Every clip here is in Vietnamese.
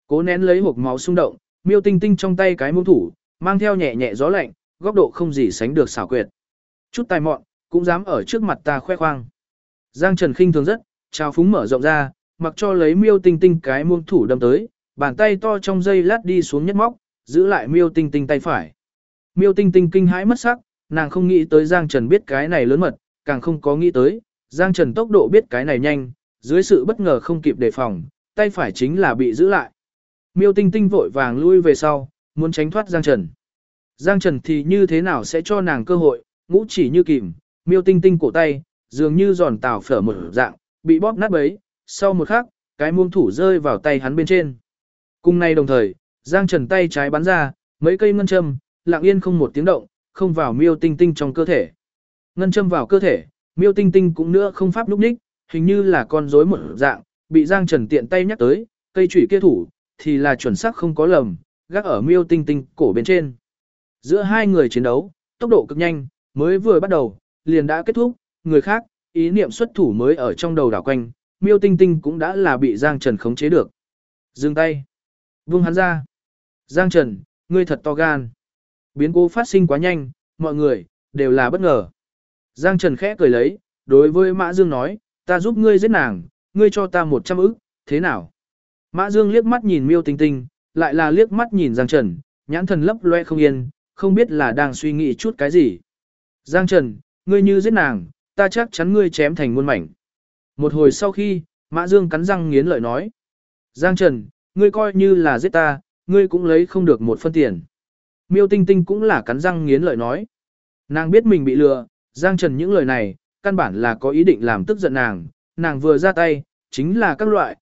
Cố nén lấy hộc máu xung động, Miêu Tinh Tinh trong tay cái muông thủ, mang theo nhẹ nhẹ gió lạnh, góc độ không gì sánh được xảo quyệt. Chút tài mọn, cũng dám ở trước mặt ta khoe khoang. Giang Trần khinh thường rất, trao phúng mở rộng ra, mặc cho lấy Miêu Tinh Tinh cái muông thủ đâm tới, bàn tay to trong dây lát đi xuống nhất móc, giữ lại Miêu Tinh Tinh tay phải. Miêu Tinh Tinh kinh hãi mất sắc, nàng không nghĩ tới Giang Trần biết cái này lớn mật, càng không có nghĩ tới, Giang Trần tốc độ biết cái này nhanh, dưới sự bất ngờ không kịp đề phòng, tay phải chính là bị giữ lại. Miêu Tinh Tinh vội vàng lui về sau, muốn tránh thoát Giang Trần. Giang Trần thì như thế nào sẽ cho nàng cơ hội, ngũ chỉ như kìm, Miêu Tinh Tinh cổ tay, dường như giòn tàu phở một dạng, bị bóp nát bấy, sau một khắc, cái muông thủ rơi vào tay hắn bên trên. Cùng nay đồng thời, Giang Trần tay trái bắn ra, mấy cây ngân châm, lặng yên không một tiếng động, không vào Miêu Tinh Tinh trong cơ thể. Ngân châm vào cơ thể, Miêu Tinh Tinh cũng nữa không pháp lúc ních, hình như là con rối một dạng, bị Giang Trần tiện tay nhắc tới, cây chủy kia thủ, thì là chuẩn xác không có lầm, gác ở Miêu Tinh Tinh cổ bên trên. Giữa hai người chiến đấu, tốc độ cực nhanh, mới vừa bắt đầu, liền đã kết thúc, người khác, ý niệm xuất thủ mới ở trong đầu đảo quanh, Miêu Tinh Tinh cũng đã là bị Giang Trần khống chế được. Dừng tay, buông hắn ra. Giang Trần, ngươi thật to gan. Biến cố phát sinh quá nhanh, mọi người, đều là bất ngờ. Giang Trần khẽ cười lấy, đối với Mã Dương nói, ta giúp ngươi giết nàng, ngươi cho ta 100 ức, thế nào? Mã Dương liếc mắt nhìn Miêu Tinh Tinh, lại là liếc mắt nhìn Giang Trần, nhãn thần lấp loe không yên, không biết là đang suy nghĩ chút cái gì. Giang Trần, ngươi như giết nàng, ta chắc chắn ngươi chém thành muôn mảnh. Một hồi sau khi, Mã Dương cắn răng nghiến lợi nói. Giang Trần, ngươi coi như là giết ta, ngươi cũng lấy không được một phân tiền. Miêu Tinh Tinh cũng là cắn răng nghiến lợi nói. Nàng biết mình bị lừa, Giang Trần những lời này, căn bản là có ý định làm tức giận nàng, nàng vừa ra tay, chính là các loại,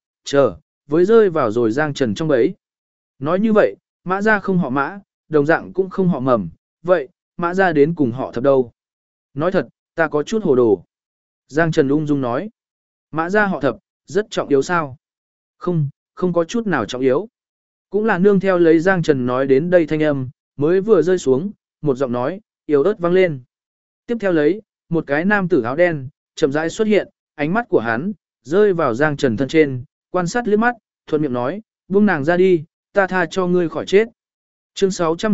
với rơi vào rồi Giang Trần trong bẫy. Nói như vậy, Mã gia không họ Mã, đồng dạng cũng không họ Mầm, vậy, Mã gia đến cùng họ Thập đâu? Nói thật, ta có chút hồ đồ. Giang Trần ung dung nói. Mã gia họ Thập, rất trọng yếu sao? Không, không có chút nào trọng yếu. Cũng là nương theo lấy Giang Trần nói đến đây thanh âm, mới vừa rơi xuống, một giọng nói, yếu ớt vang lên. Tiếp theo lấy, một cái nam tử áo đen, chậm rãi xuất hiện, ánh mắt của hắn, rơi vào Giang Trần thân trên, quan sát liếc mắt, thuận miệng nói, buông nàng ra đi, ta tha cho ngươi khỏi chết. Chương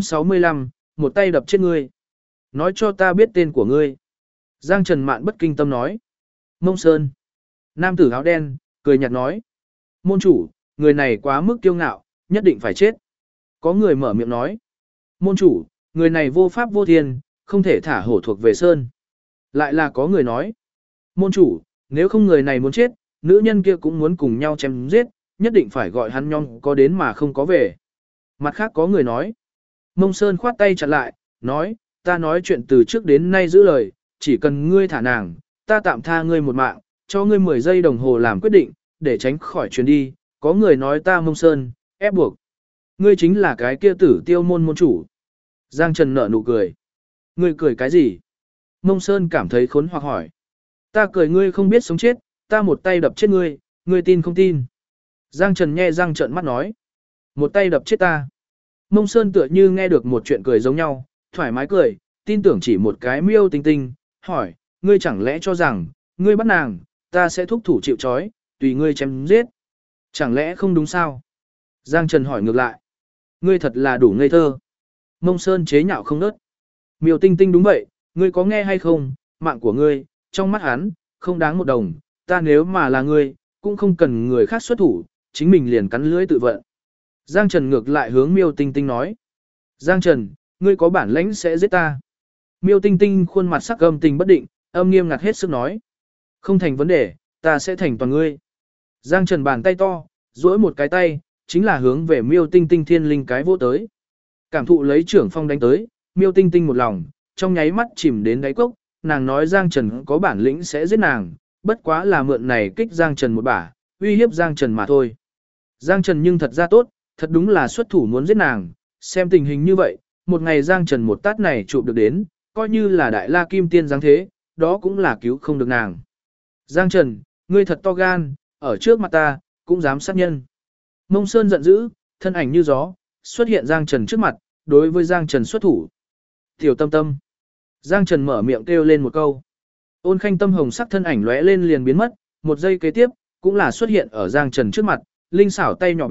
665, một tay đập chết ngươi. Nói cho ta biết tên của ngươi. Giang Trần mạn bất kinh tâm nói. Mông Sơn. Nam tử áo đen, cười nhạt nói. Môn chủ, người này quá mức kiêu ngạo, nhất định phải chết. Có người mở miệng nói. Môn chủ, người này vô pháp vô thiên, không thể thả hổ thuộc về Sơn. Lại là có người nói. Môn chủ, nếu không người này muốn chết, nữ nhân kia cũng muốn cùng nhau chém giết, nhất định phải gọi hắn nhong có đến mà không có về. Mặt khác có người nói. Mông Sơn khoát tay chặn lại, nói, ta nói chuyện từ trước đến nay giữ lời, chỉ cần ngươi thả nàng, ta tạm tha ngươi một mạng, cho ngươi 10 giây đồng hồ làm quyết định, để tránh khỏi chuyến đi. Có người nói ta Mông Sơn, ép buộc. Ngươi chính là cái kia Tử Tiêu môn môn chủ. Giang Trần nở nụ cười. Ngươi cười cái gì? Mông Sơn cảm thấy khốn hoặc hỏi. Ta cười ngươi không biết sống chết, ta một tay đập chết ngươi, ngươi tin không tin? Giang Trần nhe răng trợn mắt nói. Một tay đập chết ta. Mông Sơn tựa như nghe được một chuyện cười giống nhau, thoải mái cười, tin tưởng chỉ một cái Miêu Tinh Tinh, hỏi, ngươi chẳng lẽ cho rằng, ngươi bắt nàng, ta sẽ thúc thủ chịu trói, tùy ngươi chém giết. Chẳng lẽ không đúng sao? Giang Trần hỏi ngược lại. Ngươi thật là đủ ngây thơ. Mông Sơn chế nhạo không nớt. Miêu Tinh Tinh đúng vậy, ngươi có nghe hay không, mạng của ngươi, trong mắt hắn, không đáng một đồng, ta nếu mà là ngươi, cũng không cần người khác xuất thủ, chính mình liền cắn lưỡi tự vận. Giang Trần ngược lại hướng Miêu Tinh Tinh nói. Giang Trần, ngươi có bản lãnh sẽ giết ta. Miêu Tinh Tinh khuôn mặt sắc âm tình bất định, âm nghiêm ngặt hết sức nói. Không thành vấn đề, ta sẽ thành toàn ngươi. Giang Trần bàn tay to, duỗi một cái tay, chính là hướng về Miêu Tinh Tinh thiên linh cái vỗ tới. Cảm thụ lấy trưởng phong đánh tới, Miêu Tinh Tinh một lòng, trong nháy mắt chìm đến đáy cốc, nàng nói Giang Trần có bản lĩnh sẽ giết nàng, bất quá là mượn này kích Giang Trần một bả, uy hiếp Giang Trần mà thôi. Giang Trần nhưng thật ra tốt, thật đúng là xuất thủ muốn giết nàng, xem tình hình như vậy, một ngày Giang Trần một tát này chụp được đến, coi như là đại la kim tiên dáng thế, đó cũng là cứu không được nàng. Giang Trần, ngươi thật to gan, ở trước mặt ta, cũng dám sát nhân. Mông Sơn giận dữ, thân ảnh như gió, xuất hiện Giang Trần trước mặt, đối với Giang Trần xuất thủ. Tiểu Tâm Tâm. Giang Trần mở miệng kêu lên một câu. Ôn Khanh tâm hồng sắc thân ảnh lóe lên liền biến mất, một giây kế tiếp, cũng là xuất hiện ở Giang Trần trước mặt, linh xảo tay nhỏ bé,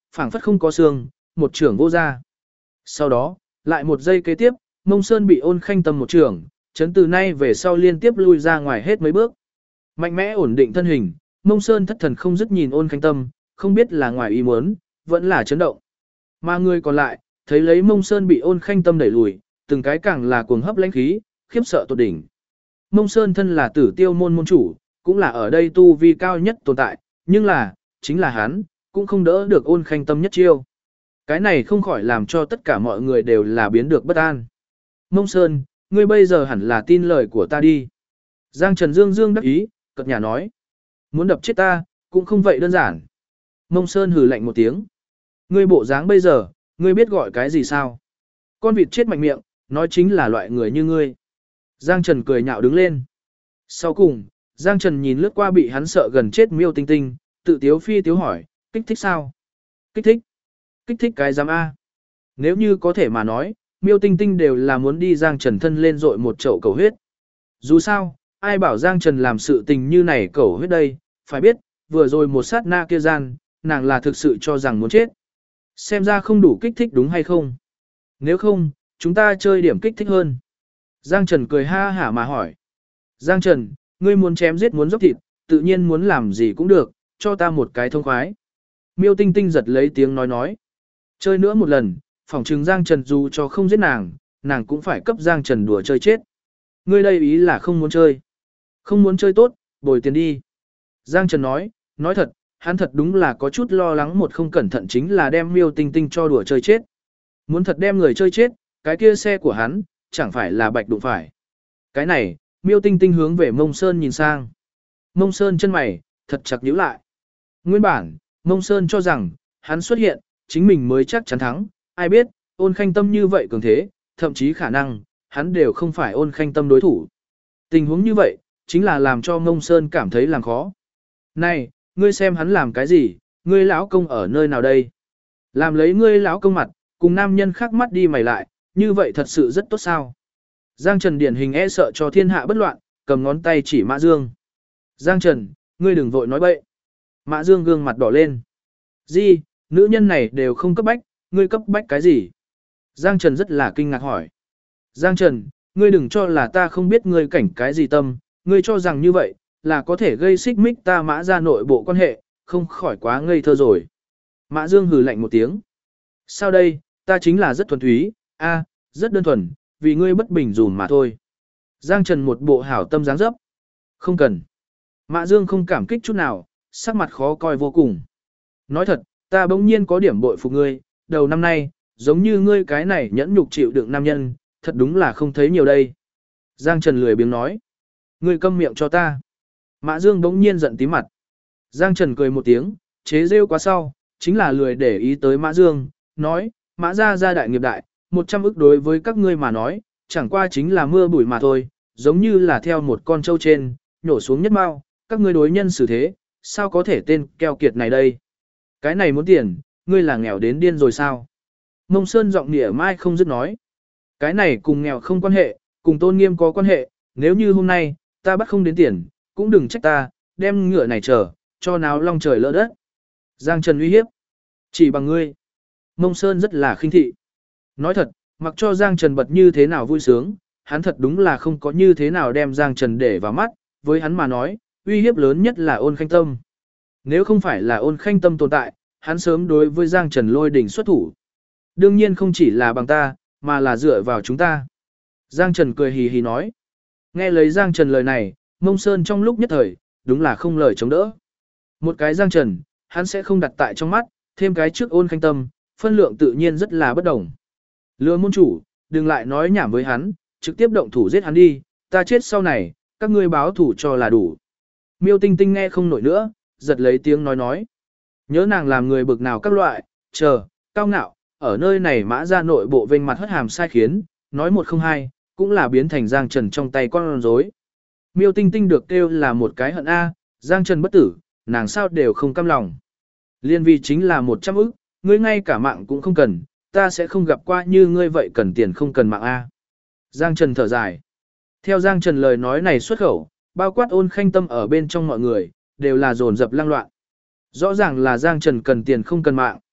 phảng phất không có xương, một trưởng vô ra. Sau đó, lại một giây kế tiếp, Mông Sơn bị Ôn Khanh Tâm một trưởng, chấn từ nay về sau liên tiếp lui ra ngoài hết mấy bước. Mạnh mẽ ổn định thân hình, Mông Sơn thất thần không dứt nhìn Ôn Khanh Tâm, không biết là ngoài ý muốn, vẫn là chấn động. Mà người còn lại, thấy lấy Mông Sơn bị Ôn Khanh Tâm đẩy lùi, từng cái càng là cuồng hấp lãnh khí, khiếp sợ tột đỉnh. Mông Sơn thân là Tử Tiêu môn môn chủ, cũng là ở đây tu vi cao nhất tồn tại, nhưng là, chính là hắn, cũng không đỡ được Ôn Khanh Tâm nhất chiêu. Cái này không khỏi làm cho tất cả mọi người đều là biến được bất an. Mông Sơn, ngươi bây giờ hẳn là tin lời của ta đi. Giang Trần Dương Dương đắc ý, cợt nhả nói. Muốn đập chết ta, cũng không vậy đơn giản. Mông Sơn hừ lạnh một tiếng. Ngươi bộ dáng bây giờ, ngươi biết gọi cái gì sao? Con vịt chết mạnh miệng, nói chính là loại người như ngươi. Giang Trần cười nhạo đứng lên. Sau cùng, Giang Trần nhìn lướt qua bị hắn sợ gần chết Miêu Tinh Tinh, tự tiếu phi tiếu hỏi, kích thích sao? Kích thích? Kích thích cái giám A. Nếu như có thể mà nói, Miêu Tinh Tinh đều là muốn đi Giang Trần thân lên dội một chậu cầu huyết. Dù sao, ai bảo Giang Trần làm sự tình như này cầu huyết đây, phải biết, vừa rồi một sát na kia gian, nàng là thực sự cho rằng muốn chết. Xem ra không đủ kích thích đúng hay không? Nếu không, chúng ta chơi điểm kích thích hơn. Giang Trần cười ha hả mà hỏi. Giang Trần, ngươi muốn chém giết muốn dốc thịt, tự nhiên muốn làm gì cũng được, cho ta một cái thông khoái. Miêu Tinh Tinh giật lấy tiếng nói. Chơi nữa một lần, phỏng chừng Giang Trần dù cho không giết nàng cũng phải cấp Giang Trần đùa chơi chết. Ngươi đây ý là không muốn chơi. Không muốn chơi tốt, bồi tiền đi. Giang Trần nói thật, hắn thật đúng là có chút lo lắng một không cẩn thận chính là đem Miêu Tinh Tinh cho đùa chơi chết. Muốn thật đem người chơi chết, cái kia xe của hắn, chẳng phải là bạch đụng phải. Cái này, Miêu Tinh Tinh hướng về Mông Sơn nhìn sang. Mông Sơn chân mày, thật chặt nhíu lại. Nguyên bản, Mông Sơn cho rằng, hắn xuất hiện, chính mình mới chắc chắn thắng. Ai biết, Ôn Khanh Tâm như vậy cường thế, thậm chí khả năng, hắn đều không phải Ôn Khanh Tâm đối thủ. Tình huống như vậy, chính là làm cho Mông Sơn cảm thấy làm khó. Này, ngươi xem hắn làm cái gì, ngươi lão công ở nơi nào đây? Làm lấy ngươi lão công mặt, cùng nam nhân khác mắt đi mày lại, như vậy thật sự rất tốt sao? Giang Trần điển hình e sợ cho thiên hạ bất loạn, cầm ngón tay chỉ Mã Dương. Giang Trần, ngươi đừng vội nói bậy. Mã Dương gương mặt đỏ lên. Gì, nữ nhân này đều không cấp bách, ngươi cấp bách cái gì? Giang Trần rất là kinh ngạc hỏi. Giang Trần, ngươi đừng cho là ta không biết ngươi cảnh cái gì tâm, ngươi cho rằng như vậy, là có thể gây xích mích ta Mã ra nội bộ quan hệ, không khỏi quá ngây thơ rồi. Mã Dương hừ lạnh một tiếng. Sao đây, ta chính là rất thuần túy, rất đơn thuần, vì ngươi bất bình dùm mà thôi. Giang Trần một bộ hảo tâm dáng dấp. Không cần. Mã Dương không cảm kích chút nào, sắc mặt khó coi vô cùng. Nói thật, ta bỗng nhiên có điểm bội phục ngươi, đầu năm nay, giống như ngươi cái này nhẫn nhục chịu đựng nam nhân, thật đúng là không thấy nhiều đây. Giang Trần lười biếng nói. Ngươi câm miệng cho ta. Mã Dương bỗng nhiên giận tí mặt. Giang Trần cười một tiếng, chế rêu quá sau, chính là lười để ý tới Mã Dương, nói, Mã gia gia đại nghiệp đại, 100 ức đối với các ngươi mà nói, chẳng qua chính là mưa bụi mà thôi, giống như là theo một con trâu trên, nhổ xuống nhất mao, các ngươi đối nhân xử thế, sao có thể tên keo kiệt này đây? Cái này muốn tiền, ngươi là nghèo đến điên rồi sao? Mông Sơn giọng nịa mai không dứt nói. Cái này cùng nghèo không quan hệ, cùng tôn nghiêm có quan hệ, nếu như hôm nay, ta bắt không đến tiền, cũng đừng trách ta, đem ngựa này chờ, cho nào long trời lỡ đất. Giang Trần uy hiếp. Chỉ bằng ngươi. Mông Sơn rất là khinh thị. Nói thật, mặc cho Giang Trần bật như thế nào vui sướng, hắn thật đúng là không có như thế nào đem Giang Trần để vào mắt, với hắn mà nói, uy hiếp lớn nhất là Ôn Khanh Tâm. Nếu không phải là Ôn Khanh Tâm tồn tại, hắn sớm đối với Giang Trần lôi đỉnh xuất thủ. Đương nhiên không chỉ là bằng ta, mà là dựa vào chúng ta. Giang Trần cười hì hì nói. Nghe lấy Giang Trần lời này, Mông Sơn trong lúc nhất thời, đúng là không lời chống đỡ. Một cái Giang Trần, hắn sẽ không đặt tại trong mắt, thêm cái trước Ôn Khanh Tâm, phân lượng tự nhiên rất là bất đồng. Lừa môn chủ, đừng lại nói nhảm với hắn, trực tiếp động thủ giết hắn đi, ta chết sau này, các ngươi báo thủ cho là đủ. Miêu Tinh Tinh nghe không nổi nữa, giật lấy tiếng nói. Nhớ nàng làm người bực nào các loại, cao ngạo, ở nơi này Mã ra nội bộ vênh mặt hất hàm sai khiến, nói một không hai, cũng là biến thành Giang Trần trong tay con rối. Miêu Tinh Tinh được kêu là một cái hận A, Giang Trần bất tử, nàng sao đều không cam lòng. Liên vì chính là 100 ức, ngươi ngay cả mạng cũng không cần, ta sẽ không gặp qua như ngươi vậy cần tiền không cần mạng A. Giang Trần thở dài. Theo Giang Trần lời nói này xuất khẩu, bao quát Ôn Khanh Tâm ở bên trong mọi người, đều là dồn dập lang loạn. Rõ ràng là Giang Trần cần tiền không cần mạng.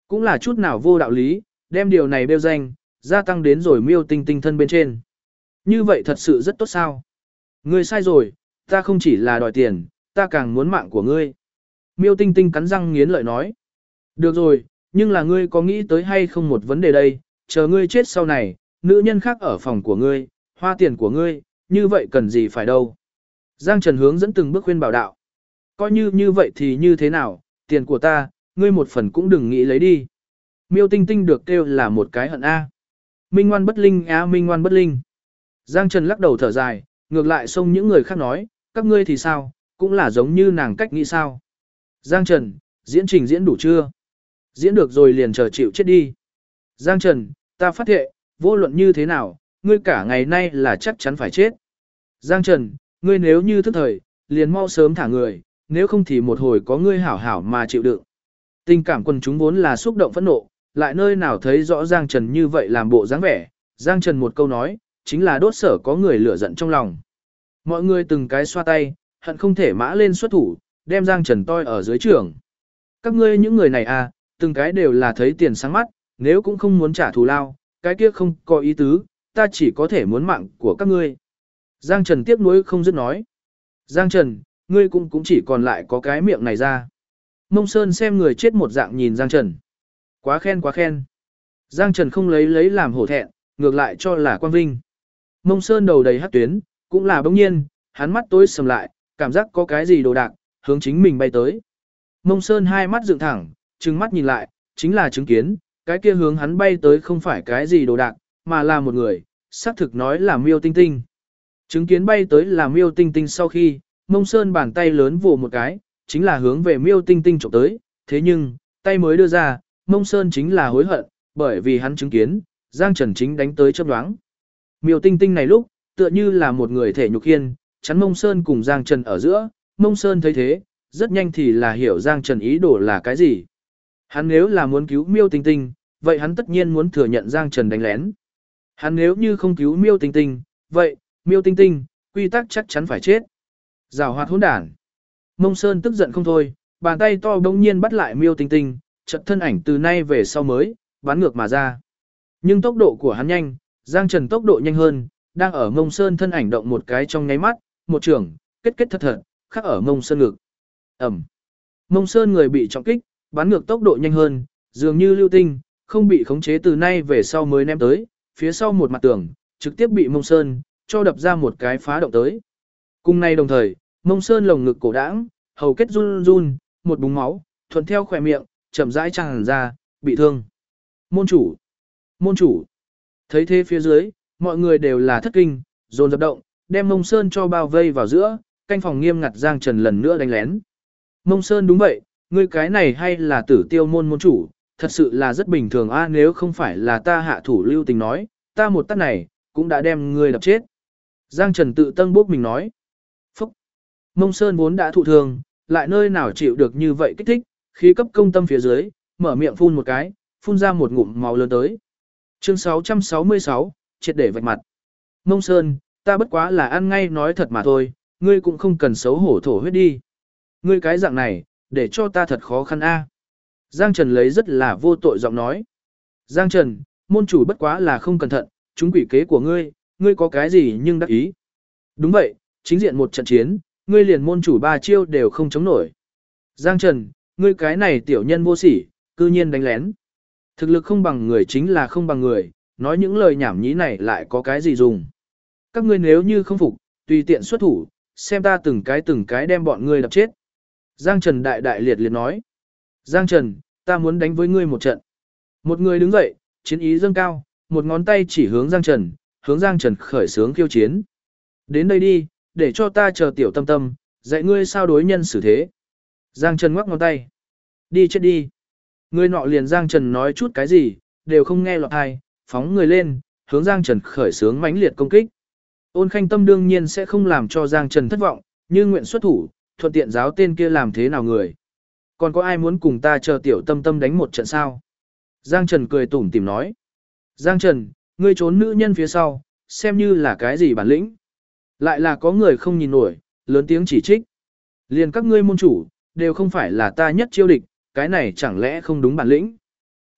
Cũng là chút nào vô đạo lý, đem điều này bêu danh, gia tăng đến rồi Miêu Tinh Tinh thân bên trên. Như vậy thật sự rất tốt sao? Ngươi sai rồi, ta không chỉ là đòi tiền, ta càng muốn mạng của ngươi. Miêu Tinh Tinh cắn răng nghiến lợi nói. Được rồi, nhưng là ngươi có nghĩ tới hay không một vấn đề đây, chờ ngươi chết sau này, nữ nhân khác ở phòng của ngươi, hoa tiền của ngươi, như vậy cần gì phải đâu. Giang Trần hướng dẫn từng bước khuyên bảo đạo. Coi như vậy thì như thế nào, tiền của ta, ngươi một phần cũng đừng nghĩ lấy đi. Miêu Tinh Tinh được kêu là một cái hận A. Minh ngoan bất linh á, minh ngoan bất linh. Giang Trần lắc đầu thở dài, ngược lại xông những người khác nói, các ngươi thì sao, cũng là giống như nàng cách nghĩ sao. Giang Trần, diễn trình diễn đủ chưa? Diễn được rồi liền chờ chịu chết đi. Giang Trần, ta phát thệ, vô luận như thế nào, ngươi cả ngày nay là chắc chắn phải chết. Giang Trần, ngươi nếu như thức thời, liền mau sớm thả người, nếu không thì một hồi có ngươi hảo hảo mà chịu đựng. Tình cảm quần chúng vốn là xúc động phẫn nộ, lại nơi nào thấy rõ Giang Trần như vậy làm bộ dáng vẻ. Giang Trần một câu nói, chính là đốt sở có người lửa giận trong lòng. Mọi người từng cái xoa tay, hận không thể mã lên xuất thủ, đem Giang Trần toi ở dưới trường. Các ngươi những người này à, từng cái đều là thấy tiền sáng mắt, nếu cũng không muốn trả thù lao, cái kia không có ý tứ, ta chỉ có thể muốn mạng của các ngươi. Giang Trần tiếc nuối không dứt nói. Giang Trần, ngươi cũng chỉ còn lại có cái miệng này ra. Mông Sơn xem người chết một dạng nhìn Giang Trần. Quá khen quá khen. Giang Trần không lấy làm hổ thẹn, ngược lại cho là quang vinh. Mông Sơn đầu đầy hắc tuyến, cũng là bỗng nhiên, hắn mắt tối sầm lại, cảm giác có cái gì đồ đạc, hướng chính mình bay tới. Mông Sơn hai mắt dựng thẳng, trừng mắt nhìn lại, chính là chứng kiến, cái kia hướng hắn bay tới không phải cái gì đồ đạc, mà là một người, xác thực nói là Miêu Tinh Tinh. Chứng kiến bay tới là Miêu Tinh Tinh sau khi, Mông Sơn bàn tay lớn vồ một cái, chính là hướng về Miêu Tinh Tinh chụp tới, thế nhưng, tay mới đưa ra, Mông Sơn chính là hối hận, bởi vì hắn chứng kiến, Giang Trần chính đánh tới chớp nhoáng. Miêu Tinh Tinh này lúc, tựa như là một người thể nhục hiên, chắn Mông Sơn cùng Giang Trần ở giữa, Mông Sơn thấy thế, rất nhanh thì là hiểu Giang Trần ý đồ là cái gì. Hắn nếu là muốn cứu Miêu Tinh Tinh, vậy hắn tất nhiên muốn thừa nhận Giang Trần đánh lén. Hắn nếu như không cứu Miêu Tinh Tinh, vậy, Miêu Tinh Tinh, quy tắc chắc chắn phải chết. Giảo hoạt hỗn đản. Mông Sơn tức giận không thôi, bàn tay to bỗng nhiên bắt lại Miêu Tinh Tinh, chợt thân ảnh từ nay về sau mới, bắn ngược mà ra. Nhưng tốc độ của hắn nhanh, Giang Trần tốc độ nhanh hơn, đang ở Mông Sơn thân ảnh động một cái trong nháy mắt, một trường, kết thật thật, khắc ở Mông Sơn ngực. Ẩm. Mông Sơn người bị trọng kích, bắn ngược tốc độ nhanh hơn, dường như lưu tinh, không bị khống chế từ nay về sau mới ném tới, phía sau một mặt tường, trực tiếp bị Mông Sơn cho đập ra một cái phá động tới. Cùng nay đồng thời, Mông Sơn lồng ngực cổ đãng, hầu kết run run, một búng máu, thuận theo khỏe miệng, chậm rãi tràn ra, bị thương. Môn chủ! Môn chủ! Thấy thế phía dưới, mọi người đều là thất kinh, dồn dập động, đem Mông Sơn cho bao vây vào giữa, canh phòng nghiêm ngặt Giang Trần lần nữa đánh lén. Mông Sơn đúng vậy, ngươi cái này hay là Tử Tiêu môn môn chủ, thật sự là rất bình thường a, nếu không phải là ta hạ thủ lưu tình nói, ta một tát này, cũng đã đem ngươi đập chết. Giang Trần tự tân bốc mình nói. Phúc! Mông Sơn vốn đã thụ thương, lại nơi nào chịu được như vậy kích thích, khí cấp công tâm phía dưới, mở miệng phun một cái, phun ra một ngụm máu lớn tới. Chương 666, triệt để vạch mặt. Mông Sơn, ta bất quá là ăn ngay nói thật mà thôi, ngươi cũng không cần xấu hổ thổ huyết đi. Ngươi cái dạng này, để cho ta thật khó khăn a. Giang Trần lấy rất là vô tội giọng nói. Giang Trần, môn chủ bất quá là không cẩn thận, chúng quỷ kế của ngươi, ngươi có cái gì nhưng đắc ý. Đúng vậy, chính diện một trận chiến, ngươi liền môn chủ 3 chiêu đều không chống nổi. Giang Trần, ngươi cái này tiểu nhân vô sỉ, cư nhiên đánh lén. Thực lực không bằng người chính là không bằng người, nói những lời nhảm nhí này lại có cái gì dùng. Các ngươi nếu như không phục, tùy tiện xuất thủ, xem ta từng cái đem bọn ngươi đập chết. Giang Trần đại đại liệt liệt nói. Giang Trần, ta muốn đánh với ngươi một trận. Một người đứng dậy, chiến ý dâng cao, một ngón tay chỉ hướng Giang Trần khởi xướng khiêu chiến. Đến đây đi, để cho ta chờ tiểu tâm tâm, dạy ngươi sao đối nhân xử thế. Giang Trần ngoắc ngón tay. Đi chết đi. Người nọ liền Giang Trần nói chút cái gì, đều không nghe lọt tai, phóng người lên, hướng Giang Trần khởi xướng mãnh liệt công kích. Ôn Khanh Tâm đương nhiên sẽ không làm cho Giang Trần thất vọng, nhưng nguyện xuất thủ, thuận tiện giáo tên kia làm thế nào người. Còn có ai muốn cùng ta chờ tiểu tâm tâm đánh một trận sao? Giang Trần cười tủm tỉm nói. Giang Trần, ngươi trốn nữ nhân phía sau, xem như là cái gì bản lĩnh. Lại là có người không nhìn nổi, lớn tiếng chỉ trích. Liền các ngươi môn chủ, đều không phải là ta nhất chiêu địch, cái này chẳng lẽ không đúng bản lĩnh.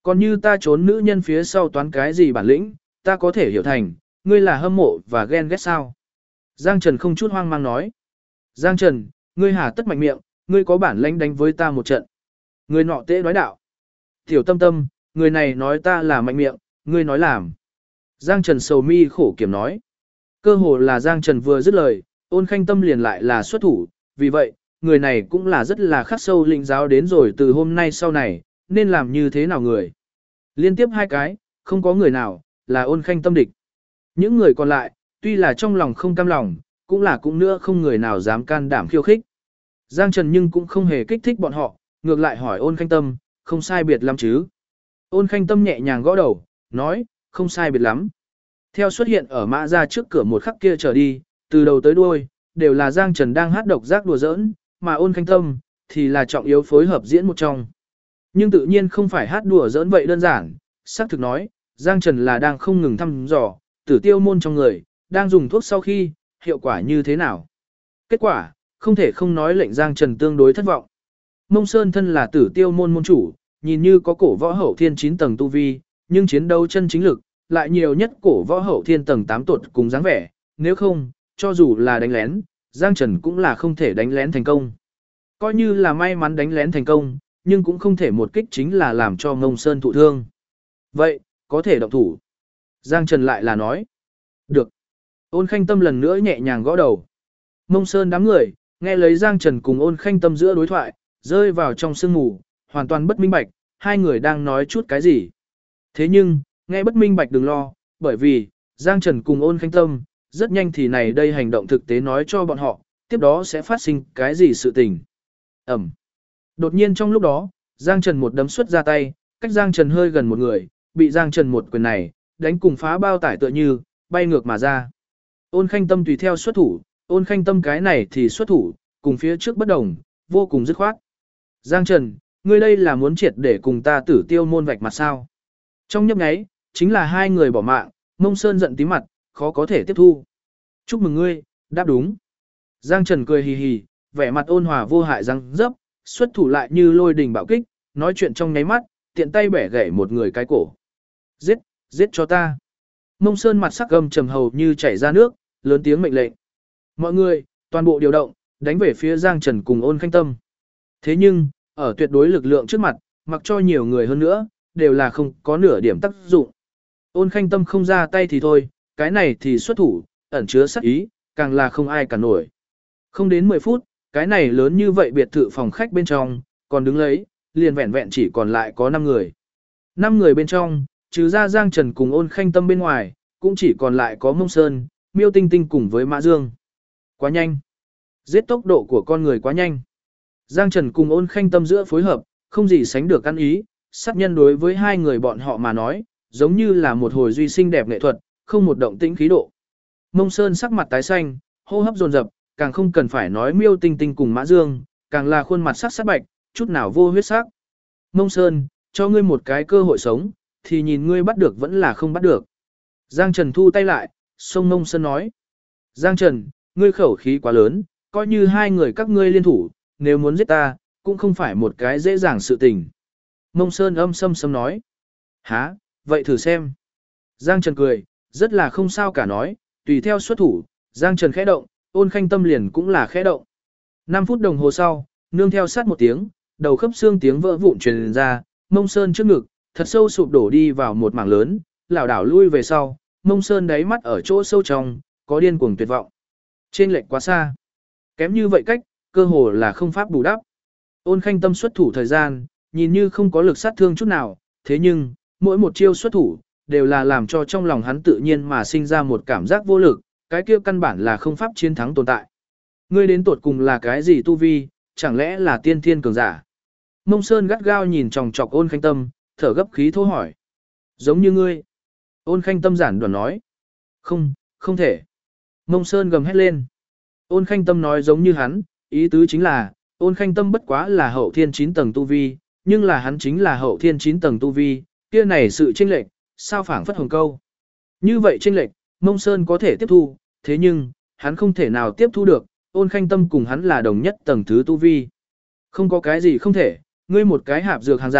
Còn như ta trốn nữ nhân phía sau toán cái gì bản lĩnh, ta có thể hiểu thành, ngươi là hâm mộ và ghen ghét sao. Giang Trần không chút hoang mang nói. Giang Trần, ngươi hà tất mạnh miệng, ngươi có bản lãnh đánh với ta một trận. Người nọ tễ nói đạo. Tiểu Tâm Tâm, người này nói ta là mạnh miệng, ngươi nói làm. Giang Trần sầu mi khổ kiểm nói. Cơ hồ là Giang Trần vừa dứt lời, Ôn Khanh Tâm liền lại là xuất thủ, vì vậy, người này cũng là rất là khắc sâu lĩnh giáo đến rồi từ hôm nay sau này, nên làm như thế nào người. Liên tiếp hai cái, không có người nào, là Ôn Khanh Tâm địch. Những người còn lại, tuy là trong lòng không cam lòng, cũng là cũng nữa không người nào dám can đảm khiêu khích. Giang Trần nhưng cũng không hề kích thích bọn họ, ngược lại hỏi Ôn Khanh Tâm, không sai biệt lắm chứ. Ôn Khanh Tâm nhẹ nhàng gõ đầu, nói, không sai biệt lắm. Theo xuất hiện ở mã ra trước cửa một khắc kia trở đi, từ đầu tới đuôi, đều là Giang Trần đang hát độc giác đùa giỡn, mà Ôn Khanh Tâm, thì là trọng yếu phối hợp diễn một trong. Nhưng tự nhiên không phải hát đùa giỡn vậy đơn giản, xác thực nói, Giang Trần là đang không ngừng thăm dò, Tử Tiêu môn trong người, đang dùng thuốc sau khi, hiệu quả như thế nào. Kết quả, không thể không nói lệnh Giang Trần tương đối thất vọng. Mông Sơn thân là Tử Tiêu môn môn chủ, nhìn như có cổ võ hậu thiên 9 tầng tu vi, nhưng chiến đấu chân chính lực, lại nhiều nhất cổ võ hậu thiên tầng 8 tuột cùng dáng vẻ, nếu không, cho dù là đánh lén, Giang Trần cũng là không thể đánh lén thành công. Coi như là may mắn đánh lén thành công, nhưng cũng không thể một kích chính là làm cho Mông Sơn thụ thương. Vậy, có thể động thủ. Giang Trần lại là nói. Được. Ôn Khanh Tâm lần nữa nhẹ nhàng gõ đầu. Mông Sơn đám người, nghe lấy Giang Trần cùng Ôn Khanh Tâm giữa đối thoại, rơi vào trong sương mù, hoàn toàn bất minh bạch, hai người đang nói chút cái gì. Thế nhưng, nghe bất minh bạch đừng lo, bởi vì, Giang Trần cùng Ôn Khanh Tâm, rất nhanh thì này đây hành động thực tế nói cho bọn họ, tiếp đó sẽ phát sinh cái gì sự tình. Ẩm. Đột nhiên trong lúc đó, Giang Trần một đấm xuất ra tay, cách Giang Trần hơi gần một người, bị Giang Trần một quyền này, đánh cùng phá bao tải tựa như, bay ngược mà ra. Ôn Khanh Tâm tùy theo xuất thủ, Ôn Khanh Tâm cái này thì xuất thủ, cùng phía trước bất đồng, vô cùng dứt khoát. Giang Trần, ngươi đây là muốn triệt để cùng ta Tử Tiêu môn vạch mặt sao? Trong nhấp nháy, chính là hai người bỏ mạng, Mông Sơn giận tím mặt, khó có thể tiếp thu. Chúc mừng ngươi, đáp đúng. Giang Trần cười hì hì, vẻ mặt ôn hòa vô hại răng dấp, xuất thủ lại như lôi đình bạo kích, nói chuyện trong nháy mắt, tiện tay bẻ gãy một người cái cổ. Giết, giết cho ta. Mông Sơn mặt sắc gầm trầm hầu như chảy ra nước, lớn tiếng mệnh lệnh. Mọi người, toàn bộ điều động, đánh về phía Giang Trần cùng Ôn Khanh Tâm. Thế nhưng, ở tuyệt đối lực lượng trước mặt, mặc cho nhiều người hơn nữa, đều là không có nửa điểm tác dụng. Ôn Khanh Tâm không ra tay thì thôi, cái này thì xuất thủ, ẩn chứa sát ý, càng là không ai cản nổi. Không đến 10 phút, cái này lớn như vậy biệt thự phòng khách bên trong, còn đứng lấy, liền vẹn vẹn chỉ còn lại có 5 người. 5 người bên trong, trừ ra Giang Trần cùng Ôn Khanh Tâm bên ngoài, cũng chỉ còn lại có Mông Sơn, Miêu Tinh Tinh cùng với Mã Dương. Quá nhanh. Giết tốc độ của con người quá nhanh. Giang Trần cùng Ôn Khanh Tâm giữa phối hợp, không gì sánh được ăn ý, sát nhân đối với hai người bọn họ mà nói, giống như là một hồi duy sinh đẹp nghệ thuật, không một động tĩnh khí độ. Mông Sơn sắc mặt tái xanh, hô hấp dồn dập, càng không cần phải nói Miêu Tinh Tinh cùng Mã Dương, càng là khuôn mặt sắc sắc bạch, chút nào vô huyết sắc. Mông Sơn, cho ngươi một cái cơ hội sống, thì nhìn ngươi bắt được vẫn là không bắt được. Giang Trần thu tay lại, xông Mông Sơn nói. Giang Trần, ngươi khẩu khí quá lớn, coi như hai người các ngươi liên thủ, nếu muốn giết ta, cũng không phải một cái dễ dàng sự tình. Mông Sơn âm sâm sâm nói. Hả, vậy thử xem. Giang Trần cười, rất là không sao cả nói, tùy theo xuất thủ, Giang Trần khẽ động, Ôn Khanh Tâm liền cũng là khẽ động. 5 phút đồng hồ sau, nương theo sát một tiếng, đầu khớp xương tiếng vỡ vụn truyền ra, Mông Sơn trước ngực, thật sâu sụp đổ đi vào một mảng lớn, lảo đảo lui về sau, Mông Sơn đáy mắt ở chỗ sâu trong, có điên cuồng tuyệt vọng. Trên lệch quá xa. Kém như vậy cách, cơ hồ là không pháp bù đắp. Ôn Khanh Tâm xuất thủ thời gian, nhìn như không có lực sát thương chút nào, thế nhưng, mỗi một chiêu xuất thủ, đều là làm cho trong lòng hắn tự nhiên mà sinh ra một cảm giác vô lực, cái kia căn bản là không pháp chiến thắng tồn tại. Ngươi đến tột cùng là cái gì tu vi, chẳng lẽ là tiên thiên cường giả? Mông Sơn gắt gao nhìn chòng chọc Ôn Khanh Tâm, thở gấp khí thô hỏi. Giống như ngươi. Ôn Khanh Tâm giản đoàn nói. Không, không thể. Mông Sơn gầm hét lên. Ôn Khanh Tâm nói giống như hắn, ý tứ chính là, Ôn Khanh Tâm bất quá là hậu thiên 9 tầng tu vi, nhưng là hắn chính là hậu thiên 9 tầng tu vi, kia này sự chênh lệch, sao phảng phất hồng câu. Như vậy chênh lệch, Mông Sơn có thể tiếp thu, thế nhưng, hắn không thể nào tiếp thu được, Ôn Khanh Tâm cùng hắn là đồng nhất tầng thứ tu vi. Không có cái gì không thể, ngươi một cái hạp dược hàng giả,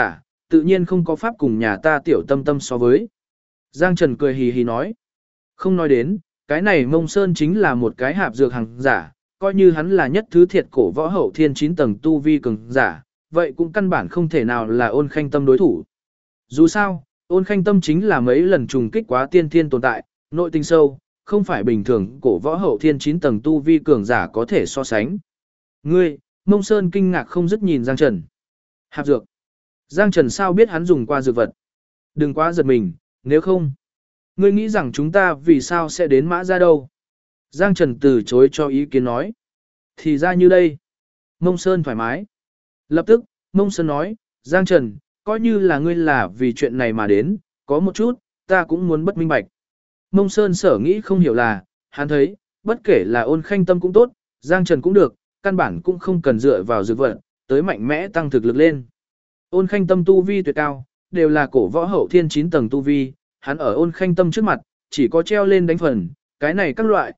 tự nhiên không có pháp cùng nhà ta tiểu tâm tâm so với. Giang Trần cười hì hì nói. Không nói đến, cái này Mông Sơn chính là một cái hạp dược hàng giả, coi như hắn là nhất thứ thiệt cổ võ hậu thiên 9 tầng tu vi cường giả, vậy cũng căn bản không thể nào là Ôn Khanh Tâm đối thủ. Dù sao, Ôn Khanh Tâm chính là mấy lần trùng kích quá tiên thiên tồn tại, nội tinh sâu, không phải bình thường cổ võ hậu thiên 9 tầng tu vi cường giả có thể so sánh. Ngươi, Mông Sơn kinh ngạc không dứt nhìn Giang Trần. Hạp dược. Giang Trần sao biết hắn dùng qua dược vật? Đừng quá giật mình, nếu không. Ngươi nghĩ rằng chúng ta vì sao sẽ đến Mã Gia đâu? Giang Trần từ chối cho ý kiến nói. Thì ra như đây. Mông Sơn thoải mái. Lập tức, Mông Sơn nói, Giang Trần, coi như là ngươi là vì chuyện này mà đến, có một chút, ta cũng muốn bất minh bạch. Mông Sơn sở nghĩ không hiểu là, hắn thấy, bất kể là Ôn Khanh Tâm cũng tốt, Giang Trần cũng được, căn bản cũng không cần dựa vào dược vật, tới mạnh mẽ tăng thực lực lên. Ôn Khanh Tâm tu vi tuyệt cao, đều là cổ võ hậu thiên 9 tầng tu vi, hắn ở Ôn Khanh Tâm trước mặt, chỉ có treo lên đánh phần, cái này các loại,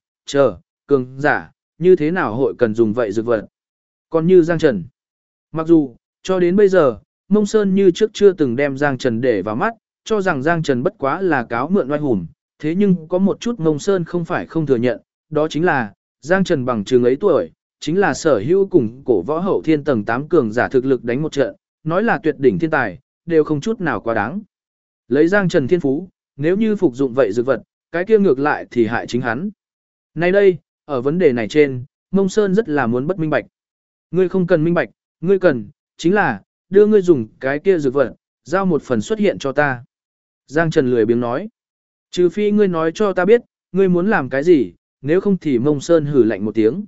cường giả, như thế nào hội cần dùng vậy dược vật. Còn như Giang Trần, mặc dù, cho đến bây giờ, Mông Sơn như trước chưa từng đem Giang Trần để vào mắt, cho rằng Giang Trần bất quá là cáo mượn oai hùng, thế nhưng có một chút Mông Sơn không phải không thừa nhận, đó chính là, Giang Trần bằng chừng ấy tuổi, chính là sở hữu cùng cổ võ hậu thiên tầng 8 cường giả thực lực đánh một trận, nói là tuyệt đỉnh thiên tài, đều không chút nào quá đáng. Lấy Giang Trần thiên phú, nếu như phục dụng vậy dược vật, cái kia ngược lại thì hại chính hắn. Nay đây, ở vấn đề này trên, Mông Sơn rất là muốn bất minh bạch. Ngươi không cần minh bạch, ngươi cần, chính là, đưa ngươi dùng cái kia dược vật, giao một phần xuất hiện cho ta. Giang Trần lười biếng nói. Trừ phi ngươi nói cho ta biết, ngươi muốn làm cái gì, nếu không thì Mông Sơn hử lạnh một tiếng.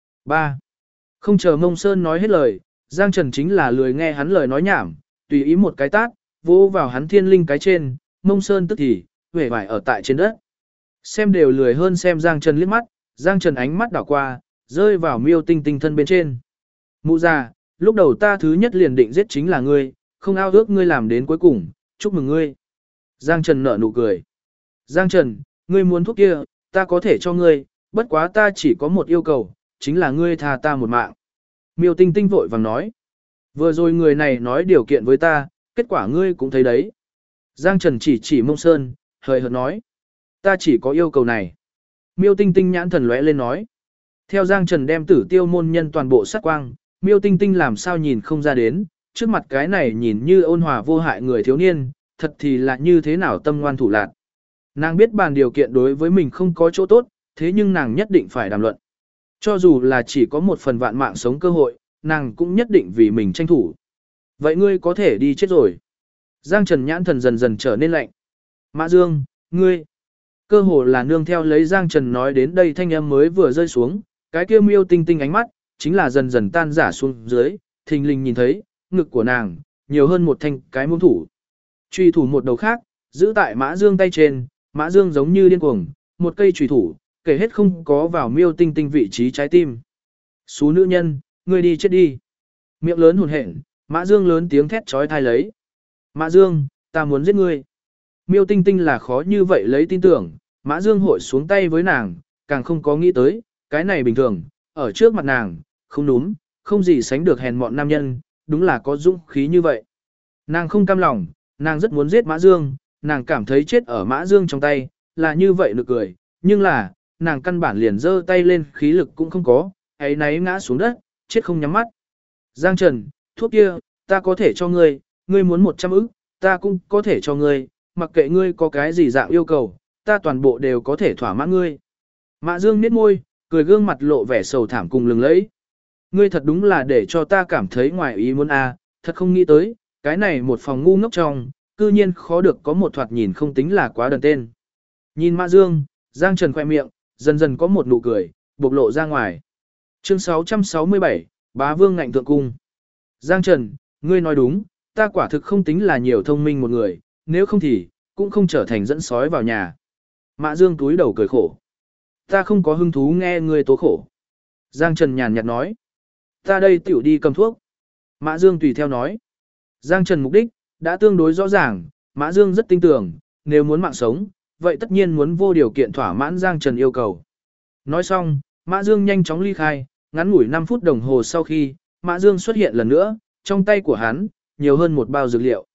3. Không chờ Mông Sơn nói hết lời, Giang Trần chính là lười nghe hắn lời nói nhảm, tùy ý một cái tát, vỗ vào hắn thiên linh cái trên, Mông Sơn tức thì, huệ vải ở tại trên đất. Xem đều lười hơn xem Giang Trần liếc mắt, Giang Trần ánh mắt đảo qua, rơi vào Miêu Tinh Tinh thân bên trên. Mụ già, lúc đầu ta thứ nhất liền định giết chính là ngươi, không ao ước ngươi làm đến cuối cùng, chúc mừng ngươi. Giang Trần nở nụ cười. Giang Trần, ngươi muốn thuốc kia, ta có thể cho ngươi, bất quá ta chỉ có một yêu cầu, chính là ngươi tha ta một mạng. Miêu Tinh Tinh vội vàng nói. Vừa rồi người này nói điều kiện với ta, kết quả ngươi cũng thấy đấy. Giang Trần chỉ Mông Sơn, hời hợt nói. Ta chỉ có yêu cầu này. Miêu Tinh Tinh nhãn thần lóe lên nói. Theo Giang Trần đem Tử Tiêu môn nhân toàn bộ sát quang, Miêu Tinh Tinh làm sao nhìn không ra đến, trước mặt cái này nhìn như ôn hòa vô hại người thiếu niên, thật thì là như thế nào tâm ngoan thủ lạn. Nàng biết bàn điều kiện đối với mình không có chỗ tốt, thế nhưng nàng nhất định phải đàm luận. Cho dù là chỉ có một phần vạn mạng sống cơ hội, nàng cũng nhất định vì mình tranh thủ. Vậy ngươi có thể đi chết rồi. Giang Trần nhãn thần dần dần trở nên lạnh. Mã Dương, ngươi. Cơ hồ là nương theo lấy Giang Trần nói đến đây thanh âm mới vừa rơi xuống, cái kia Miêu Tinh Tinh ánh mắt, chính là dần dần tan rã xuống dưới, thình lình nhìn thấy, ngực của nàng, nhiều hơn một thanh cái muỗng thủ. Truy thủ một đầu khác, giữ tại Mã Dương tay trên, Mã Dương giống như điên cuồng, một cây truy thủ, kể hết không có vào Miêu Tinh Tinh vị trí trái tim. Xú nữ nhân, ngươi đi chết đi. Miệng lớn hùn hển, Mã Dương lớn tiếng thét chói tai lấy. Mã Dương, ta muốn giết ngươi. Miêu Tinh Tinh là khó như vậy lấy tin tưởng, Mã Dương hội xuống tay với nàng, càng không có nghĩ tới, cái này bình thường, ở trước mặt nàng, không đúng, không gì sánh được hèn mọn nam nhân, đúng là có dũng khí như vậy. Nàng không cam lòng, nàng rất muốn giết Mã Dương, nàng cảm thấy chết ở Mã Dương trong tay, là như vậy nực cười, nhưng là, nàng căn bản liền giơ tay lên khí lực cũng không có, ấy náy ngã xuống đất, chết không nhắm mắt. Giang Trần, thuốc kia, ta có thể cho ngươi, ngươi muốn 100 ức, ta cũng có thể cho ngươi, mặc kệ ngươi có cái gì dạng yêu cầu, ta toàn bộ đều có thể thỏa mãn ngươi. Mã Dương nhếch môi, cười gương mặt lộ vẻ sầu thảm cùng lừng lẫy. Ngươi thật đúng là để cho ta cảm thấy ngoài ý muốn a, thật không nghĩ tới, cái này một phòng ngu ngốc trong, cư nhiên khó được có một thoạt nhìn không tính là quá đần tên. Nhìn Mã Dương, Giang Trần khoe miệng, dần dần có một nụ cười, bộc lộ ra ngoài. Chương 667, Bá Vương ngạnh thượng cung. Giang Trần, ngươi nói đúng, ta quả thực không tính là nhiều thông minh một người, nếu không thì, cũng không trở thành dẫn sói vào nhà. Mã Dương túi đầu cười khổ. Ta không có hứng thú nghe ngươi tố khổ. Giang Trần nhàn nhạt nói. Ta đây tiểu đi cầm thuốc. Mã Dương tùy theo nói. Giang Trần mục đích, đã tương đối rõ ràng, Mã Dương rất tin tưởng, nếu muốn mạng sống, vậy tất nhiên muốn vô điều kiện thỏa mãn Giang Trần yêu cầu. Nói xong, Mã Dương nhanh chóng ly khai, ngắn ngủi 5 phút đồng hồ sau khi, Mã Dương xuất hiện lần nữa, trong tay của hắn, nhiều hơn một bao dược liệu.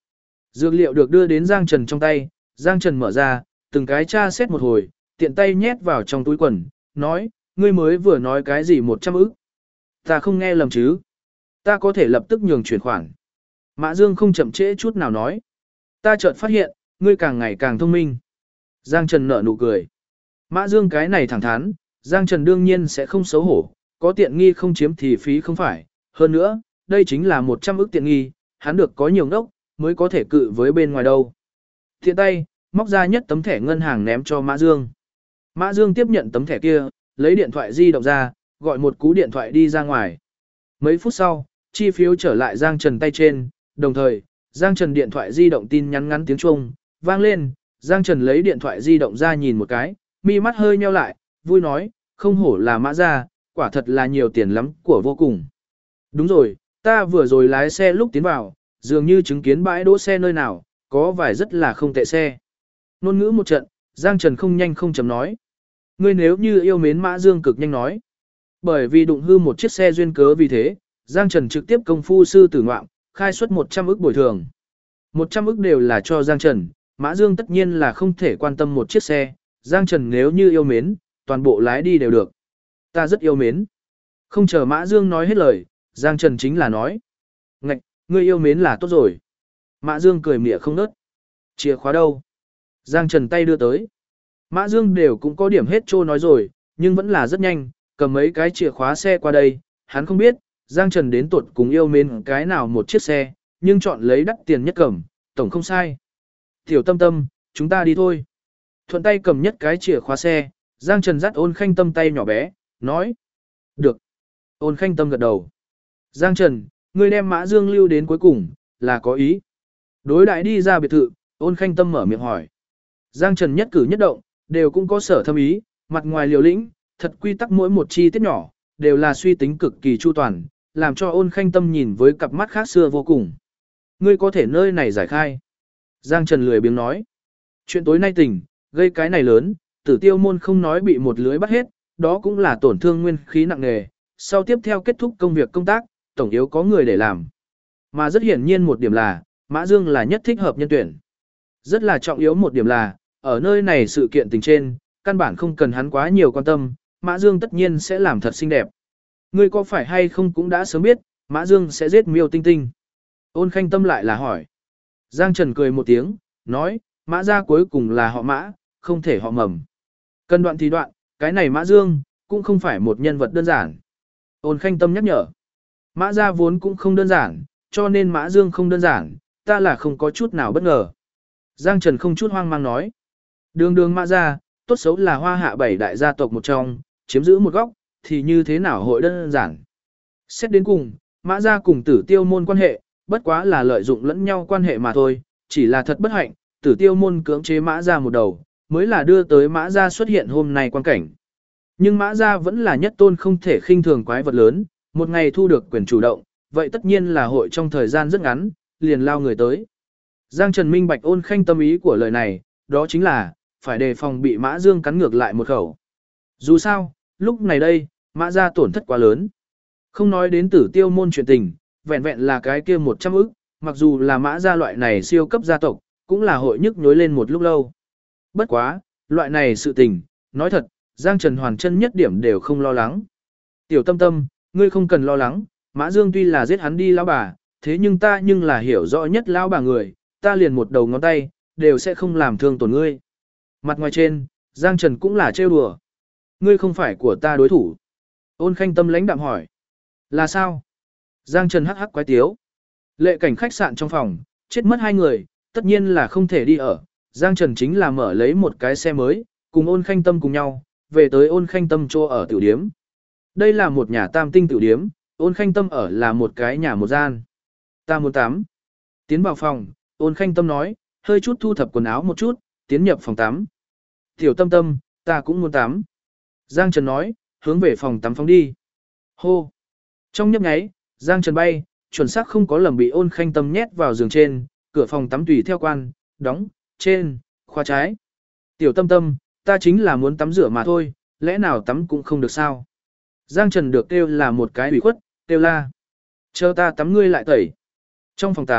Dược liệu được đưa đến Giang Trần trong tay, Giang Trần mở ra, từng cái tra xét một hồi, tiện tay nhét vào trong túi quần, nói, ngươi mới vừa nói cái gì 100 ức. Ta không nghe lầm chứ. Ta có thể lập tức nhường chuyển khoản. Mã Dương không chậm trễ chút nào nói. Ta chợt phát hiện, ngươi càng ngày càng thông minh. Giang Trần nở nụ cười. Mã Dương cái này thẳng thắn, Giang Trần đương nhiên sẽ không xấu hổ, có tiện nghi không chiếm thì phí không phải. Hơn nữa, đây chính là 100 ức tiện nghi, hắn được có nhiều ngốc, mới có thể cự với bên ngoài đâu. Thiện tay, móc ra nhất tấm thẻ ngân hàng ném cho Mã Dương. Mã Dương tiếp nhận tấm thẻ kia, lấy điện thoại di động ra, gọi một cú điện thoại đi ra ngoài. Mấy phút sau, chi phiếu trở lại Giang Trần tay trên, đồng thời, Giang Trần điện thoại di động tin nhắn ngắn tiếng Trung, vang lên, Giang Trần lấy điện thoại di động ra nhìn một cái, mi mắt hơi nheo lại, vui nói, không hổ là Mã gia, quả thật là nhiều tiền lắm, của vô cùng. Đúng rồi, ta vừa rồi lái xe lúc tiến vào, dường như chứng kiến bãi đỗ xe nơi nào, có vài rất là không tệ xe. Nôn ngữ một trận, Giang Trần không nhanh không chậm nói. Ngươi nếu như yêu mến Mã Dương cực nhanh nói. Bởi vì đụng hư một chiếc xe duyên cớ vì thế, Giang Trần trực tiếp công phu sư tử ngoạm, khai suất 100 ức bồi thường. 100 ức đều là cho Giang Trần, Mã Dương tất nhiên là không thể quan tâm một chiếc xe, Giang Trần nếu như yêu mến, toàn bộ lái đi đều được. Ta rất yêu mến. Không chờ Mã Dương nói hết lời, Giang Trần chính là nói. Ngạch, ngươi yêu mến là tốt rồi. Mã Dương cười mỉa không nớt. Chìa khóa đâu? Giang Trần tay đưa tới. Mã Dương đều cũng có điểm hết trô nói rồi, nhưng vẫn là rất nhanh, cầm mấy cái chìa khóa xe qua đây. Hắn không biết, Giang Trần đến tuột cùng yêu mến cái nào một chiếc xe, nhưng chọn lấy đắt tiền nhất cầm, tổng không sai. Tiểu Tâm Tâm, chúng ta đi thôi. Thuận tay cầm nhất cái chìa khóa xe, Giang Trần dắt Ôn Khanh Tâm tay nhỏ bé, nói. Được. Ôn Khanh Tâm gật đầu. Giang Trần, ngươi đem Mã Dương lưu đến cuối cùng, là có ý. Đối đại đi ra biệt thự, Ôn Khanh Tâm mở miệng hỏi. Giang Trần nhất cử nhất động, đều cũng có sở thâm ý, mặt ngoài liều lĩnh, thật quy tắc mỗi một chi tiết nhỏ, đều là suy tính cực kỳ chu toàn, làm cho Ôn Khanh Tâm nhìn với cặp mắt khác xưa vô cùng. Ngươi có thể nơi này giải khai. Giang Trần lười biếng nói. Chuyện tối nay tỉnh, gây cái này lớn, Tử Tiêu môn không nói bị một lưới bắt hết, đó cũng là tổn thương nguyên khí nặng nề. Sau tiếp theo kết thúc công việc công tác, tổng yếu có người để làm. Mà rất hiển nhiên một điểm là, Mã Dương là nhất thích hợp nhân tuyển. Rất là trọng yếu một điểm là, ở nơi này sự kiện tình trên, căn bản không cần hắn quá nhiều quan tâm, Mã Dương tất nhiên sẽ làm thật xinh đẹp. Ngươi có phải hay không cũng đã sớm biết, Mã Dương sẽ giết Miêu Tinh Tinh. Ôn Khanh Tâm lại là hỏi. Giang Trần cười một tiếng, nói, Mã gia cuối cùng là họ Mã, không thể họ Mầm. Cần đoạn thì đoạn, cái này Mã Dương, cũng không phải một nhân vật đơn giản. Ôn Khanh Tâm nhắc nhở. Mã gia vốn cũng không đơn giản, cho nên Mã Dương không đơn giản, ta là không có chút nào bất ngờ. Giang Trần không chút hoang mang nói. Đường đường Mã gia, tốt xấu là Hoa Hạ 7 đại gia tộc một trong, chiếm giữ một góc, thì như thế nào hội đơn giản. Xét đến cùng, Mã gia cùng Tử Tiêu môn quan hệ, bất quá là lợi dụng lẫn nhau quan hệ mà thôi, chỉ là thật bất hạnh, Tử Tiêu môn cưỡng chế Mã gia một đầu, mới là đưa tới Mã gia xuất hiện hôm nay quan cảnh. Nhưng Mã gia vẫn là nhất tôn không thể khinh thường quái vật lớn, một ngày thu được quyền chủ động, vậy tất nhiên là hội trong thời gian rất ngắn, liền lao người tới. Giang Trần minh bạch Ôn Khanh tâm ý của lời này, đó chính là, phải đề phòng bị Mã Dương cắn ngược lại một khẩu. Dù sao, lúc này đây, Mã gia tổn thất quá lớn. Không nói đến Tử Tiêu môn chuyện tình, vẹn vẹn là cái kia 100 ức, mặc dù là Mã gia loại này siêu cấp gia tộc, cũng là hội nhức nhối lên một lúc lâu. Bất quá, loại này sự tình, nói thật, Giang Trần hoàn chân nhất điểm đều không lo lắng. Tiểu Tâm Tâm, ngươi không cần lo lắng, Mã Dương tuy là giết hắn đi lão bà, thế nhưng ta nhưng là hiểu rõ nhất lão bà người, ta liền một đầu ngón tay, đều sẽ không làm thương tổn ngươi. Mặt ngoài trên, Giang Trần cũng là trêu đùa. Ngươi không phải của ta đối thủ. Ôn Khanh Tâm lãnh đạm hỏi. Là sao? Giang Trần hắc hắc quái tiếu. Lệ cảnh khách sạn trong phòng, chết mất 2 người, tất nhiên là không thể đi ở. Giang Trần chính là mở lấy một cái xe mới, cùng Ôn Khanh Tâm cùng nhau, về tới Ôn Khanh Tâm chỗ ở tiểu điếm. Đây là một nhà tam tinh tiểu điếm, Ôn Khanh Tâm ở là một cái nhà một gian. Ta muốn tắm. Tiến vào phòng, Ôn Khanh Tâm nói, hơi chút thu thập quần áo một chút, tiến nhập phòng tắm. Tiểu Tâm Tâm, ta cũng muốn tắm. Giang Trần nói, hướng về phòng tắm phóng đi. Hô. Trong nhấp nháy, Giang Trần bay, chuẩn xác không có lầm bị Ôn Khanh Tâm nhét vào giường trên, cửa phòng tắm tùy theo quan, đóng, trên, khóa trái. Tiểu Tâm Tâm, ta chính là muốn tắm rửa mà thôi, lẽ nào tắm cũng không được sao? Giang Trần được kêu là một cái ủy khuất, kêu la. Chờ ta tắm ngươi lại tẩy. Trong phòng tắm,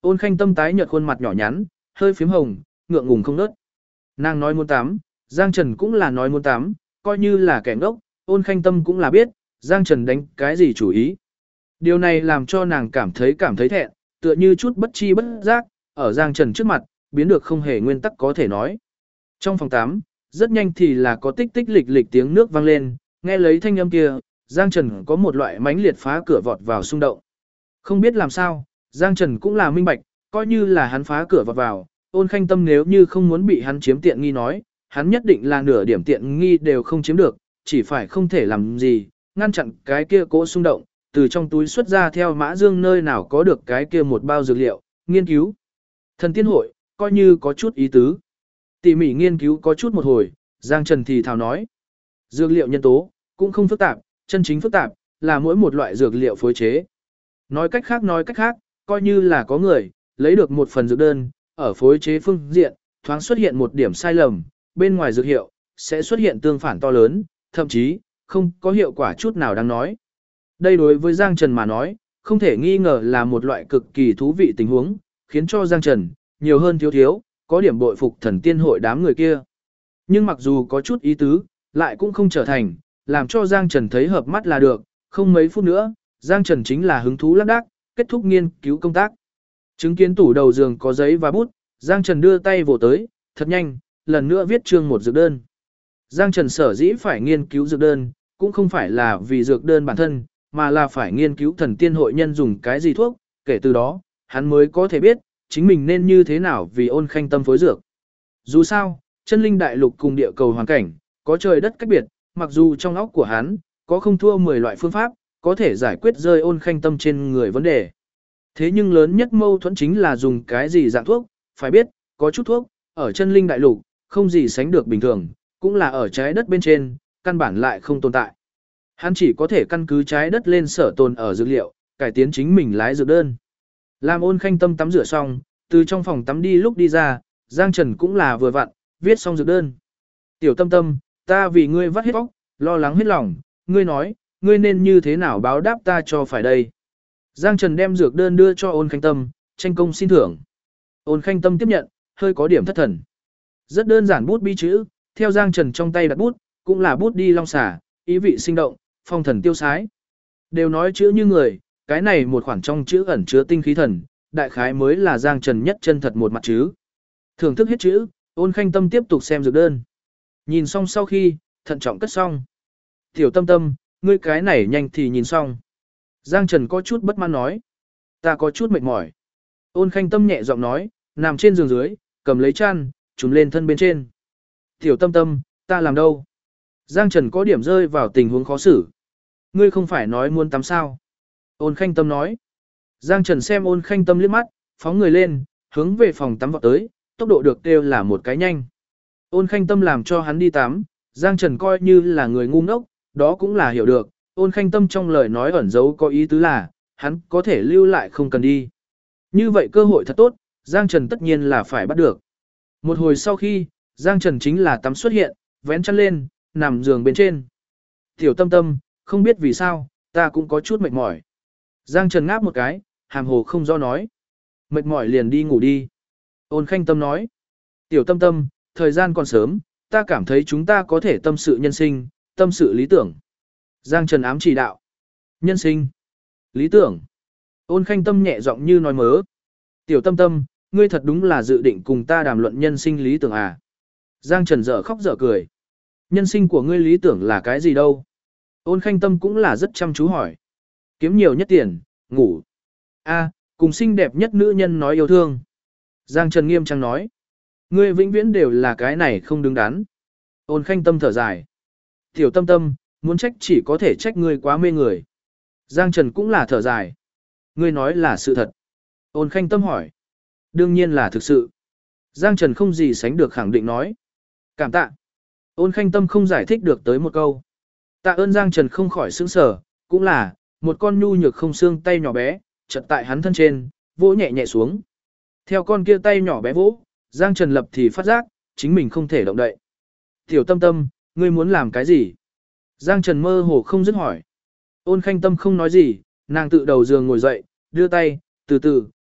Ôn Khanh Tâm tái nhợt khuôn mặt nhỏ nhắn, hơi phím hồng, ngượng ngùng không nớt. Nàng nói muốn tắm, Giang Trần cũng là nói muốn tắm, coi như là kẻ ngốc, Ôn Khanh Tâm cũng là biết, Giang Trần đánh cái gì chủ ý. Điều này làm cho nàng cảm thấy thẹn, tựa như chút bất chi bất giác, ở Giang Trần trước mặt, biến được không hề nguyên tắc có thể nói. Trong phòng tắm, rất nhanh thì là có tích tích lịch lịch tiếng nước vang lên, nghe lấy thanh âm kia, Giang Trần có một loại mãnh liệt phá cửa vọt vào xung động. Không biết làm sao, Giang Trần cũng là minh bạch, coi như là hắn phá cửa vọt vào, Ôn Khanh Tâm nếu như không muốn bị hắn chiếm tiện nghi nói, hắn nhất định là nửa điểm tiện nghi đều không chiếm được, chỉ phải không thể làm gì, ngăn chặn cái kia cỗ xung động, từ trong túi xuất ra theo Mã Dương nơi nào có được cái kia một bao dược liệu, nghiên cứu. Thần tiên hội, coi như có chút ý tứ. Tỉ mỉ nghiên cứu có chút một hồi, Giang Trần thì thào nói. Dược liệu nhân tố, cũng không phức tạp, chân chính phức tạp, là mỗi một loại dược liệu phối chế. Nói cách khác, coi như là có người, lấy được một phần dược đơn, ở phối chế phương diện, thoáng xuất hiện một điểm sai lầm, bên ngoài dược hiệu, sẽ xuất hiện tương phản to lớn, thậm chí, không có hiệu quả chút nào đáng nói. Đây đối với Giang Trần mà nói, không thể nghi ngờ là một loại cực kỳ thú vị tình huống, khiến cho Giang Trần, nhiều hơn thiếu, có điểm bội phục thần tiên hội đám người kia. Nhưng mặc dù có chút ý tứ, lại cũng không trở thành, làm cho Giang Trần thấy hợp mắt là được, không mấy phút nữa, Giang Trần chính là hứng thú lác đác, kết thúc nghiên cứu công tác. Chứng kiến tủ đầu giường có giấy và bút, Giang Trần đưa tay vỗ tới, thật nhanh, lần nữa viết chương một dược đơn. Giang Trần sở dĩ phải nghiên cứu dược đơn, cũng không phải là vì dược đơn bản thân, mà là phải nghiên cứu thần tiên hội nhân dùng cái gì thuốc, kể từ đó, hắn mới có thể biết, chính mình nên như thế nào vì Ôn Khanh Tâm phối dược. Dù sao, chân linh đại lục cùng địa cầu hoàn cảnh, có trời đất cách biệt, mặc dù trong óc của hắn, có không thua 10 loại phương pháp, có thể giải quyết rơi Ôn Khanh Tâm trên người vấn đề. Thế nhưng lớn nhất mâu thuẫn chính là dùng cái gì dạng thuốc, phải biết, có chút thuốc, ở chân linh đại lục, không gì sánh được bình thường, cũng là ở trái đất bên trên, căn bản lại không tồn tại. Hắn chỉ có thể căn cứ trái đất lên sở tồn ở dược liệu, cải tiến chính mình lái dược đơn. Làm Ôn Khanh Tâm tắm rửa xong, từ trong phòng tắm đi lúc đi ra, Giang Trần cũng là vừa vặn, viết xong dược đơn. Tiểu Tâm Tâm, ta vì ngươi vắt hết óc, lo lắng hết lòng, ngươi nói, ngươi nên như thế nào báo đáp ta cho phải đây. Giang Trần đem dược đơn đưa cho Ôn Khanh Tâm, tranh công xin thưởng. Ôn Khanh Tâm tiếp nhận, hơi có điểm thất thần. Rất đơn giản bút bi chữ, theo Giang Trần trong tay đặt bút, cũng là bút đi long xả, ý vị sinh động, phong thần tiêu sái. Đều nói chữ như người, cái này một khoản trong chữ ẩn chứa tinh khí thần, đại khái mới là Giang Trần nhất chân thật một mặt chứ. Thưởng thức hết chữ, Ôn Khanh Tâm tiếp tục xem dược đơn. Nhìn xong sau khi, thận trọng cất xong. Tiểu Tâm Tâm, ngươi cái này nhanh thì nhìn xong. Giang Trần có chút bất mãn nói. Ta có chút mệt mỏi. Ôn Khanh Tâm nhẹ giọng nói, nằm trên giường dưới, cầm lấy chăn, trùm lên thân bên trên. Tiểu Tâm Tâm, ta làm đâu? Giang Trần có điểm rơi vào tình huống khó xử. Ngươi không phải nói muốn tắm sao? Ôn Khanh Tâm nói. Giang Trần xem Ôn Khanh Tâm liếc mắt, phóng người lên, hướng về phòng tắm vọt tới, tốc độ được kêu là một cái nhanh. Ôn Khanh Tâm làm cho hắn đi tắm, Giang Trần coi như là người ngu ngốc, đó cũng là hiểu được. Ôn Khanh Tâm trong lời nói ẩn giấu có ý tứ là, hắn có thể lưu lại không cần đi. Như vậy cơ hội thật tốt, Giang Trần tất nhiên là phải bắt được. Một hồi sau khi, Giang Trần chính là tắm xuất hiện, vén chăn lên, nằm giường bên trên. Tiểu Tâm Tâm, không biết vì sao, ta cũng có chút mệt mỏi. Giang Trần ngáp một cái, hàm hồ không do nói. Mệt mỏi liền đi ngủ đi. Ôn Khanh Tâm nói. Tiểu Tâm Tâm, thời gian còn sớm, ta cảm thấy chúng ta có thể tâm sự nhân sinh, tâm sự lý tưởng. Giang Trần ám chỉ đạo. Nhân sinh. Lý tưởng. Ôn Khanh Tâm nhẹ giọng như nói mớ. Tiểu Tâm Tâm, ngươi thật đúng là dự định cùng ta đàm luận nhân sinh lý tưởng à. Giang Trần dở khóc dở cười. Nhân sinh của ngươi lý tưởng là cái gì đâu? Ôn Khanh Tâm cũng là rất chăm chú hỏi. Kiếm nhiều nhất tiền, ngủ. A, cùng xinh đẹp nhất nữ nhân nói yêu thương. Giang Trần nghiêm trang nói. Ngươi vĩnh viễn đều là cái này không đứng đắn. Ôn Khanh Tâm thở dài. Tiểu Tâm Tâm, muốn trách chỉ có thể trách ngươi quá mê người. Giang Trần cũng là thở dài. Ngươi nói là sự thật. Ôn Khanh Tâm hỏi. Đương nhiên là thực sự. Giang Trần không gì sánh được khẳng định nói. Cảm tạ. Ôn Khanh Tâm không giải thích được tới một câu. Tạ ơn. Giang Trần không khỏi sững sờ, cũng là, một con nhu nhược không xương tay nhỏ bé, chật tại hắn thân trên, vỗ nhẹ nhẹ xuống. Theo con kia tay nhỏ bé vỗ, Giang Trần lập thì phát giác, chính mình không thể động đậy. Tiểu Tâm Tâm, ngươi muốn làm cái gì? Giang Trần mơ hồ không dứt hỏi. Ôn Khanh Tâm không nói gì, nàng tự đầu giường ngồi dậy, đưa tay, từ từ,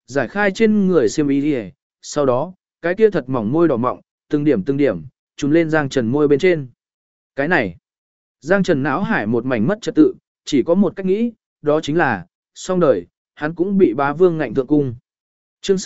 giải khai trên người xiêm y đi, sau đó, cái kia thật mỏng môi đỏ mọng, từng điểm trùm lên Giang Trần môi bên trên. Cái này, Giang Trần não hải một mảnh mất trật tự, chỉ có một cách nghĩ, đó chính là, xong đời, hắn cũng bị bá vương ngạnh thượng cung. Chương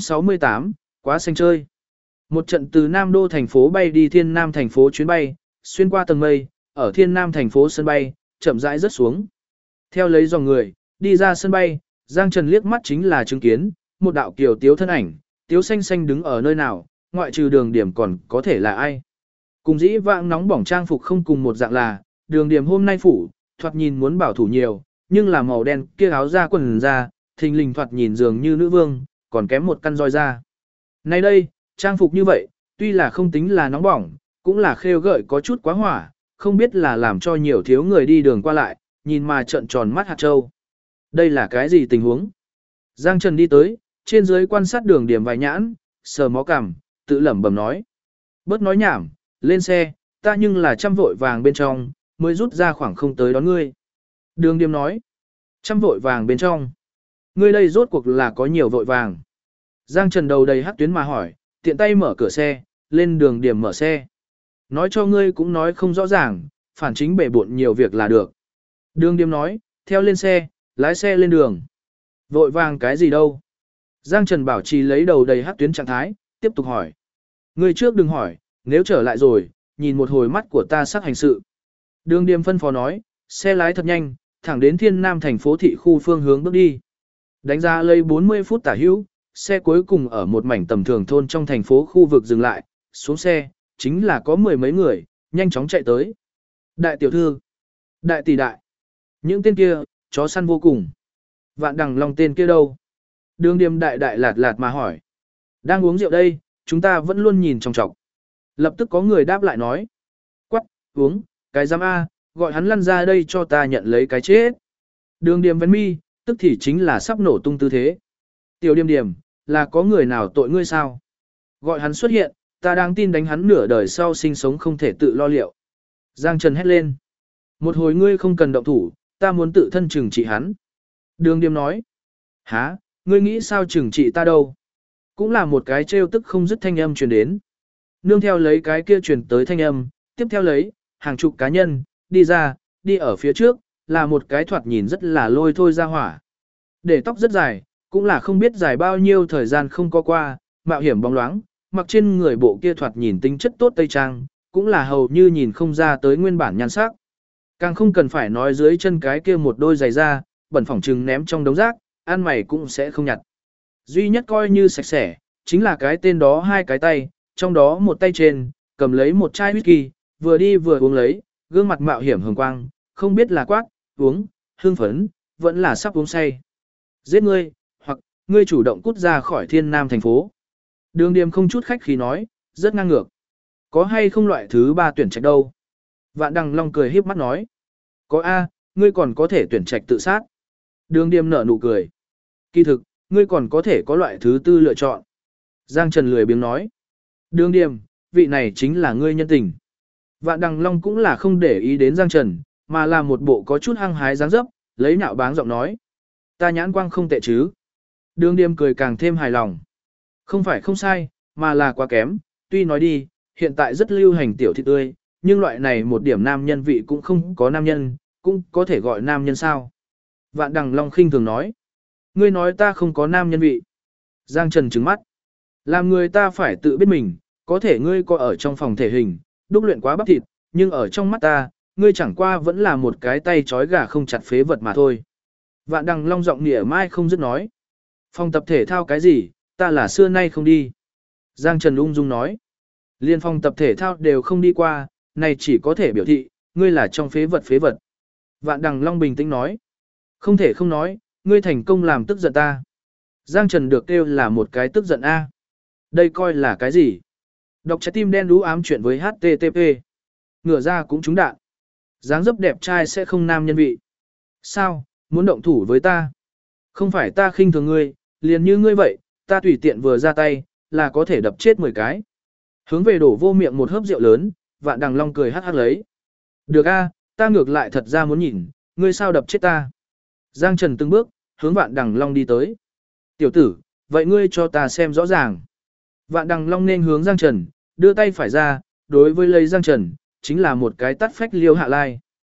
668, quá xanh chơi. Một trận từ Nam Đô thành phố bay đi Thiên Nam thành phố chuyến bay, xuyên qua tầng mây, ở Thiên Nam thành phố sân bay, chậm rãi rớt xuống. Theo lấy dòng người, đi ra sân bay, Giang Trần liếc mắt chính là chứng kiến, một đạo kiều tiếu thân ảnh, tiếu xanh xanh đứng ở nơi nào, ngoại trừ Đường Điểm còn có thể là ai. Cùng dĩ vãng nóng bỏng trang phục không cùng một dạng là, Đường Điểm hôm nay phủ, thoạt nhìn muốn bảo thủ nhiều, nhưng là màu đen kia áo da quần da, thình lình thoạt nhìn dường như nữ vương, còn kém một căn roi da. Nay đây, trang phục như vậy, tuy là không tính là nóng bỏng, cũng là khêu gợi có chút quá hỏa, không biết là làm cho nhiều thiếu người đi đường qua lại, nhìn mà trợn tròn mắt hạt châu. Đây là cái gì tình huống? Giang Trần đi tới, trên dưới quan sát Đường Điểm vài nhãn, sờ mó cằm, tự lẩm bẩm nói. Bớt nói nhảm, lên xe, ta nhưng là trăm vội vàng bên trong, mới rút ra khoảng không tới đón ngươi. Đường Điểm nói. Trăm vội vàng bên trong. Ngươi đây rốt cuộc là có nhiều vội vàng. Giang Trần đầu đầy hắc tuyến mà hỏi, tiện tay mở cửa xe, lên Đường Điểm mở xe. Nói cho ngươi cũng nói không rõ ràng, phản chính bể bộn nhiều việc là được. Đường Điểm nói, theo lên xe, lái xe lên đường. Vội vàng cái gì đâu? Giang Trần bảo trì lấy đầu đầy hắc tuyến trạng thái, tiếp tục hỏi. Ngươi trước đừng hỏi, nếu trở lại rồi, nhìn một hồi mắt của ta sắc hành sự. Đường Điểm phân phó nói, xe lái thật nhanh, thẳng đến Thiên Nam thành phố thị khu phương hướng bước đi. Đánh ra lấy 40 phút tả hữu, xe cuối cùng ở một mảnh tầm thường thôn trong thành phố khu vực dừng lại, xuống xe, chính là có mười mấy người, nhanh chóng chạy tới. Đại tiểu thư, đại tỷ đại, những tên kia, chó săn vô cùng. Vạn Đằng Long tên kia đâu? Đường Điểm đại đại lạt lạt mà hỏi. Đang uống rượu đây, chúng ta vẫn luôn nhìn trong trọc. Lập tức có người đáp lại nói. Quắc, uống, cái giám A, gọi hắn lăn ra đây cho ta nhận lấy cái chết. Đường Điểm vấn mi, tức thì chính là sắp nổ tung tư thế. Tiểu Điểm Điểm, là có người nào tội ngươi sao? Gọi hắn xuất hiện, ta đang tin đánh hắn nửa đời sau sinh sống không thể tự lo liệu. Giang Trần hét lên. Một hồi ngươi không cần động thủ, ta muốn tự thân trừng trị hắn. Đường Điểm nói. Hả, ngươi nghĩ sao trừng trị ta đâu? Cũng là một cái trêu tức không dứt thanh âm truyền đến. Nương theo lấy cái kia truyền tới thanh âm, tiếp theo lấy, hàng chục cá nhân, đi ra, đi ở phía trước, là một cái thoạt nhìn rất là lôi thôi ra hỏa. Để tóc rất dài, cũng là không biết dài bao nhiêu thời gian không có qua, mạo hiểm bóng loáng, mặc trên người bộ kia thoạt nhìn tính chất tốt tây trang, cũng là hầu như nhìn không ra tới nguyên bản nhan sắc. Càng không cần phải nói dưới chân cái kia một đôi giày da, bẩn phỏng trừng ném trong đống rác, ăn mày cũng sẽ không nhặt. Duy nhất coi như sạch sẽ, chính là cái tên đó hai cái tay, trong đó một tay trên, cầm lấy một chai whisky, vừa đi vừa uống lấy, gương mặt mạo hiểm hồng quang, không biết là quát, uống, hương phấn, vẫn là sắp uống say. Giết ngươi, hoặc, ngươi chủ động cút ra khỏi Thiên Nam thành phố. Đường Điểm không chút khách khí nói, rất ngang ngược. Có hay không loại thứ ba tuyển trạch đâu? Vạn Đằng Long cười híp mắt nói. Có A, ngươi còn có thể tuyển trạch tự sát. Đường Điểm nở nụ cười. Kỳ thực, ngươi còn có thể có loại thứ tư lựa chọn. Giang Trần lười biếng nói. Đường Điểm, vị này chính là ngươi nhân tình. Vạn Đằng Long cũng là không để ý đến Giang Trần, mà là một bộ có chút hăng hái dáng dấp, lấy nhạo báng giọng nói. Ta nhãn quang không tệ chứ. Đường Điểm cười càng thêm hài lòng. Không phải không sai, mà là quá kém, tuy nói đi, hiện tại rất lưu hành tiểu thị tươi, nhưng loại này một điểm nam nhân vị cũng không có nam nhân, cũng có thể gọi nam nhân sao. Vạn Đằng Long khinh thường nói. Ngươi nói ta không có nam nhân vị. Giang Trần trừng mắt. Làm người ta phải tự biết mình, có thể ngươi có ở trong phòng thể hình, đúc luyện quá bắp thịt, nhưng ở trong mắt ta, ngươi chẳng qua vẫn là một cái tay trói gà không chặt phế vật mà thôi. Vạn Đằng Long giọng nịa mai không dứt nói. Phòng tập thể thao cái gì, ta là xưa nay không đi. Giang Trần ung dung nói. Liên phòng tập thể thao đều không đi qua, này chỉ có thể biểu thị, ngươi là trong phế vật phế vật. Vạn Đằng Long bình tĩnh nói. Không thể không nói, ngươi thành công làm tức giận ta. Giang Trần được kêu là một cái tức giận A. Đây coi là cái gì? Đọc trái tim đen đú ám chuyện với HTTP. Ngửa ra cũng trúng đạn. Dáng dấp đẹp trai sẽ không nam nhân vị. Sao, muốn động thủ với ta? Không phải ta khinh thường ngươi, liền như ngươi vậy, ta tùy tiện vừa ra tay, là có thể đập chết 10 cái. Hướng về đổ vô miệng một hớp rượu lớn, Vạn Đằng Long cười hắc hắc lấy. Được a, ta ngược lại thật ra muốn nhìn, ngươi sao đập chết ta. Giang Trần từng bước, hướng Vạn Đằng Long đi tới. Tiểu tử, Vậy ngươi cho ta xem rõ ràng. Vạn Đằng Long nên hướng Giang Trần, đưa tay phải ra, đối với lấy Giang Trần, chính là một cái tát phách liêu hạ lai.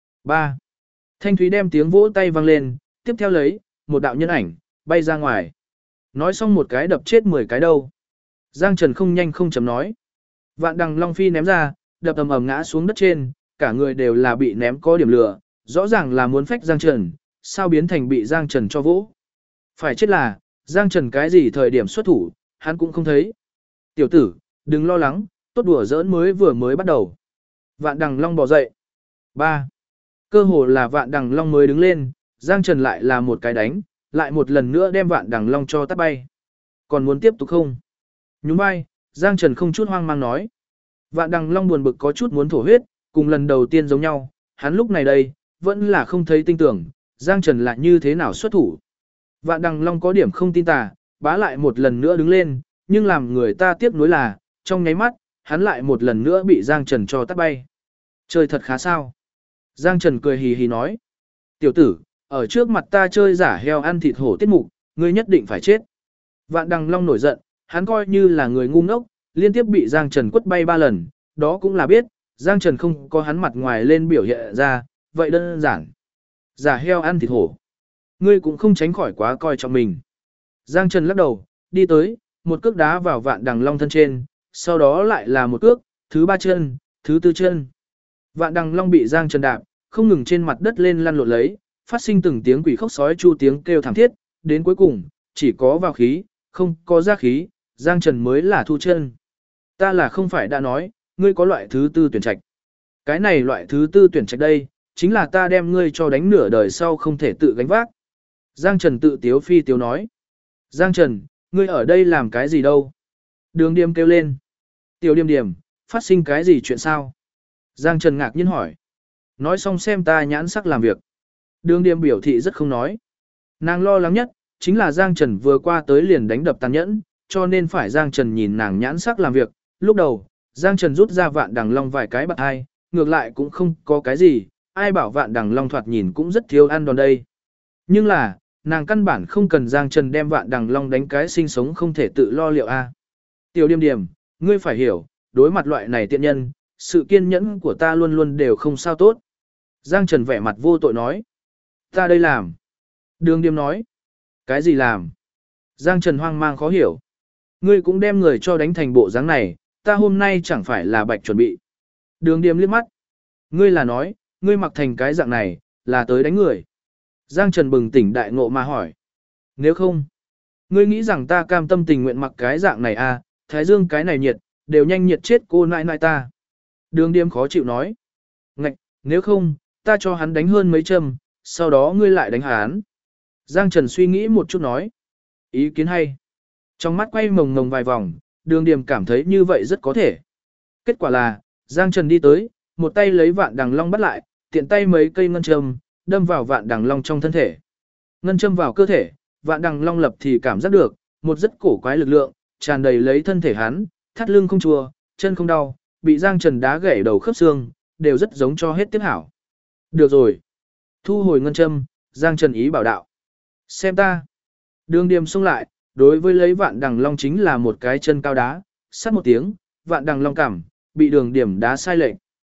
3. Thanh Thúy đem tiếng vỗ tay vang lên, tiếp theo lấy, một đạo nhân ảnh, bay ra ngoài. Nói xong một cái đập chết 10 cái đâu. Giang Trần không nhanh không chậm nói. Vạn Đằng Long phi ném ra, đập ầm ầm ngã xuống đất trên, cả người đều là bị ném có điểm lửa, rõ ràng là muốn phách Giang Trần, sao biến thành bị Giang Trần cho vỗ. Phải chết là, Giang Trần cái gì thời điểm xuất thủ, hắn cũng không thấy. Tiểu tử, đừng lo lắng, tốt đùa giỡn mới bắt đầu. Vạn Đằng Long bò dậy. 3. Cơ hồ là Vạn Đằng Long mới đứng lên, Giang Trần lại là một cái đánh, lại một lần nữa đem Vạn Đằng Long cho tát bay. Còn muốn tiếp tục không? Nhún vai, Giang Trần không chút hoang mang nói. Vạn Đằng Long buồn bực có chút muốn thổ huyết, cùng lần đầu tiên giống nhau, hắn lúc này đây, vẫn là không thấy tin tưởng, Giang Trần lại như thế nào xuất thủ. Vạn Đằng Long có điểm không tin tà, bá lại một lần nữa đứng lên, nhưng làm người ta tiếc nuối là, trong nháy mắt, hắn lại một lần nữa bị Giang Trần cho tát bay. Chơi thật khá sao. Giang Trần cười hì hì nói. Tiểu tử, ở trước mặt ta chơi giả heo ăn thịt hổ tiết mục, ngươi nhất định phải chết. Vạn Đằng Long nổi giận, hắn coi như là người ngu ngốc, liên tiếp bị Giang Trần quất bay 3 lần, đó cũng là biết, Giang Trần không có hắn mặt ngoài lên biểu hiện ra, vậy đơn giản. Giả heo ăn thịt hổ. Ngươi cũng không tránh khỏi quá coi trọng mình. Giang Trần lắc đầu, đi tới, một cước đá vào Vạn Đằng Long thân trên, sau đó lại là một cước, thứ 3 chân, thứ 4 chân. Vạn Đằng Long bị Giang Trần đạp, không ngừng trên mặt đất lên lăn lộn lấy, phát sinh từng tiếng quỷ khóc sói chu tiếng kêu thảm thiết, đến cuối cùng, chỉ có vào khí, không có ra khí, Giang Trần mới là thu chân. Ta là không phải đã nói, ngươi có loại thứ 4 tuyển trạch. Cái này loại thứ 4 tuyển trạch đây, chính là ta đem ngươi cho đánh nửa đời sau không thể tự gánh vác. Giang Trần tự tiếu phi tiếu nói. Giang Trần, ngươi ở đây làm cái gì đâu? Đường Điềm kêu lên. Tiểu Điềm Điềm, phát sinh cái gì chuyện sao? Giang Trần ngạc nhiên hỏi. Nói xong xem ta nhãn sắc làm việc. Đường Điềm biểu thị rất không nói. Nàng lo lắng nhất, chính là Giang Trần vừa qua tới liền đánh đập tàn nhẫn, cho nên phải Giang Trần nhìn nàng nhãn sắc làm việc. Lúc đầu, Giang Trần rút ra Vạn Đằng Long vài cái bạc hai, ngược lại cũng không có cái gì, ai bảo Vạn Đằng Long thoạt nhìn cũng rất thiếu ăn đòn đây. Nhưng là, nàng căn bản không cần Giang Trần đem Vạn Đằng Long đánh cái sinh sống không thể tự lo liệu a. Tiểu Điềm Điềm, ngươi phải hiểu, đối mặt loại này tiện nhân, sự kiên nhẫn của ta luôn luôn đều không sao tốt. Giang Trần vẻ mặt vô tội nói. Ta đây làm. Đường Điềm nói. Cái gì làm? Giang Trần hoang mang khó hiểu. Ngươi cũng đem người cho đánh thành bộ dáng này, ta hôm nay chẳng phải là bạch chuẩn bị. Đường Điềm liếc mắt. Ngươi là nói, ngươi mặc thành cái dạng này, là tới đánh người. Giang Trần bừng tỉnh đại ngộ mà hỏi. Nếu không, ngươi nghĩ rằng ta cam tâm tình nguyện mặc cái dạng này à, thái dương cái này nhiệt, đều nhanh nhiệt chết cô nãi nãi ta. Đường Điềm khó chịu nói. Ngạch, nếu không, ta cho hắn đánh hơn mấy châm, sau đó ngươi lại đánh hắn. Giang Trần suy nghĩ một chút nói. Ý kiến hay. Trong mắt quay mồng mồng vài vòng, Đường Điềm cảm thấy như vậy rất có thể. Kết quả là, Giang Trần đi tới, một tay lấy Vạn Đằng Long bắt lại, tiện tay mấy cây ngân châm, đâm vào Vạn Đằng Long trong thân thể. Ngân châm vào cơ thể, Vạn Đằng Long lập thì cảm giác được, một rất cổ quái lực lượng, tràn đầy lấy thân thể hắn, thắt lưng không chua, chân không đau, bị Giang Trần đá gãy đầu khớp xương, đều rất giống cho hết tiếp hảo. Được rồi. Thu hồi ngân châm, Giang Trần ý bảo đạo. Xem ta. Đường Điềm xông lại, đối với lấy Vạn Đằng Long chính là một cái chân cao đá, sát một tiếng, Vạn Đằng Long cảm, bị Đường Điềm đá sai lệch.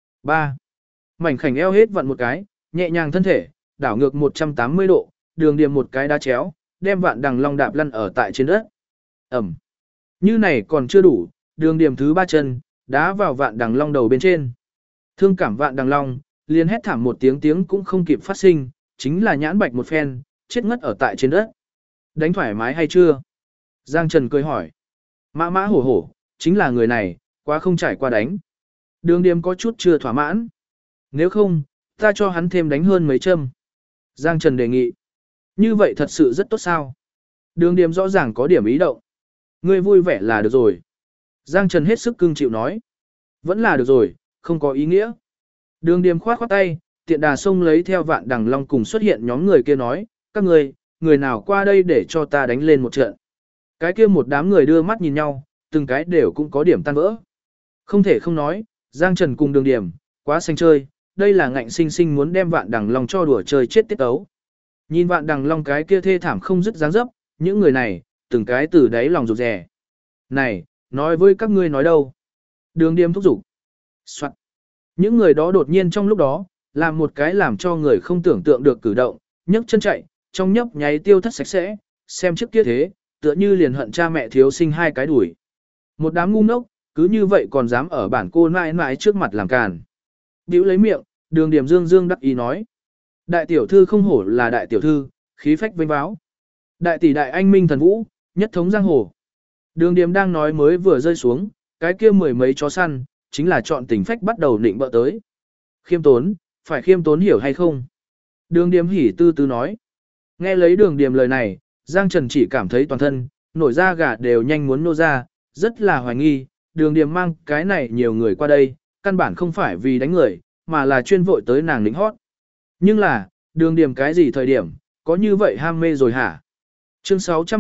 3. Mảnh khảnh eo hết vặn một cái, nhẹ nhàng thân thể, đảo ngược 180 độ, Đường Điềm một cái đá chéo, đem Vạn Đằng Long đạp lăn ở tại trên đất. Ẩm. Như này còn chưa đủ, Đường Điềm thứ 3 chân, đá vào Vạn Đằng Long đầu bên trên. Thương cảm Vạn Đằng Long, liền hét thảm một tiếng cũng không kịp phát sinh, chính là nhãn bạch một phen, chết ngất ở tại trên đất. Đánh thoải mái hay chưa? Giang Trần cười hỏi. Mã mã hổ hổ, chính là người này, quá không trải qua đánh. Đường Điềm có chút chưa thỏa mãn. Nếu không, ta cho hắn thêm đánh hơn mấy châm. Giang Trần đề nghị. Như vậy thật sự rất tốt sao? Đường Điềm rõ ràng có điểm ý động. Ngươi vui vẻ là được rồi. Giang Trần hết sức cưng chịu nói. Vẫn là được rồi, không có ý nghĩa. Đường Điềm khoát khoát tay, tiện đà xông lấy theo Vạn Đằng Long cùng xuất hiện nhóm người kia nói, các người nào qua đây để cho ta đánh lên một trận. Cái kia một đám người đưa mắt nhìn nhau, từng cái đều cũng có điểm tan vỡ. Không thể không nói, Giang Trần cùng Đường Điềm, quá xanh chơi, đây là ngạnh sinh sinh muốn đem Vạn Đằng Long cho đùa chơi chết tiết ấu. Nhìn Vạn Đằng Long cái kia thê thảm không dứt dáng dấp, những người này, từng cái từ đáy lòng rụt rè. Này, nói với các ngươi nói đâu. Đường Điềm thúc giục. Soạn. Những người đó đột nhiên trong lúc đó, làm một cái làm cho người không tưởng tượng được cử động, nhấc chân chạy, trong nhấp nháy tiêu thất sạch sẽ, xem trước kia thế, tựa như liền hận cha mẹ thiếu sinh hai cái đuổi. Một đám ngu ngốc, cứ như vậy còn dám ở bản cô nãi nãi trước mặt làm càn. Bĩu lấy miệng, Đường Điềm dương dương đắc ý nói. Đại tiểu thư không hổ là đại tiểu thư, khí phách vênh váo. Đại tỷ đại anh minh thần vũ, nhất thống giang hồ. Đường Điềm đang nói mới vừa rơi xuống, cái kia mười mấy chó săn, chính là chọn tình phách bắt đầu định bợ tới. Khiêm tốn, phải khiêm tốn hiểu hay không? Đường Điềm hỉ tư tư nói. Nghe lấy Đường Điềm lời này, Giang Trần chỉ cảm thấy toàn thân, nổi da gà đều nhanh muốn nô ra, rất là hoài nghi, Đường Điềm mang cái này nhiều người qua đây, căn bản không phải vì đánh người, mà là chuyên vội tới nàng lĩnh hót. Nhưng là, Đường Điềm cái gì thời điểm, có như vậy ham mê rồi hả? Chương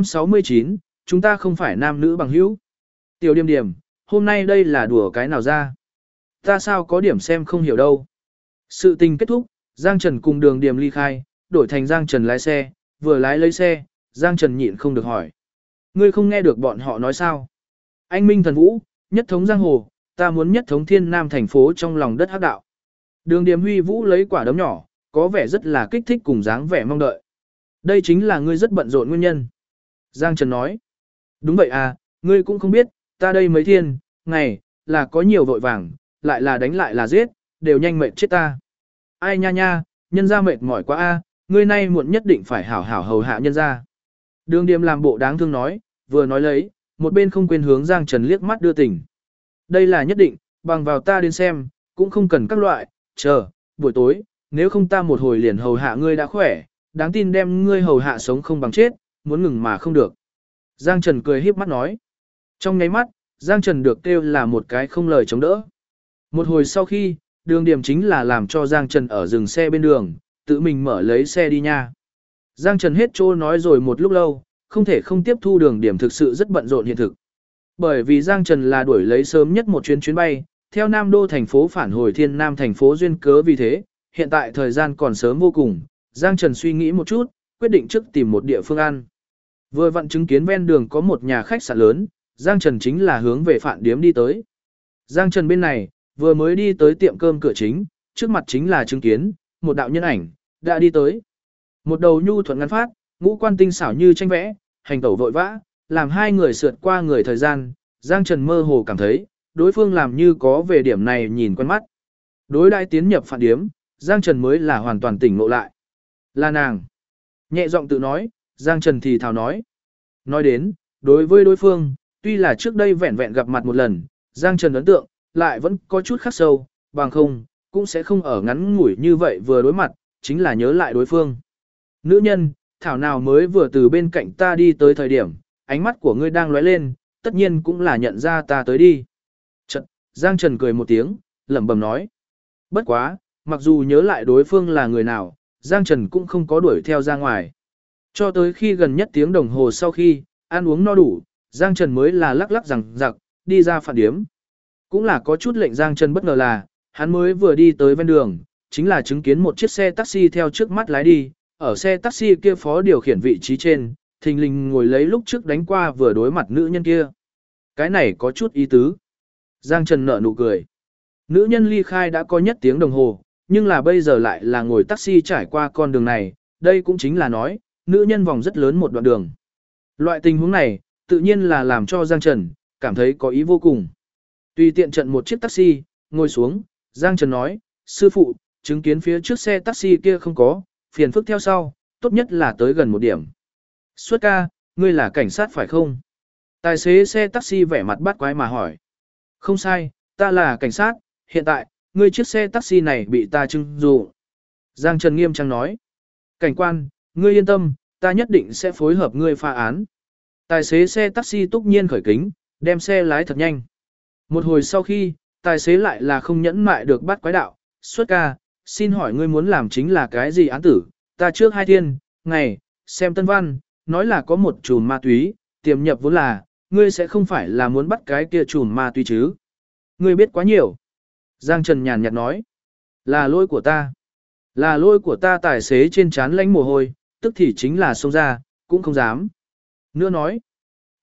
669, chúng ta không phải nam nữ bằng hữu. Tiểu Điềm Điềm, hôm nay đây là đùa cái nào ra? Ta sao có điểm xem không hiểu đâu. Sự tình kết thúc, Giang Trần cùng Đường Điềm ly khai, đổi thành Giang Trần lái xe, vừa lái lấy xe, Giang Trần nhịn không được hỏi. Ngươi không nghe được bọn họ nói sao? Anh Minh thần vũ, nhất thống giang hồ, ta muốn nhất thống thiên nam thành phố trong lòng đất hắc đạo. Đường Điềm huy vũ lấy quả đấm nhỏ, có vẻ rất là kích thích cùng dáng vẻ mong đợi. Đây chính là ngươi rất bận rộn nguyên nhân. Giang Trần nói. Đúng vậy à, ngươi cũng không biết, ta đây mấy thiên, ngày, là có nhiều vội vàng, lại là đánh lại là giết, đều nhanh mệt chết ta. Ai nha nha, nhân ra mệt mỏi quá a, ngươi nay muộn nhất định phải hảo hảo hầu hạ nhân ra. Đường Điềm làm bộ đáng thương nói, vừa nói lấy, một bên không quên hướng Giang Trần liếc mắt đưa tình. Đây là nhất định, bằng vào ta đến xem, cũng không cần các loại, chờ, buổi tối, nếu không ta một hồi liền hầu hạ ngươi đã khỏe, đáng tin đem ngươi hầu hạ sống không bằng chết, muốn ngừng mà không được. Giang Trần cười híp mắt nói. Trong nháy mắt, Giang Trần được kêu là một cái không lời chống đỡ. Một hồi sau khi, Đường Điềm chính là làm cho Giang Trần ở dừng xe bên đường, tự mình mở lấy xe đi nha. Giang Trần hết trô nói rồi một lúc lâu, không thể không tiếp thu Đường Điềm thực sự rất bận rộn hiện thực. Bởi vì Giang Trần là đuổi lấy sớm nhất một chuyến bay, theo Nam Đô thành phố phản hồi Thiên Nam thành phố duyên cớ vì thế, hiện tại thời gian còn sớm vô cùng, Giang Trần suy nghĩ một chút, quyết định trước tìm một địa phương ăn. Vừa vặn chứng kiến ven đường có một nhà khách sạn lớn, Giang Trần chính là hướng về phạn điếm đi tới. Giang Trần bên này, vừa mới đi tới tiệm cơm cửa chính, trước mặt chính là chứng kiến, một đạo nhân ảnh, đã đi tới. Một đầu nhu thuận ngắn phát, ngũ quan tinh xảo như tranh vẽ, hành tẩu vội vã, làm hai người sượt qua người thời gian, Giang Trần mơ hồ cảm thấy, đối phương làm như có về điểm này nhìn quen mắt. Đối đãi tiến nhập phạn điếm, Giang Trần mới là hoàn toàn tỉnh ngộ lại. Là nàng. Nhẹ giọng tự nói, Giang Trần thì thào nói. Nói đến, đối với đối phương, tuy là trước đây vẹn vẹn gặp mặt một lần, Giang Trần ấn tượng, lại vẫn có chút khắc sâu, bằng không, cũng sẽ không ở ngắn ngủi như vậy vừa đối mặt, chính là nhớ lại đối phương. Nữ nhân, thảo nào mới vừa từ bên cạnh ta đi tới thời điểm, ánh mắt của ngươi đang lóe lên, tất nhiên cũng là nhận ra ta tới đi. Chật, Giang Trần cười một tiếng, lẩm bẩm nói. Bất quá, mặc dù nhớ lại đối phương là người nào, Giang Trần cũng không có đuổi theo ra ngoài. Cho tới khi gần nhất tiếng đồng hồ sau khi, ăn uống no đủ, Giang Trần mới là lắc lắc rằng giặc, đi ra phản điếm. Cũng là có chút lệnh Giang Trần bất ngờ là, hắn mới vừa đi tới ven đường, chính là chứng kiến một chiếc xe taxi theo trước mắt lái đi, ở xe taxi kia phó điều khiển vị trí trên, thình lình ngồi lấy lúc trước đánh qua vừa đối mặt nữ nhân kia. Cái này có chút ý tứ. Giang Trần nở nụ cười. Nữ nhân ly khai đã có nhất tiếng đồng hồ, nhưng là bây giờ lại là ngồi taxi trải qua con đường này, đây cũng chính là nói, nữ nhân vòng rất lớn một đoạn đường. Loại tình huống này, tự nhiên là làm cho Giang Trần cảm thấy có ý vô cùng. Tùy tiện trận một chiếc taxi, ngồi xuống, Giang Trần nói, sư phụ, chứng kiến phía trước xe taxi kia không có, phiền phức theo sau, tốt nhất là tới gần một điểm. Xuất ca, ngươi là cảnh sát phải không? Tài xế xe taxi vẻ mặt bắt quái mà hỏi. Không sai, ta là cảnh sát, hiện tại, ngươi chiếc xe taxi này bị ta trưng dụ. Giang Trần nghiêm trang nói. Cảnh quan, ngươi yên tâm, ta nhất định sẽ phối hợp ngươi phá án. Tài xế xe taxi túc nhiên khởi kính, đem xe lái thật nhanh. Một hồi sau khi, tài xế lại là không nhẫn mại được bắt quái đạo. Xuất ca, xin hỏi ngươi muốn làm chính là cái gì án tử? Ta trước 2 thiên, ngày, xem tân văn, nói là có một chùm ma túy, tiềm nhập vốn là, ngươi sẽ không phải là muốn bắt cái kia chùm ma túy chứ? Ngươi biết quá nhiều. Giang Trần nhàn nhạt nói. Là lỗi của ta. Là lỗi của ta. Tài xế trên trán lánh mồ hôi, tức thì chính là xông ra, cũng không dám. Nữa nói,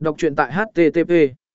Đọc truyện tại HTTP.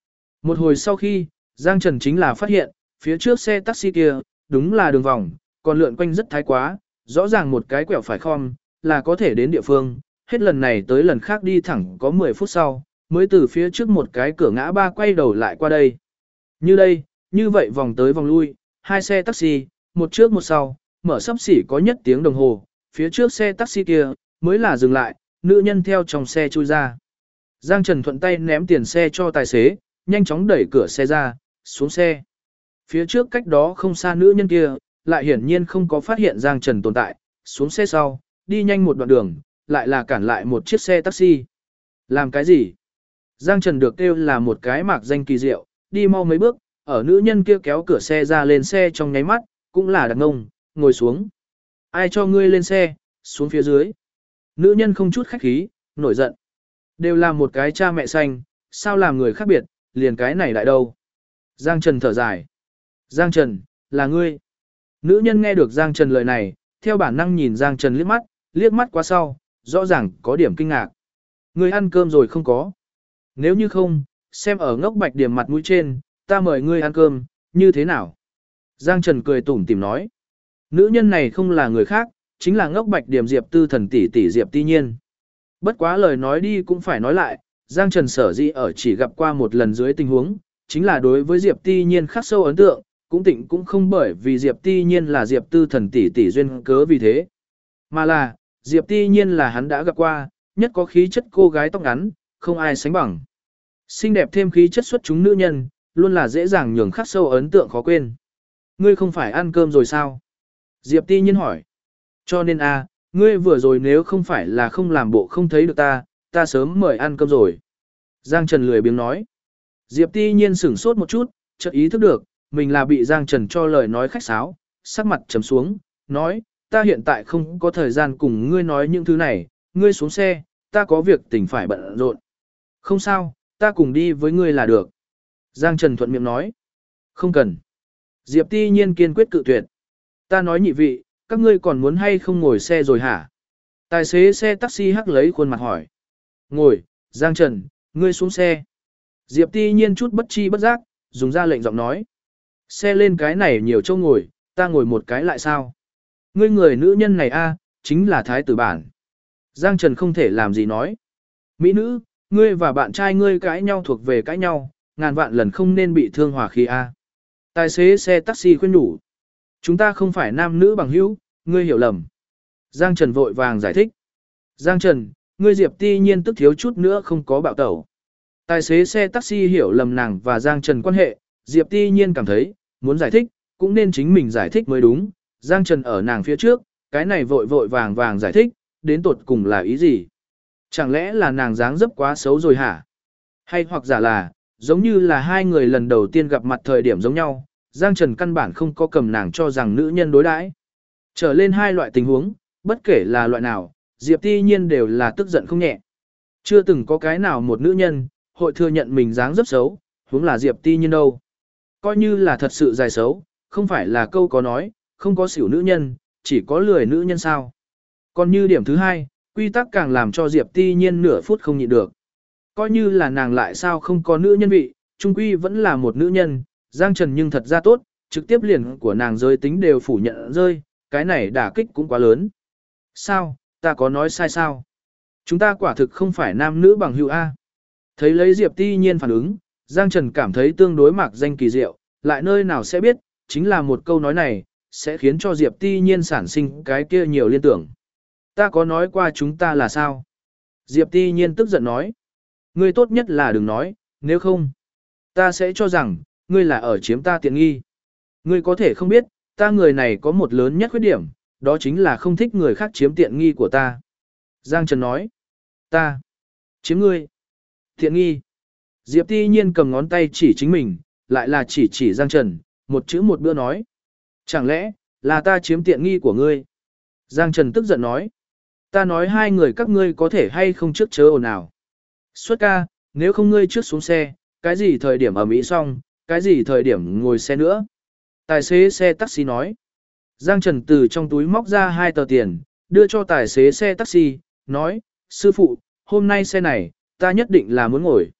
Một hồi sau khi, Giang Trần chính là phát hiện, phía trước xe taxi kia, đúng là đường vòng, còn lượn quanh rất thái quá, rõ ràng một cái quẹo phải khom, là có thể đến địa phương, hết lần này tới lần khác đi thẳng có 10 phút sau, mới từ phía trước một cái cửa ngã ba quay đầu lại qua đây. Như đây, như vậy vòng tới vòng lui, hai xe taxi, một trước một sau, mở sấp xỉ có nhất tiếng đồng hồ, phía trước xe taxi kia, mới là dừng lại, nữ nhân theo trong xe chui ra. Giang Trần thuận tay ném tiền xe cho tài xế, nhanh chóng đẩy cửa xe ra, xuống xe. Phía trước cách đó không xa nữ nhân kia, lại hiển nhiên không có phát hiện Giang Trần tồn tại, xuống xe sau, đi nhanh một đoạn đường, lại là cản lại một chiếc xe taxi. Làm cái gì? Giang Trần được kêu là một cái mạc danh kỳ diệu, đi mau mấy bước, ở nữ nhân kia kéo cửa xe ra lên xe trong nháy mắt, cũng là đặt ngông, ngồi xuống. Ai cho ngươi lên xe, xuống phía dưới. Nữ nhân không chút khách khí, nổi giận. Đều là một cái cha mẹ xanh, sao làm người khác biệt, liền cái này lại đâu. Giang Trần thở dài. Giang Trần, là ngươi. Nữ nhân nghe được Giang Trần lời này, theo bản năng nhìn Giang Trần liếc mắt qua sau, rõ ràng có điểm kinh ngạc. Ngươi ăn cơm rồi không có? Nếu như không, xem ở ngốc bạch điểm mặt mũi trên, ta mời ngươi ăn cơm, như thế nào? Giang Trần cười tủm tỉm nói. Nữ nhân này không là người khác, chính là ngốc bạch điểm Diệp Tư Thần tỷ tỷ Diệp Ti Nhiên. Bất quá lời nói đi cũng phải nói lại, Giang Trần sở dĩ ở chỉ gặp qua một lần dưới tình huống, chính là đối với Diệp Ti Nhiên khắc sâu ấn tượng, cũng tịnh cũng không bởi vì Diệp Ti Nhiên là Diệp Tư Thần tỷ tỷ duyên cớ vì thế. Mà là, Diệp Ti Nhiên là hắn đã gặp qua, nhất có khí chất cô gái tóc ngắn, không ai sánh bằng. Xinh đẹp thêm khí chất xuất chúng nữ nhân, luôn là dễ dàng nhường khắc sâu ấn tượng khó quên. Ngươi không phải ăn cơm rồi sao? Diệp Ti Nhiên hỏi. Cho nên ngươi vừa rồi nếu không phải là không làm bộ không thấy được ta sớm mời ăn cơm rồi. Giang Trần lười biếng nói. Diệp Ti Nhiên sửng sốt một chút, chợt ý thức được, mình là bị Giang Trần cho lời nói khách sáo, sắc mặt trầm xuống, nói, ta hiện tại không có thời gian cùng ngươi nói những thứ này, ngươi xuống xe, ta có việc tình phải bận rộn. Không sao, ta cùng đi với ngươi là được. Giang Trần thuận miệng nói. Không cần. Diệp Ti Nhiên kiên quyết cự tuyệt. Ta nói nhị vị, các ngươi còn muốn hay không ngồi xe rồi hả? Tài xế xe taxi hắc lấy khuôn mặt hỏi. Ngồi, Giang Trần, ngươi xuống xe. Diệp Ti Nhiên chút bất chi bất giác, dùng ra lệnh giọng nói. Xe lên cái này nhiều chỗ ngồi, ta ngồi một cái lại sao? Ngươi người nữ nhân này chính là thái tử bản. Giang Trần không thể làm gì nói. Mỹ nữ, ngươi và bạn trai ngươi cãi nhau thuộc về cãi nhau, ngàn vạn lần không nên bị thương hòa khí Tài xế xe taxi khuyên nhủ. Chúng ta không phải nam nữ bằng hữu, ngươi hiểu lầm. Giang Trần vội vàng giải thích. Giang Trần, ngươi Diệp Ti Nhiên tức thiếu chút nữa không có bạo tẩu. Tài xế xe taxi hiểu lầm nàng và Giang Trần quan hệ, Diệp Ti Nhiên cảm thấy, muốn giải thích, cũng nên chính mình giải thích mới đúng. Giang Trần ở nàng phía trước, cái này vội vội vàng vàng giải thích, đến tột cùng là ý gì? Chẳng lẽ là nàng dáng dấp quá xấu rồi hả? Hay hoặc giả là, giống như là hai người lần đầu tiên gặp mặt thời điểm giống nhau, Giang Trần căn bản không có cầm nàng cho rằng nữ nhân đối đãi. Trở lên hai loại tình huống, bất kể là loại nào, Diệp Ti Nhiên đều là tức giận không nhẹ. Chưa từng có cái nào một nữ nhân, hội thừa nhận mình dáng dấp xấu, huống là Diệp Ti Nhiên đâu. Coi như là thật sự dài xấu, không phải là câu có nói, không có xỉu nữ nhân, chỉ có lười nữ nhân sao. Còn như điểm thứ hai, quy tắc càng làm cho Diệp Ti Nhiên nửa phút không nhịn được. Coi như là nàng lại sao không có nữ nhân vị, trung quy vẫn là một nữ nhân, Giang Trần nhưng thật ra tốt, trực tiếp liền của nàng giới tính đều phủ nhận rơi, cái này đả kích cũng quá lớn. Sao, ta có nói sai sao? Chúng ta quả thực không phải nam nữ bằng hữu Thấy lấy Diệp Ti Nhiên phản ứng, Giang Trần cảm thấy tương đối mạc danh kỳ diệu, lại nơi nào sẽ biết, chính là một câu nói này, sẽ khiến cho Diệp Ti Nhiên sản sinh cái kia nhiều liên tưởng. Ta có nói qua chúng ta là sao? Diệp Ti Nhiên tức giận nói. Ngươi tốt nhất là đừng nói, nếu không, ta sẽ cho rằng, ngươi là ở chiếm ta tiện nghi. Ngươi có thể không biết, ta người này có một lớn nhất khuyết điểm, đó chính là không thích người khác chiếm tiện nghi của ta. Giang Trần nói. Ta chiếm ngươi tiện nghi. Diệp Ti Nhiên cầm ngón tay chỉ chính mình, lại là chỉ Giang Trần, một chữ một bữa nói. Chẳng lẽ, là ta chiếm tiện nghi của ngươi? Giang Trần tức giận nói. Ta nói hai người các ngươi có thể hay không trước chớ ồn ào. Xuất ca, nếu không ngươi trước xuống xe, cái gì thời điểm ở Mỹ xong, cái gì thời điểm ngồi xe nữa. Tài xế xe taxi nói. Giang Trần từ trong túi móc ra 2 tờ tiền, đưa cho tài xế xe taxi, nói, sư phụ, hôm nay xe này, ta nhất định là muốn ngồi.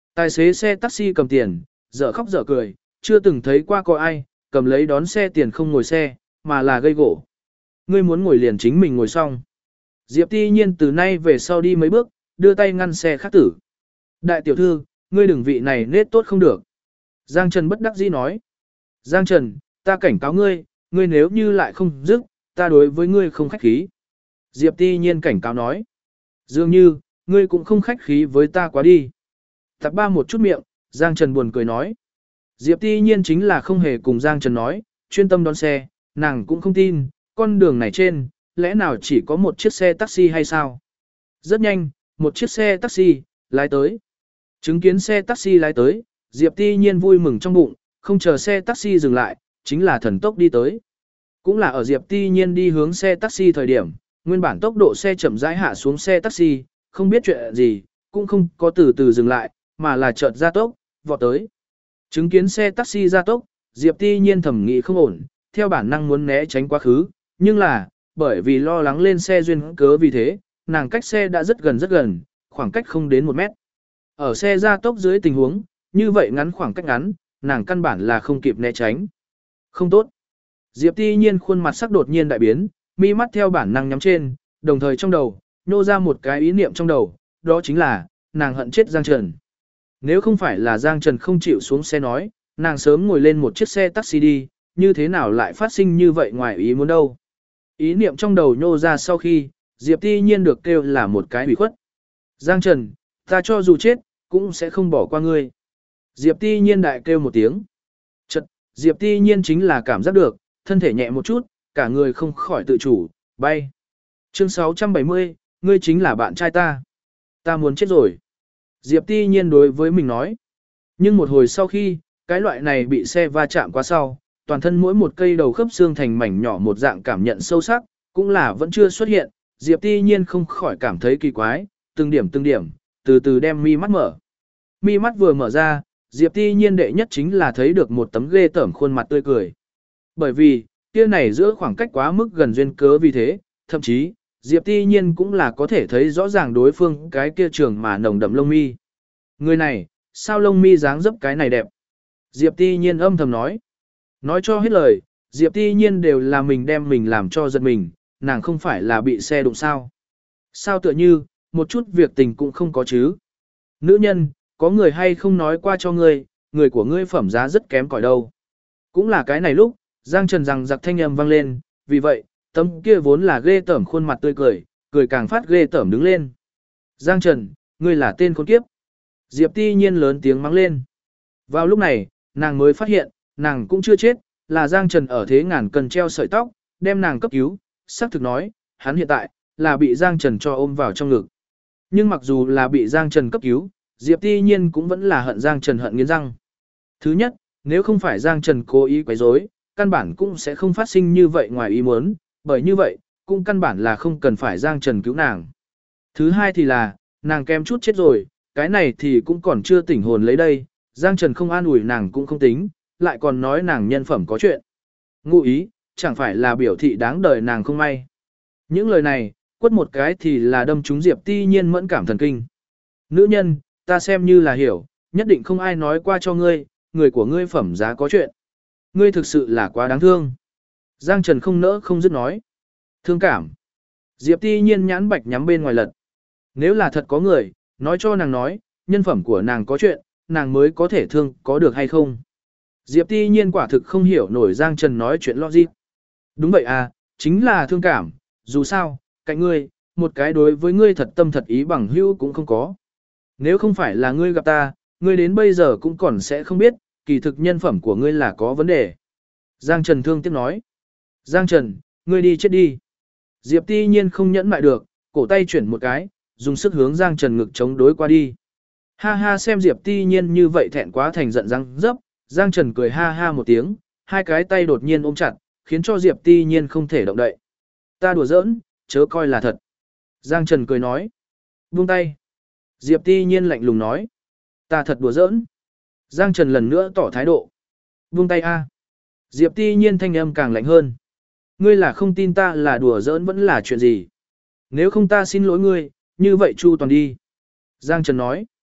Tài xế xe taxi cầm tiền, dở khóc dở cười, chưa từng thấy qua có ai, cầm lấy đón xe tiền không ngồi xe, mà là gây gỗ. Ngươi muốn ngồi liền chính mình ngồi xong. Diệp Ti Nhiên từ nay về sau đi mấy bước, đưa tay ngăn xe khác tử. Đại tiểu thư, ngươi đừng vị này nết tốt không được. Giang Trần bất đắc dĩ nói. Giang Trần, ta cảnh cáo ngươi, ngươi nếu như lại không dứt, ta đối với ngươi không khách khí. Diệp Ti Nhiên cảnh cáo nói. Dường như, ngươi cũng không khách khí với ta quá đi. Tạp ba một chút miệng, Giang Trần buồn cười nói. Diệp Ti Nhiên chính là không hề cùng Giang Trần nói, chuyên tâm đón xe, nàng cũng không tin, con đường này trên, lẽ nào chỉ có một chiếc xe taxi hay sao? Rất nhanh, một chiếc xe taxi, lái tới. Chứng kiến xe taxi lái tới, Diệp Ti Nhiên vui mừng trong bụng, không chờ xe taxi dừng lại, chính là thần tốc đi tới. Cũng là ở Diệp Ti Nhiên đi hướng xe taxi thời điểm, nguyên bản tốc độ xe chậm rãi hạ xuống xe taxi, không biết chuyện gì, cũng không có từ từ dừng lại, mà là chợt ra tốc, vọt tới. Chứng kiến xe taxi ra tốc, Diệp Ti Nhiên thầm nghĩ không ổn, theo bản năng muốn né tránh quá khứ, nhưng là, bởi vì lo lắng lên xe duyên cớ vì thế, nàng cách xe đã rất gần, khoảng cách không đến 1 mét. Ở xe ra tốc dưới tình huống, như vậy ngắn khoảng cách ngắn, nàng căn bản là không kịp né tránh. Không tốt. Diệp Ti Nhiên khuôn mặt sắc đột nhiên đại biến, mi mắt theo bản năng nhắm trên, đồng thời trong đầu, nô ra một cái ý niệm trong đầu, đó chính là, nàng hận chết Giang Trần. Nếu không phải là Giang Trần không chịu xuống xe nói, nàng sớm ngồi lên một chiếc xe taxi đi, như thế nào lại phát sinh như vậy ngoài ý muốn đâu. Ý niệm trong đầu nhô ra sau khi, Diệp Ti Nhiên được kêu là một cái ủy khuất. Giang Trần, ta cho dù chết, cũng sẽ không bỏ qua ngươi. Diệp Ti Nhiên đại kêu một tiếng. Chật, Diệp Ti Nhiên chính là cảm giác được, thân thể nhẹ một chút, cả người không khỏi tự chủ, bay. Chương 670, ngươi chính là bạn trai ta. Ta muốn chết rồi. Diệp Ti Nhiên đối với mình nói. Nhưng một hồi sau khi, cái loại này bị xe va chạm quá sau, toàn thân mỗi một cây đầu khớp xương thành mảnh nhỏ một dạng cảm nhận sâu sắc, cũng là vẫn chưa xuất hiện. Diệp Ti Nhiên không khỏi cảm thấy kỳ quái, từng điểm, từ từ đem mi mắt mở. Mi mắt vừa mở ra, Diệp Ti Nhiên đệ nhất chính là thấy được một tấm ghê tởm khuôn mặt tươi cười. Bởi vì, kia này giữa khoảng cách quá mức gần duyên cớ vì thế, thậm chí, Diệp Ti Nhiên cũng là có thể thấy rõ ràng đối phương cái kia trường mà nồng đậm lông mi. Người này, sao lông mi dáng dấp cái này đẹp? Diệp Ti Nhiên âm thầm nói. Nói cho hết lời, Diệp Ti Nhiên đều là mình đem mình làm cho giật mình, nàng không phải là bị xe đụng sao. Sao tựa như, một chút việc tình cũng không có chứ. Nữ nhân, có người hay không nói qua cho ngươi, người của ngươi phẩm giá rất kém cỏi đâu. Cũng là cái này lúc, Giang Trần rằng giặc thanh âm vang lên, vì vậy, tấm kia vốn là ghê tởm khuôn mặt tươi cười, cười càng phát ghê tởm đứng lên. Giang Trần, ngươi là tên khốn kiếp. Diệp Ti Nhiên lớn tiếng mắng lên. Vào lúc này, nàng mới phát hiện, nàng cũng chưa chết, là Giang Trần ở thế ngàn cân treo sợi tóc, đem nàng cấp cứu, xác thực nói, hắn hiện tại, là bị Giang Trần cho ôm vào trong ngực. Nhưng mặc dù là bị Giang Trần cấp cứu, Diệp Ti Nhiên cũng vẫn là hận Giang Trần hận nghiến răng. Thứ nhất, nếu không phải Giang Trần cố ý quấy rối, căn bản cũng sẽ không phát sinh như vậy ngoài ý muốn, bởi như vậy, cũng căn bản là không cần phải Giang Trần cứu nàng. Thứ hai thì là, nàng kém chút chết rồi, cái này thì cũng còn chưa tỉnh hồn lấy đây, Giang Trần không an ủi nàng cũng không tính, lại còn nói nàng nhân phẩm có chuyện. Ngụ ý, chẳng phải là biểu thị đáng đời nàng không may. Những lời này, quất một cái thì là đâm trúng Diệp Ti Nhiên mẫn cảm thần kinh. Nữ nhân, ta xem như là hiểu, nhất định không ai nói qua cho ngươi, người của ngươi phẩm giá có chuyện. Ngươi thực sự là quá đáng thương. Giang Trần không nỡ không dứt nói. Thương cảm. Diệp Ti Nhiên nhãn bạch nhắm bên ngoài lật. Nếu là thật có người, nói cho nàng nói, nhân phẩm của nàng có chuyện, nàng mới có thể thương có được hay không. Diệp Ti Nhiên quả thực không hiểu nổi Giang Trần nói chuyện logic. Đúng vậy à, chính là thương cảm, dù sao, cạnh ngươi, một cái đối với ngươi thật tâm thật ý bằng hữu cũng không có. Nếu không phải là ngươi gặp ta, ngươi đến bây giờ cũng còn sẽ không biết, kỳ thực nhân phẩm của ngươi là có vấn đề. Giang Trần thương tiếc nói. Giang Trần, ngươi đi chết đi. Diệp Ti Nhiên không nhẫn mại được, cổ tay chuyển một cái, dùng sức hướng Giang Trần ngực chống đối qua đi. Ha ha xem Diệp Ti Nhiên như vậy thẹn quá thành giận răng dấp, Giang Trần cười ha ha một tiếng, hai cái tay đột nhiên ôm chặt, khiến cho Diệp Ti Nhiên không thể động đậy. Ta đùa giỡn, chớ coi là thật. Giang Trần cười nói. Buông tay. Diệp Ti Nhiên lạnh lùng nói. Ta thật đùa giỡn. Giang Trần lần nữa tỏ thái độ. Buông tay a. Diệp Ti Nhiên thanh âm càng lạnh hơn. Ngươi là không tin ta là đùa giỡn vẫn là chuyện gì. Nếu không ta xin lỗi ngươi, như vậy chu toàn đi. Giang Trần nói.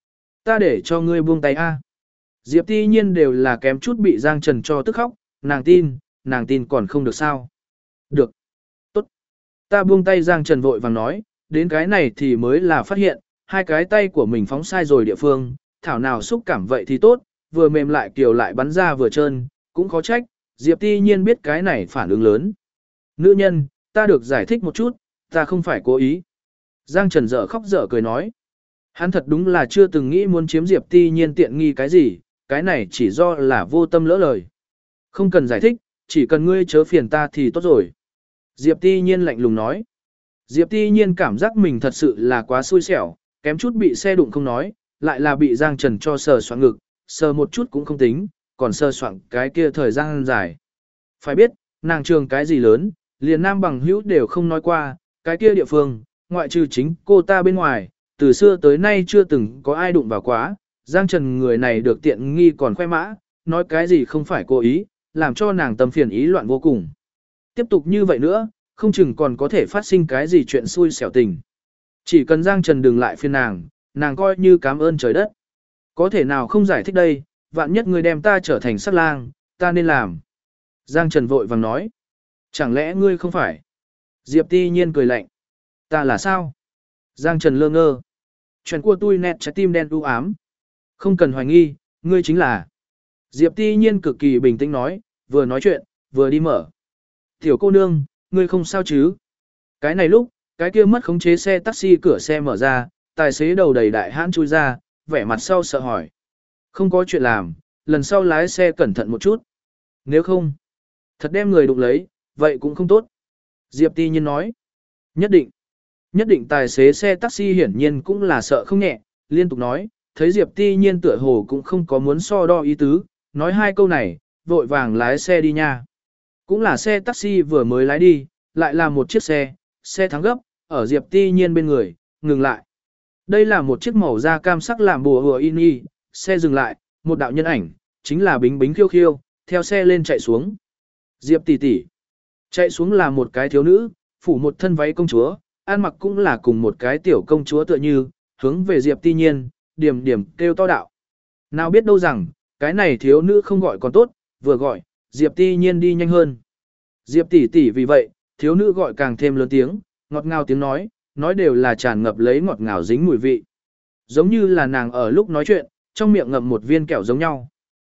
Ta để cho ngươi buông tay a. Diệp Ti Nhiên đều là kém chút bị Giang Trần cho tức khóc, nàng tin còn không được sao. Được. Tốt. Ta buông tay Giang Trần vội vàng nói, đến cái này thì mới là phát hiện, hai cái tay của mình phóng sai rồi địa phương, thảo nào xúc cảm vậy thì tốt, vừa mềm lại kiều lại bắn ra vừa trơn, cũng khó trách, Diệp Ti Nhiên biết cái này phản ứng lớn. Nữ nhân, ta được giải thích một chút, ta không phải cố ý. Giang Trần dở khóc dở cười nói. Hắn thật đúng là chưa từng nghĩ muốn chiếm Diệp Ti Nhiên tiện nghi cái gì, cái này chỉ do là vô tâm lỡ lời. Không cần giải thích, chỉ cần ngươi chớ phiền ta thì tốt rồi. Diệp Ti Nhiên lạnh lùng nói. Diệp Ti Nhiên cảm giác mình thật sự là quá xui xẻo, kém chút bị xe đụng không nói, lại là bị Giang Trần cho sờ soạn ngực, sờ một chút cũng không tính, còn sờ soạn cái kia thời gian dài. Phải biết, nàng trường cái gì lớn, liền nam bằng hữu đều không nói qua, cái kia địa phương, ngoại trừ chính cô ta bên ngoài, từ xưa tới nay chưa từng có ai đụng vào quá, Giang Trần người này được tiện nghi còn khoe mã, nói cái gì không phải cố ý, làm cho nàng tâm phiền ý loạn vô cùng. Tiếp tục như vậy nữa, không chừng còn có thể phát sinh cái gì chuyện xui xẻo tình. Chỉ cần Giang Trần đừng lại phiền nàng coi như cảm ơn trời đất. Có thể nào không giải thích đây, vạn nhất người đem ta trở thành sát lang, ta nên làm. Giang Trần vội vàng nói. Chẳng lẽ ngươi không phải? Diệp Ti Nhiên cười lạnh. Ta là sao? Giang Trần lơ ngơ. Chuyện của tôi nét trái tim đen u ám. Không cần hoài nghi, ngươi chính là. Diệp Ti Nhiên cực kỳ bình tĩnh nói, vừa nói chuyện, vừa đi mở. Tiểu cô nương, ngươi không sao chứ? Cái này lúc, cái kia mất khống chế xe taxi cửa xe mở ra, tài xế đầu đầy đại hãn chui ra, vẻ mặt sau sợ hỏi. Không có chuyện làm, lần sau lái xe cẩn thận một chút. Nếu không, thật đem người đụng lấy, vậy cũng không tốt. Diệp Ti Nhiên nói. Nhất định. Nhất định tài xế xe taxi hiển nhiên cũng là sợ không nhẹ, liên tục nói, thấy Diệp Ti Nhiên tựa hồ cũng không có muốn so đo ý tứ, nói hai câu này, vội vàng lái xe đi nha. Cũng là xe taxi vừa mới lái đi, lại là một chiếc xe thắng gấp, ở Diệp Ti Nhiên bên người, ngừng lại. Đây là một chiếc màu da cam sắc làm bùa hùa in y, xe dừng lại, một đạo nhân ảnh, chính là Bính Bính khiêu khiêu, theo xe lên chạy xuống. Diệp tỷ tỷ. Chạy xuống là một cái thiếu nữ, phủ một thân váy công chúa, ăn mặc cũng là cùng một cái tiểu công chúa tựa như, hướng về Diệp Ti Nhiên, điểm điểm kêu to đạo. Nào biết đâu rằng, cái này thiếu nữ không gọi còn tốt, vừa gọi, Diệp Ti Nhiên đi nhanh hơn. Diệp tỷ tỷ vì vậy, thiếu nữ gọi càng thêm lớn tiếng, ngọt ngào tiếng nói đều là tràn ngập lấy ngọt ngào dính mùi vị. Giống như là nàng ở lúc nói chuyện, trong miệng ngậm một viên kẹo giống nhau.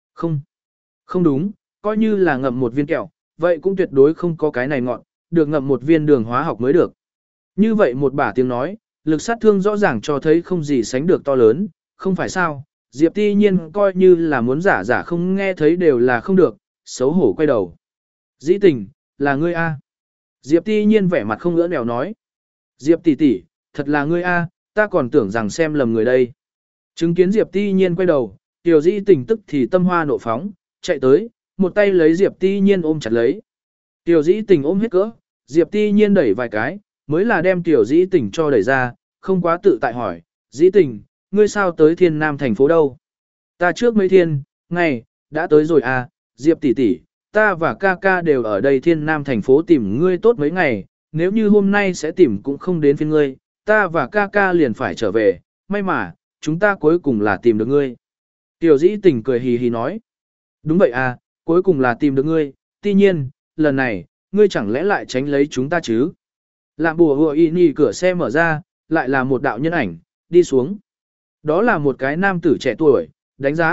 Không đúng, coi như là ngậm một viên kẹo, vậy cũng tuyệt đối không có cái này ngọt, được ngậm một viên đường hóa học mới được. Như vậy một bả tiếng nói, lực sát thương rõ ràng cho thấy không gì sánh được to lớn, không phải sao, Diệp Ti Nhiên coi như là muốn giả không nghe thấy đều là không được, xấu hổ quay đầu. Dĩ tình, là ngươi A. Diệp Ti Nhiên vẻ mặt không ngỡ nẻo nói. Diệp tỷ tỷ, thật là ngươi A, ta còn tưởng rằng xem lầm người đây. Chứng kiến Diệp Ti Nhiên quay đầu, Tiểu Dĩ tình tức thì tâm hoa nộ phóng, chạy tới, một tay lấy Diệp Ti Nhiên ôm chặt lấy. Tiểu Dĩ tình ôm hết cỡ, Diệp Ti Nhiên đẩy vài cái, mới là đem Tiểu Dĩ tình cho đẩy ra, không quá tự tại hỏi, Dĩ tình, ngươi sao tới Thiên Nam thành phố đâu? Ta trước mấy thiên, ngày, đã tới rồi à, Diệp tỷ tỷ, ta và ca ca đều ở đây Thiên Nam thành phố tìm ngươi tốt mấy ngày, nếu như hôm nay sẽ tìm cũng không đến phiên ngươi, ta và ca ca liền phải trở về, may mà, chúng ta cuối cùng là tìm được ngươi. Tiểu Dĩ tình cười hì hì nói, đúng vậy à, cuối cùng là tìm được ngươi, tuy nhiên, lần này, ngươi chẳng lẽ lại tránh lấy chúng ta chứ? Lạm bùa hùa y nì cửa xe mở ra, lại là một đạo nhân ảnh, đi xuống. Đó là một cái nam tử trẻ tuổi, đánh giá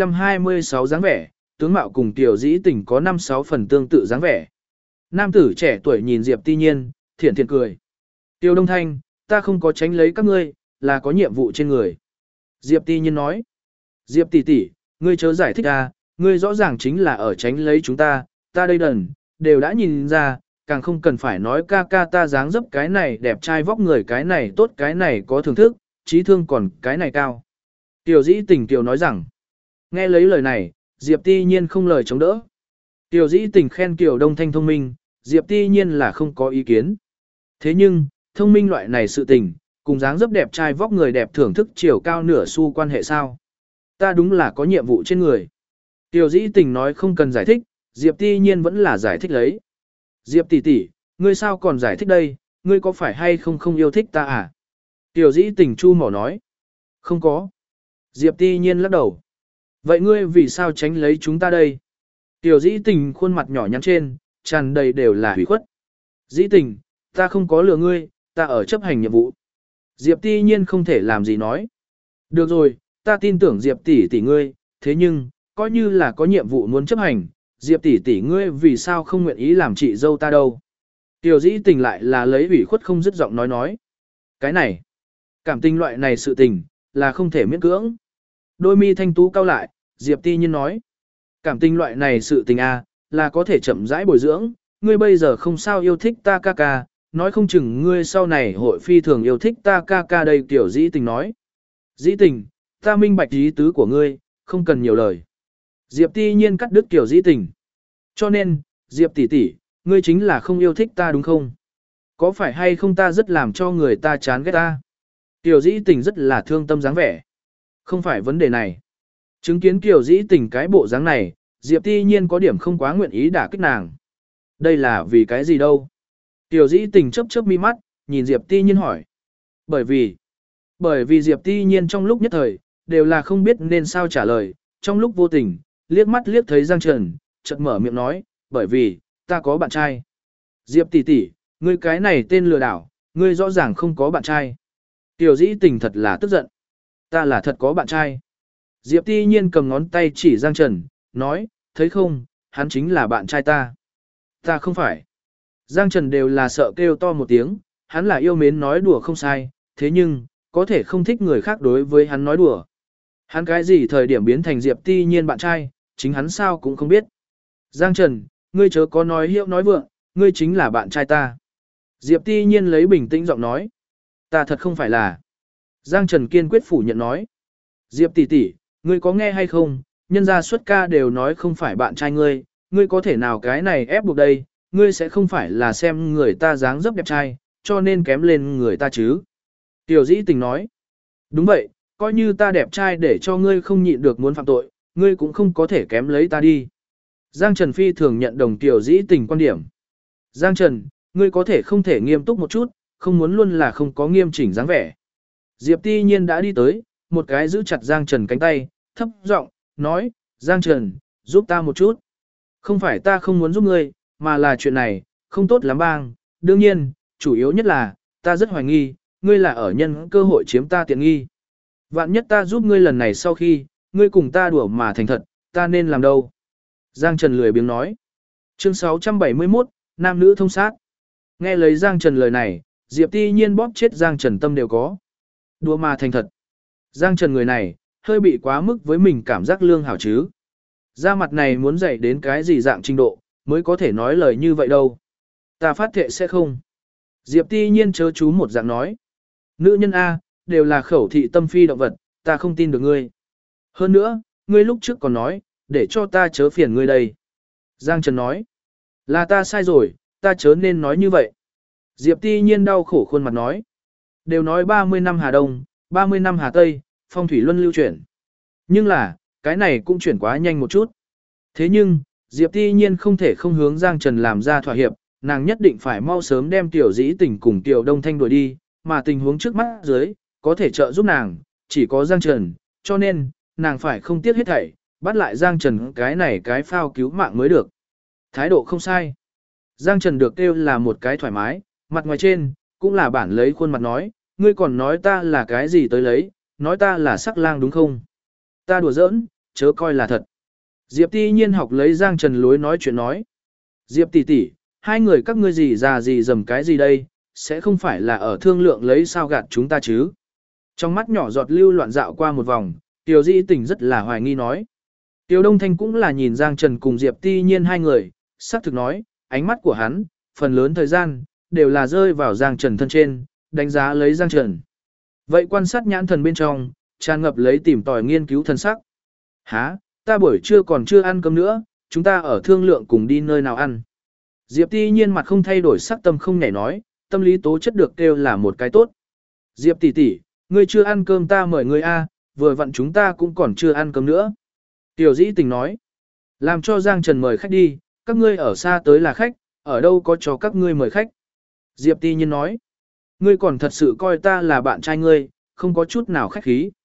25-26 dáng vẻ, tướng mạo cùng Tiểu Dĩ tình có 5-6 phần tương tự dáng vẻ. Nam tử trẻ tuổi nhìn Diệp Ti Nhiên, thiện thiện cười. Tiêu Đông Thanh, ta không có tránh lấy các ngươi, là có nhiệm vụ trên người. Diệp Ti Nhiên nói. Diệp tỷ tỷ, ngươi chớ giải thích à, ngươi rõ ràng chính là ở tránh lấy chúng ta đây đần, đều đã nhìn ra, càng không cần phải nói ca ca ta dáng dấp cái này đẹp trai vóc người cái này tốt cái này có thưởng thức, trí thương còn cái này cao. Tiểu Dĩ tình Tiểu nói rằng, nghe lấy lời này, Diệp Ti Nhiên không lời chống đỡ. Tiểu Dĩ tình khen Kiều Đông Thanh thông minh, Diệp Ti Nhiên là không có ý kiến. Thế nhưng, thông minh loại này sự tình, cùng dáng dấp đẹp trai vóc người đẹp thưởng thức chiều cao nửa xu quan hệ sao? Ta đúng là có nhiệm vụ trên người. Tiểu Dĩ tình nói không cần giải thích, Diệp Ti Nhiên vẫn là giải thích lấy. Diệp tỷ tỷ, ngươi sao còn giải thích đây, ngươi có phải hay không yêu thích ta à? Tiểu Dĩ tình chu mỏ nói. Không có. Diệp Ti Nhiên lắc đầu. Vậy ngươi vì sao tránh lấy chúng ta đây? Tiểu dĩ tình khuôn mặt nhỏ nhắn trên, tràn đầy đều là hủy khuất. Dĩ tình, ta không có lừa ngươi, ta ở chấp hành nhiệm vụ. Diệp Ti Nhiên không thể làm gì nói. Được rồi, ta tin tưởng Diệp tỷ tỷ ngươi, thế nhưng, coi như là có nhiệm vụ muốn chấp hành, Diệp tỷ tỷ ngươi vì sao không nguyện ý làm chị dâu ta đâu. Tiểu dĩ tình lại là lấy ủy khuất không dứt giọng nói. Cái này, cảm tình loại này sự tình, là không thể miễn cưỡng. Đôi mi thanh tú cao lại, Diệp Ti Nhiên nói. Cảm tình loại này sự tình là có thể chậm rãi bồi dưỡng, ngươi bây giờ không sao yêu thích ta ca ca, nói không chừng ngươi sau này hội phi thường yêu thích ta ca ca đây kiểu dĩ tình nói. Dĩ tình, ta minh bạch ý tứ của ngươi, không cần nhiều lời. Diệp Ti Nhiên cắt đứt kiểu dĩ tình. Cho nên, Diệp tỷ tỷ, ngươi chính là không yêu thích ta đúng không? Có phải hay không ta rất làm cho người ta chán ghét ta? Tiểu dĩ tình rất là thương tâm dáng vẻ. Không phải vấn đề này. Chứng kiến Kiều dĩ tình cái bộ dáng này, Diệp Ti Nhiên có điểm không quá nguyện ý đả kích nàng. Đây là vì cái gì đâu? Kiều dĩ tình chớp chớp mi mắt, nhìn Diệp Ti Nhiên hỏi. Bởi vì Diệp Ti Nhiên trong lúc nhất thời, đều là không biết nên sao trả lời, trong lúc vô tình, liếc mắt liếc thấy Giang Trần, chợt mở miệng nói, bởi vì, ta có bạn trai. Diệp tỷ tỷ, ngươi cái này tên lừa đảo, ngươi rõ ràng không có bạn trai. Kiều dĩ tình thật là tức giận. Ta là thật có bạn trai. Diệp Ti Nhiên cầm ngón tay chỉ Giang Trần, nói, thấy không, hắn chính là bạn trai ta. Ta không phải. Giang Trần đều là sợ kêu to một tiếng, hắn là yêu mến nói đùa không sai, thế nhưng, có thể không thích người khác đối với hắn nói đùa. Hắn cái gì thời điểm biến thành Diệp Ti Nhiên bạn trai, chính hắn sao cũng không biết. Giang Trần, ngươi chớ có nói hiệu nói vượng, ngươi chính là bạn trai ta. Diệp Ti Nhiên lấy bình tĩnh giọng nói. Ta thật không phải là. Giang Trần kiên quyết phủ nhận nói. Diệp tỷ tỷ, ngươi có nghe hay không, nhân gia xuất ca đều nói không phải bạn trai ngươi, ngươi có thể nào cái này ép buộc đây, ngươi sẽ không phải là xem người ta dáng dấp đẹp trai, cho nên kém lên người ta chứ. Tiểu dĩ tình nói. Đúng vậy, coi như ta đẹp trai để cho ngươi không nhịn được muốn phạm tội, ngươi cũng không có thể kém lấy ta đi. Giang Trần phi thường nhận đồng tiểu dĩ tình quan điểm. Giang Trần, ngươi có thể không thể nghiêm túc một chút, không muốn luôn là không có nghiêm chỉnh dáng vẻ. Diệp Ti Nhiên đã đi tới, một cái giữ chặt Giang Trần cánh tay, thấp giọng nói, Giang Trần, giúp ta một chút. Không phải ta không muốn giúp ngươi, mà là chuyện này, không tốt lắm bang. Đương nhiên, chủ yếu nhất là, ta rất hoài nghi, ngươi là ở nhân cơ hội chiếm ta tiện nghi. Vạn nhất ta giúp ngươi lần này sau khi, ngươi cùng ta đùa mà thành thật, ta nên làm đâu? Giang Trần lười biếng nói. Chương 671, Nam nữ thông sát. Nghe lấy Giang Trần lời này, Diệp Ti Nhiên bóp chết Giang Trần tâm đều có. Đùa mà thành thật. Giang Trần người này, hơi bị quá mức với mình cảm giác lương hảo chứ. Da mặt này muốn dạy đến cái gì dạng trình độ, mới có thể nói lời như vậy đâu. Ta phát thệ sẽ không. Diệp Ti Nhiên chớ chú một dạng nói. Nữ nhân A, đều là khẩu thị tâm phi động vật, ta không tin được ngươi. Hơn nữa, ngươi lúc trước còn nói, để cho ta chớ phiền ngươi đây. Giang Trần nói. Là ta sai rồi, ta chớ nên nói như vậy. Diệp Ti Nhiên đau khổ khuôn mặt nói. Đều nói 30 năm Hà Đông, 30 năm Hà Tây, phong thủy luân lưu chuyển. Nhưng là, cái này cũng chuyển quá nhanh một chút. Thế nhưng, Diệp Ti Nhiên không thể không hướng Giang Trần làm ra thỏa hiệp, nàng nhất định phải mau sớm đem Tiểu Dĩ Tình cùng Tiểu Đông Thanh đuổi đi, mà tình huống trước mắt dưới, có thể trợ giúp nàng, chỉ có Giang Trần, cho nên, nàng phải không tiếc hết thảy, bắt lại Giang Trần cái này cái phao cứu mạng mới được. Thái độ không sai. Giang Trần được kêu là một cái thoải mái, mặt ngoài trên, cũng là bản lấy khuôn mặt nói, ngươi còn nói ta là cái gì tới lấy, nói ta là sắc lang đúng không? Ta đùa giỡn, chớ coi là thật. Diệp Ti Nhiên học lấy Giang Trần lối nói chuyện nói. Diệp tỷ tỷ, hai người các ngươi gì già gì dầm cái gì đây, sẽ không phải là ở thương lượng lấy sao gạt chúng ta chứ? Trong mắt nhỏ giọt lưu loạn dạo qua một vòng, Tiểu Dĩ Tình rất là hoài nghi nói. Tiểu Đông Thanh cũng là nhìn Giang Trần cùng Diệp Ti Nhiên hai người, xác thực nói, ánh mắt của hắn, phần lớn thời gian, đều là rơi vào Giang Trần thân trên, đánh giá lấy Giang Trần. Vậy quan sát nhãn thần bên trong, tràn ngập lấy tìm tòi nghiên cứu thân sắc. Hả, ta buổi trưa còn chưa ăn cơm nữa, chúng ta ở thương lượng cùng đi nơi nào ăn. Diệp Ti Nhiên mặt không thay đổi sắc tâm không nhảy nói, tâm lý tố chất được kêu là một cái tốt. Diệp tỷ tỷ, ngươi chưa ăn cơm ta mời ngươi a, vừa vặn chúng ta cũng còn chưa ăn cơm nữa. Tiểu Dĩ Tình nói, làm cho Giang Trần mời khách đi, các ngươi ở xa tới là khách, ở đâu có cho các ngươi mời khách. Diệp Ti Nhiên nói, ngươi còn thật sự coi ta là bạn trai ngươi, không có chút nào khách khí.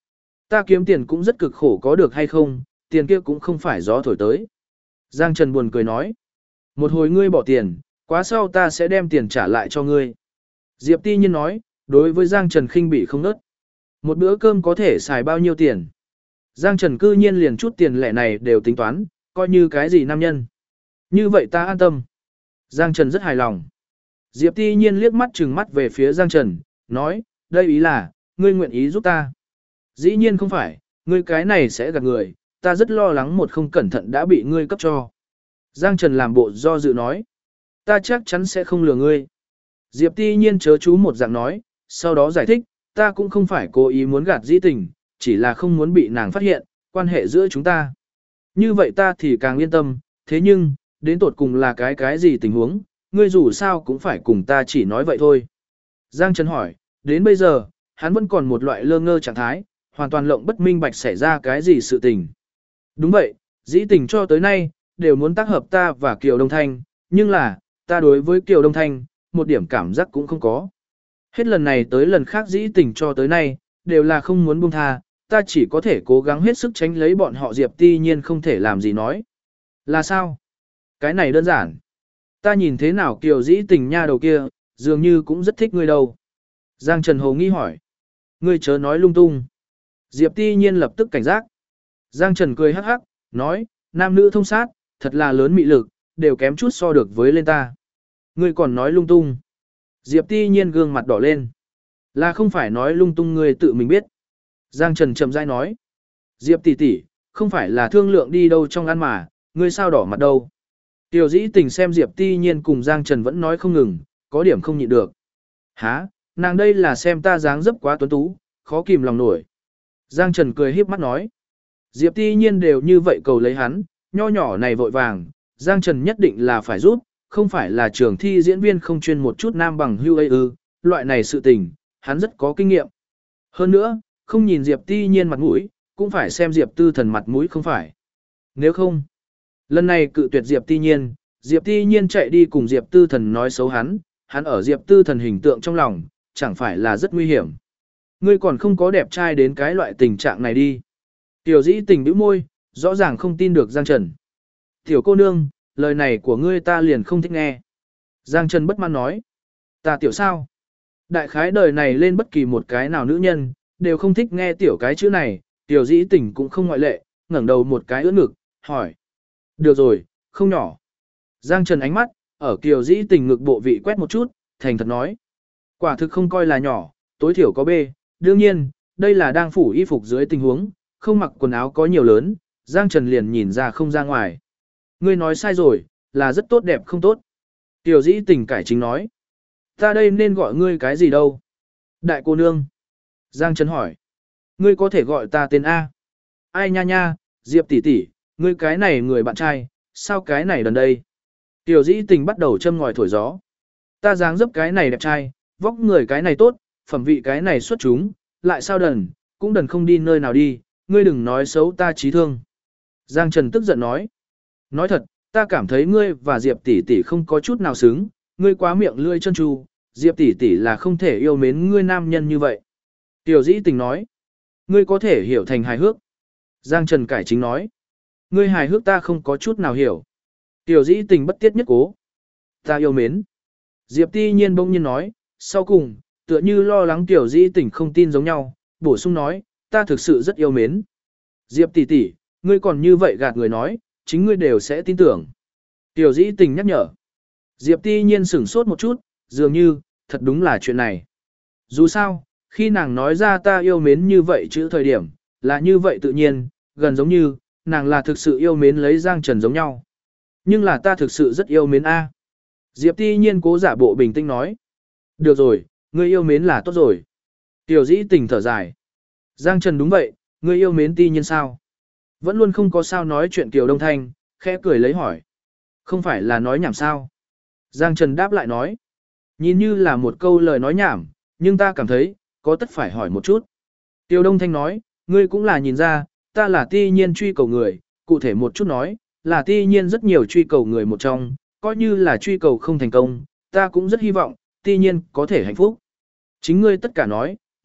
Ta kiếm tiền cũng rất cực khổ có được hay không, tiền kia cũng không phải gió thổi tới. Giang Trần buồn cười nói. Một hồi ngươi bỏ tiền, quá sau ta sẽ đem tiền trả lại cho ngươi. Diệp Ti Nhiên nói, đối với Giang Trần khinh bỉ không nớt. Một bữa cơm có thể xài bao nhiêu tiền? Giang Trần cư nhiên liền chút tiền lẻ này đều tính toán, coi như cái gì nam nhân. Như vậy ta an tâm. Giang Trần rất hài lòng. Diệp Ti Nhiên liếc mắt trừng mắt về phía Giang Trần, nói, đây ý là, ngươi nguyện ý giúp ta. Dĩ nhiên không phải, ngươi cái này sẽ gạt người, ta rất lo lắng một không cẩn thận đã bị ngươi cấp cho. Giang Trần làm bộ do dự nói, ta chắc chắn sẽ không lừa ngươi. Diệp Ti Nhiên chớ chú một dạng nói, sau đó giải thích, ta cũng không phải cố ý muốn gạt Dĩ Tình, chỉ là không muốn bị nàng phát hiện, quan hệ giữa chúng ta. Như vậy ta thì càng yên tâm, thế nhưng, đến tột cùng là cái gì tình huống, ngươi dù sao cũng phải cùng ta chỉ nói vậy thôi. Giang Trần hỏi, đến bây giờ, hắn vẫn còn một loại lơ ngơ trạng thái, hoàn toàn lộng bất minh bạch xảy ra cái gì sự tình. Đúng vậy, Dĩ Tình cho tới nay, đều muốn tác hợp ta và Kiều Đông Thanh, nhưng là, ta đối với Kiều Đông Thanh, một điểm cảm giác cũng không có. Hết lần này tới lần khác Dĩ Tình cho tới nay, đều là không muốn buông tha, ta chỉ có thể cố gắng hết sức tránh lấy bọn họ. Diệp Ti Nhiên không thể làm gì nói. Là sao? Cái này đơn giản. Ta nhìn thế nào Kiều Dĩ Tình nha đầu kia, dường như cũng rất thích ngươi đâu. Giang Trần Hồ nghi hỏi. Ngươi chớ nói lung tung. Diệp Ti Nhiên lập tức cảnh giác. Giang Trần cười hắc hắc, nói, nam nữ thông sát, thật là lớn mị lực, đều kém chút so được với lên ta. Ngươi còn nói lung tung. Diệp Ti Nhiên gương mặt đỏ lên. Là không phải nói lung tung ngươi tự mình biết. Giang Trần chậm rãi nói. Diệp tỷ tỷ, không phải là thương lượng đi đâu trong ăn mà, ngươi sao đỏ mặt đâu. Tiểu Dĩ Tình xem Diệp Ti Nhiên cùng Giang Trần vẫn nói không ngừng, có điểm không nhịn được. Hả, nàng đây là xem ta dáng dấp quá tuấn tú, khó kìm lòng nổi. Giang Trần cười híp mắt nói. Diệp Ti Nhiên đều như vậy cầu lấy hắn, nho nhỏ này vội vàng, Giang Trần nhất định là phải giúp, không phải là trường thi diễn viên không chuyên một chút nam bằng hưu ấy ư, loại này sự tình, hắn rất có kinh nghiệm. Hơn nữa, không nhìn Diệp Ti Nhiên mặt mũi, cũng phải xem Diệp Tư Thần mặt mũi không phải. Nếu không, lần này cự tuyệt Diệp Ti Nhiên chạy đi cùng Diệp Tư Thần nói xấu hắn ở Diệp Tư Thần hình tượng trong lòng, chẳng phải là rất nguy hiểm. Ngươi còn không có đẹp trai đến cái loại tình trạng này đi. Tiểu Dĩ Tình bĩu môi, rõ ràng không tin được Giang Trần. Tiểu cô nương, lời này của ngươi ta liền không thích nghe. Giang Trần bất mãn nói. Ta tiểu sao? Đại khái đời này lên bất kỳ một cái nào nữ nhân, đều không thích nghe tiểu cái chữ này, Tiểu Dĩ Tình cũng không ngoại lệ, ngẩng đầu một cái ưỡn ngực, hỏi. Được rồi, không nhỏ. Giang Trần ánh mắt, ở Tiểu Dĩ Tình ngực bộ vị quét một chút, thành thật nói. Quả thực không coi là nhỏ, tối thiểu có B, đương nhiên, đây là đang phủ y phục dưới tình huống, không mặc quần áo có nhiều lớn, Giang Trần liền nhìn ra không ra ngoài. Ngươi nói sai rồi, là rất tốt đẹp không tốt. Tiểu Dĩ Tình cải chính nói. Ta đây nên gọi ngươi cái gì đâu? Đại cô nương. Giang Trần hỏi. Ngươi có thể gọi ta tên A. Ai nha nha, Diệp tỷ tỷ, ngươi cái này người bạn trai, sao cái này đần đây? Tiểu Dĩ Tình bắt đầu châm ngòi thổi gió. Ta dáng dấp cái này đẹp trai, vóc người cái này tốt, phẩm vị cái này xuất chúng, lại sao đần, cũng đần không đi nơi nào đi, ngươi đừng nói xấu ta trí thương. Giang Trần tức giận nói. Nói thật, ta cảm thấy ngươi và Diệp tỷ tỷ không có chút nào xứng, ngươi quá miệng lưỡi chân tru, Diệp tỷ tỷ là không thể yêu mến ngươi nam nhân như vậy. Tiểu Dĩ Tình nói. Ngươi có thể hiểu thành hài hước. Giang Trần cải chính nói. Ngươi hài hước ta không có chút nào hiểu. Tiểu Dĩ Tình bất tiết nhất cố. Ta yêu mến. Diệp Ti Nhiên bỗng nhiên nói, sau cùng, tựa như lo lắng Tiểu Dĩ Tình không tin giống nhau, bổ sung nói, ta thực sự rất yêu mến. Diệp tỷ tỷ, ngươi còn như vậy gạt người nói, chính ngươi đều sẽ tin tưởng. Tiểu Dĩ Tình nhắc nhở. Diệp Ti Nhiên sửng sốt một chút, dường như, thật đúng là chuyện này. Dù sao, khi nàng nói ra ta yêu mến như vậy chữ thời điểm, là như vậy tự nhiên, gần giống như, nàng là thực sự yêu mến lấy Giang Trần giống nhau. Nhưng là ta thực sự rất yêu mến A. Diệp Ti Nhiên cố giả bộ bình tĩnh nói. Được rồi, ngươi yêu mến là tốt rồi. Tiểu Dĩ Tình thở dài. Giang Trần đúng vậy, ngươi yêu mến Ti Nhiên sao? Vẫn luôn không có sao nói chuyện Kiều Đông Thanh, khẽ cười lấy hỏi. Không phải là nói nhảm sao? Giang Trần đáp lại nói. Nhìn như là một câu lời nói nhảm, nhưng ta cảm thấy, có tất phải hỏi một chút. Kiều Đông Thanh nói, ngươi cũng là nhìn ra, ta là Ti Nhiên truy cầu người, cụ thể một chút nói, là Ti Nhiên rất nhiều truy cầu người một trong, coi như là truy cầu không thành công, ta cũng rất hy vọng, Ti Nhiên có thể hạnh phúc. Chính ngươi tất cả nói,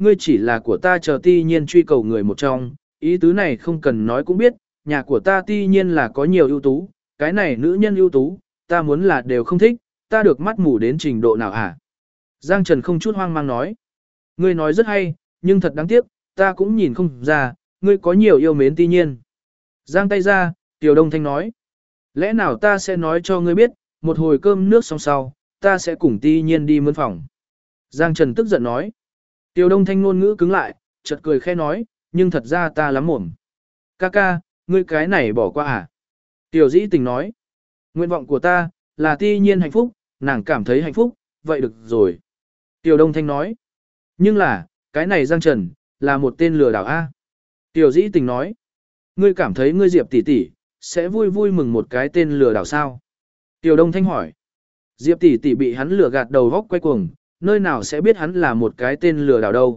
ngươi chỉ là của ta chờ ti nhiên truy cầu người một trong, ý tứ này không cần nói cũng biết, nhà của ta ti nhiên là có nhiều ưu tú, cái này nữ nhân ưu tú, ta muốn là đều không thích, ta được mắt mù đến trình độ nào hả? Giang Trần không chút hoang mang nói. Ngươi nói rất hay, nhưng thật đáng tiếc, ta cũng nhìn không ra, ngươi có nhiều yêu mến ti nhiên. Giang tay ra, Tiểu Đông Thanh nói. Lẽ nào ta sẽ nói cho ngươi biết, một hồi cơm nước xong sau, ta sẽ cùng ti nhiên đi mướn phòng. Giang Trần tức giận nói. Tiểu Đông Thanh ngôn ngữ cứng lại, chợt cười khẽ nói, nhưng thật ra ta lắm mồm. Ca ca, ngươi cái này bỏ qua à? Tiểu Dĩ Tình nói. Nguyện vọng của ta, là ti nhiên hạnh phúc, nàng cảm thấy hạnh phúc, vậy được rồi. Tiểu Đông Thanh nói. Nhưng là, cái này Giang Trần, là một tên lừa đảo A. Tiểu Dĩ Tình nói. Ngươi cảm thấy ngươi Diệp tỷ tỷ sẽ vui vui mừng một cái tên lừa đảo sao? Tiểu Đông Thanh hỏi. Diệp tỷ tỷ bị hắn lừa gạt đầu góc quay cuồng, nơi nào sẽ biết hắn là một cái tên lừa đảo đâu.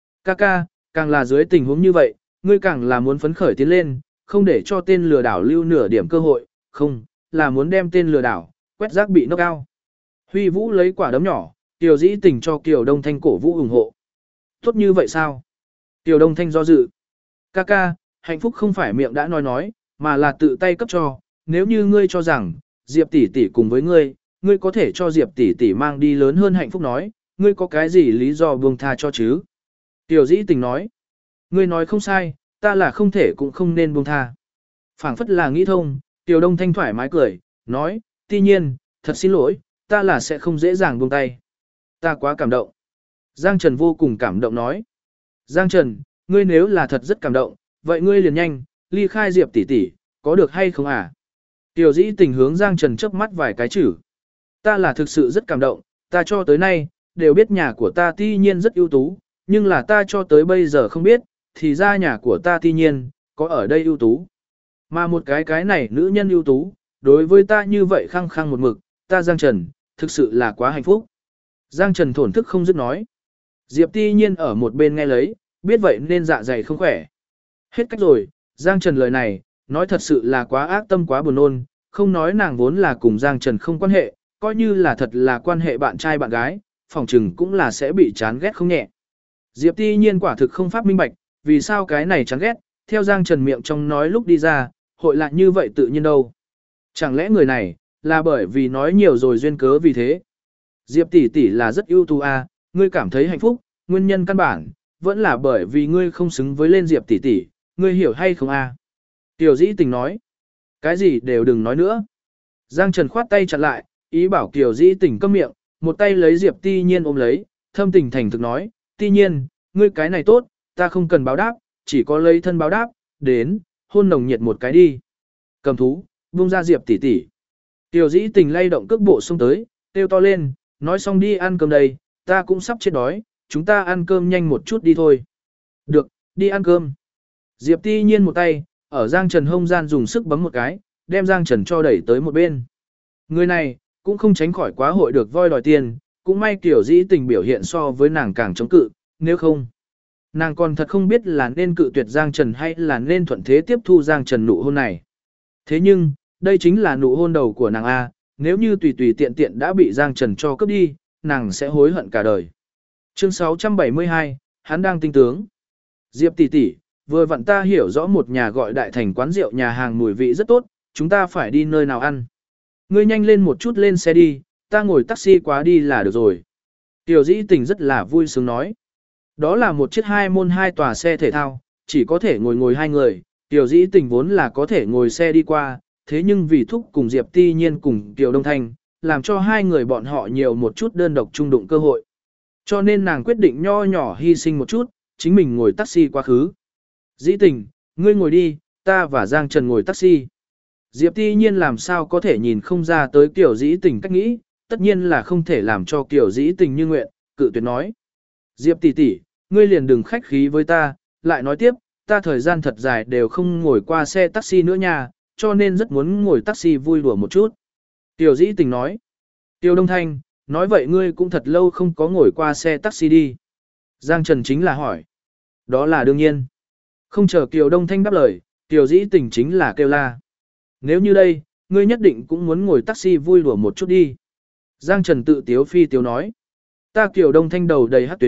Ca, càng là dưới tình huống như vậy, ngươi càng là muốn phấn khởi tiến lên, không để cho tên lừa đảo lưu nửa điểm cơ hội, không, là muốn đem tên lừa đảo, quét rác bị knock out. Huy Vũ lấy quả đấm nhỏ, Tiểu Dĩ Tình cho Kiều Đông Thanh cổ vũ ủng hộ. Tốt như vậy sao? Tiểu Đông Thanh do dự. Ca, hạnh phúc không phải miệng đã nói, mà là tự tay cấp cho, nếu như ngươi cho rằng, Diệp tỷ tỷ cùng với ngươi có thể cho Diệp tỷ tỷ mang đi lớn hơn hạnh phúc nói, ngươi có cái gì lý do buông tha cho chứ? Tiểu Dĩ Tình nói, ngươi nói không sai, ta là không thể cũng không nên buông tha. Phảng phất là nghĩ thông, Tiểu Đông Thanh thoải mái cười, nói, tuy nhiên, thật xin lỗi, ta là sẽ không dễ dàng buông tay. Ta quá cảm động. Giang Trần vô cùng cảm động nói, Giang Trần, ngươi nếu là thật rất cảm động, vậy ngươi liền nhanh, ly khai Diệp tỷ tỷ, có được hay không à? Tiểu Dĩ Tình hướng Giang Trần chớp mắt vài cái chữ. Ta là thực sự rất cảm động, ta cho tới nay, đều biết nhà của ta tuy nhiên rất ưu tú, nhưng là ta cho tới bây giờ không biết, thì ra nhà của ta tuy nhiên, có ở đây ưu tú. Mà một cái này nữ nhân ưu tú, đối với ta như vậy khăng khăng một mực, ta Giang Trần, thực sự là quá hạnh phúc. Giang Trần thổn thức không dứt nói. Diệp tuy nhiên ở một bên nghe lấy, biết vậy nên dạ dày không khỏe. Hết cách rồi, Giang Trần lời này, nói thật sự là quá ác tâm quá buồn nôn, không nói nàng vốn là cùng Giang Trần không quan hệ, coi như là thật là quan hệ bạn trai bạn gái, phòng trừng cũng là sẽ bị chán ghét không nhẹ. Diệp tuy nhiên quả thực không pháp minh bạch, vì sao cái này chán ghét, theo Giang Trần miệng trong nói lúc đi ra, hội lại như vậy tự nhiên đâu. Chẳng lẽ người này, là bởi vì nói nhiều rồi duyên cớ vì thế. Diệp tỷ tỷ là rất ưu tú à, ngươi cảm thấy hạnh phúc, nguyên nhân căn bản, vẫn là bởi vì ngươi không xứng với lên Diệp tỷ tỷ, ngươi hiểu hay không à? Tiểu Dĩ Tình nói, cái gì đều đừng nói nữa. Giang Trần khoát tay chặt lại, ý bảo Tiểu Dĩ Tình câm miệng, một tay lấy Diệp Ti Nhiên ôm lấy, thâm tình thành thực nói, Ti Nhiên, ngươi cái này tốt, ta không cần báo đáp, chỉ có lấy thân báo đáp, đến, hôn nồng nhiệt một cái đi. Cầm thú, buông ra Diệp tỷ tỷ. Tiểu Dĩ Tình lay động cước bộ xông tới, kêu to lên, nói xong đi ăn cơm đây, ta cũng sắp chết đói, chúng ta ăn cơm nhanh một chút đi thôi. Được, đi ăn cơm. Diệp Ti Nhiên một tay, ở Giang Trần hông gian dùng sức bấm một cái, đem Giang Trần cho đẩy tới một bên. Người này, cũng không tránh khỏi quá hội được voi đòi tiền, cũng may Tiểu Dĩ Tình biểu hiện so với nàng càng chống cự, nếu không. Nàng còn thật không biết là nên cự tuyệt Giang Trần hay là nên thuận thế tiếp thu Giang Trần nụ hôn này. Thế nhưng, đây chính là nụ hôn đầu của nàng A, nếu như tùy tùy tiện tiện đã bị Giang Trần cho cướp đi, nàng sẽ hối hận cả đời. Chương 672, hắn đang tinh tướng. Diệp tỷ tỷ, vừa vặn ta hiểu rõ một nhà gọi Đại Thành quán rượu nhà hàng mùi vị rất tốt, chúng ta phải đi nơi nào ăn. Ngươi nhanh lên một chút lên xe đi, ta ngồi taxi quá đi là được rồi. Tiểu Dĩ Tình rất là vui sướng nói. Đó là một chiếc 2 môn 2 tòa xe thể thao, chỉ có thể ngồi 2 người, Tiểu Dĩ Tình vốn là có thể ngồi xe đi qua, thế nhưng vì thúc cùng Diệp Ti Nhiên cùng Tiểu Đông Thanh, làm cho hai người bọn họ nhiều một chút đơn độc chung đụng cơ hội. Cho nên nàng quyết định nho nhỏ hy sinh một chút, chính mình ngồi taxi quá khứ. Dĩ Tình, ngươi ngồi đi, ta và Giang Trần ngồi taxi. Diệp Ti Nhiên làm sao có thể nhìn không ra tới Tiểu Dĩ Tình cách nghĩ, tất nhiên là không thể làm cho Tiểu Dĩ Tình như nguyện, cự tuyệt nói. Diệp tỷ tỷ, ngươi liền đừng khách khí với ta, lại nói tiếp, ta thời gian thật dài đều không ngồi qua xe taxi nữa nha, cho nên rất muốn ngồi taxi vui đùa một chút. Tiểu Dĩ Tình nói. Tiêu Đông Thanh, nói vậy ngươi cũng thật lâu không có ngồi qua xe taxi đi. Giang Trần chính là hỏi. Đó là đương nhiên. Không chờ Kiều Đông Thanh đáp lời, Tiểu Dĩ Tình chính là kêu la. Nếu như đây, ngươi nhất định cũng muốn ngồi taxi vui đùa một chút đi. Giang Trần tự tiếu phi tiếu nói. Ta Kiều Đông Thanh đầu đầy hát tuyến,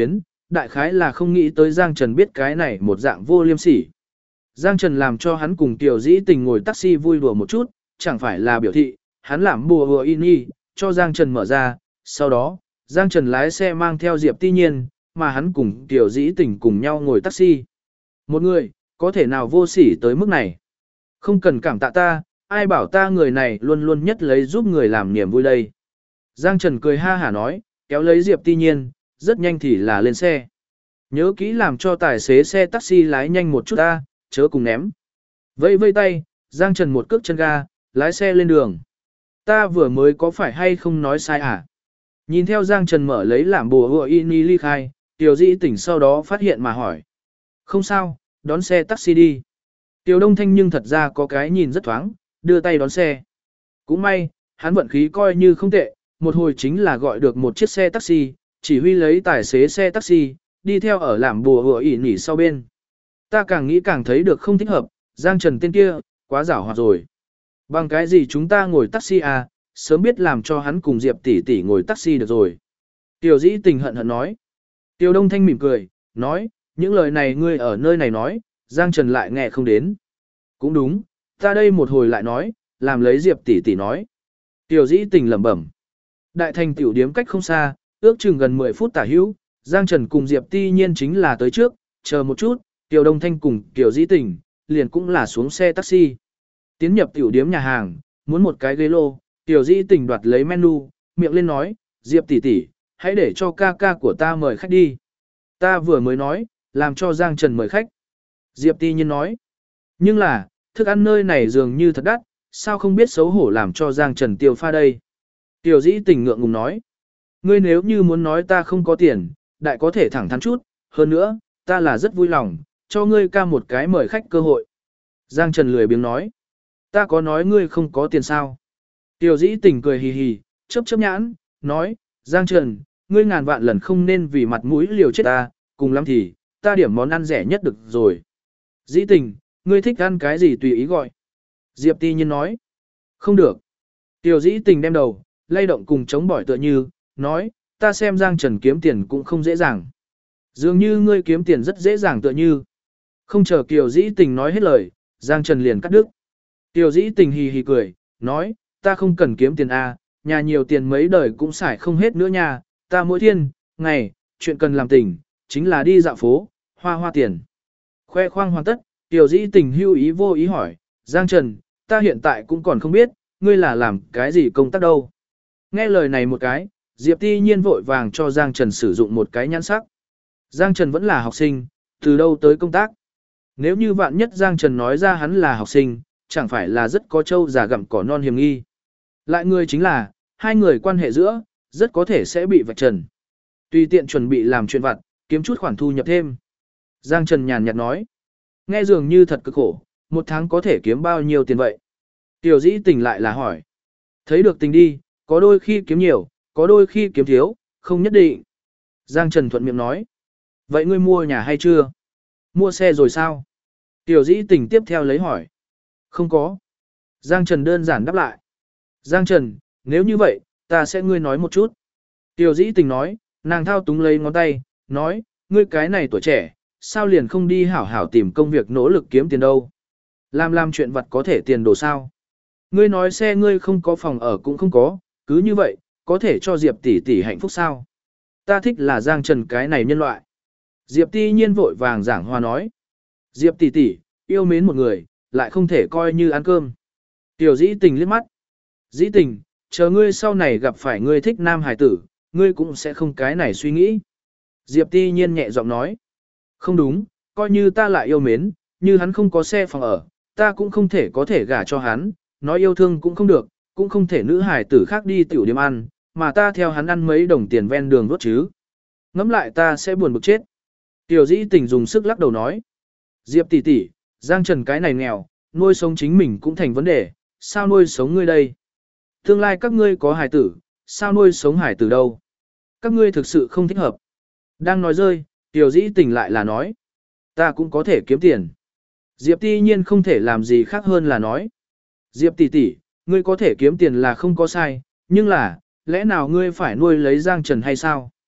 đại khái là không nghĩ tới Giang Trần biết cái này một dạng vô liêm sỉ. Giang Trần làm cho hắn cùng Tiểu Dĩ Tình ngồi taxi vui đùa một chút, chẳng phải là biểu thị, hắn làm bùa hùa in y, cho Giang Trần mở ra, sau đó, Giang Trần lái xe mang theo Diệp Ti Nhiên, mà hắn cùng Tiểu Dĩ Tình cùng nhau ngồi taxi. Một người, có thể nào vô sỉ tới mức này? Không cần cảm tạ ta, ai bảo ta người này luôn luôn nhất lấy giúp người làm niềm vui đây. Giang Trần cười ha hả nói, kéo lấy Diệp Ti Nhiên, rất nhanh thì là lên xe. Nhớ kỹ làm cho tài xế xe taxi lái nhanh một chút ta, chớ cùng ném. Vây vây tay, Giang Trần một cước chân ga, lái xe lên đường. Ta vừa mới có phải hay không nói sai à? Nhìn theo Giang Trần mở lấy làm bùa hùa in y ly khai, Tiểu Dĩ Tình sau đó phát hiện mà hỏi. Không sao, đón xe taxi đi. Tiểu Đông Thanh nhưng thật ra có cái nhìn rất thoáng, đưa tay đón xe. Cũng may, hắn vận khí coi như không tệ, một hồi chính là gọi được một chiếc xe taxi, chỉ huy lấy tài xế xe taxi, đi theo ở làm bùa hùa ỉ nỉ sau bên. Ta càng nghĩ càng thấy được không thích hợp, Giang Trần tên kia, quá giảo hoạt rồi. Bằng cái gì chúng ta ngồi taxi à, sớm biết làm cho hắn cùng Diệp tỷ tỷ ngồi taxi được rồi. Tiểu Dĩ Tình hận hận nói. Tiểu Đông Thanh mỉm cười, nói, những lời này ngươi ở nơi này nói, Giang Trần lại nghe không đến. Cũng đúng, ta đây một hồi lại nói, làm lấy Diệp tỷ tỷ nói. Tiểu Dĩ Tình lẩm bẩm. Đại thành tiểu điếm cách không xa, ước chừng gần 10 phút tả hữu, Giang Trần cùng Diệp Ti Nhiên chính là tới trước, chờ một chút, Tiểu Đông Thanh cùng Tiểu Dĩ Tình, liền cũng là xuống xe taxi. Tiến nhập tiểu điếm nhà hàng, muốn một cái ghế lô, Tiểu Dĩ Tình đoạt lấy menu, miệng lên nói, Diệp tỷ tỷ, hãy để cho ca ca của ta mời khách đi. Ta vừa mới nói, làm cho Giang Trần mời khách. Diệp Ti Nhiên nói, nhưng là, thức ăn nơi này dường như thật đắt, sao không biết xấu hổ làm cho Giang Trần tiêu pha đây. Tiểu Dĩ Tình ngượng ngùng nói, ngươi nếu như muốn nói ta không có tiền, đại có thể thẳng thắn chút, hơn nữa, ta là rất vui lòng, cho ngươi ca một cái mời khách cơ hội. Giang Trần lười biếng nói, ta có nói ngươi không có tiền sao? Tiểu Dĩ Tình cười hì hì, chớp chớp nhãn, nói, Giang Trần, ngươi ngàn vạn lần không nên vì mặt mũi liều chết ta, cùng lắm thì, ta điểm món ăn rẻ nhất được rồi. Dĩ Tình, ngươi thích ăn cái gì tùy ý gọi. Diệp Ti Nhiên nói, không được. Tiểu Dĩ Tình đem đầu, lay động cùng chống bỏi tựa như, nói, ta xem Giang Trần kiếm tiền cũng không dễ dàng. Dường như ngươi kiếm tiền rất dễ dàng tựa như. Không chờ Kiều Dĩ Tình nói hết lời, Giang Trần liền cắt đứt. Kiều Dĩ Tình hì hì cười, nói, ta không cần kiếm tiền A, nhà nhiều tiền mấy đời cũng xài không hết nữa nha, ta mỗi thiên, ngày, chuyện cần làm tình, chính là đi dạo phố, hoa hoa tiền. Khoe khoang hoàn tất, Kiều Dĩ Tình hưu ý vô ý hỏi, Giang Trần, ta hiện tại cũng còn không biết, ngươi là làm cái gì công tác đâu. Nghe lời này một cái, Diệp Ti Nhiên vội vàng cho Giang Trần sử dụng một cái nhãn sắc. Giang Trần vẫn là học sinh, từ đâu tới công tác. Nếu như vạn nhất Giang Trần nói ra hắn là học sinh, chẳng phải là rất có trâu già gặm cỏ non hiềm nghi. Lại người chính là, hai người quan hệ giữa, rất có thể sẽ bị vạch trần. Tùy tiện chuẩn bị làm chuyện vặt, kiếm chút khoản thu nhập thêm. Giang Trần nhàn nhạt nói, nghe dường như thật cực khổ, một tháng có thể kiếm bao nhiêu tiền vậy? Tiểu Dĩ Tình lại là hỏi, thấy được tình đi, có đôi khi kiếm nhiều, có đôi khi kiếm thiếu, không nhất định. Giang Trần thuận miệng nói, vậy ngươi mua nhà hay chưa? Mua xe rồi sao? Tiểu Dĩ Tình tiếp theo lấy hỏi, không có. Giang Trần đơn giản đáp lại. Giang Trần, nếu như vậy, ta sẽ ngươi nói một chút. Tiểu Dĩ Tình nói, nàng thao túng lấy ngón tay, nói, ngươi cái này tuổi trẻ, sao liền không đi hảo hảo tìm công việc nỗ lực kiếm tiền đâu. Làm chuyện vặt có thể tiền đồ sao. Ngươi nói xe ngươi không có phòng ở cũng không có, cứ như vậy, có thể cho Diệp tỷ tỷ hạnh phúc sao? Ta thích là Giang Trần cái này nhân loại. Diệp Ti Nhiên vội vàng giảng hòa nói. Diệp tỷ tỷ, yêu mến một người, lại không thể coi như ăn cơm. Tiểu Dĩ Tình liếc mắt. Dĩ Tình, chờ ngươi sau này gặp phải ngươi thích nam hải tử, ngươi cũng sẽ không cái này suy nghĩ. Diệp Ti Nhiên nhẹ giọng nói. Không đúng, coi như ta lại yêu mến, như hắn không có xe phòng ở, ta cũng không thể có thể gả cho hắn, nói yêu thương cũng không được, cũng không thể nữ hải tử khác đi tiểu điểm ăn, mà ta theo hắn ăn mấy đồng tiền ven đường rốt chứ. Ngẫm lại ta sẽ buồn bực chết. Tiểu Dĩ Tình dùng sức lắc đầu nói. Diệp tỷ tỷ, Giang Trần cái này nghèo, nuôi sống chính mình cũng thành vấn đề, sao nuôi sống ngươi đây? Tương lai các ngươi có hải tử, sao nuôi sống hải tử đâu? Các ngươi thực sự không thích hợp. Đang nói rơi, Tiểu Dĩ Tình lại là nói. Ta cũng có thể kiếm tiền. Diệp Ti Nhiên không thể làm gì khác hơn là nói. Diệp tỷ tỷ, ngươi có thể kiếm tiền là không có sai, nhưng là, lẽ nào ngươi phải nuôi lấy Giang Trần hay sao?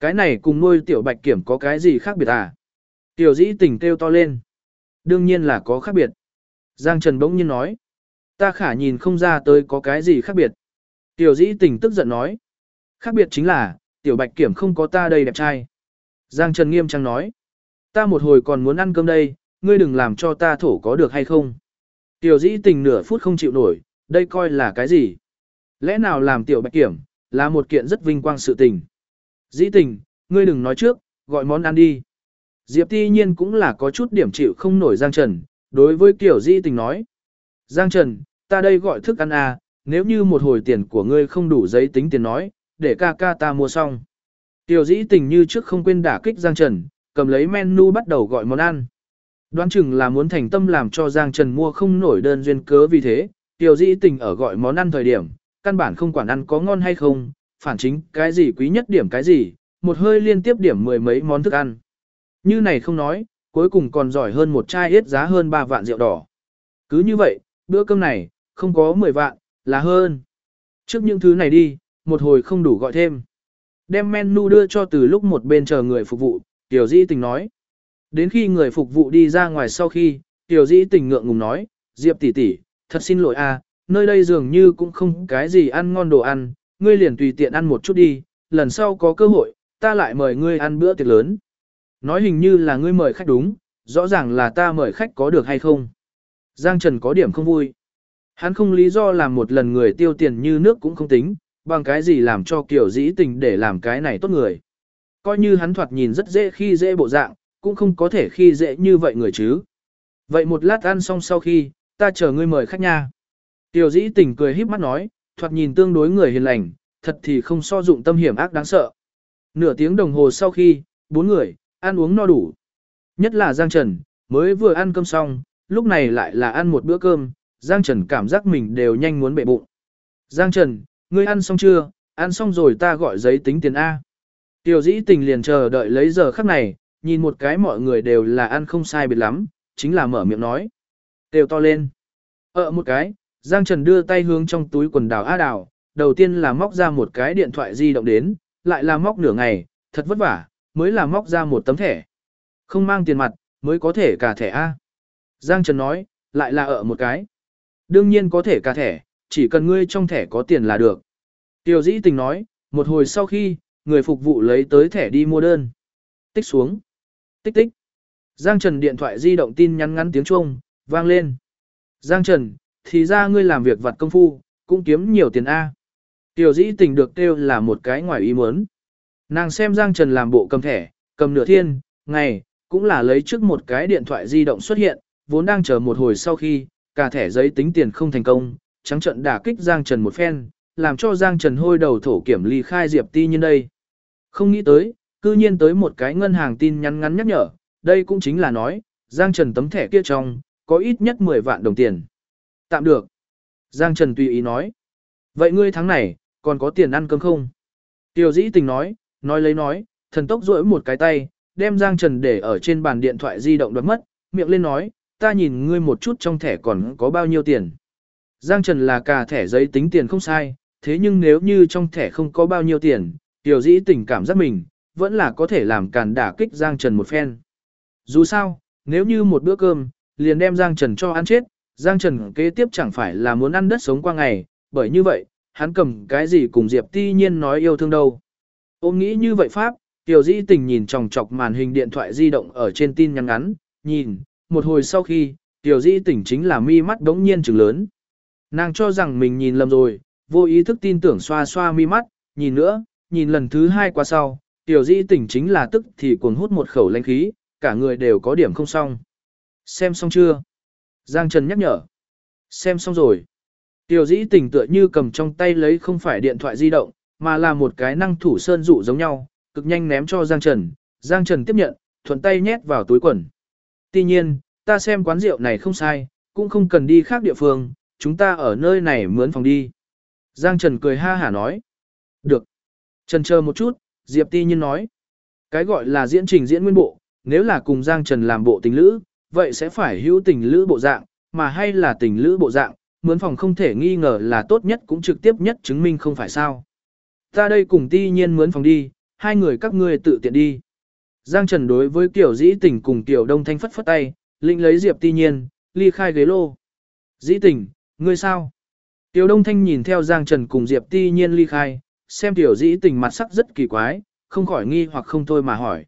Cái này cùng nuôi tiểu bạch kiểm có cái gì khác biệt à? Tiểu dĩ tình kêu to lên. Đương nhiên là có khác biệt. Giang Trần bỗng nhiên nói. Ta khả nhìn không ra tới có cái gì khác biệt. Tiểu dĩ tình tức giận nói. Khác biệt chính là, tiểu bạch kiểm không có ta đây đẹp trai. Giang Trần nghiêm trang nói. Ta một hồi còn muốn ăn cơm đây, ngươi đừng làm cho ta thổ có được hay không. Tiểu dĩ tình nửa phút không chịu nổi, đây coi là cái gì? Lẽ nào làm tiểu bạch kiểm, là một kiện rất vinh quang sự tình. Dĩ tình, ngươi đừng nói trước, gọi món ăn đi. Diệp Ti Nhiên cũng là có chút điểm chịu không nổi Giang Trần, đối với Tiểu Dĩ Tình nói. Giang Trần, ta đây gọi thức ăn à, nếu như một hồi tiền của ngươi không đủ giấy tính tiền nói, để ca ca ta mua xong. Tiểu Dĩ Tình như trước không quên đả kích Giang Trần, cầm lấy menu bắt đầu gọi món ăn. Đoán chừng là muốn thành tâm làm cho Giang Trần mua không nổi đơn duyên cớ vì thế, Tiểu Dĩ Tình ở gọi món ăn thời điểm, căn bản không quản ăn có ngon hay không, phản chính cái gì quý nhất điểm cái gì, một hơi liên tiếp điểm mười mấy món thức ăn. Như này không nói, cuối cùng còn giỏi hơn một chai yết giá hơn 3 vạn rượu đỏ. Cứ như vậy, bữa cơm này, không có 10 vạn, là hơn. Trước những thứ này đi, một hồi không đủ gọi thêm. Đem menu đưa cho từ lúc một bên chờ người phục vụ, Tiểu Dĩ Tình nói. Đến khi người phục vụ đi ra ngoài sau khi, Tiểu Dĩ Tình ngượng ngùng nói, Diệp tỷ tỷ, thật xin lỗi à, nơi đây dường như cũng không cái gì ăn ngon đồ ăn, ngươi liền tùy tiện ăn một chút đi, lần sau có cơ hội, ta lại mời ngươi ăn bữa tiệc lớn. Nói hình như là ngươi mời khách đúng, rõ ràng là ta mời khách có được hay không. Giang Trần có điểm không vui. Hắn không lý do làm một lần người tiêu tiền như nước cũng không tính, bằng cái gì làm cho Kiểu Dĩ Tình để làm cái này tốt người. Coi như hắn thoạt nhìn rất dễ khi dễ bộ dạng, cũng không có thể khi dễ như vậy người chứ. Vậy một lát ăn xong sau khi, ta chờ ngươi mời khách nha. Tiểu Dĩ Tình cười híp mắt nói, thoạt nhìn tương đối người hiền lành, thật thì không so dụng tâm hiểm ác đáng sợ. Nửa tiếng đồng hồ sau khi, 4 người, ăn uống no đủ. Nhất là Giang Trần, mới vừa ăn cơm xong, lúc này lại là ăn một bữa cơm, Giang Trần cảm giác mình đều nhanh muốn bệ bụng. Giang Trần, ngươi ăn xong chưa? Ăn xong rồi ta gọi giấy tính tiền A. Tiểu Dĩ Tình liền chờ đợi lấy giờ khắc này, nhìn một cái mọi người đều là ăn không sai biệt lắm, chính là mở miệng nói. Đều to lên. Một cái, Giang Trần đưa tay hướng trong túi quần đào á đào, đầu tiên là móc ra một cái điện thoại di động đến, lại là móc nửa ngày, thật vất vả, mới là móc ra một tấm thẻ. Không mang tiền mặt, mới có thể cả thẻ A. Giang Trần nói, lại là một cái. Đương nhiên có thể cả thẻ, chỉ cần ngươi trong thẻ có tiền là được. Tiểu Dĩ Tình nói, một hồi sau khi, người phục vụ lấy tới thẻ đi mua đơn. Tích xuống. Tích tích. Giang Trần điện thoại di động tin nhắn ngắn tiếng chuông, vang lên. Giang Trần, thì ra ngươi làm việc vặt công phu, cũng kiếm nhiều tiền A. Tiểu Dĩ Tình được kêu là một cái ngoài ý muốn. Nàng xem Giang Trần làm bộ cầm thẻ, cầm nửa thiên, ngày, cũng là lấy trước một cái điện thoại di động xuất hiện, vốn đang chờ một hồi sau khi, cả thẻ giấy tính tiền không thành công, trắng trận đả kích Giang Trần một phen, làm cho Giang Trần hôi đầu thổ kiểm ly khai Diệp Ti Nhiên đây. Không nghĩ tới, cư nhiên tới một cái ngân hàng tin nhắn ngắn nhắc nhở, đây cũng chính là nói, Giang Trần tấm thẻ kia trong, có ít nhất 10 vạn đồng tiền. Tạm được. Giang Trần tùy ý nói. Vậy ngươi tháng này, còn có tiền ăn cơm không? Tiểu Dĩ Tình nói, thần tốc duỗi một cái tay, đem Giang Trần để ở trên bàn điện thoại di động đoạt mất, miệng lên nói, ta nhìn ngươi một chút trong thẻ còn có bao nhiêu tiền. Giang Trần là cả thẻ giấy tính tiền không sai, thế nhưng nếu như trong thẻ không có bao nhiêu tiền, Tiểu Dĩ Tình cảm giác mình, vẫn là có thể làm càn đả kích Giang Trần một phen. Dù sao, nếu như một bữa cơm, liền đem Giang Trần cho ăn chết, Giang Trần kế tiếp chẳng phải là muốn ăn đất sống qua ngày, bởi như vậy, hắn cầm cái gì cùng Diệp Ti Nhiên nói yêu thương đâu. Ôm nghĩ như vậy Pháp, Tiểu Dĩ Tình nhìn chòng chọc màn hình điện thoại di động ở trên tin nhắn ngắn, nhìn, một hồi sau khi, Tiểu Dĩ Tình chính là mi mắt đống nhiên trừng lớn. Nàng cho rằng mình nhìn lầm rồi, vô ý thức tin tưởng xoa xoa mi mắt, nhìn nữa, nhìn lần thứ 2 qua sau, Tiểu Dĩ Tình chính là tức thì cuồng hút một khẩu lãnh khí, cả người đều có điểm không xong. Xem xong chưa? Giang Trần nhắc nhở. Xem xong rồi. Tiểu Dĩ Tình tựa như cầm trong tay lấy không phải điện thoại di động, mà là một cái năng thủ sơn dụ giống nhau, cực nhanh ném cho Giang Trần. Giang Trần tiếp nhận, thuận tay nhét vào túi quần. Tuy nhiên, ta xem quán rượu này không sai, cũng không cần đi khác địa phương, chúng ta ở nơi này mướn phòng đi. Giang Trần cười ha hả nói. Được. Trần chờ một chút, Diệp Ti Nhiên nói. Cái gọi là diễn trình diễn nguyên bộ, nếu là cùng Giang Trần làm bộ tình lữ, vậy sẽ phải hữu tình lữ bộ dạng, mà hay là tình lữ bộ dạng, mướn phòng không thể nghi ngờ là tốt nhất cũng trực tiếp nhất chứng minh không phải sao. Ta đây cùng Ti Nhiên mướn phòng đi, hai người các ngươi tự tiện đi. Giang Trần đối với Kiều Dĩ Tình cùng Kiều Đông Thanh phất phất tay, lĩnh lấy Diệp Ti Nhiên, ly khai ghế lô. Dĩ Tình, ngươi sao? Kiều Đông Thanh nhìn theo Giang Trần cùng Diệp Ti Nhiên ly khai, xem Kiều Dĩ Tình mặt sắc rất kỳ quái, không khỏi nghi hoặc không thôi mà hỏi.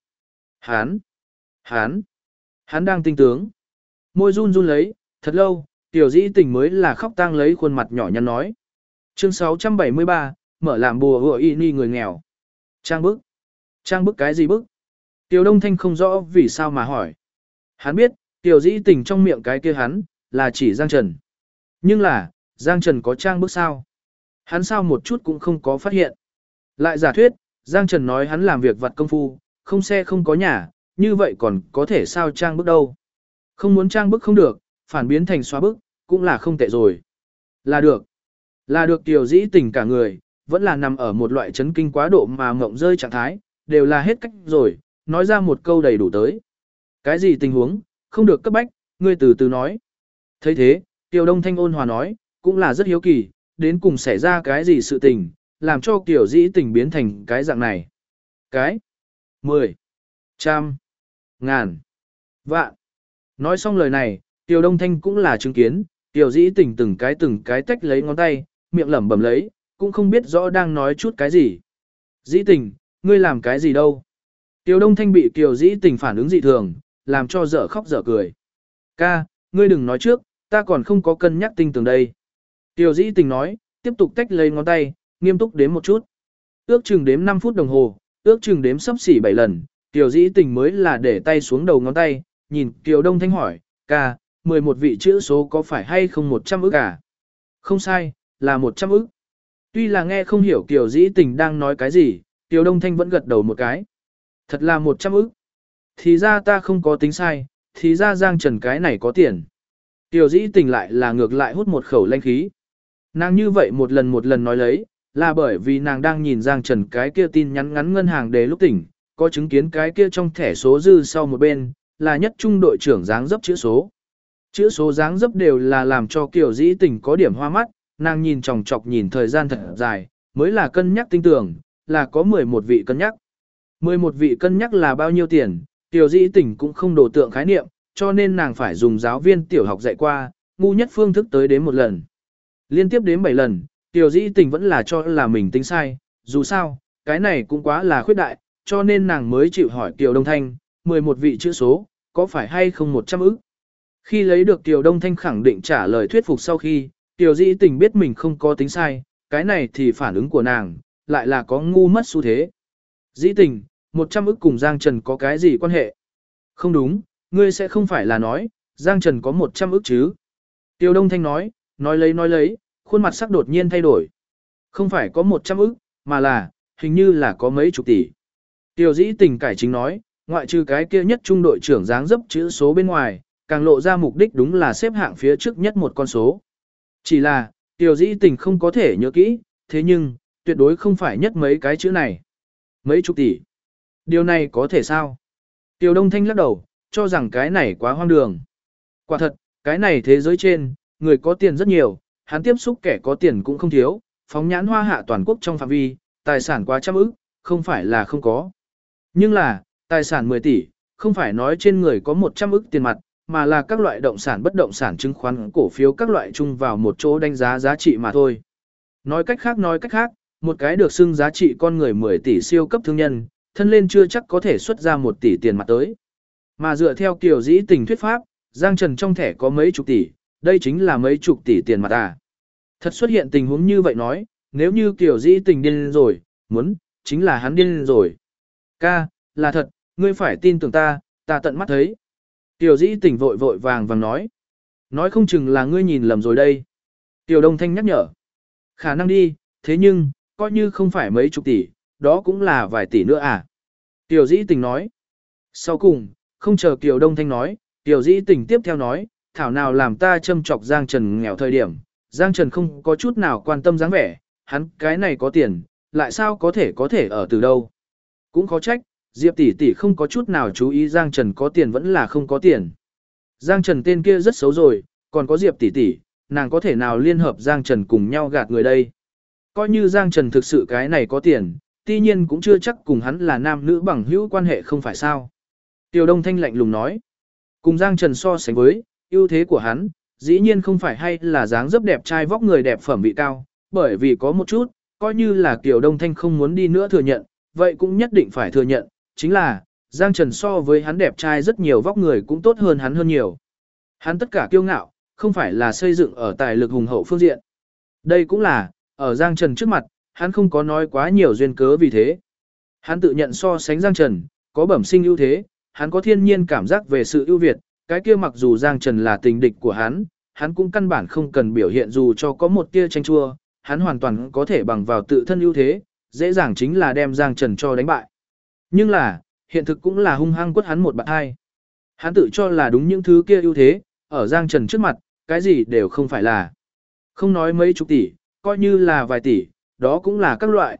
Hắn đang tinh tướng. Môi run run lấy, thật lâu, Kiều Dĩ Tình mới là khóc tang lấy khuôn mặt nhỏ nhắn nói. Chương 673, mở làm bùa hựa y ni người nghèo. Trang bức. Trang bức cái gì bức? Kiều Đông Thanh không rõ vì sao mà hỏi. Hắn biết, Kiều Dĩ Tình trong miệng cái kia hắn, là chỉ Giang Trần. Nhưng là, Giang Trần có trang bức sao? Hắn sao một chút cũng không có phát hiện. Lại giả thuyết, Giang Trần nói hắn làm việc vặt công phu, không xe không có nhà, như vậy còn có thể sao trang bức đâu. Không muốn trang bức không được, phản biến thành xóa bức, cũng là không tệ rồi. Là được. Là được Kiều Dĩ Tình cả người, vẫn là nằm ở một loại chấn kinh quá độ mà ngộng rơi trạng thái, đều là hết cách rồi, nói ra một câu đầy đủ tới. Cái gì tình huống, không được cấp bách, ngươi từ từ nói. Thấy thế, Kiều Đông Thanh ôn hòa nói, cũng là rất hiếu kỳ, đến cùng xảy ra cái gì sự tình, làm cho Kiều Dĩ Tình biến thành cái dạng này. Cái, 10, trăm, ngàn, vạn. Nói xong lời này, Kiều Đông Thanh cũng là chứng kiến, Kiều Dĩ Tình từng cái tách lấy ngón tay, miệng lẩm bẩm lấy, cũng không biết rõ đang nói chút cái gì. Dĩ Tình, ngươi làm cái gì đâu? Kiều Đông Thanh bị Kiều Dĩ Tình phản ứng dị thường, làm cho dở khóc dở cười. Ca, ngươi đừng nói trước, ta còn không có cân nhắc tinh tường đây. Kiều Dĩ Tình nói, tiếp tục tách lấy ngón tay, nghiêm túc đếm một chút. Ước chừng đếm 5 phút đồng hồ, ước chừng đếm sấp xỉ 7 lần, Kiều Dĩ Tình mới là để tay xuống đầu ngón tay, nhìn Kiều Đông Thanh hỏi, ca, 11 vị chữ số có phải hay không 100 ức à? Không sai, là 100 ức. Tuy là nghe không hiểu Kiều Dĩ Tình đang nói cái gì, Kiều Đông Thanh vẫn gật đầu một cái. Thật là 100 ức. Thì ra ta không có tính sai, thì ra Giang Trần cái này có tiền. Kiều Dĩ Tình lại là ngược lại hút một khẩu lanh khí. Nàng như vậy một lần nói lấy, là bởi vì nàng đang nhìn Giang Trần cái kia tin nhắn ngắn ngân hàng để lúc tỉnh, có chứng kiến cái kia trong thẻ số dư sau một bên, là nhất trung đội trưởng dáng dấp chữ số. Chữ số dáng dấp đều là làm cho Kiều Dĩ Tình có điểm hoa mắt, nàng nhìn chòng chọc nhìn thời gian thật dài, mới là cân nhắc tinh tưởng, là có 11 vị cân nhắc. 11 vị cân nhắc là bao nhiêu tiền, Kiều Dĩ Tình cũng không đồ tượng khái niệm, cho nên nàng phải dùng giáo viên tiểu học dạy qua, ngu nhất phương thức tới đến một lần. Liên tiếp đến 7 lần, Kiều Dĩ Tình vẫn là cho là mình tính sai, dù sao, cái này cũng quá là khuyết đại, cho nên nàng mới chịu hỏi Kiều Đông Thanh, 11 vị chữ số, có phải hay không 100 ức? Khi lấy được Kiều Đông Thanh khẳng định trả lời thuyết phục sau khi, Kiều Dĩ Tình biết mình không có tính sai, cái này thì phản ứng của nàng, lại là có ngu mất xu thế. Dĩ Tình, 100 ức cùng Giang Trần có cái gì quan hệ? Không đúng, ngươi sẽ không phải là nói, Giang Trần có 100 ức chứ? Kiều Đông Thanh nói lấy, khuôn mặt sắc đột nhiên thay đổi. Không phải có 100 ức, mà là, hình như là có mấy chục tỷ. Kiều Dĩ Tình cải chính nói, ngoại trừ cái kia nhất trung đội trưởng dáng dấp chữ số bên ngoài, càng lộ ra mục đích đúng là xếp hạng phía trước nhất một con số. Chỉ là, Kiều Dĩ Tình không có thể nhớ kỹ, thế nhưng, tuyệt đối không phải nhất mấy cái chữ này. Mấy chục tỷ. Điều này có thể sao? Kiều Đông Thanh lắc đầu, cho rằng cái này quá hoang đường. Quả thật, cái này thế giới trên, người có tiền rất nhiều, hắn tiếp xúc kẻ có tiền cũng không thiếu, phóng nhãn hoa hạ toàn quốc trong phạm vi, tài sản quá trăm ức, không phải là không có. Nhưng là, tài sản 10 tỷ, không phải nói trên người có 100 ức tiền mặt, mà là các loại động sản bất động sản chứng khoán cổ phiếu các loại chung vào một chỗ đánh giá giá trị mà thôi. Nói cách khác, một cái được xưng giá trị con người 10 tỷ siêu cấp thương nhân, thân lên chưa chắc có thể xuất ra 1 tỷ tiền mặt tới. Mà dựa theo Kiều Dĩ Tình thuyết pháp, Giang Trần trong thẻ có mấy chục tỷ, đây chính là mấy chục tỷ tiền mặt à. Thật xuất hiện tình huống như vậy nói, nếu như Kiều Dĩ Tình điên rồi, chính là hắn điên rồi. Ca, là thật, ngươi phải tin tưởng ta, ta tận mắt thấy. Kiều Dĩ Tình vội vàng nói. Nói không chừng là ngươi nhìn lầm rồi đây. Kiều Đông Thanh nhắc nhở. Khả năng đi, thế nhưng, coi như không phải mấy chục tỷ, đó cũng là vài tỷ nữa à. Kiều Dĩ Tình nói. Sau cùng, không chờ Kiều Đông Thanh nói, Kiều Dĩ Tình tiếp theo nói, thảo nào làm ta châm chọc Giang Trần nghèo thời điểm. Giang Trần không có chút nào quan tâm dáng vẻ, hắn cái này có tiền, lại sao có thể ở từ đâu. Cũng khó trách, Diệp tỷ tỷ không có chút nào chú ý Giang Trần có tiền vẫn là không có tiền. Giang Trần tên kia rất xấu rồi, còn có Diệp tỷ tỷ, nàng có thể nào liên hợp Giang Trần cùng nhau gạt người đây. Coi như Giang Trần thực sự cái này có tiền, tuy nhiên cũng chưa chắc cùng hắn là nam nữ bằng hữu quan hệ không phải sao. Tiêu Đông Thanh lạnh lùng nói. Cùng Giang Trần so sánh với, ưu thế của hắn, dĩ nhiên không phải hay là dáng dấp đẹp trai vóc người đẹp phẩm vị cao, bởi vì có một chút, coi như là Tiêu Đông Thanh không muốn đi nữa thừa nhận, vậy cũng nhất định phải thừa nhận, chính là, Giang Trần so với hắn đẹp trai rất nhiều vóc người cũng tốt hơn hắn hơn nhiều. Hắn tất cả kiêu ngạo, không phải là xây dựng ở tài lực hùng hậu phương diện. Đây cũng là, ở Giang Trần trước mặt, hắn không có nói quá nhiều duyên cớ vì thế. Hắn tự nhận so sánh Giang Trần, có bẩm sinh ưu thế, hắn có thiên nhiên cảm giác về sự ưu việt, cái kia mặc dù Giang Trần là tình địch của hắn cũng căn bản không cần biểu hiện dù cho có một tia tranh chua, hắn hoàn toàn có thể bằng vào tự thân ưu thế, dễ dàng chính là đem Giang Trần cho đánh bại. Nhưng là, hiện thực cũng là hung hăng quất hắn một bạn hai. Hắn tự cho là đúng những thứ kia ưu thế, ở Giang Trần trước mặt, cái gì đều không phải là. Không nói mấy chục tỷ, coi như là vài tỷ, đó cũng là các loại,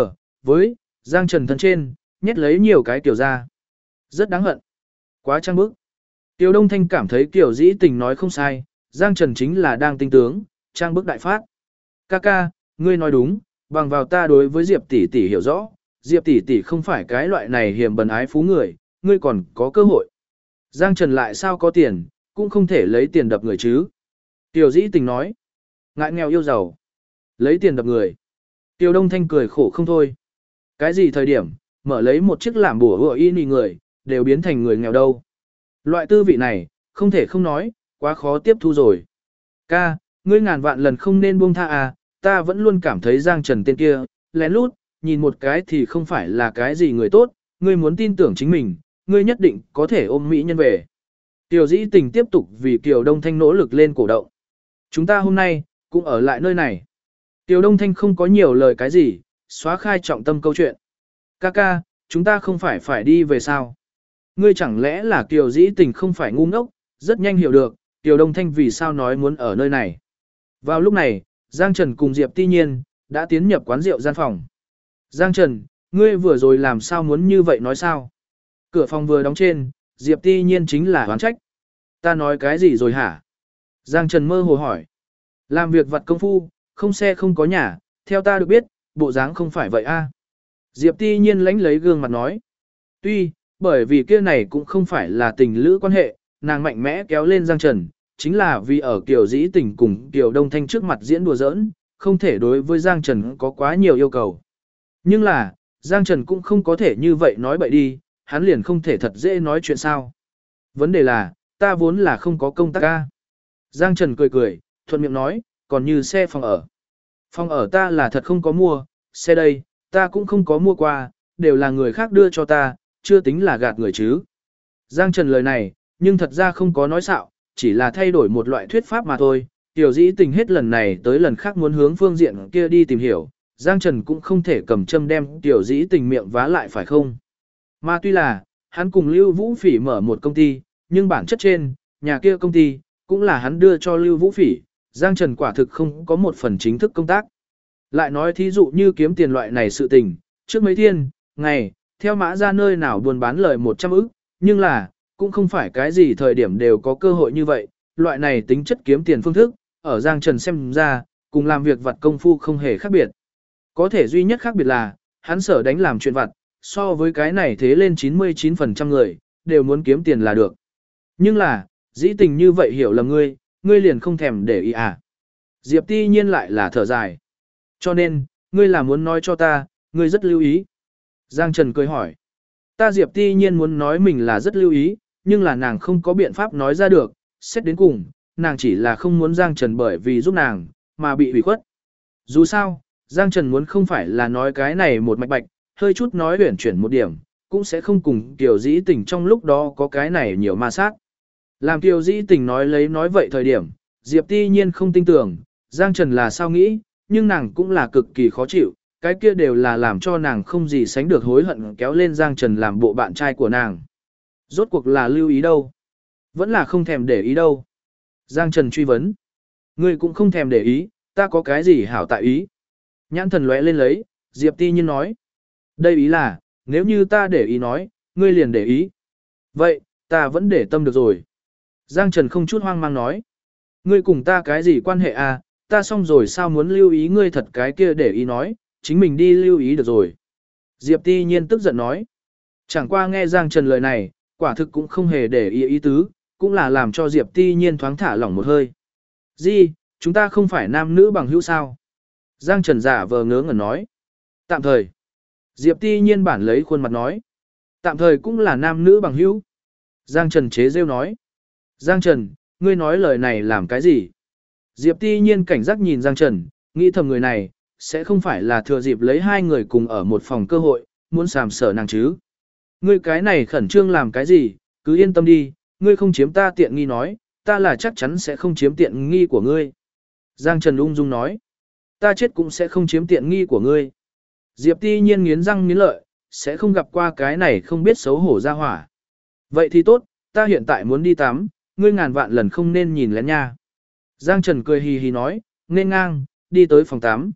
với, Giang Trần thân trên, nhét lấy nhiều cái tiểu ra. Rất đáng hận. Quá trang bức. Tiêu Đông Thanh cảm thấy kiểu dĩ tình nói không sai, Giang Trần chính là đang tinh tướng, trang bức đại phát. Ca, ngươi nói đúng, bằng vào ta đối với Diệp tỷ tỷ hiểu rõ, Diệp tỷ tỷ không phải cái loại này hiểm bần ái phú người, ngươi còn có cơ hội. Giang Trần lại sao có tiền, cũng không thể lấy tiền đập người chứ. Tiểu dĩ tình nói, ngại nghèo yêu giàu, lấy tiền đập người. Tiêu Đông Thanh cười khổ không thôi. Cái gì thời điểm, mở lấy một chiếc làm bùa hựa y nì người, đều biến thành người nghèo đâu. Loại tư vị này, không thể không nói, quá khó tiếp thu rồi. Ca, ngươi ngàn vạn lần không nên buông tha à, ta vẫn luôn cảm thấy Giang Trần tên kia, lén lút, nhìn một cái thì không phải là cái gì người tốt, ngươi muốn tin tưởng chính mình, ngươi nhất định có thể ôm mỹ nhân về. Tiểu dĩ tình tiếp tục vì Kiều Đông Thanh nỗ lực lên cổ động. Chúng ta hôm nay, cũng ở lại nơi này. Tiểu Đông Thanh không có nhiều lời cái gì, xóa khai trọng tâm câu chuyện. Ca, chúng ta không phải đi về sao? Ngươi chẳng lẽ là Kiều dĩ tình không phải ngu ngốc, rất nhanh hiểu được, Tiểu Đông Thanh vì sao nói muốn ở nơi này. Vào lúc này, Giang Trần cùng Diệp Ti Nhiên, đã tiến nhập quán rượu gian phòng. Giang Trần, ngươi vừa rồi làm sao muốn như vậy nói sao? Cửa phòng vừa đóng trên, Diệp Ti Nhiên chính là oán trách. Ta nói cái gì rồi hả? Giang Trần mơ hồ hỏi. Làm việc vặt công phu, không xe không có nhà, theo ta được biết, bộ dáng không phải vậy a. Diệp Ti Nhiên lánh lấy gương mặt nói. Tuy, bởi vì kia này cũng không phải là tình lữ quan hệ, nàng mạnh mẽ kéo lên Giang Trần, chính là vì ở Kiều dĩ tình cùng Kiều Đông Thanh trước mặt diễn đùa giỡn, không thể đối với Giang Trần có quá nhiều yêu cầu. Nhưng là, Giang Trần cũng không có thể như vậy nói bậy đi, hắn liền không thể thật dễ nói chuyện sao. Vấn đề là, ta vốn là không có công tác ca. Giang Trần cười, thuận miệng nói, còn như xe phòng ở. Phòng ở ta là thật không có mua, xe đây, ta cũng không có mua qua, đều là người khác đưa cho ta, chưa tính là gạt người chứ. Giang Trần lời này, nhưng thật ra không có nói xạo, chỉ là thay đổi một loại thuyết pháp mà thôi. Tiểu dĩ tình hết lần này tới lần khác muốn hướng phương diện kia đi tìm hiểu, Giang Trần cũng không thể cầm châm đem tiểu dĩ tình miệng vá lại phải không. Mà tuy là, hắn cùng Lưu Vũ Phỉ mở một công ty, nhưng bản chất trên, nhà kia công ty, cũng là hắn đưa cho Lưu Vũ Phỉ, Giang Trần quả thực không có một phần chính thức công tác. Lại nói thí dụ như kiếm tiền loại này sự tình, trước mấy thiên, ngày, theo mã ra nơi nào buôn bán lời 100 ức, nhưng là, cũng không phải cái gì thời điểm đều có cơ hội như vậy, loại này tính chất kiếm tiền phương thức, ở Giang Trần xem ra, cùng làm việc vặt công phu không hề khác biệt. Có thể duy nhất khác biệt là, hắn sở đánh làm chuyện vặt, so với cái này thế lên 99% người, đều muốn kiếm tiền là được. Nhưng là, dĩ tình như vậy hiểu lầm ngươi liền không thèm để ý à. Diệp Ti Nhiên lại là thở dài. Cho nên, ngươi là muốn nói cho ta, ngươi rất lưu ý. Giang Trần cười hỏi. Ta Diệp Ti Nhiên muốn nói mình là rất lưu ý, nhưng là nàng không có biện pháp nói ra được, xét đến cùng, nàng chỉ là không muốn Giang Trần bởi vì giúp nàng, mà bị hủy khuất. Dù sao, Giang Trần muốn không phải là nói cái này một mạch bạch, hơi chút nói huyển chuyển một điểm, cũng sẽ không cùng Kiều dĩ tình trong lúc đó có cái này nhiều ma sát. Làm Kiều dĩ tình nói vậy thời điểm, Diệp Ti Nhiên không tin tưởng, Giang Trần là sao nghĩ, nhưng nàng cũng là cực kỳ khó chịu, cái kia đều là làm cho nàng không gì sánh được hối hận kéo lên Giang Trần làm bộ bạn trai của nàng. Rốt cuộc là lưu ý đâu? Vẫn là không thèm để ý đâu? Giang Trần truy vấn. Ngươi cũng không thèm để ý, ta có cái gì hảo tại ý? Nhãn thần lóe lên lấy, Diệp Ti Nhiên nói. Đây ý là, nếu như ta để ý nói, ngươi liền để ý. Vậy, ta vẫn để tâm được rồi. Giang Trần không chút hoang mang nói. Ngươi cùng ta cái gì quan hệ à, ta xong rồi sao muốn lưu ý ngươi thật cái kia để ý nói, chính mình đi lưu ý được rồi. Diệp Ti Nhiên tức giận nói. Chẳng qua nghe Giang Trần lời này, quả thực cũng không hề để ý tứ, cũng là làm cho Diệp Ti Nhiên thoáng thả lỏng một hơi. Gì, chúng ta không phải nam nữ bằng hữu sao? Giang Trần giả vờ ngớ ngẩn nói. Tạm thời. Diệp Ti Nhiên bản lấy khuôn mặt nói. Tạm thời cũng là nam nữ bằng hữu. Giang Trần chế rêu nói. Giang Trần, ngươi nói lời này làm cái gì? Diệp Ti Nhiên cảnh giác nhìn Giang Trần, nghĩ thầm người này, sẽ không phải là thừa dịp lấy hai người cùng ở một phòng cơ hội, muốn sàm sở nàng chứ. Ngươi cái này khẩn trương làm cái gì, cứ yên tâm đi, ngươi không chiếm ta tiện nghi nói, ta là chắc chắn sẽ không chiếm tiện nghi của ngươi. Giang Trần ung dung nói, ta chết cũng sẽ không chiếm tiện nghi của ngươi. Diệp Ti Nhiên nghiến răng nghiến lợi, sẽ không gặp qua cái này không biết xấu hổ ra hỏa. Vậy thì tốt, ta hiện tại muốn đi tắm, ngươi ngàn vạn lần không nên nhìn lén nha. Giang Trần cười hì hì nói, nên ngang, đi tới phòng 8.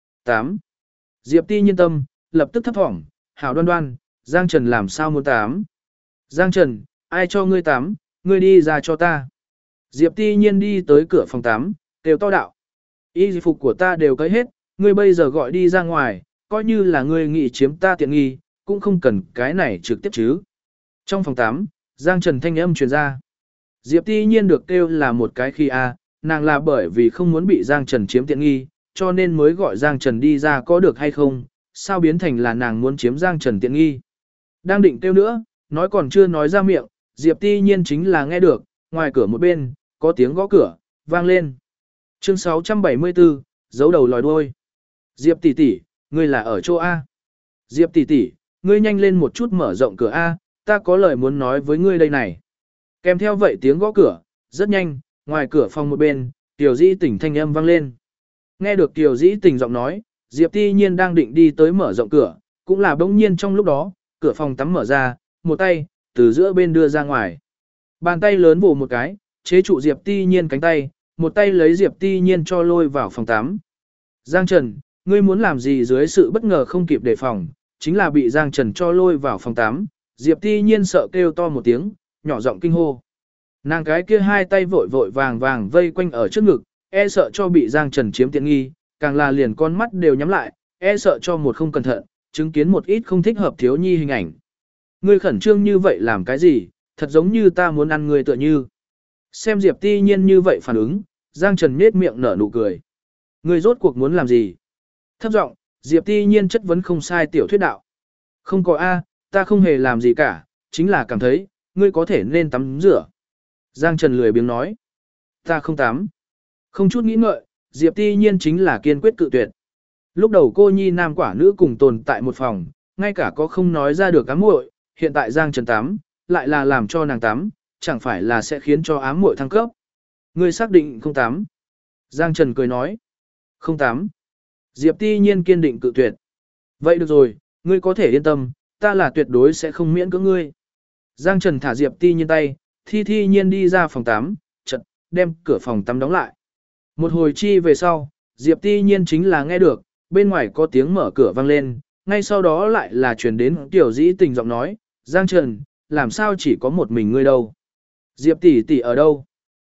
8. Diệp Ti Nhiên tâm, lập tức thấp thỏm, hảo đoan đoan, Giang Trần làm sao muốn tắm? Giang Trần, ai cho ngươi tắm, ngươi đi ra cho ta. Diệp Ti Nhiên đi tới cửa phòng 8, đều to đạo. Y phục của ta đều cởi hết, ngươi bây giờ gọi đi ra ngoài, coi như là ngươi nghị chiếm ta tiện nghi, cũng không cần cái này trực tiếp chứ. Trong phòng 8, Giang Trần thanh âm truyền ra. Diệp Ti Nhiên được kêu là một cái khi nàng là bởi vì không muốn bị Giang Trần chiếm tiện nghi, cho nên mới gọi Giang Trần đi ra có được hay không, sao biến thành là nàng muốn chiếm Giang Trần tiện nghi. Đang định kêu nữa, nói còn chưa nói ra miệng, Diệp Ti Nhiên chính là nghe được, ngoài cửa một bên, có tiếng gõ cửa, vang lên. Chương 674, giấu đầu lòi đuôi. Diệp tỷ tỷ, ngươi là ở chỗ A. Diệp tỷ tỷ, ngươi nhanh lên một chút mở rộng cửa A, ta có lời muốn nói với ngươi đây này. Kèm theo vậy tiếng gõ cửa, rất nhanh, ngoài cửa phòng một bên, Tiểu Dĩ Tỉnh thanh âm vang lên. Nghe được Tiểu Dĩ Tỉnh giọng nói, Diệp Ti Nhiên đang định đi tới mở rộng cửa, cũng là bỗng nhiên trong lúc đó, cửa phòng tắm mở ra, một tay, từ giữa bên đưa ra ngoài. Bàn tay lớn vồ một cái, chế trụ Diệp Ti Nhiên cánh tay, một tay lấy Diệp Ti Nhiên cho lôi vào phòng tắm. Giang Trần, ngươi muốn làm gì dưới sự bất ngờ không kịp đề phòng, chính là bị Giang Trần cho lôi vào phòng tắm. Diệp Ti Nhiên sợ kêu to một tiếng, nhỏ giọng kinh hô. Nàng cái kia hai tay vội vội vàng vàng vây quanh ở trước ngực, e sợ cho bị Giang Trần chiếm tiện nghi, càng là liền con mắt đều nhắm lại, e sợ cho một không cẩn thận, chứng kiến một ít không thích hợp thiếu nhi hình ảnh. Ngươi khẩn trương như vậy làm cái gì, thật giống như ta muốn ăn ngươi tựa như. Xem Diệp Ti Nhiên như vậy phản ứng, Giang Trần nhếch miệng nở nụ cười. Ngươi rốt cuộc muốn làm gì? Thấp giọng, Diệp Ti Nhiên chất vấn không sai tiểu thuyết đạo. Không có A, ta không hề làm gì cả, chính là cảm thấy, ngươi có thể nên tắm rửa. Giang Trần lười biếng nói. Ta không tắm. Không chút nghĩ ngợi, Diệp Ti Nhiên chính là kiên quyết cự tuyệt. Lúc đầu cô nhi nam quả nữ cùng tồn tại một phòng, ngay cả có không nói ra được ám muội, hiện tại Giang Trần tắm, lại là làm cho nàng tắm, chẳng phải là sẽ khiến cho ám muội thăng cấp. Ngươi xác định không tắm. Giang Trần cười nói. Không tắm. Diệp Ti Nhiên kiên định cự tuyệt. Vậy được rồi, ngươi có thể yên tâm, ta là tuyệt đối sẽ không miễn cưỡng ngươi. Giang Trần thả Diệp Ti Nhiên tay, thi nhiên đi ra phòng tắm, chợt đem cửa phòng tắm đóng lại. Một hồi chi về sau, Diệp Ti Nhiên chính là nghe được, bên ngoài có tiếng mở cửa vang lên, ngay sau đó lại là truyền đến Tiểu Dĩ Tình giọng nói, Giang Trần, làm sao chỉ có một mình ngươi đâu? Diệp tỷ tỷ ở đâu?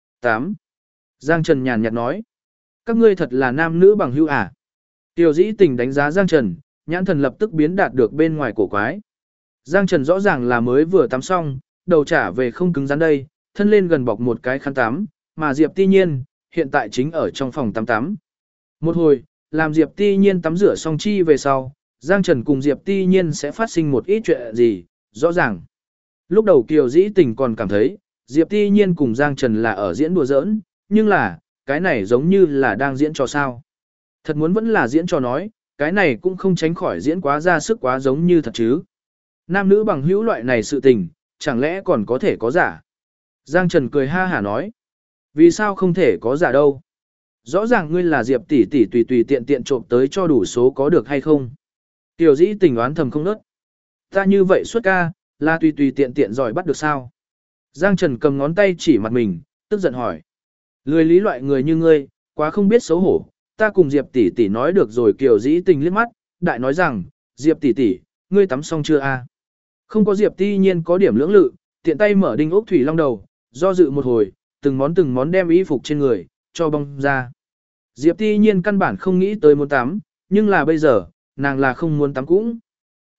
8. Giang Trần nhàn nhạt nói, các ngươi thật là nam nữ bằng hữu à? Tiểu Dĩ Tình đánh giá Giang Trần, nhãn thần lập tức biến đạt được bên ngoài cổ quái. Giang Trần rõ ràng là mới vừa tắm xong, đầu trả về không cứng rắn đây, thân lên gần bọc một cái khăn tắm, mà Diệp Ti Nhiên, hiện tại chính ở trong phòng tắm tắm. Một hồi, làm Diệp Ti Nhiên tắm rửa xong chi về sau, Giang Trần cùng Diệp Ti Nhiên sẽ phát sinh một ít chuyện gì, rõ ràng. Lúc đầu Kiều Dĩ Tình còn cảm thấy, Diệp Ti Nhiên cùng Giang Trần là ở diễn đùa giỡn, nhưng là, cái này giống như là đang diễn trò sao. Thật muốn vẫn là diễn trò nói, cái này cũng không tránh khỏi diễn quá ra sức quá giống như thật chứ. Nam nữ bằng hữu loại này sự tình, chẳng lẽ còn có thể có giả? Giang Trần cười ha hả nói. Vì sao không thể có giả đâu? Rõ ràng ngươi là Diệp tỷ tỷ tùy tùy tiện tiện trộm tới cho đủ số có được hay không? Tiểu Dĩ Tình đoán thầm không nớt. Ta như vậy suốt ca, là tùy tùy tiện tiện giỏi bắt được sao? Giang Trần cầm ngón tay chỉ mặt mình, tức giận hỏi. Lười lý loại người như ngươi, quá không biết xấu hổ. Ta cùng Diệp tỷ tỷ nói được rồi. Kiều Dĩ Tình liếc mắt, đại nói rằng, Diệp tỷ tỷ, ngươi tắm xong chưa a? Không có. Diệp Ti Nhiên có điểm lưỡng lự, tiện tay mở đinh ốc thủy long đầu, do dự một hồi, từng món đem y phục trên người, cho bong ra. Diệp Ti Nhiên căn bản không nghĩ tới muốn tắm, nhưng là bây giờ, nàng là không muốn tắm cũng.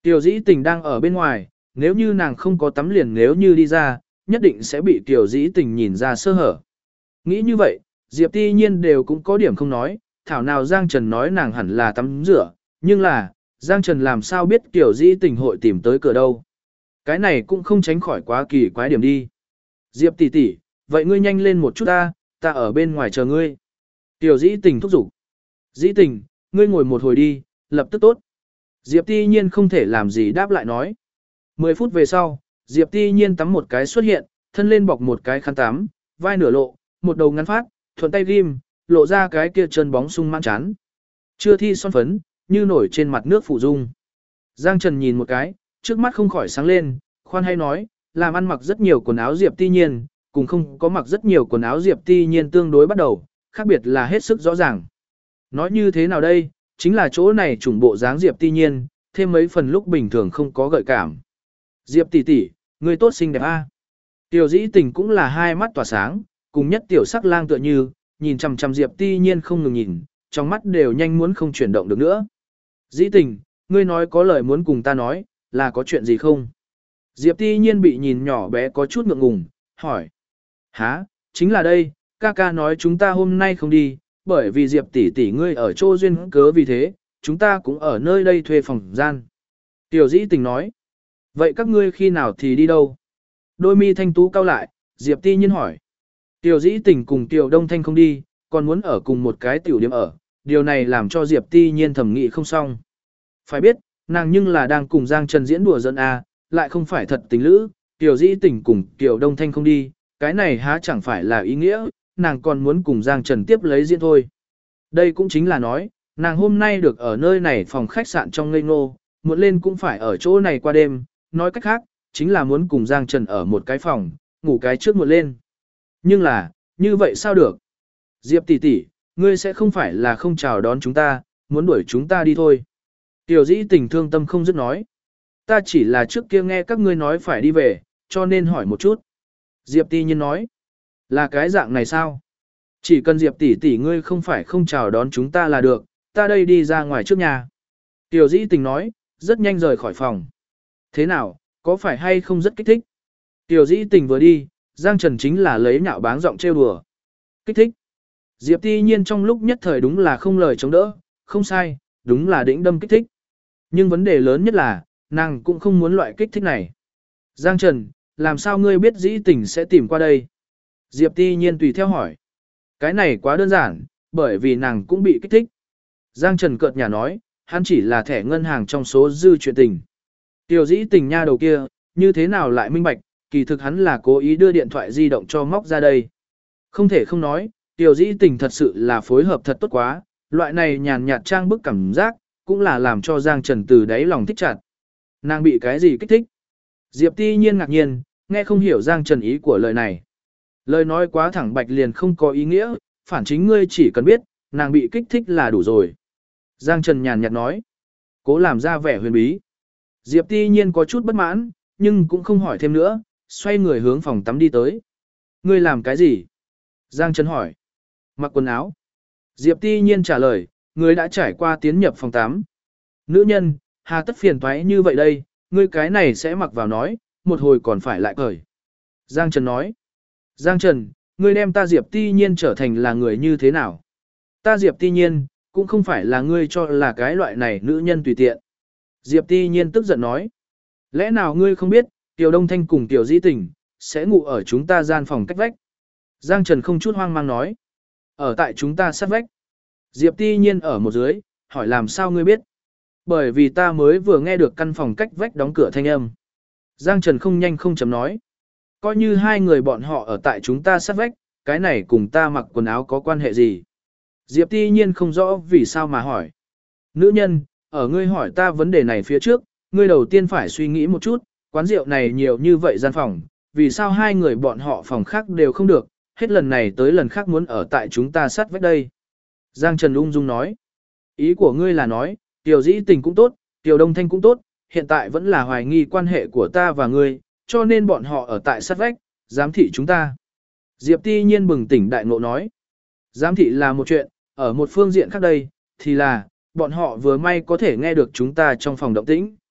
Tiểu dĩ tình đang ở bên ngoài, nếu như nàng không có tắm liền nếu như đi ra, nhất định sẽ bị tiểu dĩ tình nhìn ra sơ hở. Nghĩ như vậy, Diệp Ti Nhiên đều cũng có điểm không nói, thảo nào Giang Trần nói nàng hẳn là tắm rửa, nhưng là, Giang Trần làm sao biết tiểu dĩ tình hội tìm tới cửa đâu. Cái này cũng không tránh khỏi quá kỳ quái điểm đi. Diệp tỷ tỷ, vậy ngươi nhanh lên một chút ta ở bên ngoài chờ ngươi. Tiểu dĩ tình thúc giục. Dĩ tình, ngươi ngồi một hồi đi, lập tức tốt. Diệp Ti Nhiên không thể làm gì đáp lại nói. 10 phút về sau, Diệp Ti Nhiên tắm một cái xuất hiện, thân lên bọc một cái khăn tắm, vai nửa lộ, một đầu ngắn phát, thuận tay ghim, lộ ra cái kia chân bóng sung mãn chán. Chưa thi son phấn, như nổi trên mặt nước phụ dung. Giang Trần nhìn một cái, trước mắt không khỏi sáng lên, khoan hay nói, làm ăn mặc rất nhiều quần áo Diệp Ti Nhiên, cùng không có mặc rất nhiều quần áo Diệp Ti Nhiên tương đối bắt đầu, khác biệt là hết sức rõ ràng. Nói như thế nào đây, chính là chỗ này trùng bộ dáng Diệp Ti Nhiên, thêm mấy phần lúc bình thường không có gợi cảm. Diệp tỷ tỷ, người tốt xinh đẹp a. Tiểu dĩ tình cũng là hai mắt tỏa sáng, cùng nhất tiểu sắc lang tựa như, nhìn chằm chằm Diệp Ti Nhiên không ngừng nhìn, trong mắt đều nhanh muốn không chuyển động được nữa. Dĩ tình, ngươi nói có lời muốn cùng ta nói, là có chuyện gì không? Diệp Ti Nhiên bị nhìn nhỏ bé có chút ngượng ngùng, hỏi. Hả, chính là đây, ca ca nói chúng ta hôm nay không đi, bởi vì Diệp tỷ tỷ ngươi ở chỗ duyên cớ vì thế, chúng ta cũng ở nơi đây thuê phòng gian. Tiểu dĩ tình nói. Vậy các ngươi khi nào thì đi đâu? Đôi mi thanh tú cao lại, Diệp Ti Nhiên hỏi. Tiểu dĩ tình cùng Tiểu Đông Thanh không đi, còn muốn ở cùng một cái tiểu điểm ở, điều này làm cho Diệp Ti Nhiên thẩm nghị không xong. Phải biết, nàng nhưng là đang cùng Giang Trần diễn đùa giỡn lại không phải thật tình lữ, Tiểu dĩ tình cùng Tiểu Đông Thanh không đi, cái này há chẳng phải là ý nghĩa, nàng còn muốn cùng Giang Trần tiếp lấy diễn thôi. Đây cũng chính là nói, nàng hôm nay được ở nơi này phòng khách sạn trong ngây ngô, muốn lên cũng phải ở chỗ này qua đêm, nói cách khác, chính là muốn cùng Giang Trần ở một cái phòng, ngủ cái trước một lên. Nhưng là, như vậy sao được? Diệp tỷ tỷ, ngươi sẽ không phải là không chào đón chúng ta, muốn đuổi chúng ta đi thôi. Tiểu dĩ tình thương tâm không dứt nói. Ta chỉ là trước kia nghe các ngươi nói phải đi về, cho nên hỏi một chút. Diệp Ti Nhiên nói. Là cái dạng này sao? Chỉ cần Diệp tỷ tỷ ngươi không phải không chào đón chúng ta là được, ta đây đi ra ngoài trước nhà. Tiểu dĩ tình nói, rất nhanh rời khỏi phòng. Thế nào, có phải hay không rất kích thích? Tiểu dĩ tình vừa đi, Giang Trần chính là lấy nhạo báng giọng trêu đùa. Kích thích. Diệp Ti Nhiên trong lúc nhất thời đúng là không lời chống đỡ, không sai, đúng là đỉnh đâm kích thích. Nhưng vấn đề lớn nhất là, nàng cũng không muốn loại kích thích này. Giang Trần, làm sao ngươi biết dĩ tình sẽ tìm qua đây? Diệp Ti Nhiên tùy theo hỏi. Cái này quá đơn giản, bởi vì nàng cũng bị kích thích. Giang Trần cợt nhả nói, hắn chỉ là thẻ ngân hàng trong số dư chuyện tình. Tiểu dĩ tình nha đầu kia, như thế nào lại minh bạch, kỳ thực hắn là cố ý đưa điện thoại di động cho móc ra đây. Không thể không nói, tiểu dĩ tình thật sự là phối hợp thật tốt quá, loại này nhàn nhạt trang bức cảm giác, cũng là làm cho Giang Trần từ đáy lòng thích chặt. Nàng bị cái gì kích thích? Diệp Ti Nhiên ngạc nhiên, nghe không hiểu Giang Trần ý của lời này. Lời nói quá thẳng bạch liền không có ý nghĩa, phản chính ngươi chỉ cần biết, nàng bị kích thích là đủ rồi. Giang Trần nhàn nhạt nói, cố làm ra vẻ huyền bí. Diệp Ti Nhiên có chút bất mãn, nhưng cũng không hỏi thêm nữa, xoay người hướng phòng tắm đi tới. Ngươi làm cái gì? Giang Trần hỏi. Mặc quần áo. Diệp Ti Nhiên trả lời, ngươi đã trải qua tiến nhập phòng tắm. Nữ nhân, hà tất phiền toái như vậy đây, ngươi cái này sẽ mặc vào nói, một hồi còn phải lại cởi. Giang Trần nói. Giang Trần, ngươi đem ta Diệp Ti Nhiên trở thành là người như thế nào? Ta Diệp Ti Nhiên, cũng không phải là ngươi cho là cái loại này nữ nhân tùy tiện. Diệp Ti Nhiên tức giận nói. Lẽ nào ngươi không biết, Tiểu Đông Thanh cùng Tiểu Dĩ Tình, sẽ ngủ ở chúng ta gian phòng cách vách. Giang Trần không chút hoang mang nói. Ở tại chúng ta sát vách. Diệp Ti Nhiên ở một dưới, hỏi làm sao ngươi biết. Bởi vì ta mới vừa nghe được căn phòng cách vách đóng cửa thanh âm. Giang Trần không nhanh không chậm nói. Coi như hai người bọn họ ở tại chúng ta sát vách, cái này cùng ta mặc quần áo có quan hệ gì. Diệp Ti Nhiên không rõ vì sao mà hỏi. Nữ nhân, ở ngươi hỏi ta vấn đề này phía trước, ngươi đầu tiên phải suy nghĩ một chút, quán rượu này nhiều như vậy gian phòng, vì sao hai người bọn họ phòng khác đều không được, hết lần này tới lần khác muốn ở tại chúng ta sát vách đây. Giang Trần ung dung nói, ý của ngươi là nói, Tiểu Dĩ Tình cũng tốt, Tiểu Đông Thanh cũng tốt, hiện tại vẫn là hoài nghi quan hệ của ta và ngươi, cho nên bọn họ ở tại sát vách, giám thị chúng ta. Diệp Ti Nhiên bừng tỉnh đại ngộ nói, giám thị là một chuyện, ở một phương diện khác đây, thì là, bọn họ vừa may có thể nghe được chúng ta trong phòng động tĩnh.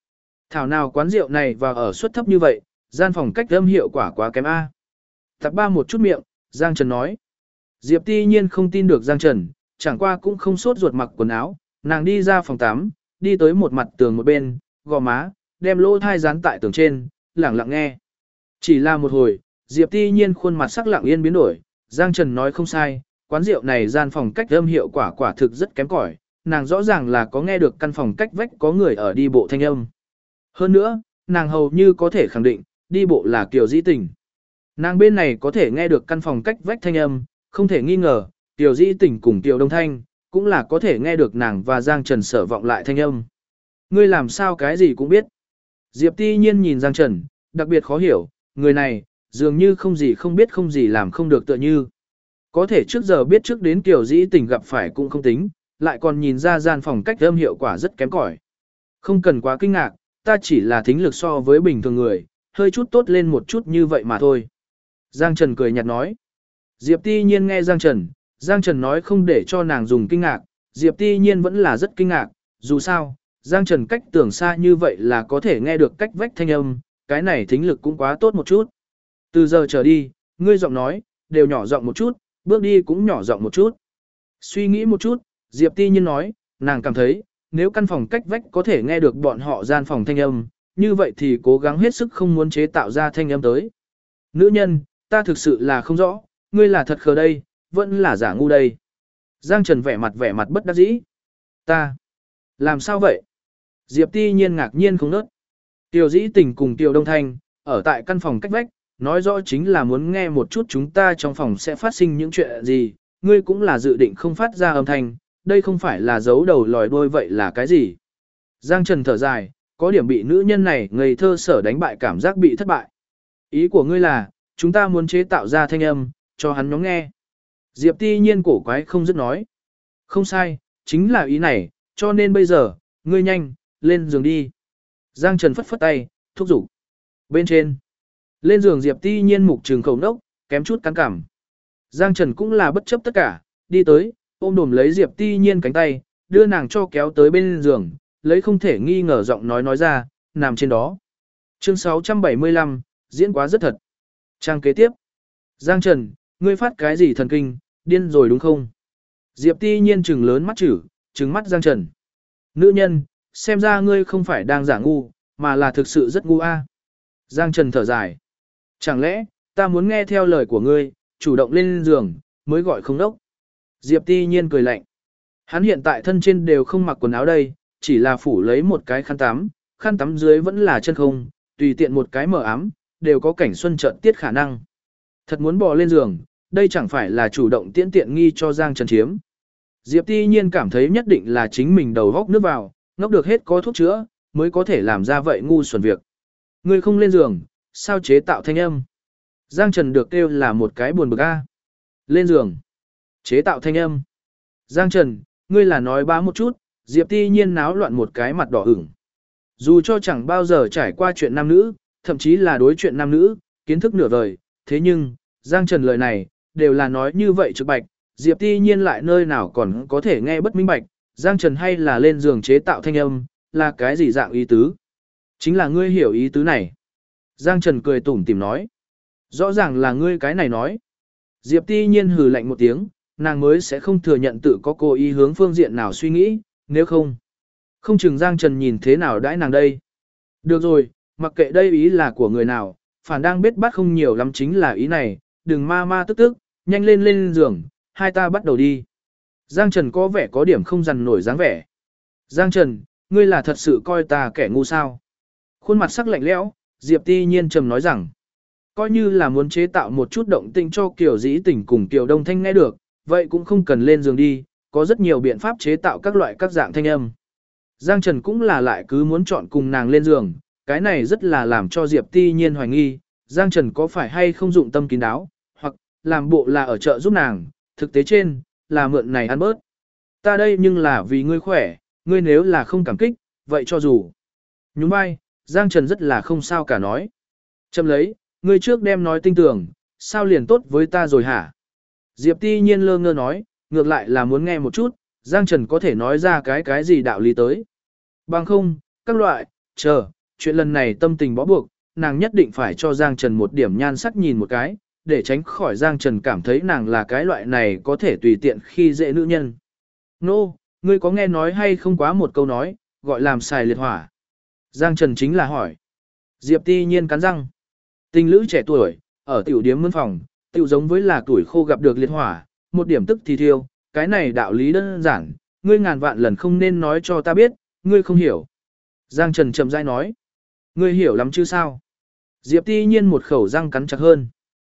Thảo nào quán rượu này và ở suất thấp như vậy, gian phòng cách âm hiệu quả quá kém a. Tập ba một chút miệng, Giang Trần nói. Diệp Ti Nhiên không tin được Giang Trần, chẳng qua cũng không sốt ruột mặc quần áo, nàng đi ra phòng tắm, đi tới một mặt tường một bên, gò má, đem lỗ thai dán tại tường trên, lặng lặng nghe. Chỉ là một hồi, Diệp Ti Nhiên khuôn mặt sắc lặng yên biến đổi, Giang Trần nói không sai, quán rượu này gian phòng cách âm hiệu quả quả thực rất kém cỏi, nàng rõ ràng là có nghe được căn phòng cách vách có người ở đi bộ thanh âm. Hơn nữa, nàng hầu như có thể khẳng định, đi bộ là Kiều Dĩ Tình. Nàng bên này có thể nghe được căn phòng cách vách thanh âm, không thể nghi ngờ, Kiều Dĩ Tình cùng Kiều Đông Thanh, cũng là có thể nghe được nàng và Giang Trần sở vọng lại thanh âm. Ngươi làm sao cái gì cũng biết. Diệp Ti Nhiên nhìn Giang Trần, đặc biệt khó hiểu, người này, dường như không gì không biết không gì làm không được tựa như. Có thể trước giờ biết trước đến Kiều Dĩ Tình gặp phải cũng không tính, lại còn nhìn ra gian phòng cách âm hiệu quả rất kém cỏi. Không cần quá kinh ngạc, ta chỉ là thính lực so với bình thường người, hơi chút tốt lên một chút như vậy mà thôi. Giang Trần cười nhạt nói. Diệp Ti Nhiên nghe Giang Trần nói không để cho nàng dùng kinh ngạc, Diệp Ti Nhiên vẫn là rất kinh ngạc, dù sao, Giang Trần cách tưởng xa như vậy là có thể nghe được cách vách thanh âm, cái này thính lực cũng quá tốt một chút. Từ giờ trở đi, ngươi giọng nói, đều nhỏ giọng một chút, bước đi cũng nhỏ giọng một chút. Suy nghĩ một chút, Diệp Ti Nhiên nói, nàng cảm thấy, nếu căn phòng cách vách có thể nghe được bọn họ gian phòng thanh âm, như vậy thì cố gắng hết sức không muốn chế tạo ra thanh âm tới. Nữ nhân, ta thực sự là không rõ, ngươi là thật khờ đây, vẫn là giả ngu đây. Giang Trần vẻ mặt bất đắc dĩ. Ta, làm sao vậy? Diệp Ti Nhiên ngạc nhiên không nớt. Tiểu Dĩ Tình cùng Tiểu Đông Thanh, ở tại căn phòng cách vách, nói rõ chính là muốn nghe một chút chúng ta trong phòng sẽ phát sinh những chuyện gì, ngươi cũng là dự định không phát ra âm thanh, đây không phải là giấu đầu lòi đuôi vậy là cái gì? Giang Trần thở dài, có điểm bị nữ nhân này ngây thơ sở đánh bại cảm giác bị thất bại. Ý của ngươi là, chúng ta muốn chế tạo ra thanh âm, cho hắn nhóm nghe. Diệp Ti Nhiên cổ quái không dứt nói. Không sai, chính là ý này, cho nên bây giờ, ngươi nhanh, lên giường đi. Giang Trần phất phất tay, thúc giục. Bên trên, lên giường Diệp Ti Nhiên mục trừng khẩu nốc, kém chút cắn cảm. Giang Trần cũng là bất chấp tất cả, đi tới, ôm đồm lấy Diệp Ti Nhiên cánh tay, đưa nàng cho kéo tới bên giường, lấy không thể nghi ngờ giọng nói ra, nằm trên đó. Chương 675, diễn quá rất thật. Trang kế tiếp. Giang Trần, ngươi phát cái gì thần kinh, điên rồi đúng không? Diệp Ti Nhiên trừng lớn mắt trừng mắt Giang Trần. Nữ nhân, xem ra ngươi không phải đang giả ngu, mà là thực sự rất ngu a. Giang Trần thở dài. Chẳng lẽ, ta muốn nghe theo lời của ngươi, chủ động lên giường, mới gọi không đốc. Diệp Ti Nhiên cười lạnh. Hắn hiện tại thân trên đều không mặc quần áo đây, chỉ là phủ lấy một cái khăn tắm dưới vẫn là chân không, tùy tiện một cái mở ấm, đều có cảnh xuân trợn tiết khả năng. Thật muốn bò lên giường, đây chẳng phải là chủ động tiễn tiện nghi cho Giang Trần chiếm. Diệp Ti Nhiên cảm thấy nhất định là chính mình đầu góc nước vào, ngốc được hết có thuốc chữa, mới có thể làm ra vậy ngu xuẩn việc. Ngươi không lên giường, sao chế tạo thanh âm? Giang Trần được kêu là một cái buồn bực a. Lên giường, chế tạo thanh âm. Giang Trần, ngươi là nói bá một chút, Diệp Ti Nhiên náo loạn một cái mặt đỏ ửng. Dù cho chẳng bao giờ trải qua chuyện nam nữ, thậm chí là đối chuyện nam nữ, kiến thức nửa vời, thế nhưng, Giang Trần lời này, đều là nói như vậy trực bạch, Diệp Ti Nhiên lại nơi nào còn có thể nghe bất minh bạch, Giang Trần hay là lên giường chế tạo thanh âm, là cái gì dạng ý tứ? Chính là ngươi hiểu ý tứ này. Giang Trần cười tủm tỉm nói. Rõ ràng là ngươi cái này nói. Diệp Ti Nhiên hừ lạnh một tiếng, nàng mới sẽ không thừa nhận tự có cố ý hướng phương diện nào suy nghĩ, nếu không. Không chừng Giang Trần nhìn thế nào đãi nàng đây. Được rồi, mặc kệ đây ý là của người nào, phản đang biết bắt không nhiều lắm chính là ý này, đừng ma tức, nhanh lên giường, hai ta bắt đầu đi. Giang Trần có vẻ có điểm không dằn nổi dáng vẻ. Giang Trần, ngươi là thật sự coi ta kẻ ngu sao? Khuôn mặt sắc lạnh lẽo, Diệp Ti Nhiên trầm nói rằng, coi như là muốn chế tạo một chút động tĩnh cho Kiều Dĩ Tình cùng Kiều Đông Thanh nghe được, vậy cũng không cần lên giường đi, có rất nhiều biện pháp chế tạo các loại các dạng thanh âm. Giang Trần cũng là lại cứ muốn chọn cùng nàng lên giường, cái này rất là làm cho Diệp Ti Nhiên hoài nghi, Giang Trần có phải hay không dụng tâm kín đáo, hoặc làm bộ là ở chợ giúp nàng, thực tế trên, là mượn này ăn bớt. Ta đây nhưng là vì ngươi khỏe, ngươi nếu là không cảm kích, vậy cho dù. Nhún vai, Giang Trần rất là không sao cả nói. Chậm lấy, ngươi trước đem nói tinh tưởng, sao liền tốt với ta rồi hả? Diệp Ti Nhiên lơ ngơ nói, ngược lại là muốn nghe một chút, Giang Trần có thể nói ra cái gì đạo lý tới. Bằng không, các loại, chờ, chuyện lần này tâm tình bó buộc, nàng nhất định phải cho Giang Trần một điểm nhan sắc nhìn một cái, để tránh khỏi Giang Trần cảm thấy nàng là cái loại này có thể tùy tiện khi dễ nữ nhân. Nô, ngươi có nghe nói hay không quá một câu nói, gọi làm xài liệt hỏa. Giang Trần chính là hỏi. Diệp Ti Nhiên cắn răng. Tình lữ trẻ tuổi, ở tiểu điếm mướn phòng, tiểu giống với là tuổi khô gặp được liệt hỏa, một điểm tức thì thiêu, cái này đạo lý đơn giản, ngươi ngàn vạn lần không nên nói cho ta biết, ngươi không hiểu. Giang Trần chậm rãi nói. Ngươi hiểu lắm chứ sao? Diệp Ti Nhiên một khẩu răng cắn chặt hơn.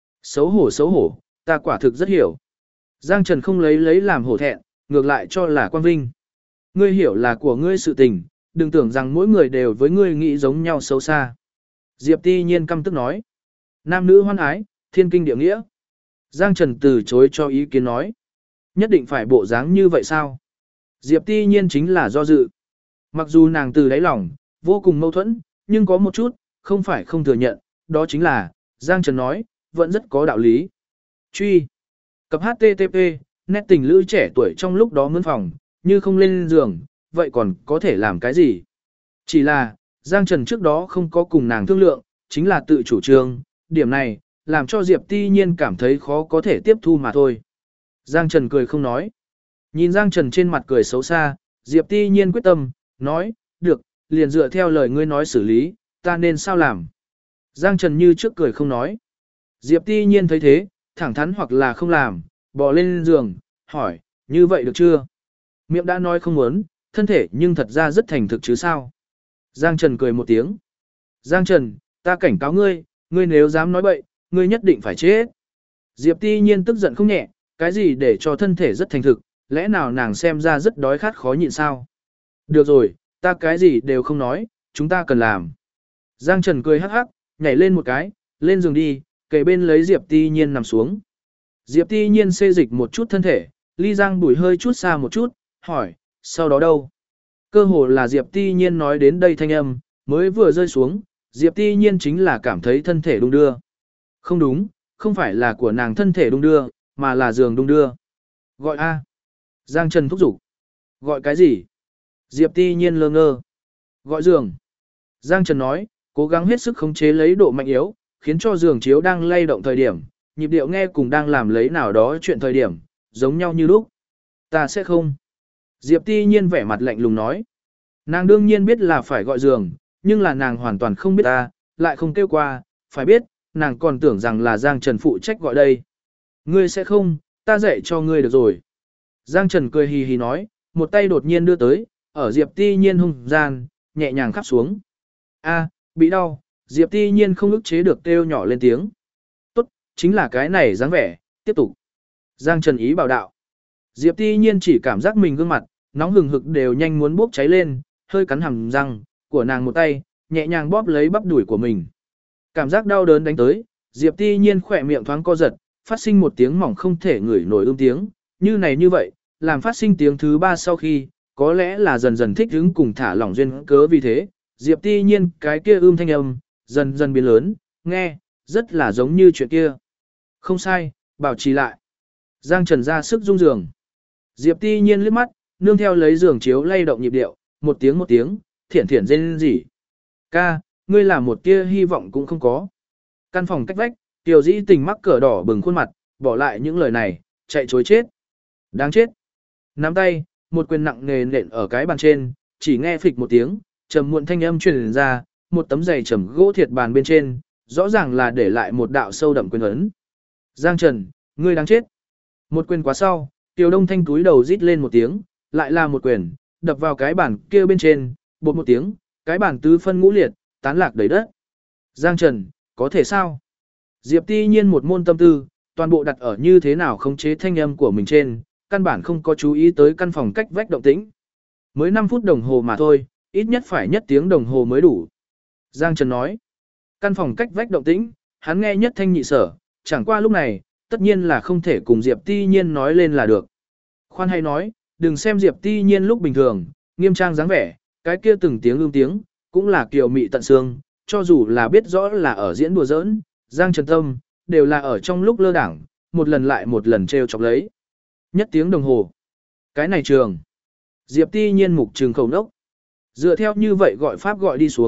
Xấu hổ, ta quả thực rất hiểu. Giang Trần không lấy làm hổ thẹn, ngược lại cho là quan vinh. Ngươi hiểu là của ngươi sự tình, đừng tưởng rằng mỗi người đều với ngươi nghĩ giống nhau xấu xa. Diệp Ti Nhiên căm tức nói. Nam nữ hoan ái, thiên kinh địa nghĩa. Giang Trần từ chối cho ý kiến nói. Nhất định phải bộ dáng như vậy sao? Diệp Ti Nhiên chính là do dự. Mặc dù nàng từ đáy lòng, vô cùng mâu thuẫn, nhưng có một chút, không phải không thừa nhận, đó chính là, Giang Trần nói, vẫn rất có đạo lý. Truy. Cập HTTP, nét tình lữ trẻ tuổi trong lúc đó mướn phòng, như không lên giường, vậy còn có thể làm cái gì? Chỉ là, Giang Trần trước đó không có cùng nàng thương lượng, chính là tự chủ trương, điểm này, làm cho Diệp Ti Nhiên cảm thấy khó có thể tiếp thu mà thôi. Giang Trần cười không nói. Nhìn Giang Trần trên mặt cười xấu xa, Diệp Ti Nhiên quyết tâm, nói, được, liền dựa theo lời ngươi nói xử lý, ta nên sao làm? Giang Trần như trước cười không nói. Diệp Ti Nhiên thấy thế, thẳng thắn hoặc là không làm, bò lên giường, hỏi, như vậy được chưa? Miệng đã nói không muốn, thân thể nhưng thật ra rất thành thực chứ sao? Giang Trần cười một tiếng. Giang Trần, ta cảnh cáo ngươi, ngươi nếu dám nói bậy, ngươi nhất định phải chết. Diệp Ti Nhiên tức giận không nhẹ, cái gì để cho thân thể rất thành thực, lẽ nào nàng xem ra rất đói khát khó nhịn sao? Được rồi, ta cái gì đều không nói, chúng ta cần làm. Giang Trần cười hắc hắc, nhảy lên một cái, lên giường đi, kề bên lấy Diệp Ti Nhiên nằm xuống. Diệp Ti Nhiên xê dịch một chút thân thể, ly Giang Bùi hơi chút xa một chút, hỏi, sau đó đâu? Cơ hồ là Diệp Ti Nhiên nói đến đây thanh âm, mới vừa rơi xuống, Diệp Ti Nhiên chính là cảm thấy thân thể đung đưa. Không đúng, không phải là của nàng thân thể đung đưa, mà là giường đung đưa. Gọi A. Giang Trần thúc giục. Gọi cái gì? Diệp Ti Nhiên lơ ngơ. Gọi giường. Giang Trần nói, cố gắng hết sức khống chế lấy độ mạnh yếu, khiến cho giường chiếu đang lay động thời điểm, nhịp điệu nghe cùng đang làm lấy nào đó chuyện thời điểm, giống nhau như lúc. Ta sẽ không. Diệp Ti Nhiên vẻ mặt lạnh lùng nói. Nàng đương nhiên biết là phải gọi giường, nhưng là nàng hoàn toàn không biết ta, lại không kêu qua, phải biết, nàng còn tưởng rằng là Giang Trần phụ trách gọi đây. Ngươi sẽ không, ta dạy cho ngươi được rồi. Giang Trần cười hì hì nói, một tay đột nhiên đưa tới, ở Diệp Ti Nhiên hung gian, nhẹ nhàng khắp xuống. A, bị đau, Diệp Ti Nhiên không ức chế được kêu nhỏ lên tiếng. Tốt, chính là cái này dáng vẻ, tiếp tục. Giang Trần ý bảo đạo. Diệp Ti Nhiên chỉ cảm giác mình gương mặt, nóng hừng hực đều nhanh muốn bốc cháy lên, hơi cắn hàm răng, của nàng một tay, nhẹ nhàng bóp lấy bắp đùi của mình. Cảm giác đau đớn đánh tới, Diệp Ti Nhiên khỏe miệng thoáng co giật, phát sinh một tiếng mỏng không thể ngửi nổi tiếng, như này như vậy, làm phát sinh tiếng thứ ba sau khi, có lẽ là dần dần thích ứng cùng thả lỏng duyên cớ vì thế, Diệp Ti Nhiên cái kia thanh âm, dần dần biến lớn, nghe, rất là giống như chuyện kia. Không sai, bảo trì lại. Giang Trần ra sức rung giường. Diệp Ti Nhiên liếc mắt, nương theo lấy giường chiếu lay động nhịp điệu, một tiếng, thiển thiển rên rỉ. Ca, ngươi làm một tia hy vọng cũng không có. Căn phòng cách vách, Tiểu Dĩ Tình mắc cỡ đỏ bừng khuôn mặt, bỏ lại những lời này, chạy chối chết. Đáng chết. Nắm tay, một quyền nặng nề nện ở cái bàn trên, chỉ nghe phịch một tiếng, trầm muộn thanh âm truyền ra, một tấm giày trầm gỗ thiệt bàn bên trên, rõ ràng là để lại một đạo sâu đậm quyền ấn. Giang Trần, ngươi đáng chết. Một quyền quá sau, Tiểu Đông Thanh túi đầu rít lên một tiếng, lại là một quyền, đập vào cái bàn kia bên trên, bột một tiếng, cái bàn tứ phân ngũ liệt, tán lạc đầy đất. Giang Trần, có thể sao? Diệp Ti Nhiên một môn tâm tư, toàn bộ đặt ở như thế nào khống chế thanh âm của mình trên, căn bản không có chú ý tới căn phòng cách vách động tĩnh. Mới 5 phút đồng hồ mà thôi, ít nhất phải nhất tiếng đồng hồ mới đủ. Giang Trần nói, căn phòng cách vách động tĩnh, hắn nghe nhất thanh nhị sở, chẳng qua lúc này, tất nhiên là không thể cùng Diệp Ti Nhiên nói lên là được. Khoan hay nói, đừng xem Diệp Ti Nhiên lúc bình thường, nghiêm trang dáng vẻ, cái kia từng tiếng, cũng là kiều mị tận xương, cho dù là biết rõ là ở diễn đùa giỡn, Giang Trần tâm, đều là ở trong lúc lơ đảng, một lần lại một lần trêu chọc lấy. Nhất tiếng đồng hồ. Cái này trường. Diệp Ti Nhiên mục trường khẩu nốc. Dựa theo như vậy gọi pháp gọi đi xuống,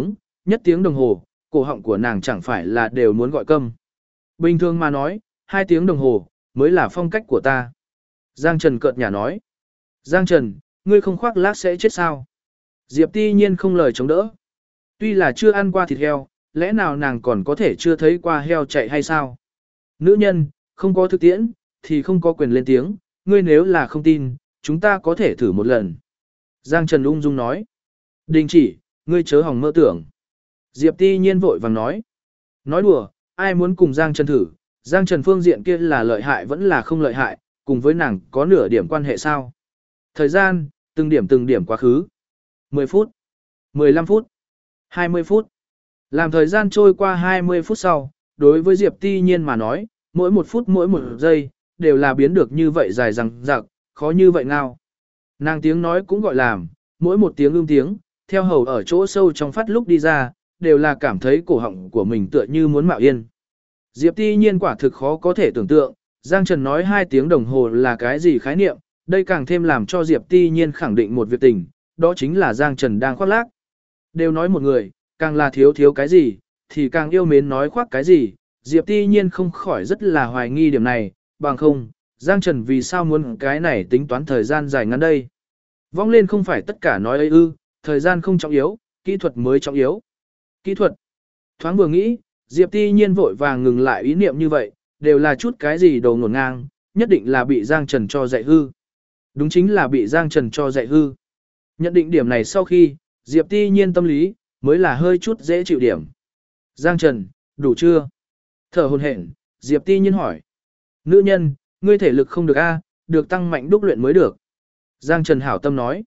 nhất tiếng đồng hồ, cổ họng của nàng chẳng phải là đều muốn gọi câm. Bình thường mà nói, 2 tiếng đồng hồ, mới là phong cách của ta. Giang Trần cợt nhả nói. Giang Trần, ngươi không khoác lác sẽ chết sao? Diệp Ti Nhiên không lời chống đỡ. Tuy là chưa ăn qua thịt heo, lẽ nào nàng còn có thể chưa thấy qua heo chạy hay sao? Nữ nhân, không có thực tiễn, thì không có quyền lên tiếng, ngươi nếu là không tin, chúng ta có thể thử một lần. Giang Trần ung dung nói. Đình chỉ, ngươi chớ hòng mơ tưởng. Diệp Ti Nhiên vội vàng nói. Nói đùa, ai muốn cùng Giang Trần thử, Giang Trần phương diện kia là lợi hại vẫn là không lợi hại, cùng với nàng có nửa điểm quan hệ sao? Thời gian, từng điểm quá khứ. 10 phút, 15 phút, 20 phút. Làm thời gian trôi qua 20 phút sau, đối với Diệp Ti Nhiên mà nói, mỗi 1 phút mỗi 1 giây, đều là biến được như vậy dài dằng dặc, khó như vậy nào. Nàng tiếng nói cũng gọi làm, mỗi một tiếng tiếng, theo hầu ở chỗ sâu trong phát lúc đi ra, đều là cảm thấy cổ họng của mình tựa như muốn mạo yên. Diệp Ti Nhiên quả thực khó có thể tưởng tượng, Giang Trần nói 2 tiếng đồng hồ là cái gì khái niệm, đây càng thêm làm cho Diệp Ti Nhiên khẳng định một việc tình, đó chính là Giang Trần đang khoác lác. Đều nói một người, càng là thiếu cái gì, thì càng yêu mến nói khoác cái gì, Diệp Ti Nhiên không khỏi rất là hoài nghi điểm này, bằng không, Giang Trần vì sao muốn cái này tính toán thời gian dài ngắn đây. Vong lên không phải tất cả nói ấy ư, thời gian không trọng yếu, kỹ thuật mới trọng yếu. Kỹ thuật. Thoáng vừa nghĩ, Diệp Ti Nhiên vội vàng ngừng lại ý niệm như vậy, đều là chút cái gì đầu ngổn ngang, nhất định là bị Giang Trần cho dạy hư. Đúng chính là bị Giang Trần cho dạy hư. Nhận định điểm này sau khi, Diệp Ti Nhiên tâm lý, mới là hơi chút dễ chịu điểm. Giang Trần, đủ chưa? Thở hồn hển, Diệp Ti Nhiên hỏi. Nữ nhân, ngươi thể lực không được a, được tăng mạnh đúc luyện mới được. Giang Trần hảo tâm nói.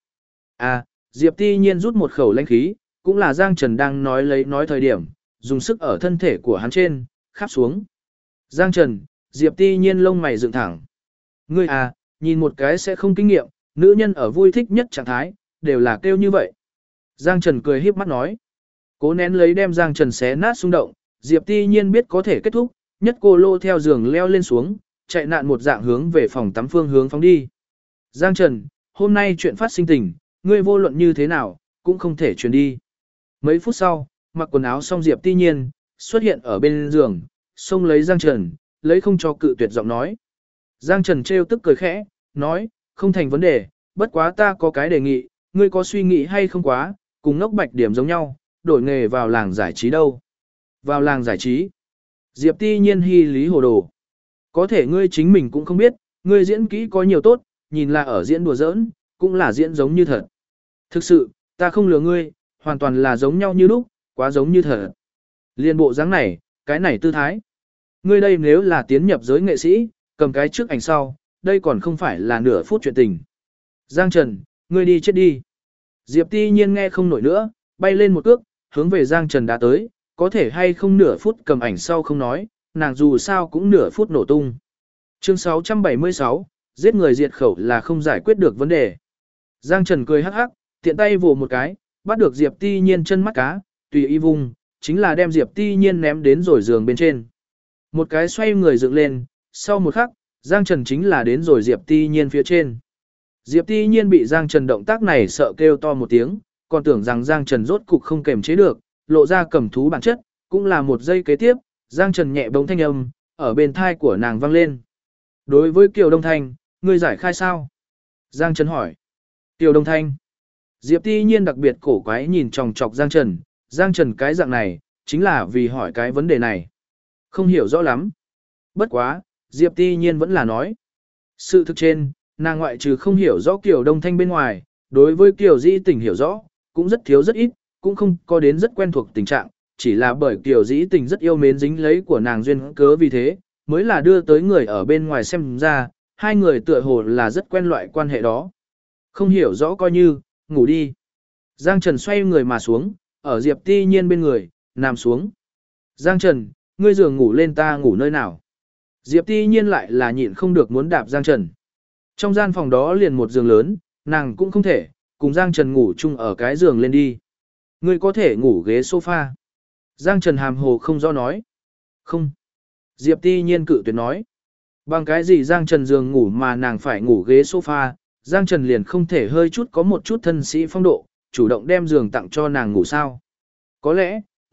Diệp Ti Nhiên rút một khẩu lãnh khí, cũng là Giang Trần đang nói thời điểm, dùng sức ở thân thể của hắn trên, khắp xuống. Giang Trần, Diệp Ti Nhiên lông mày dựng thẳng. Ngươi nhìn một cái sẽ không kinh nghiệm, nữ nhân ở vui thích nhất trạng thái, đều là kêu như vậy. Giang Trần cười híp mắt nói. Cố nén lấy đem Giang Trần xé nát xung động, Diệp Ti Nhiên biết có thể kết thúc, nhất cô lô theo giường leo lên xuống, chạy nạn một dạng hướng về phòng tắm phương hướng phóng đi. Giang Trần, hôm nay chuyện phát sinh tình, ngươi vô luận như thế nào, cũng không thể truyền đi. Mấy phút sau, mặc quần áo xong Diệp Ti Nhiên, xuất hiện ở bên giường, xông lấy Giang Trần, lấy không cho cự tuyệt giọng nói. Giang Trần trêu tức cười khẽ, nói, không thành vấn đề, bất quá ta có cái đề nghị, ngươi có suy nghĩ hay không quá, cùng ngốc bạch điểm giống nhau, đổi nghề vào làng giải trí đâu. Vào làng giải trí. Diệp Ti Nhiên hy lý hồ đồ. Có thể ngươi chính mình cũng không biết, ngươi diễn kỹ có nhiều tốt, nhìn là ở diễn đùa giỡn, cũng là diễn giống như thật. Thực sự, ta không lừa ngươi, hoàn toàn là giống nhau như lúc, quá giống như thật. Liên bộ dáng này, cái này tư thái. Ngươi đây nếu là tiến nhập giới nghệ sĩ, cầm cái trước ảnh sau, đây còn không phải là nửa phút chuyện tình. Giang Trần, ngươi đi chết đi. Diệp Ti Nhiên nghe không nổi nữa, bay lên một cước, hướng về Giang Trần đã tới, có thể hay không nửa phút cầm ảnh sau không nói, nàng dù sao cũng nửa phút nổ tung. Chương 676, giết người diệt khẩu là không giải quyết được vấn đề. Giang Trần cười hắc hắc, tiện tay vồ một cái, bắt được Diệp Ti Nhiên chân mắt cá, tùy ý vùng, chính là đem Diệp Ti Nhiên ném đến rồi giường bên trên. Một cái xoay người dựng lên, sau một khắc, Giang Trần chính là đến rồi Diệp Ti Nhiên phía trên. Diệp Ti Nhiên bị Giang Trần động tác này sợ kêu to một tiếng, còn tưởng rằng Giang Trần rốt cục không kềm chế được, lộ ra cầm thú bản chất, cũng là một giây kế tiếp, Giang Trần nhẹ bóng thanh âm, ở bên thai của nàng vang lên. Đối với Kiều Đông Thanh, ngươi giải khai sao? Giang Trần hỏi. Kiều Đông Thanh. Diệp Ti Nhiên đặc biệt cổ quái nhìn chòng chọc Giang Trần cái dạng này, chính là vì hỏi cái vấn đề này. Không hiểu rõ lắm. Bất quá, Diệp Ti Nhiên vẫn là nói. Sự thực trên, nàng ngoại trừ không hiểu rõ Kiều Đông Thanh bên ngoài, đối với Kiều Dĩ Tình hiểu rõ, cũng rất thiếu rất ít, cũng không có đến rất quen thuộc tình trạng, chỉ là bởi Kiều Dĩ Tình rất yêu mến dính lấy của nàng duyên cớ vì thế, mới là đưa tới người ở bên ngoài xem ra, hai người tựa hồ là rất quen loại quan hệ đó. Không hiểu rõ coi như, ngủ đi. Giang Trần xoay người mà xuống, ở Diệp Ti Nhiên bên người, nằm xuống. Giang Trần, ngươi giường ngủ lên ta ngủ nơi nào? Diệp Ti Nhiên lại là nhịn không được muốn đạp Giang Trần. Trong gian phòng đó liền một giường lớn, nàng cũng không thể, cùng Giang Trần ngủ chung ở cái giường lên đi. Ngươi có thể ngủ ghế sofa. Giang Trần hàm hồ không rõ nói. Không. Diệp Ti Nhiên cự tuyệt nói. Bằng cái gì Giang Trần giường ngủ mà nàng phải ngủ ghế sofa, Giang Trần liền không thể hơi chút có một chút thân sĩ phong độ, chủ động đem giường tặng cho nàng ngủ sao. Có lẽ,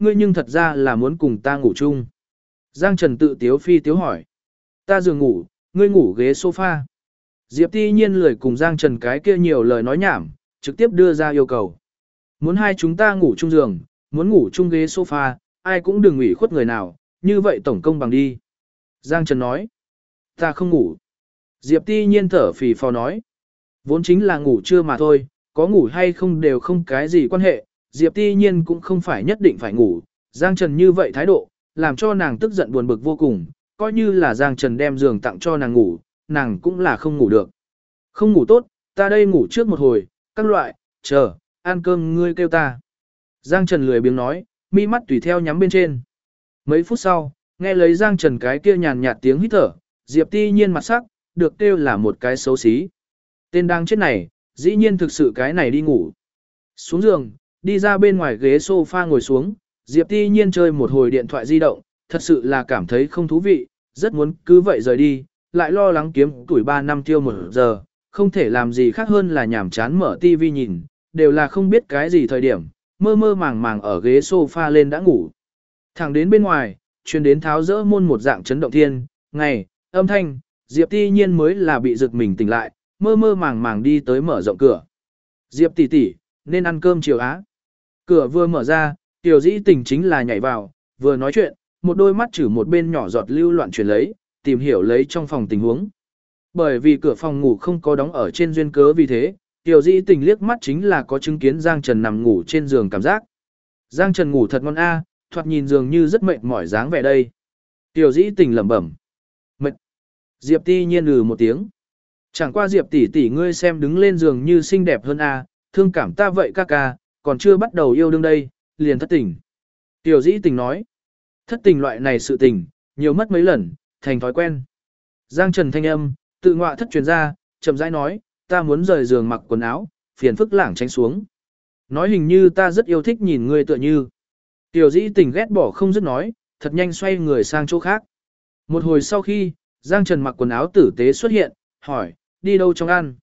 ngươi nhưng thật ra là muốn cùng ta ngủ chung. Giang Trần tự tiếu phi tiếu hỏi. Ta giường ngủ, ngươi ngủ ghế sofa. Diệp Ti Nhiên lười cùng Giang Trần cái kia nhiều lời nói nhảm, trực tiếp đưa ra yêu cầu. Muốn hai chúng ta ngủ chung giường, muốn ngủ chung ghế sofa, ai cũng đừng ủy khuất người nào, như vậy tổng công bằng đi. Giang Trần nói. Ta không ngủ. Diệp Ti Nhiên thở phì phò nói. Vốn chính là ngủ trưa mà thôi, có ngủ hay không đều không cái gì quan hệ, Diệp Ti Nhiên cũng không phải nhất định phải ngủ, Giang Trần như vậy thái độ, làm cho nàng tức giận buồn bực vô cùng, coi như là Giang Trần đem giường tặng cho nàng ngủ, nàng cũng là không ngủ được. Không ngủ tốt, ta đây ngủ trước một hồi, các loại, chờ, ăn cơm ngươi kêu ta. Giang Trần lười biếng nói, mi mắt tùy theo nhắm bên trên. Mấy phút sau, nghe lấy Giang Trần cái kia nhàn nhạt tiếng hít thở, Diệp Ti Nhiên mặt sắc, được kêu là một cái xấu xí. Tên đang chết này, dĩ nhiên thực sự cái này đi ngủ. Xuống giường, đi ra bên ngoài ghế sofa ngồi xuống, Diệp Ti Nhiên chơi một hồi điện thoại di động, thật sự là cảm thấy không thú vị, rất muốn cứ vậy rời đi, lại lo lắng kiếm tuổi 3 năm tiêu 1 giờ, không thể làm gì khác hơn là nhảm chán mở tivi nhìn, đều là không biết cái gì thời điểm, mơ mơ màng màng ở ghế sofa lên đã ngủ. Thẳng đến bên ngoài, truyền đến tháo rỡ môn một dạng chấn động thiên, ngày, âm thanh, Diệp Ti Nhiên mới là bị giật mình tỉnh lại, mơ mơ màng màng đi tới mở rộng cửa. Diệp tỷ tỷ, nên ăn cơm chiều á. Cửa vừa mở ra, Tiểu Dĩ Tình chính là nhảy vào, vừa nói chuyện, một đôi mắt chử một bên nhỏ giọt lưu loạn chuyển lấy, tìm hiểu lấy trong phòng tình huống. Bởi vì cửa phòng ngủ không có đóng ở trên duyên cớ vì thế, Tiểu Dĩ Tình liếc mắt chính là có chứng kiến Giang Trần nằm ngủ trên giường cảm giác. Giang Trần ngủ thật ngon a, thoạt nhìn dường như rất mệt mỏi dáng vẻ đây. Tiểu Dĩ Tình lẩm bẩm. Mệt. Diệp Ti Nhiên một tiếng. Chẳng qua Diệp tỷ tỷ ngươi xem đứng lên giường như xinh đẹp hơn a, thương cảm ta vậy ca ca, còn chưa bắt đầu yêu đương đây, liền thất tình. Tiểu Dĩ Tình nói. Thất tình loại này sự tình, nhiều mất mấy lần, thành thói quen. Giang Trần thanh âm, tự ngọa thất truyền ra, chậm rãi nói, ta muốn rời giường mặc quần áo, phiền phức lảng tránh xuống. Nói hình như ta rất yêu thích nhìn ngươi tựa như. Tiểu Dĩ Tình ghét bỏ không dứt nói, thật nhanh xoay người sang chỗ khác. Một hồi sau khi, Giang Trần mặc quần áo tử tế xuất hiện, hỏi, đi đâu trong ăn?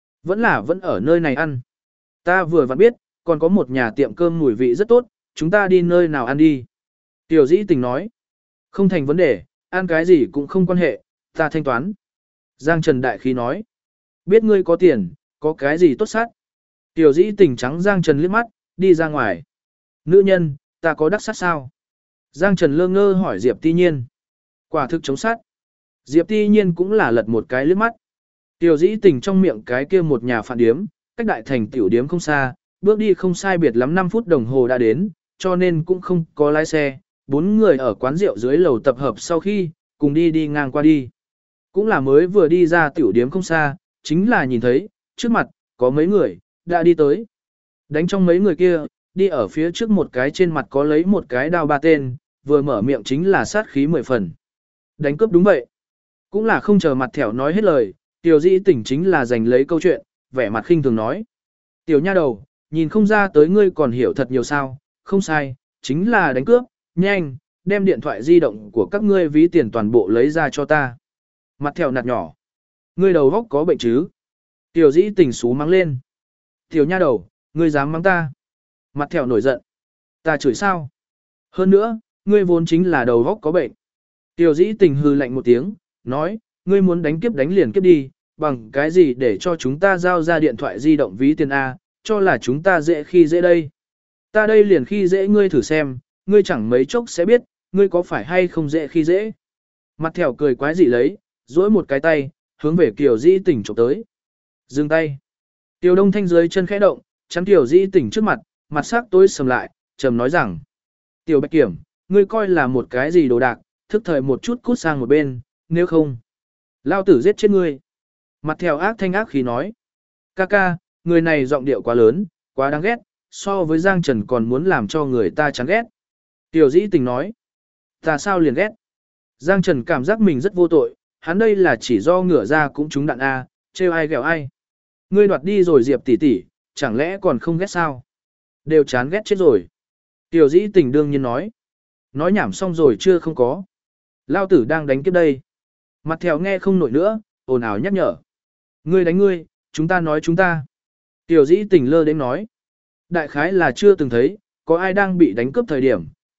Vẫn ở nơi này ăn. Ta vừa vặn biết, còn có một nhà tiệm cơm mùi vị rất tốt, chúng ta đi nơi nào ăn đi. Tiểu Dĩ Tình nói, không thành vấn đề, ăn cái gì cũng không quan hệ, ta thanh toán. Giang Trần đại khí nói, biết ngươi có tiền, có cái gì tốt sát. Tiểu Dĩ Tình trắng Giang Trần liếc mắt, đi ra ngoài. Nữ nhân, ta có đắc sát sao? Giang Trần lơ ngơ hỏi Diệp Ti Nhiên. Quả thực chống sát. Diệp Ti Nhiên cũng là lật một cái liếc mắt. Tiểu Dĩ Tình trong miệng cái kia một nhà phản điếm, cách đại thành tiểu điếm không xa, bước đi không sai biệt lắm 5 phút đồng hồ đã đến, cho nên cũng không có lái xe. 4 người ở quán rượu dưới lầu tập hợp sau khi, cùng đi ngang qua đi. Cũng là mới vừa đi ra tiểu điếm không xa, chính là nhìn thấy, trước mặt, có mấy người, đã đi tới. Đánh trong mấy người kia, đi ở phía trước một cái trên mặt có lấy một cái đao ba tên, vừa mở miệng chính là sát khí 10 phần. Đánh cướp đúng vậy. Cũng là không chờ mặt thẻo nói hết lời, Tiểu Dĩ Tình chính là giành lấy câu chuyện, vẻ mặt khinh thường nói. Tiểu nha đầu, nhìn không ra tới ngươi còn hiểu thật nhiều sao, không sai, chính là đánh cướp, nhanh, đem điện thoại di động của các ngươi ví tiền toàn bộ lấy ra cho ta. Mặt thẻo nạt nhỏ. Ngươi đầu góc có bệnh chứ? Tiểu Dĩ Tình xú mắng lên. Tiểu nha đầu, ngươi dám mắng ta? Mặt thẻo nổi giận. Ta chửi sao? Hơn nữa, ngươi vốn chính là đầu góc có bệnh. Tiểu Dĩ Tình hừ lạnh một tiếng, nói, ngươi muốn đánh kiếp đánh liền kiếp đi, bằng cái gì để cho chúng ta giao ra điện thoại di động ví tiền A, cho là chúng ta dễ khi dễ đây. Ta đây liền khi dễ ngươi thử xem, ngươi chẳng mấy chốc sẽ biết, ngươi có phải hay không dễ khi dễ. Mặt thẻo cười quái dị lấy, duỗi một cái tay, hướng về Tiểu Dĩ Tình chụp tới. Dừng tay. Tiểu Đông Thanh dưới chân khẽ động, chắn Tiểu Dĩ Tình trước mặt, mặt sắc tối sầm lại, trầm nói rằng. Tiểu Bạch Kiểm, ngươi coi là một cái gì đồ đạc, thức thời một chút cút sang một bên, nếu không. Lao tử giết chết ngươi. Mặt thẻo ác thanh ác khí nói. Ca ca, người này giọng điệu quá lớn, quá đáng ghét, so với Giang Trần còn muốn làm cho người ta chán ghét. Tiểu Dĩ Tình nói. Ta sao liền ghét? Giang Trần cảm giác mình rất vô tội, hắn đây là chỉ do ngửa ra cũng trúng đạn A, trêu ai ghẹo ai. Ngươi đoạt đi rồi Diệp tỷ tỷ, chẳng lẽ còn không ghét sao? Đều chán ghét chết rồi. Tiểu Dĩ Tình đương nhiên nói. Nói nhảm xong rồi chưa không có. Lao tử đang đánh kiếp đây. Mặt thẻo nghe không nổi nữa, ồn ào nhắc nhở. Ngươi đánh ngươi, chúng ta nói chúng ta. Tiểu Dĩ Tình lơ đến nói. Đại khái là chưa từng thấy, có ai đang bị đánh cướp thời điểm,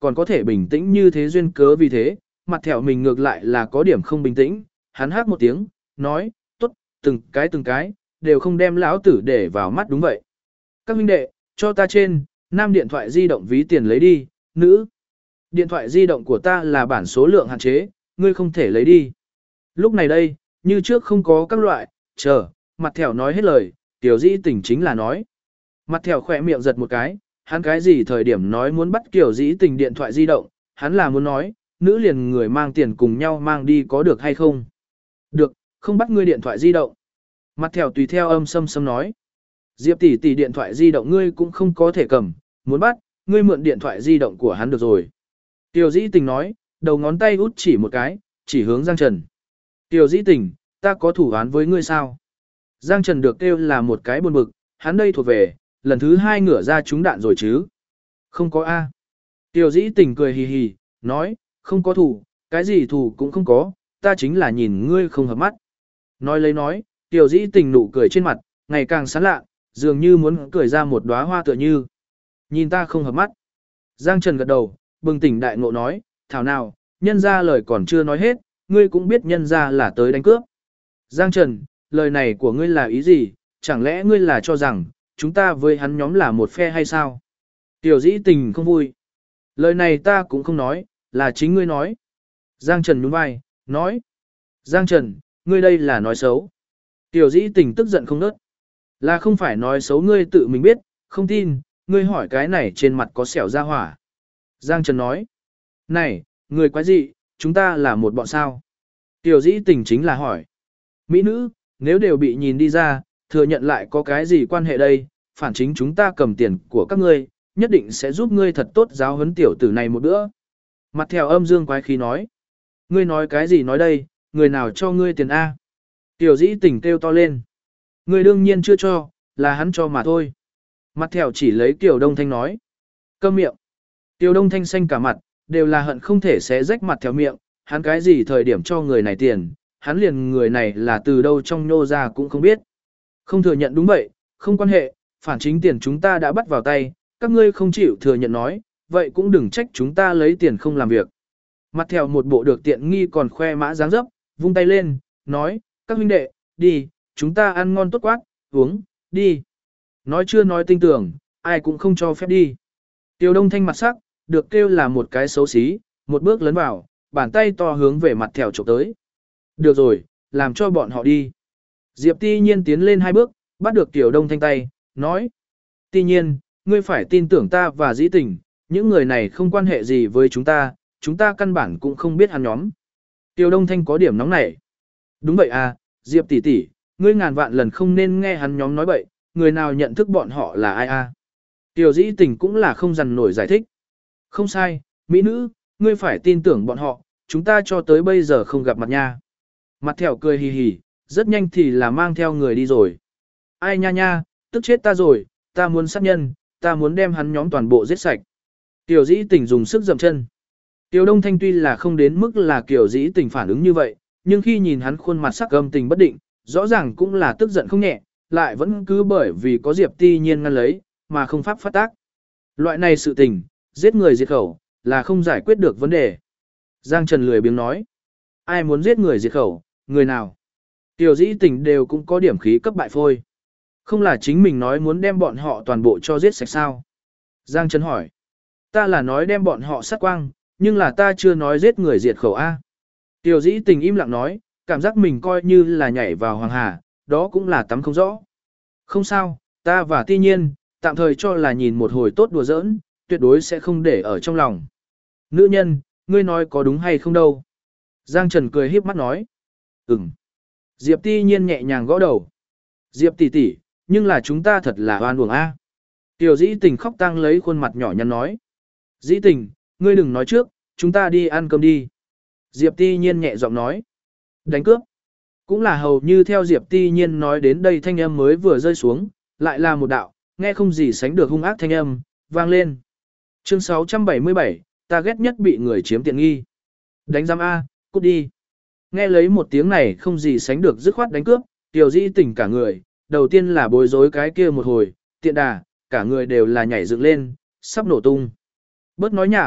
còn có thể bình tĩnh như thế duyên cớ vì thế, mặt thẻo mình ngược lại là có điểm không bình tĩnh, hắn hát một tiếng, nói, tốt, từng cái, đều không đem lão tử để vào mắt đúng vậy. Các huynh đệ, cho ta trên, nam điện thoại di động ví tiền lấy đi, nữ. Điện thoại di động của ta là bản số lượng hạn chế, ngươi không thể lấy đi. Lúc này đây, như trước không có các loại, chờ, mặt thẻo nói hết lời, Tiểu Dĩ Tình chính là nói. Mặt thẻo khỏe miệng giật một cái, hắn cái gì thời điểm nói muốn bắt Tiểu Dĩ Tình điện thoại di động, hắn là muốn nói, nữ liền người mang tiền cùng nhau mang đi có được hay không? Được, không bắt ngươi điện thoại di động. Mặt thẻo tùy theo âm sâm sâm nói. Diệp tỷ tỷ điện thoại di động ngươi cũng không có thể cầm, muốn bắt, ngươi mượn điện thoại di động của hắn được rồi. Tiểu Dĩ Tình nói, đầu ngón tay út chỉ một cái, chỉ hướng Giang Trần. Tiểu Dĩ Tình, ta có thủ án với ngươi sao? Giang Trần được kêu là một cái buồn bực, hắn đây thuộc về, lần thứ 2 ngửa ra trúng đạn rồi chứ. Không có A. Tiểu Dĩ Tình cười hì hì, nói, không có thủ, cái gì thủ cũng không có, ta chính là nhìn ngươi không hợp mắt. Nói lấy nói, Tiểu Dĩ Tình nụ cười trên mặt, ngày càng sán lạ, dường như muốn cười ra một đóa hoa tựa như. Nhìn ta không hợp mắt. Giang Trần gật đầu, bừng tỉnh đại ngộ nói, thảo nào, nhân ra lời còn chưa nói hết, ngươi cũng biết nhân ra là tới đánh cướp. Giang Trần, lời này của ngươi là ý gì, chẳng lẽ ngươi là cho rằng, chúng ta với hắn nhóm là một phe hay sao? Tiểu Dĩ Tình không vui. Lời này ta cũng không nói, là chính ngươi nói. Giang Trần nhún vai, nói. Giang Trần, ngươi đây là nói xấu. Tiểu Dĩ Tình tức giận không nớt. Là không phải nói xấu ngươi tự mình biết, không tin, ngươi hỏi cái này trên mặt có sẹo ra hỏa. Giang Trần nói. Này, người quái dị, chúng ta là một bọn sao. Tiểu Dĩ Tình chính là hỏi. Mỹ nữ, nếu đều bị nhìn đi ra, thừa nhận lại có cái gì quan hệ đây, phản chính chúng ta cầm tiền của các ngươi, nhất định sẽ giúp ngươi thật tốt giáo huấn tiểu tử này một bữa. Mặt theo âm dương quái khí nói. Ngươi nói cái gì nói đây, người nào cho ngươi tiền A. Tiểu Dĩ Tình kêu to lên. Ngươi đương nhiên chưa cho, là hắn cho mà thôi. Mặt theo chỉ lấy Tiểu Đông Thanh nói. Câm miệng. Tiểu Đông Thanh xanh cả mặt, đều là hận không thể xé rách mặt theo miệng, hắn cái gì thời điểm cho người này tiền, hắn liền người này là từ đâu trong nhô ra cũng không biết. Không thừa nhận đúng vậy, không quan hệ, phản chính tiền chúng ta đã bắt vào tay, các ngươi không chịu thừa nhận nói, vậy cũng đừng trách chúng ta lấy tiền không làm việc. Mặt theo một bộ được tiện nghi còn khoe mã dáng dấp, vung tay lên, nói, các huynh đệ, đi, chúng ta ăn ngon tốt quá, uống, đi. Nói chưa nói tinh tưởng, ai cũng không cho phép đi. Tiêu Đông Thanh mặt sắc, được kêu là một cái xấu xí, một bước lấn vào, bàn tay to hướng về mặt theo chụp tới. Được rồi, làm cho bọn họ đi. Diệp Ti Nhiên tiến lên 2 bước, bắt được Tiểu Đông Thanh tay, nói. Ti Nhiên, ngươi phải tin tưởng ta và Dĩ Tình, những người này không quan hệ gì với chúng ta căn bản cũng không biết hắn nhóm. Tiểu Đông Thanh có điểm nóng nảy. Đúng vậy à, Diệp tỷ tỷ, ngươi ngàn vạn lần không nên nghe hắn nhóm nói bậy, người nào nhận thức bọn họ là ai à. Tiểu Dĩ Tình cũng là không dằn nổi giải thích. Không sai, mỹ nữ, ngươi phải tin tưởng bọn họ, chúng ta cho tới bây giờ không gặp mặt nha. Mặt thẻo cười hì hì, rất nhanh thì là mang theo người đi rồi. Ai nha nha, tức chết ta rồi, ta muốn sát nhân, ta muốn đem hắn nhóm toàn bộ giết sạch. Tiểu Dĩ Tình dùng sức dậm chân. Tiểu Đông Thanh tuy là không đến mức là Tiểu Dĩ Tình phản ứng như vậy, nhưng khi nhìn hắn khuôn mặt sắc âm tình bất định, rõ ràng cũng là tức giận không nhẹ, lại vẫn cứ bởi vì có Diệp Ti Nhiên ngăn lấy, mà không pháp phát tác. Loại này sự tình, giết người diệt khẩu, là không giải quyết được vấn đề. Giang Trần lười biếng nói. Ai muốn giết người diệt khẩu, người nào? Tiểu Dĩ Tình đều cũng có điểm khí cấp bại phôi. Không là chính mình nói muốn đem bọn họ toàn bộ cho giết sạch sao? Giang Trần hỏi. Ta là nói đem bọn họ sát quang, nhưng là ta chưa nói giết người diệt khẩu A. Tiểu Dĩ Tình im lặng nói, cảm giác mình coi như là nhảy vào hoàng hà, đó cũng là tắm không rõ. Không sao, ta và Ti Nhiên, tạm thời cho là nhìn một hồi tốt đùa giỡn, tuyệt đối sẽ không để ở trong lòng. Nữ nhân, ngươi nói có đúng hay không đâu? Giang Trần cười híp mắt nói. Ừm. Diệp Ti Nhiên nhẹ nhàng gõ đầu. Diệp tỷ tỷ, nhưng là chúng ta thật là oan uổng a. Tiểu Dĩ Tình khóc tang lấy khuôn mặt nhỏ nhắn nói. Dĩ Tình, ngươi đừng nói trước, chúng ta đi ăn cơm đi. Diệp Ti Nhiên nhẹ giọng nói. Đánh cướp. Cũng là hầu như theo Diệp Ti Nhiên nói đến đây thanh âm mới vừa rơi xuống, lại là một đạo, nghe không gì sánh được hung ác thanh âm, vang lên. Chương 677, ta ghét nhất bị người chiếm tiện nghi. Đánh giam A, cút đi. Nghe lấy một tiếng này không gì sánh được dứt khoát đánh cướp, Tiểu Dĩ Tình cả người, đầu tiên là bối rối cái kia một hồi, tiện đà, cả người đều là nhảy dựng lên, sắp nổ tung. Bớt nói nhảm,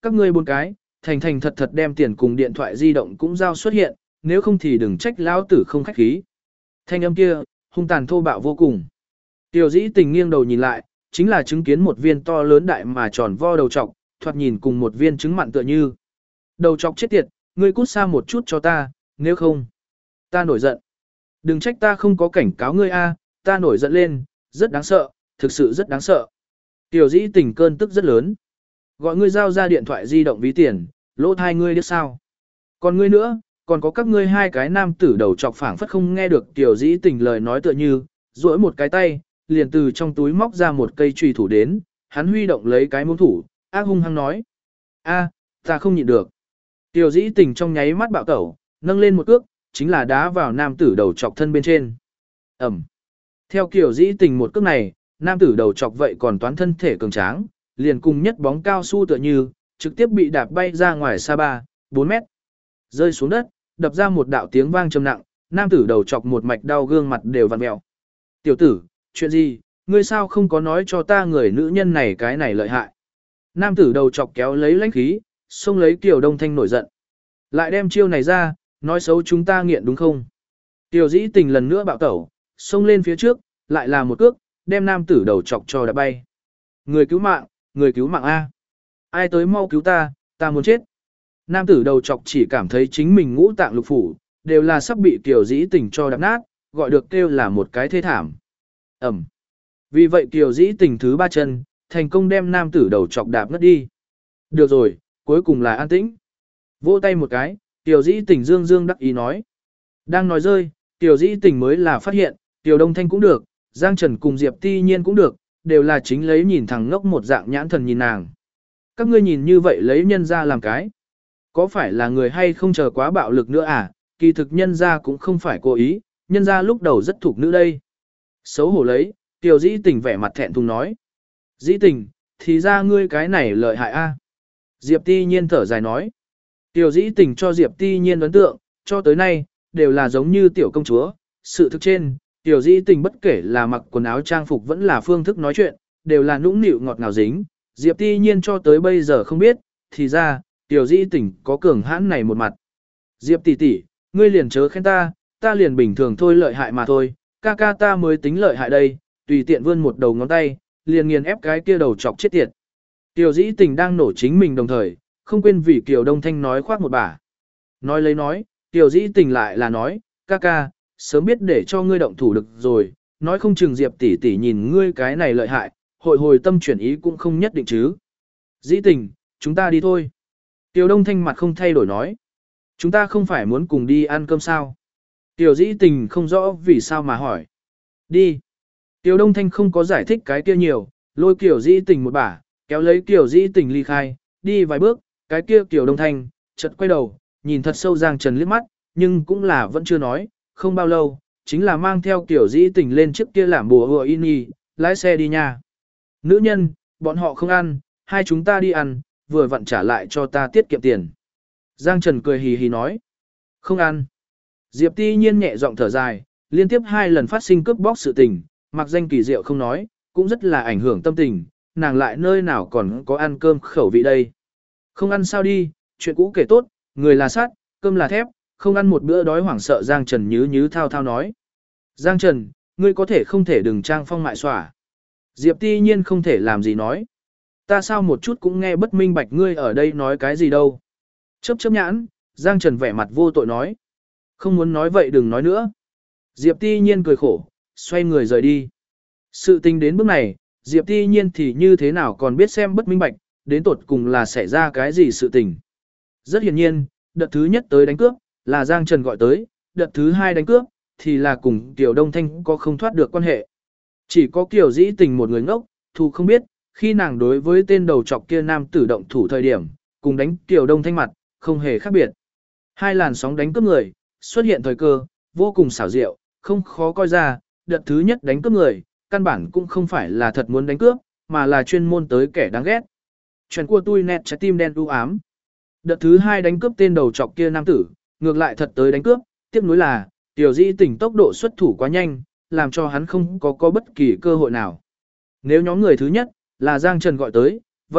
các ngươi 4 cái, thành thành thật thật đem tiền cùng điện thoại di động cũng giao xuất hiện, nếu không thì đừng trách lão tử không khách khí. Thanh âm kia, hung tàn thô bạo vô cùng. Tiểu dĩ tình nghiêng đầu nhìn lại, chính là chứng kiến một viên to lớn đại mà tròn vo đầu trọc, thoạt nhìn cùng một viên trứng mặn tựa như. Đầu trọc chết tiệt, ngươi cút xa một chút cho ta, nếu không, ta nổi giận. Đừng trách ta không có cảnh cáo ngươi a, ta nổi giận lên, rất đáng sợ, thực sự rất đáng sợ. Tiểu dĩ tình cơn tức rất lớn. Gọi ngươi giao ra điện thoại di động ví tiền, lỗ thai ngươi biết sao. Còn ngươi nữa, còn có các ngươi 2 cái nam tử đầu chọc phảng phất không nghe được tiểu dĩ tình lời nói tựa như, duỗi một cái tay, liền từ trong túi móc ra một cây chùy thủ đến, hắn huy động lấy cái muỗng thủ, ác hung hăng nói. A, ta không nhịn được. Tiểu dĩ tình trong nháy mắt bạo tẩu, nâng lên một cước, chính là đá vào nam tử đầu chọc thân bên trên. Ẩm. Theo kiểu dĩ tình một cước này, nam tử đầu chọc vậy còn toán thân thể cường tráng, liền cùng nhất bóng cao su tựa như, trực tiếp bị đạp bay ra ngoài xa 3-4 mét. Rơi xuống đất, đập ra một đạo tiếng vang trầm nặng, nam tử đầu chọc một mạch đau gương mặt đều vặn mèo. Tiểu tử, chuyện gì, ngươi sao không có nói cho ta người nữ nhân này cái này lợi hại. Nam tử đầu chọc kéo lấy lãnh khí, xông lấy Kiều Đông Thanh nổi giận. Lại đem chiêu này ra, nói xấu chúng ta nghiện đúng không? Tiểu dĩ tình lần nữa bạo tẩu, xông lên phía trước, lại là một cước, đem nam tử đầu chọc cho đạp bay. Người cứu mạng A. Ai tới mau cứu ta muốn chết. Nam tử đầu chọc chỉ cảm thấy chính mình ngũ tạng lục phủ, đều là sắp bị Kiều dĩ tình cho đạp nát, gọi được kêu là một cái thê thảm. Ẩm. Vì vậy Kiều dĩ tình thứ 3 chân, thành công đem nam tử đầu chọc đạp ngất đi. Được rồi, cuối cùng là an tĩnh. Vỗ tay một cái, Kiều dĩ tình dương dương đắc ý nói. Đang nói rơi, Kiều dĩ tình mới là phát hiện, Kiều Đông Thanh cũng được, Giang Trần cùng Diệp Ti Nhiên cũng được, đều là chính lấy nhìn thằng ngốc một dạng nhãn thần nhìn nàng. Các ngươi nhìn như vậy lấy nhân ra làm cái. Có phải là người hay không chờ quá bạo lực nữa à, kỳ thực nhân ra cũng không phải cố ý, nhân ra lúc đầu rất thuộc nữ đây. Xấu hổ lấy, Kiều dĩ tình vẻ mặt thẹn thùng nói. Dĩ tình, thì ra ngươi cái này lợi hại a. Diệp Ti Nhiên thở dài nói. Kiều dĩ tình cho Diệp Ti Nhiên ấn tượng, cho tới nay, đều là giống như tiểu công chúa. Sự thực trên, Kiều dĩ tình bất kể là mặc quần áo trang phục vẫn là phương thức nói chuyện, đều là nũng nịu ngọt ngào dính. Diệp Ti Nhiên cho tới bây giờ không biết, thì ra, Kiều dĩ tình có cường hãn này một mặt. Diệp tỷ tỷ, ngươi liền chớ khen ta liền bình thường thôi lợi hại mà thôi, ca ca ta mới tính lợi hại đây, tùy tiện vươn một đầu ngón tay, liền nghiền ép cái kia đầu chọc chết tiệt. Kiều dĩ tình đang nổ chính mình đồng thời, không quên vì Kiều Đông Thanh nói khoác một bả. Nói lấy nói, Kiều dĩ tình lại là nói, ca ca, sớm biết để cho ngươi động thủ được rồi, nói không chừng Diệp tỷ tỷ nhìn ngươi cái này lợi hại, hồi tâm chuyển ý cũng không nhất định chứ. Dĩ tình, chúng ta đi thôi. Kiều Đông Thanh mặt không thay đổi nói. Chúng ta không phải muốn cùng đi ăn cơm sao? Kiều dĩ tình không rõ vì sao mà hỏi. Đi. Kiều Đông Thanh không có giải thích cái kia nhiều, lôi Kiều dĩ tình một bả, kéo lấy Kiều dĩ tình ly khai, đi vài bước, cái kia Kiều Đông Thanh, chợt quay đầu, nhìn thật sâu Giang Trần liếc mắt, nhưng cũng là vẫn chưa nói, không bao lâu, chính là mang theo Kiều dĩ tình lên trước kia làm bùa hùa in lái xe đi nha. Nữ nhân, bọn họ không ăn, hai chúng ta đi ăn, vừa vặn trả lại cho ta tiết kiệm tiền. Giang Trần cười hì hì nói, không ăn. Diệp Ti Nhiên nhẹ giọng thở dài, liên tiếp 2 lần phát sinh cướp bóc sự tình, mặc danh kỳ diệu không nói, cũng rất là ảnh hưởng tâm tình, nàng lại nơi nào còn có ăn cơm khẩu vị đây. Không ăn sao đi, chuyện cũ kể tốt, người là sắt, cơm là thép, không ăn một bữa đói hoảng sợ Giang Trần nhứ thao thao nói. Giang Trần, ngươi có thể không thể đừng trang phong mại xỏa. Diệp Ti Nhiên không thể làm gì nói. Ta sao một chút cũng nghe bất minh bạch ngươi ở đây nói cái gì đâu. Chớp chớp nhãn, Giang Trần vẻ mặt vô tội nói. Không muốn nói vậy đừng nói nữa. Diệp Ti Nhiên cười khổ, xoay người rời đi. Sự tình đến bước này, Diệp Ti Nhiên thì như thế nào còn biết xem bất minh bạch, đến tột cùng là xảy ra cái gì sự tình. Rất hiển nhiên, đợt thứ nhất tới đánh cướp, là Giang Trần gọi tới, đợt thứ 2 đánh cướp, thì là cùng Kiều Đông Thanh có không thoát được quan hệ. Chỉ có Kiều dĩ tình một người ngốc, thù không biết, khi nàng đối với tên đầu trọc kia nam tử động thủ thời điểm, cùng đánh Kiều Đông Thanh mặt, không hề khác biệt. 2 làn sóng đánh cướp người, xuất hiện thời cơ, vô cùng xảo diệu, không khó coi ra, đợt thứ nhất đánh cướp người, căn bản cũng không phải là thật muốn đánh cướp, mà là chuyên môn tới kẻ đáng ghét. Chuyện của tôi nét trái tim đen u ám. Đợt thứ 2 đánh cướp tên đầu trọc kia nam tử, ngược lại thật tới đánh cướp, tiếc nuối là, Tiểu Dĩ Tình tốc độ xuất thủ quá nhanh, làm cho hắn không có bất kỳ cơ hội nào. Nếu nhóm người thứ nhất là Giang Trần gọi tới, vậy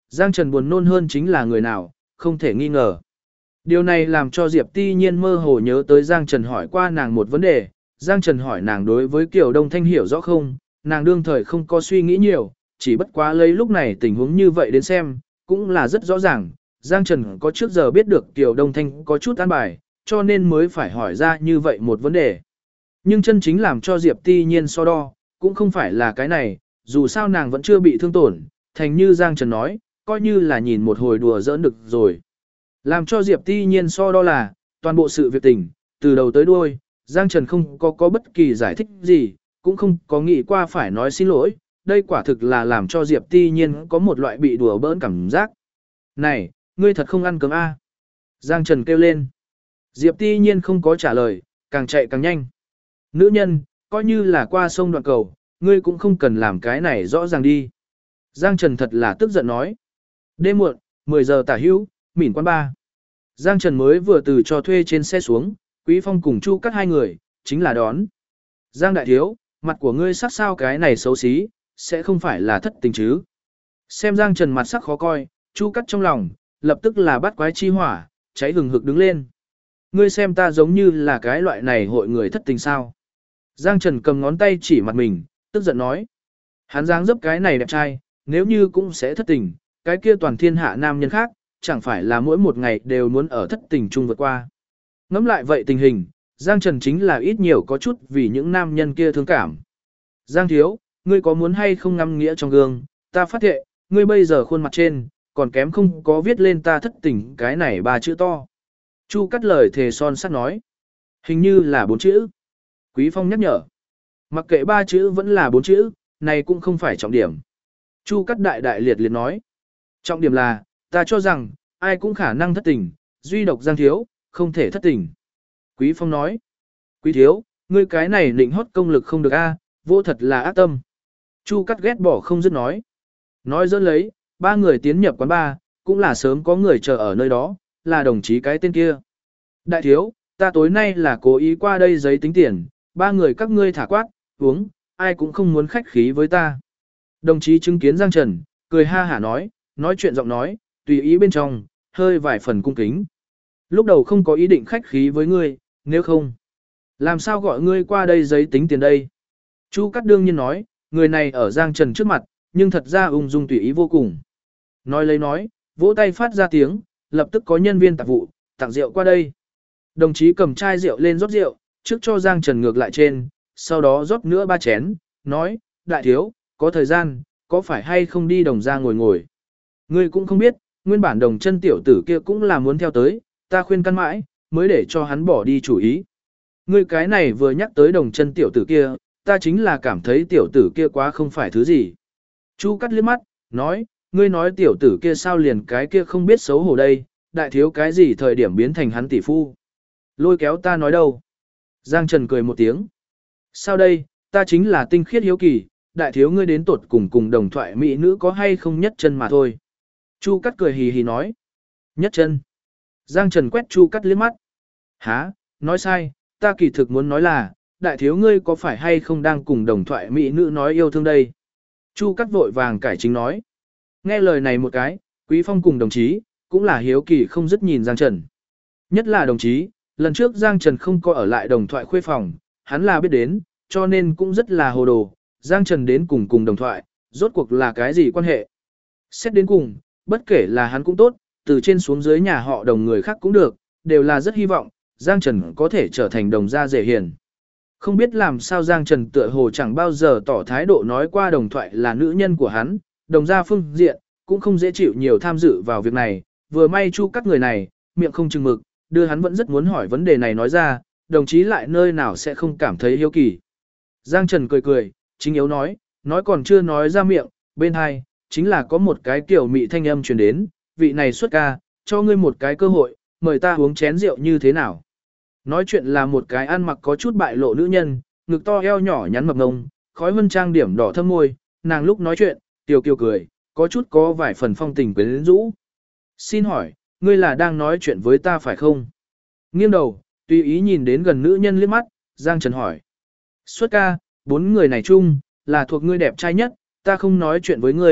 Giang Trần buồn nôn hơn chính là người nào, không thể nghi ngờ. Điều này làm cho Diệp Ti Nhiên mơ hồ nhớ tới Giang Trần hỏi qua nàng một vấn đề. Giang Trần hỏi nàng đối với Kiều Đông Thanh hiểu rõ không, nàng đương thời không có suy nghĩ nhiều, chỉ bất quá lấy lúc này tình huống như vậy đến xem, cũng là rất rõ ràng. Giang Trần có trước giờ biết được Kiều Đông Thanh có chút an bài, cho nên mới phải hỏi ra như vậy một vấn đề. Nhưng chân chính làm cho Diệp Ti Nhiên so đo, cũng không phải là cái này, dù sao nàng vẫn chưa bị thương tổn, thành như Giang Trần nói, coi như là nhìn một hồi đùa giỡn được rồi. Làm cho Diệp Ti Nhiên so đo là, toàn bộ sự việc tình, từ đầu tới đuôi, Giang Trần không có bất kỳ giải thích gì, cũng không có nghĩ qua phải nói xin lỗi, đây quả thực là làm cho Diệp Ti Nhiên có một loại bị đùa bỡn cảm giác. Này, ngươi thật không ăn cơm a? Giang Trần kêu lên. Diệp Ti Nhiên không có trả lời, càng chạy càng nhanh. Nữ nhân, coi như là qua sông đoạn cầu, ngươi cũng không cần làm cái này rõ ràng đi. Giang Trần thật là tức giận nói. Đêm muộn, 10 giờ tả hữu, Mỉn quán ba. Giang Trần mới vừa từ cho thuê trên xe xuống, Quý Phong cùng Chu Cắt hai người, chính là đón. Giang đại thiếu, mặt của ngươi sắc sao cái này xấu xí, sẽ không phải là thất tình chứ. Xem Giang Trần mặt sắc khó coi, Chu Cắt trong lòng, lập tức là bắt quái chi hỏa, cháy hừng hực đứng lên. Ngươi xem ta giống như là cái loại này hội người thất tình sao. Giang Trần cầm ngón tay chỉ mặt mình, tức giận nói. Hắn dáng dấp cái này đẹp trai, nếu như cũng sẽ thất tình, cái kia toàn thiên hạ nam nhân khác, chẳng phải là mỗi một ngày đều muốn ở thất tình chung vượt qua. Ngẫm lại vậy tình hình, Giang Trần chính là ít nhiều có chút vì những nam nhân kia thương cảm. Giang thiếu, ngươi có muốn hay không ngắm nghĩa trong gương, ta phát thệ, ngươi bây giờ khuôn mặt trên, còn kém không có viết lên ta thất tình cái này 3 chữ to. Chu Cắt lời thề son sắt nói. Hình như là 4 chữ. Quý Phong nhắc nhở. Mặc kệ 3 chữ vẫn là 4 chữ, này cũng không phải trọng điểm. Chu Cắt đại đại liệt liệt nói. Trọng điểm là, ta cho rằng, ai cũng khả năng thất tình, duy độc Giang thiếu, không thể thất tình. Quý Phong nói. Quý thiếu, ngươi cái này định hót công lực không được a, vô thật là ác tâm. Chu Cắt ghét bỏ không dứt nói. Nói dẫn lấy, 3 người tiến nhập quán bar, cũng là sớm có người chờ ở nơi đó, là đồng chí cái tên kia. Đại thiếu, ta tối nay là cố ý qua đây giấy tính tiền, 3 người các ngươi thả quát, uống, ai cũng không muốn khách khí với ta. Đồng chí chứng kiến Giang Trần, cười ha hả nói chuyện giọng nói, tùy ý bên trong, hơi vài phần cung kính. Lúc đầu không có ý định khách khí với ngươi, nếu không, làm sao gọi ngươi qua đây giấy tính tiền đây? Chu Cắt đương nhiên nói, người này ở Giang Trần trước mặt, nhưng thật ra ung dung tùy ý vô cùng. Nói lấy nói, vỗ tay phát ra tiếng, lập tức có nhân viên tạp vụ, tặng rượu qua đây. Đồng chí cầm chai rượu lên rót rượu, trước cho Giang Trần ngược lại trên, sau đó rót nữa 3 chén, nói, đại thiếu, có thời gian, có phải hay không đi đồng ra ngồi ngồi. Ngươi cũng không biết, nguyên bản đồng chân tiểu tử kia cũng là muốn theo tới, ta khuyên căn mãi, mới để cho hắn bỏ đi chủ ý. Ngươi cái này vừa nhắc tới đồng chân tiểu tử kia, ta chính là cảm thấy tiểu tử kia quá không phải thứ gì. Chu Cắt liếc mắt, nói, ngươi nói tiểu tử kia sao liền cái kia không biết xấu hổ đây, đại thiếu cái gì thời điểm biến thành hắn tỷ phu. Lôi kéo ta nói đâu. Giang Trần cười một tiếng. Sao đây, ta chính là tinh khiết hiếu kỳ, đại thiếu ngươi đến tột cùng đồng thoại mỹ nữ có hay không nhất chân mà thôi. Chu Cắt cười hì hì nói. Nhất chân. Giang Trần quét Chu Cắt liếc mắt. Hả, nói sai, ta kỳ thực muốn nói là, đại thiếu ngươi có phải hay không đang cùng đồng thoại mỹ nữ nói yêu thương đây. Chu Cắt vội vàng cải chính nói. Nghe lời này một cái, Quý Phong cùng đồng chí, cũng là hiếu kỳ không dứt nhìn Giang Trần. Nhất là đồng chí, lần trước Giang Trần không có ở lại đồng thoại khuê phòng, hắn là biết đến, cho nên cũng rất là hồ đồ, Giang Trần đến cùng đồng thoại, rốt cuộc là cái gì quan hệ. Xét đến cùng, bất kể là hắn cũng tốt, từ trên xuống dưới nhà họ đồng người khác cũng được, đều là rất hy vọng, Giang Trần có thể trở thành đồng gia rể hiền. Không biết làm sao Giang Trần tựa hồ chẳng bao giờ tỏ thái độ nói qua đồng thoại là nữ nhân của hắn, đồng gia phương diện, cũng không dễ chịu nhiều tham dự vào việc này, vừa may Chu Cắt người này, miệng không chừng mực, đưa hắn vẫn rất muốn hỏi vấn đề này nói ra, đồng chí lại nơi nào sẽ không cảm thấy hiếu kỳ. Giang Trần cười cười, chính yếu nói còn chưa nói ra miệng, bên hai, chính là có một cái kiểu mị thanh âm truyền đến, vị này xuất ca, cho ngươi một cái cơ hội, mời ta uống chén rượu như thế nào. Nói chuyện là một cái ăn mặc có chút bại lộ nữ nhân, ngực to eo nhỏ nhắn mập ngông, khói vân trang điểm đỏ thâm môi, nàng lúc nói chuyện, tiểu kiều cười, có chút có vài phần phong tình quyến rũ. Xin hỏi, ngươi là đang nói chuyện với ta phải không? Nghiêng đầu, tùy ý nhìn đến gần nữ nhân liếc mắt, Giang Trần hỏi. Xuất ca, 4 người này chung, là thuộc ngươi đẹp trai nhất, ta không nói chuyện với ngươi,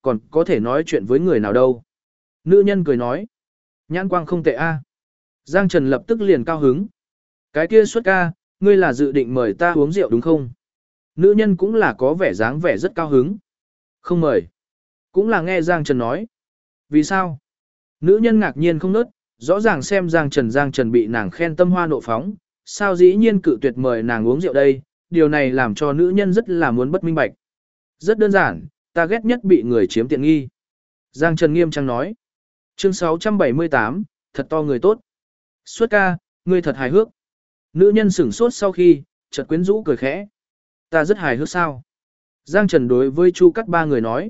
còn có thể nói chuyện với người nào đâu. Nữ nhân cười nói, nhãn quang không tệ a. Giang Trần lập tức liền cao hứng. Cái kia Xuất ca, ngươi là dự định mời ta uống rượu đúng không? Nữ nhân cũng là có vẻ dáng vẻ rất cao hứng. Không mời. Cũng là nghe Giang Trần nói. Vì sao? Nữ nhân ngạc nhiên không nớt, rõ ràng xem Giang Trần bị nàng khen tâm hoa nộ phóng, sao dĩ nhiên cự tuyệt mời nàng uống rượu đây, điều này làm cho nữ nhân rất là muốn bất minh bạch. Rất đơn giản, ta ghét nhất bị người chiếm tiện nghi. Giang Trần nghiêm trang nói. Chương 678, thật to người tốt. Xuất ca, ngươi thật hài hước. Nữ nhân sửng sốt sau khi, chợt quyến rũ cười khẽ. Ta rất hài hước sao? Giang Trần đối với Chu Cắt ba người nói.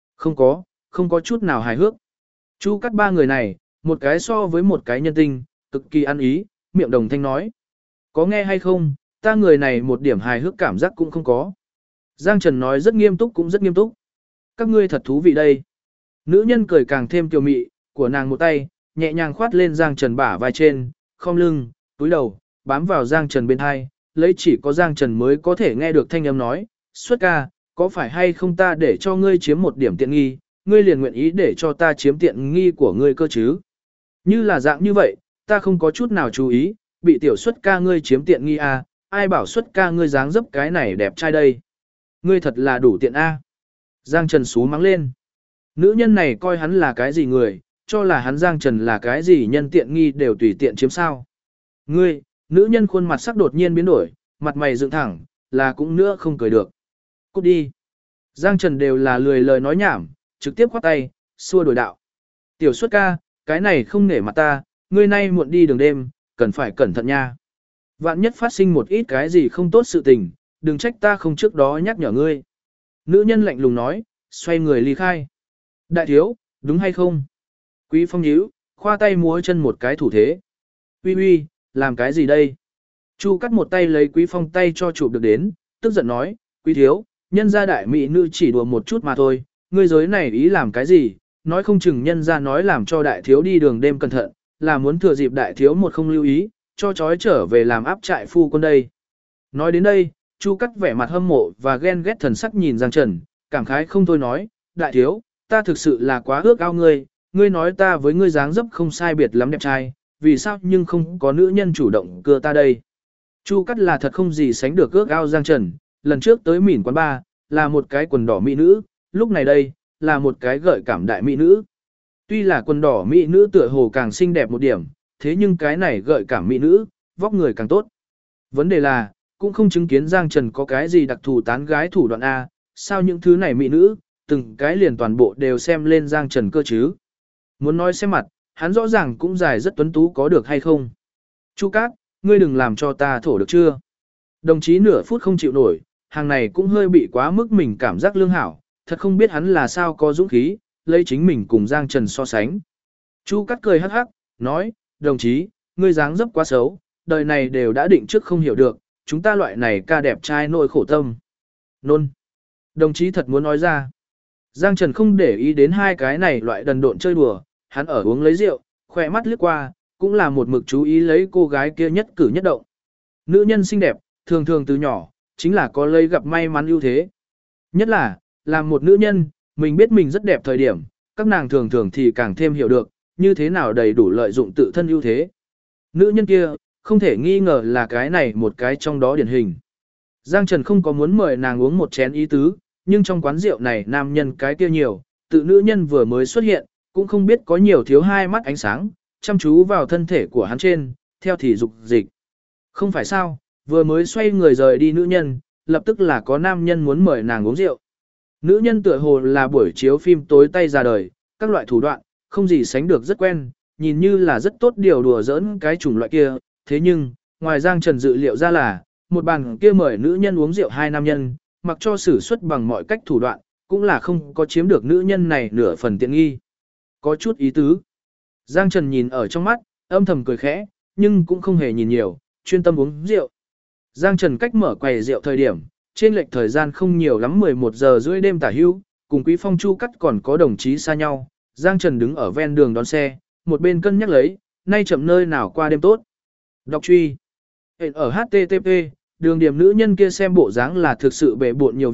Không có chút nào hài hước. Chu Cắt ba người này, một cái so với một cái nhân tinh, cực kỳ ăn ý, miệng đồng thanh nói. Có nghe hay không, ta người này một điểm hài hước cảm giác cũng không có. Giang Trần nói rất nghiêm túc cũng rất nghiêm túc. Các ngươi thật thú vị đây. Nữ nhân cười càng thêm kiều mị, của nàng một tay, nhẹ nhàng khoát lên Giang Trần bả vai trên, khom lưng, túi đầu, bám vào Giang Trần bên hai, lấy chỉ có Giang Trần mới có thể nghe được thanh âm nói, Xuất ca, có phải hay không ta để cho ngươi chiếm một điểm tiện nghi, ngươi liền nguyện ý để cho ta chiếm tiện nghi của ngươi cơ chứ. Như là dạng như vậy, ta không có chút nào chú ý, bị tiểu Xuất ca ngươi chiếm tiện nghi à, ai bảo Xuất ca ngươi dáng dấp cái này đẹp trai đây. Ngươi thật là đủ tiện a. Giang Trần xú mắng lên. Nữ nhân này coi hắn là cái gì người, cho là hắn Giang Trần là cái gì nhân tiện nghi đều tùy tiện chiếm sao. Ngươi, nữ nhân khuôn mặt sắc đột nhiên biến đổi, mặt mày dựng thẳng, là cũng nữa không cười được. Cút đi. Giang Trần đều là lười lời nói nhảm, trực tiếp khoát tay, xua đổi đạo. Tiểu Xuất ca, cái này không nể mặt ta, ngươi nay muộn đi đường đêm, cần phải cẩn thận nha. Vạn nhất phát sinh một ít cái gì không tốt sự tình, đừng trách ta không trước đó nhắc nhở ngươi. Nữ nhân lạnh lùng nói, xoay người ly khai. Đại thiếu, đúng hay không? Quý Phong nhíu, khoa tay múa chân một cái thủ thế. Uy uy, làm cái gì đây? Chu Cắt một tay lấy Quý Phong tay cho chụp được đến, tức giận nói, Quý thiếu, nhân gia đại mỹ nữ chỉ đùa một chút mà thôi, ngươi giới này ý làm cái gì? Nói không chừng nhân gia nói làm cho đại thiếu đi đường đêm cẩn thận, là muốn thừa dịp đại thiếu một không lưu ý, cho chói trở về làm áp trại phu quân đây. Nói đến đây, Chu Cắt vẻ mặt hâm mộ và ghen ghét thần sắc nhìn Giang Trần, cảm khái không thôi nói, đại thiếu, ta thực sự là quá ước ao ngươi, ngươi nói ta với ngươi dáng dấp không sai biệt lắm đẹp trai, vì sao nhưng không có nữ nhân chủ động cưa ta đây. Chu Cắt là thật không gì sánh được ước ao Giang Trần, lần trước tới mỉn quán bar, là một cái quần đỏ mỹ nữ, lúc này đây, là một cái gợi cảm đại mỹ nữ. Tuy là quần đỏ mỹ nữ tựa hồ càng xinh đẹp một điểm, thế nhưng cái này gợi cảm mỹ nữ, vóc người càng tốt. Vấn đề là, cũng không chứng kiến Giang Trần có cái gì đặc thù tán gái thủ đoạn A, sao những thứ này mỹ nữ, từng cái liền toàn bộ đều xem lên Giang Trần cơ chứ. Muốn nói xem mặt, hắn rõ ràng cũng dài rất tuấn tú có được hay không. Chu Cát, ngươi đừng làm cho ta thổ được chưa? Đồng chí nửa phút không chịu nổi, hàng này cũng hơi bị quá mức mình cảm giác lương hảo, thật không biết hắn là sao có dũng khí, lấy chính mình cùng Giang Trần so sánh. Chu Cát cười hắc hắc, nói, đồng chí, ngươi dáng dấp quá xấu, đời này đều đã định trước không hiểu được, chúng ta loại này ca đẹp trai nỗi khổ tâm. Nôn. Đồng chí thật muốn nói ra. Giang Trần không để ý đến hai cái này loại đần độn chơi đùa, hắn ở uống lấy rượu, khỏe mắt lướt qua, cũng là một mực chú ý lấy cô gái kia nhất cử nhất động. Nữ nhân xinh đẹp, thường thường từ nhỏ, chính là có lấy gặp may mắn ưu thế. Nhất là, làm một nữ nhân, mình biết mình rất đẹp thời điểm, các nàng thường thường thì càng thêm hiểu được, như thế nào đầy đủ lợi dụng tự thân ưu thế. Nữ nhân kia, không thể nghi ngờ là cái này một cái trong đó điển hình. Giang Trần không có muốn mời nàng uống một chén ý tứ, nhưng trong quán rượu này nam nhân cái kia nhiều, tự nữ nhân vừa mới xuất hiện, cũng không biết có nhiều thiếu hai mắt ánh sáng, chăm chú vào thân thể của hắn trên, theo thì dục dịch. Không phải sao, vừa mới xoay người rời đi nữ nhân, lập tức là có nam nhân muốn mời nàng uống rượu. Nữ nhân tựa hồ là buổi chiếu phim tối tay ra đời, các loại thủ đoạn, không gì sánh được rất quen, nhìn như là rất tốt điều đùa giỡn cái chủng loại kia, thế nhưng, ngoài Giang Trần dự liệu ra là, một bàn kia mời nữ nhân uống rượu hai nam nhân, mặc cho xử xuất bằng mọi cách thủ đoạn, cũng là không có chiếm được nữ nhân này nửa phần tiện nghi. Có chút ý tứ. Giang Trần nhìn ở trong mắt, âm thầm cười khẽ, nhưng cũng không hề nhìn nhiều, chuyên tâm uống rượu. Giang Trần cách mở quầy rượu thời điểm, trên lệch thời gian không nhiều lắm 11 giờ rưỡi đêm tả hữu, cùng Quý Phong Chu Cắt còn có đồng chí xa nhau. Giang Trần đứng ở ven đường đón xe, một bên cân nhắc lấy, nay chậm nơi nào qua đêm tốt. Đọc truy. Ở HTTP, đường điểm nữ nhân kia xem bộ dáng là thực sự bể bộn nhiều việc,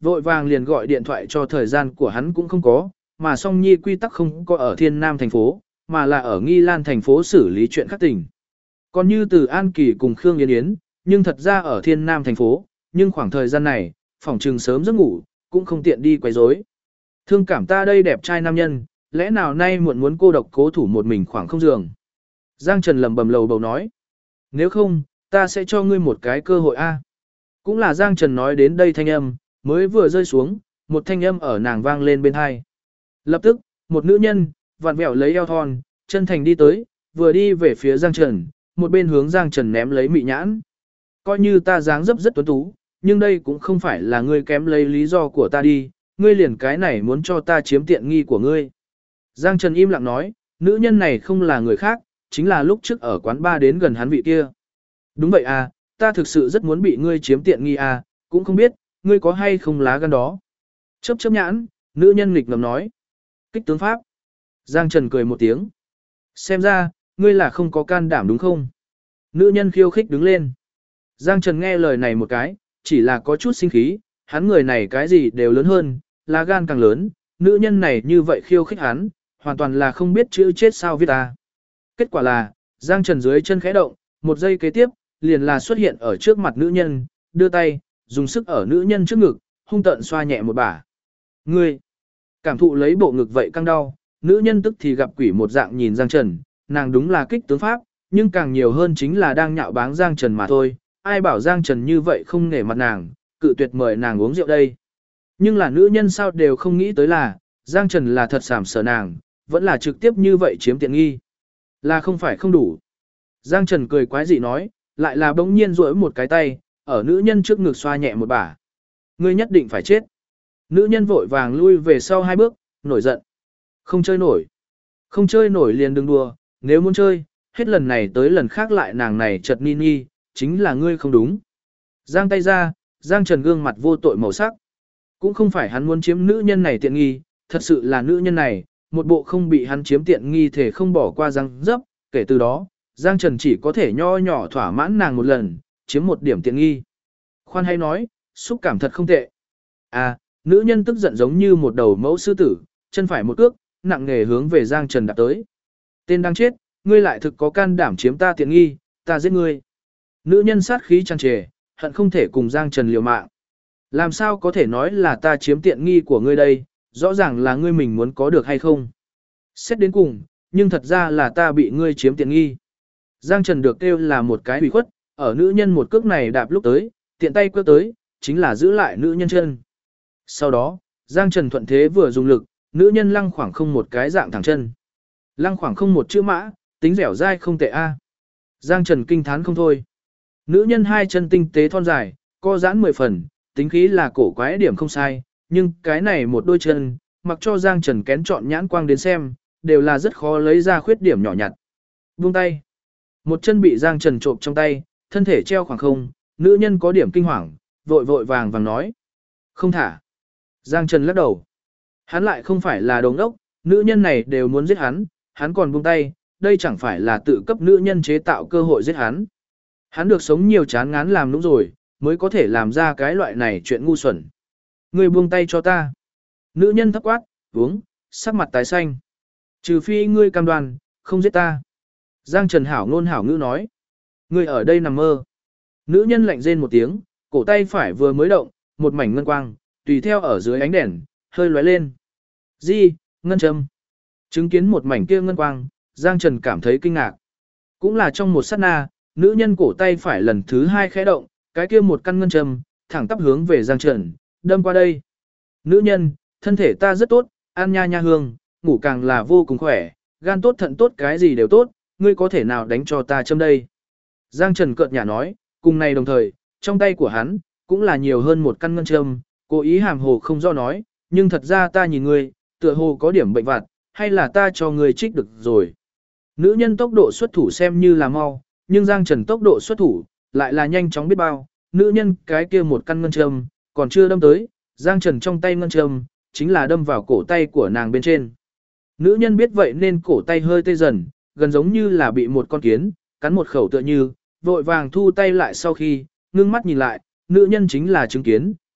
vội vàng liền gọi điện thoại cho thời gian của hắn cũng không có, mà Song Nhi quy tắc không có ở Thiên Nam thành phố, mà là ở Nghi Lan thành phố xử lý chuyện khác tình. Còn như từ An Kỳ cùng Khương Yến Yến, nhưng thật ra ở Thiên Nam thành phố, nhưng khoảng thời gian này, phòng trừng sớm giấc ngủ, cũng không tiện đi quấy rối. Thương cảm ta đây đẹp trai nam nhân, lẽ nào nay muộn muốn cô độc cố thủ một mình khoảng không giường. Giang Trần lầm bầm lầu bầu nói. Nếu không, ta sẽ cho ngươi một cái cơ hội a. Cũng là Giang Trần nói đến đây thanh âm, mới vừa rơi xuống, một thanh âm ở nàng vang lên bên hai. Lập tức, một nữ nhân, vặn vẹo lấy eo thon, chân thành đi tới, vừa đi về phía Giang Trần, một bên hướng Giang Trần ném lấy mị nhãn. Coi như ta dáng dấp rất tuấn tú, nhưng đây cũng không phải là ngươi kém lấy lý do của ta đi, ngươi liền cái này muốn cho ta chiếm tiện nghi của ngươi. Giang Trần im lặng nói, nữ nhân này không là người khác, chính là lúc trước ở quán bar đến gần hắn vị kia. Đúng vậy à, ta thực sự rất muốn bị ngươi chiếm tiện nghi à, cũng không biết, ngươi có hay không lá gan đó. Chớp chớp nhãn, nữ nhân nghịch ngầm nói. Kích tướng pháp. Giang Trần cười một tiếng. Xem ra, ngươi là không có can đảm đúng không? Nữ nhân khiêu khích đứng lên. Giang Trần nghe lời này một cái, chỉ là có chút sinh khí, hắn người này cái gì đều lớn hơn, lá gan càng lớn, nữ nhân này như vậy khiêu khích hắn, hoàn toàn là không biết chữ chết sao viết ta. Kết quả là, Giang Trần dưới chân khẽ động, một giây kế tiếp, liền là xuất hiện ở trước mặt nữ nhân, đưa tay, dùng sức ở nữ nhân trước ngực, hung tợn xoa nhẹ một bả. Ngươi, cảm thụ lấy bộ ngực vậy căng đau, nữ nhân tức thì gặp quỷ một dạng nhìn Giang Trần, nàng đúng là kích tướng pháp, nhưng càng nhiều hơn chính là đang nhạo báng Giang Trần mà thôi. Ai bảo Giang Trần như vậy không nể mặt nàng, cự tuyệt mời nàng uống rượu đây. Nhưng là nữ nhân sao đều không nghĩ tới là, Giang Trần là thật sảm sở nàng, vẫn là trực tiếp như vậy chiếm tiện nghi. Là không phải không đủ. Giang Trần cười quái dị nói, lại là bỗng nhiên duỗi một cái tay, ở nữ nhân trước ngực xoa nhẹ một bả. Ngươi nhất định phải chết. Nữ nhân vội vàng lui về sau 2 bước, nổi giận. Không chơi nổi. Không chơi nổi liền đừng đùa, nếu muốn chơi, hết lần này tới lần khác lại nàng này chật ni ni, chính là ngươi không đúng. Giang tay ra, Giang Trần gương mặt vô tội màu sắc. Cũng không phải hắn muốn chiếm nữ nhân này tiện nghi, thật sự là nữ nhân này, một bộ không bị hắn chiếm tiện nghi thể không bỏ qua răng dấp, kể từ đó, Giang Trần chỉ có thể nho nhỏ thỏa mãn nàng một lần, chiếm một điểm tiện nghi. Khoan hay nói, xúc cảm thật không tệ. À, nữ nhân tức giận giống như một đầu mẫu sư tử, chân phải một cước, nặng nề hướng về Giang Trần đạp tới. Tên đang chết, ngươi lại thực có can đảm chiếm ta tiện nghi, ta giết ngươi. Nữ nhân sát khí tràn trề, hận không thể cùng Giang Trần liều mạng. Làm sao có thể nói là ta chiếm tiện nghi của ngươi đây, rõ ràng là ngươi mình muốn có được hay không. Xét đến cùng, nhưng thật ra là ta bị ngươi chiếm tiện nghi. Giang Trần được kêu là một cái ủy khuất, ở nữ nhân một cước này đạp lúc tới, tiện tay quơ tới, chính là giữ lại nữ nhân chân. Sau đó, Giang Trần thuận thế vừa dùng lực, nữ nhân lăng khoảng không một cái dạng thẳng chân. Lăng khoảng không một chữ mã, tính dẻo dai không tệ a. Giang Trần kinh thán không thôi. Nữ nhân 2 chân tinh tế thon dài, co giãn 10 phần, tính khí là cổ quái điểm không sai, nhưng cái này một đôi chân, mặc cho Giang Trần kén chọn nhãn quang đến xem, đều là rất khó lấy ra khuyết điểm nhỏ nhặt. Buông tay. Một chân bị Giang Trần trộm trong tay, thân thể treo khoảng không, nữ nhân có điểm kinh hoàng, vội vội vàng vàng nói. Không thả. Giang Trần lắc đầu. Hắn lại không phải là đồng đốc, nữ nhân này đều muốn giết hắn, hắn còn buông tay, đây chẳng phải là tự cấp nữ nhân chế tạo cơ hội giết hắn. Hắn được sống nhiều chán ngán làm đúng rồi, mới có thể làm ra cái loại này chuyện ngu xuẩn. Ngươi buông tay cho ta. Nữ nhân thấp quát, uống, sắc mặt tái xanh. Trừ phi ngươi cam đoan, không giết ta. Giang Trần hảo ngôn hảo ngữ nói. Ngươi ở đây nằm mơ. Nữ nhân lạnh rên một tiếng, cổ tay phải vừa mới động, một mảnh ngân quang, tùy theo ở dưới ánh đèn, hơi lóe lên. Di, ngân châm. Chứng kiến một mảnh kia ngân quang, Giang Trần cảm thấy kinh ngạc. Cũng là trong một sát na, nữ nhân cổ tay phải lần thứ 2 khẽ động, cái kia một căn ngân châm, thẳng tắp hướng về Giang Trần, đâm qua đây. Nữ nhân, thân thể ta rất tốt, ăn nha nha hương, ngủ càng là vô cùng khỏe, gan tốt thận tốt cái gì đều tốt, ngươi có thể nào đánh cho ta châm đây. Giang Trần cợt nhả nói, cùng này đồng thời, trong tay của hắn, cũng là nhiều hơn một căn ngân châm, cố ý hàm hồ không do nói, nhưng thật ra ta nhìn ngươi, tựa hồ có điểm bệnh vặt, hay là ta cho ngươi trích được rồi. Nữ nhân tốc độ xuất thủ xem như là mau, nhưng Giang Trần tốc độ xuất thủ, lại là nhanh chóng biết bao, nữ nhân cái kia một căn ngân châm, còn chưa đâm tới, Giang Trần trong tay ngân châm, chính là đâm vào cổ tay của nàng bên trên. Nữ nhân biết vậy nên cổ tay hơi tê dần, gần giống như là bị một con kiến, cắn một khẩu tựa như, vội vàng thu tay lại sau khi, ngưng mắt nhìn lại, nữ nhân chính là chứng kiến,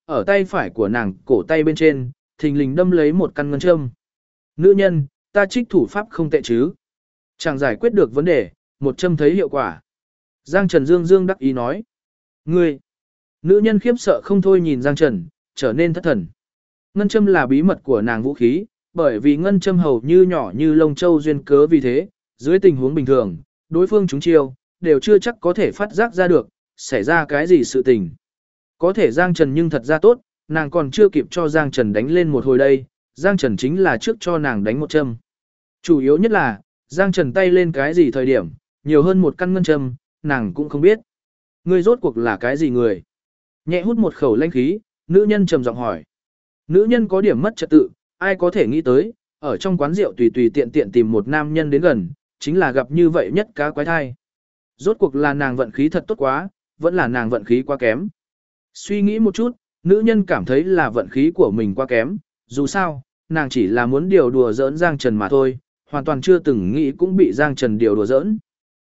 ở tay phải của nàng cổ tay bên trên, thình lình đâm lấy một căn ngân châm. Nữ nhân, ta trích thủ pháp không tệ chứ. Chẳng giải quyết được vấn đề, một châm thấy hiệu quả. Giang Trần dương dương đắc ý nói. Ngươi! Nữ nhân khiếp sợ không thôi nhìn Giang Trần, trở nên thất thần. Ngân châm là bí mật của nàng vũ khí, bởi vì ngân châm hầu như nhỏ như lông châu duyên cớ vì thế, dưới tình huống bình thường, đối phương chúng chiêu, đều chưa chắc có thể phát giác ra được, xảy ra cái gì sự tình. Có thể Giang Trần nhưng thật ra tốt, nàng còn chưa kịp cho Giang Trần đánh lên một hồi đây, Giang Trần chính là trước cho nàng đánh một châm. Chủ yếu nhất là, Giang Trần tay lên cái gì thời điểm, nhiều hơn một căn ngân châm, nàng cũng không biết. Ngươi rốt cuộc là cái gì người? Nhẹ hút một khẩu lanh khí, nữ nhân trầm giọng hỏi. Nữ nhân có điểm mất trật tự, ai có thể nghĩ tới, ở trong quán rượu tùy tùy tiện tiện tìm một nam nhân đến gần, chính là gặp như vậy nhất cá quái thai. Rốt cuộc là nàng vận khí thật tốt quá, vẫn là nàng vận khí quá kém. Suy nghĩ một chút, nữ nhân cảm thấy là vận khí của mình quá kém, dù sao, nàng chỉ là muốn điều đùa giỡn Giang Trần mà thôi, hoàn toàn chưa từng nghĩ cũng bị Giang Trần điều đùa giỡn.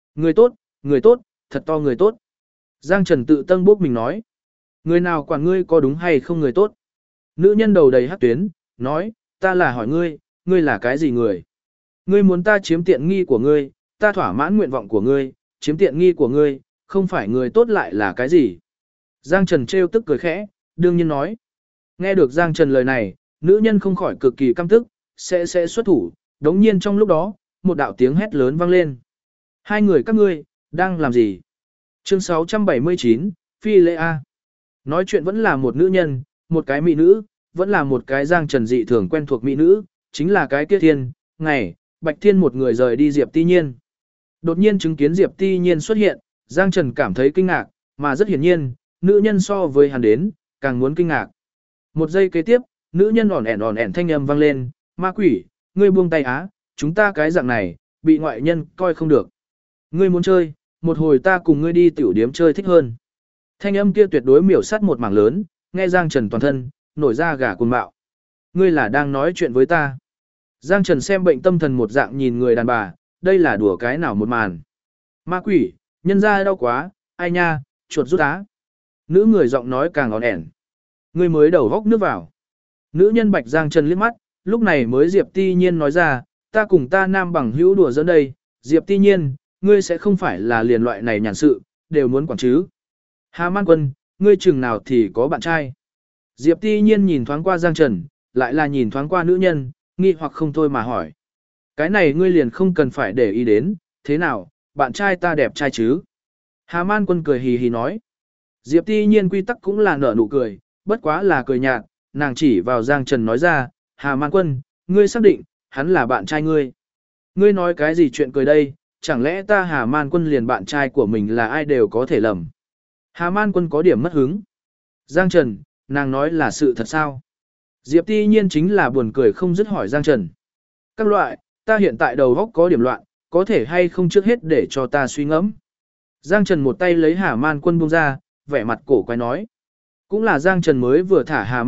Người tốt, thật to người tốt. Giang Trần tự tân bốc mình nói. Người nào quản ngươi có đúng hay không người tốt? Nữ nhân đầu đầy hắc tuyến, nói, ta là hỏi ngươi, ngươi là cái gì người? Ngươi muốn ta chiếm tiện nghi của ngươi, ta thỏa mãn nguyện vọng của ngươi, chiếm tiện nghi của ngươi, không phải người tốt lại là cái gì? Giang Trần trêu tức cười khẽ, đương nhiên nói. Nghe được Giang Trần lời này, nữ nhân không khỏi cực kỳ căm tức, sẽ xuất thủ, đống nhiên trong lúc đó, một đạo tiếng hét lớn vang lên. Hai người các ngươi, đang làm gì? Chương 679, Phi Lễ A. Nói chuyện vẫn là một nữ nhân, một cái mỹ nữ, vẫn là một cái Giang Trần dị thường quen thuộc mỹ nữ, chính là cái kia Thiên, ngày, Bạch Thiên một người rời đi Diệp Ti Nhiên. Đột nhiên chứng kiến Diệp Ti Nhiên xuất hiện, Giang Trần cảm thấy kinh ngạc, mà rất hiển nhiên, nữ nhân so với hắn đến, càng muốn kinh ngạc. Một giây kế tiếp, nữ nhân ỏn ẻn thanh âm vang lên, ma quỷ, ngươi buông tay á, chúng ta cái dạng này, bị ngoại nhân coi không được. Ngươi muốn chơi, một hồi ta cùng ngươi đi tiểu điếm chơi thích hơn. Thanh âm kia tuyệt đối miểu sát một mảng lớn, nghe Giang Trần toàn thân, nổi ra gà cuồng bạo. Ngươi là đang nói chuyện với ta. Giang Trần xem bệnh tâm thần một dạng nhìn người đàn bà, đây là đùa cái nào một màn. Ma quỷ, nhân ra đau quá, ai nha, chuột rút á. Nữ người giọng nói càng ỏn ẻn. Ngươi mới đầu góc nước vào. Nữ nhân bạch Giang Trần liếc mắt, lúc này mới Diệp Ti Nhiên nói ra, ta cùng ta nam bằng hữu đùa dẫn đây, Diệp Ti Nhiên, ngươi sẽ không phải là liền loại này nhàn sự, đều muốn quản chứ. Hà Man Quân, ngươi chừng nào thì có bạn trai. Diệp Ti Nhiên nhìn thoáng qua Giang Trần, lại là nhìn thoáng qua nữ nhân, nghi hoặc không thôi mà hỏi. Cái này ngươi liền không cần phải để ý đến, thế nào, bạn trai ta đẹp trai chứ? Hà Man Quân cười hì hì nói. Diệp Ti Nhiên quy tắc cũng là nở nụ cười, bất quá là cười nhạt, nàng chỉ vào Giang Trần nói ra, Hà Man Quân, ngươi xác định, hắn là bạn trai ngươi. Ngươi nói cái gì chuyện cười đây, chẳng lẽ ta Hà Man Quân liền bạn trai của mình là ai đều có thể lầm. Hà Man Quân có điểm mất hứng. Giang Trần, nàng nói là sự thật sao? Diệp Ti Nhiên chính là buồn cười không dứt hỏi Giang Trần. Các loại, ta hiện tại đầu óc có điểm loạn, có thể hay không trước hết để cho ta suy ngẫm. Giang Trần một tay lấy Hà Man Quân buông ra, vẻ mặt cổ quái nói. Cũng là Giang Trần mới vừa thả Hà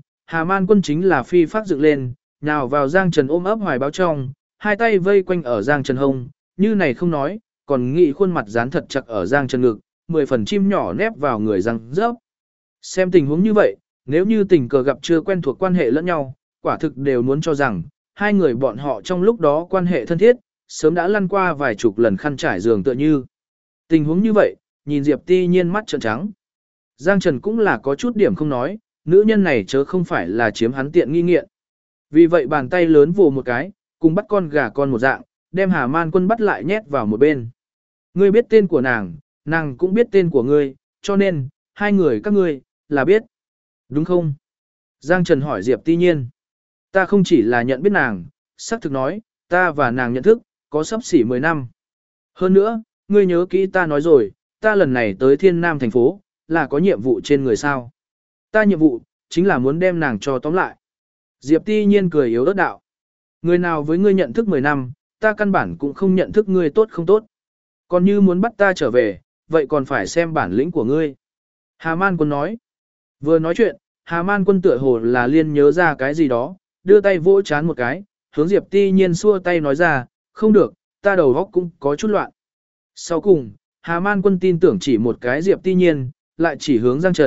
Man Quân chính là phi phát dựng lên, nào vào Giang Trần ôm ấp hoài báo trong, hai tay vây quanh ở Giang Trần hông, như này không nói, còn nghĩ khuôn mặt dán thật chặt ở Giang Trần ngực, 10 phần chim nhỏ nép vào người răng rớp. Xem tình huống như vậy, nếu như tình cờ gặp chưa quen thuộc quan hệ lẫn nhau, quả thực đều muốn cho rằng, hai người bọn họ trong lúc đó quan hệ thân thiết, sớm đã lăn qua vài chục lần khăn trải giường tựa như. Tình huống như vậy, nhìn Diệp Ti Nhiên mắt trợn trắng. Giang Trần cũng là có chút điểm không nói, nữ nhân này chớ không phải là chiếm hắn tiện nghi nghiện. Vì vậy bàn tay lớn vồ một cái, cùng bắt con gà con một dạng, đem Hà Man Quân bắt lại nhét vào một bên. Ngươi biết tên của nàng, nàng cũng biết tên của ngươi, cho nên, hai người các ngươi, là biết. Đúng không? Giang Trần hỏi Diệp Ti Nhiên. Ta không chỉ là nhận biết nàng, xác thực nói, ta và nàng nhận thức, có sắp xỉ 10 năm. Hơn nữa, ngươi nhớ kỹ ta nói rồi, ta lần này tới Thiên Nam thành phố, là có nhiệm vụ trên người sao. Ta nhiệm vụ, chính là muốn đem nàng cho tóm lại. Diệp Ti Nhiên cười yếu ớt đạo. Người nào với ngươi nhận thức 10 năm, ta căn bản cũng không nhận thức ngươi tốt không tốt. Còn như muốn bắt ta trở về, vậy còn phải xem bản lĩnh của ngươi. Hà Man Quân nói. Vừa nói chuyện, Hà Man Quân tựa hồ là liên nhớ ra cái gì đó, đưa tay vỗ chán một cái, hướng Diệp Ti Nhiên xua tay nói ra, không được, ta đầu óc cũng có chút loạn. Sau cùng, Hà Man Quân tin tưởng chỉ một cái Diệp Ti Nhiên, lại chỉ hướng Giang Trần,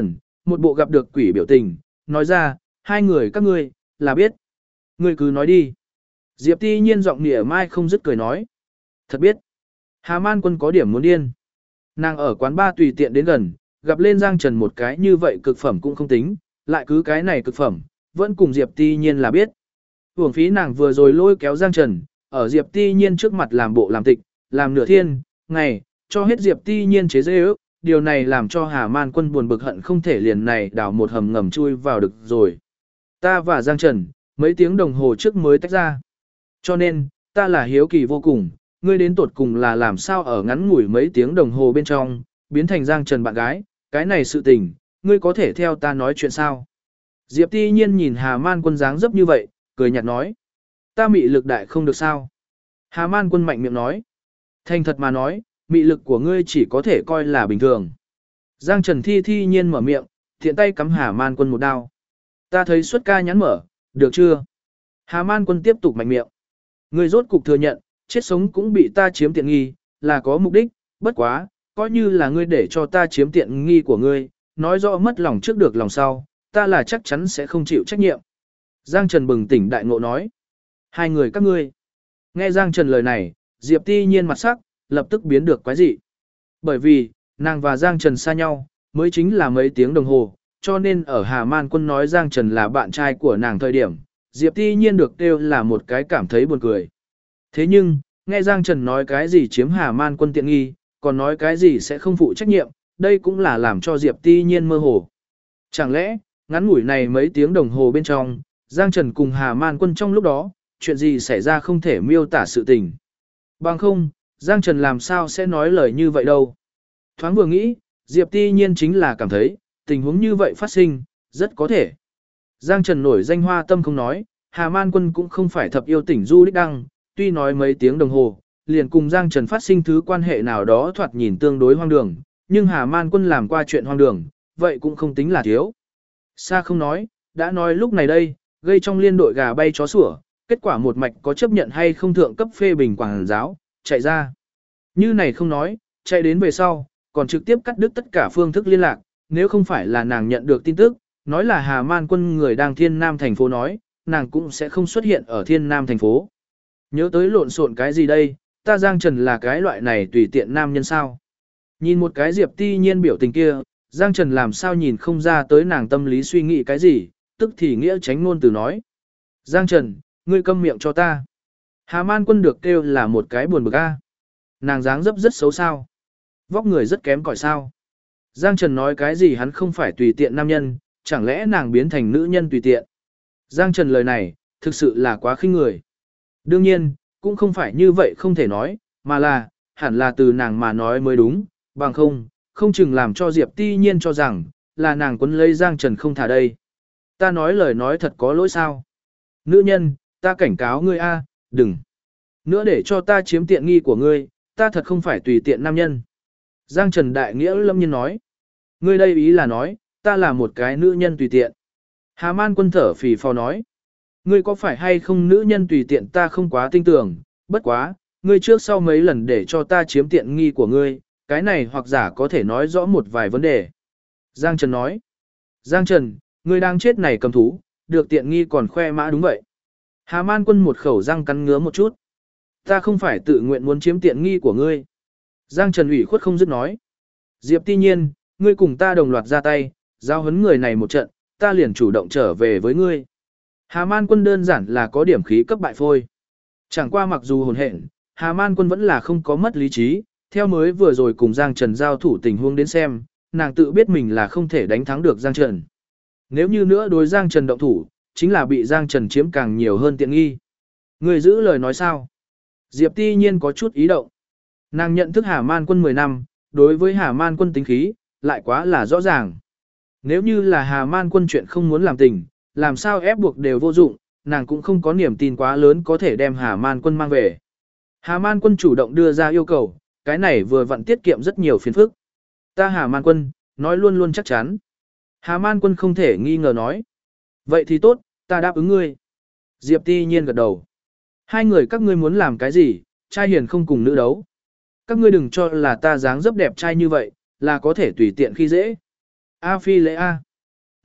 một bộ gặp được quỷ biểu tình, nói ra, hai người các ngươi, là biết. Ngươi cứ nói đi. Diệp Ti Nhiên giọng nịa mai không dứt cười nói. Thật biết. Hà Man Quân có điểm muốn điên. Nàng ở quán bar tùy tiện đến gần, gặp lên Giang Trần một cái như vậy cực phẩm cũng không tính, lại cứ cái này cực phẩm, vẫn cùng Diệp Ti Nhiên là biết. Hưởng phí nàng vừa rồi lôi kéo Giang Trần, ở Diệp Ti Nhiên trước mặt làm bộ làm tịch, làm nửa thiên, ngày, cho hết Diệp Ti Nhiên chế dê ước, điều này làm cho Hà Man Quân buồn bực hận không thể liền này đào một hầm ngầm chui vào được rồi. Ta và Giang Trần, mấy tiếng đồng hồ trước mới tách ra. Cho nên, ta là hiếu kỳ vô cùng, ngươi đến tột cùng là làm sao ở ngắn ngủi mấy tiếng đồng hồ bên trong, biến thành Giang Trần bạn gái, cái này sự tình, ngươi có thể theo ta nói chuyện sao? Diệp Ti Nhiên nhìn Hà Man Quân dáng dấp như vậy, cười nhạt nói. Ta mị lực đại không được sao? Hà Man Quân mạnh miệng nói. Thành thật mà nói, mị lực của ngươi chỉ có thể coi là bình thường. Giang Trần thi nhiên mở miệng, thiện tay cắm Hà Man Quân một đao. Ta thấy xuất ca nhắn mở, được chưa? Hà Man Quân tiếp tục mạnh miệng. Ngươi rốt cục thừa nhận, chết sống cũng bị ta chiếm tiện nghi, là có mục đích, bất quá, coi như là ngươi để cho ta chiếm tiện nghi của ngươi, nói rõ mất lòng trước được lòng sau, ta là chắc chắn sẽ không chịu trách nhiệm. Giang Trần bừng tỉnh đại ngộ nói. Hai người các ngươi. Nghe Giang Trần lời này, Diệp Ti Nhiên mặt sắc, lập tức biến được quái dị. Bởi vì, nàng và Giang Trần xa nhau, mới chính là mấy tiếng đồng hồ, cho nên ở Hà Man Quân nói Giang Trần là bạn trai của nàng thời điểm, Diệp Ti Nhiên được kêu là một cái cảm thấy buồn cười. Thế nhưng, nghe Giang Trần nói cái gì chiếm Hà Man Quân tiện nghi, còn nói cái gì sẽ không phụ trách nhiệm, đây cũng là làm cho Diệp Ti Nhiên mơ hồ. Chẳng lẽ, ngắn ngủi này mấy tiếng đồng hồ bên trong, Giang Trần cùng Hà Man Quân trong lúc đó, chuyện gì xảy ra không thể miêu tả sự tình. Bằng không, Giang Trần làm sao sẽ nói lời như vậy đâu. Thoáng vừa nghĩ, Diệp Ti Nhiên chính là cảm thấy, tình huống như vậy phát sinh, rất có thể. Giang Trần nổi danh hoa tâm không nói, Hà Man Quân cũng không phải thập yêu tỉnh du đích đăng, tuy nói mấy tiếng đồng hồ, liền cùng Giang Trần phát sinh thứ quan hệ nào đó thoạt nhìn tương đối hoang đường, nhưng Hà Man Quân làm qua chuyện hoang đường, vậy cũng không tính là thiếu. Xa không nói, đã nói lúc này đây, gây trong liên đội gà bay chó sủa, kết quả một mạch có chấp nhận hay không thượng cấp phê bình quảng giáo, chạy ra. Như này không nói, chạy đến về sau, còn trực tiếp cắt đứt tất cả phương thức liên lạc, nếu không phải là nàng nhận được tin tức, nói là Hà Man Quân người đang Thiên Nam thành phố nói, nàng cũng sẽ không xuất hiện ở Thiên Nam thành phố. Nhớ tới lộn xộn cái gì đây, ta Giang Trần là cái loại này tùy tiện nam nhân sao. Nhìn một cái Diệp Ti Nhiên biểu tình kia, Giang Trần làm sao nhìn không ra tới nàng tâm lý suy nghĩ cái gì, tức thì nghĩa tránh ngôn từ nói. Giang Trần, ngươi câm miệng cho ta. Hà Man Quân được kêu là một cái buồn bực a. Nàng dáng dấp rất xấu sao. Vóc người rất kém cỏi sao. Giang Trần nói cái gì hắn không phải tùy tiện nam nhân, chẳng lẽ nàng biến thành nữ nhân tùy tiện. Giang Trần lời này, thực sự là quá khinh người. Đương nhiên, cũng không phải như vậy không thể nói, mà là, hẳn là từ nàng mà nói mới đúng, bằng không chừng làm cho Diệp Ti Nhiên cho rằng, là nàng quấn lấy Giang Trần không thả đây. Ta nói lời nói thật có lỗi sao. Nữ nhân, ta cảnh cáo ngươi a, đừng. Nữa để cho ta chiếm tiện nghi của ngươi, ta thật không phải tùy tiện nam nhân. Giang Trần đại nghĩa lâm nhiên nói. Ngươi đây ý là nói, ta là một cái nữ nhân tùy tiện. Hà Man Quân thở phì phò nói. Ngươi có phải hay không nữ nhân tùy tiện ta không quá tin tưởng, bất quá, ngươi trước sau mấy lần để cho ta chiếm tiện nghi của ngươi, cái này hoặc giả có thể nói rõ một vài vấn đề. Giang Trần nói. Giang Trần, ngươi đang chết này cầm thú, được tiện nghi còn khoe mã đúng vậy. Hà Man Quân một khẩu răng cắn ngứa một chút. Ta không phải tự nguyện muốn chiếm tiện nghi của ngươi. Giang Trần ủy khuất không dứt nói. Diệp Ti Nhiên, ngươi cùng ta đồng loạt ra tay, giao huấn người này một trận, ta liền chủ động trở về với ngươi. Hà Man Quân đơn giản là có điểm khí cấp bại phôi. Chẳng qua mặc dù hồn hện, Hà Man Quân vẫn là không có mất lý trí, theo mới vừa rồi cùng Giang Trần giao thủ tình huống đến xem, nàng tự biết mình là không thể đánh thắng được Giang Trần. Nếu như nữa đối Giang Trần động thủ, chính là bị Giang Trần chiếm càng nhiều hơn tiện nghi. Người giữ lời nói sao? Diệp Ti Nhiên có chút ý động. Nàng nhận thức Hà Man Quân 10 năm, đối với Hà Man Quân tính khí, lại quá là rõ ràng. Nếu như là Hà Man Quân chuyện không muốn làm tình, làm sao ép buộc đều vô dụng, nàng cũng không có niềm tin quá lớn có thể đem Hà Man Quân mang về. Hà Man Quân chủ động đưa ra yêu cầu, cái này vừa vặn tiết kiệm rất nhiều phiền phức. Ta Hà Man Quân, nói luôn luôn chắc chắn. Hà Man Quân không thể nghi ngờ nói. Vậy thì tốt, ta đáp ứng ngươi. Diệp Ti Nhiên gật đầu. Hai người các ngươi muốn làm cái gì, trai hiền không cùng nữ đấu. Các ngươi đừng cho là ta dáng dấp đẹp trai như vậy, là có thể tùy tiện khi dễ. A phi lễ A.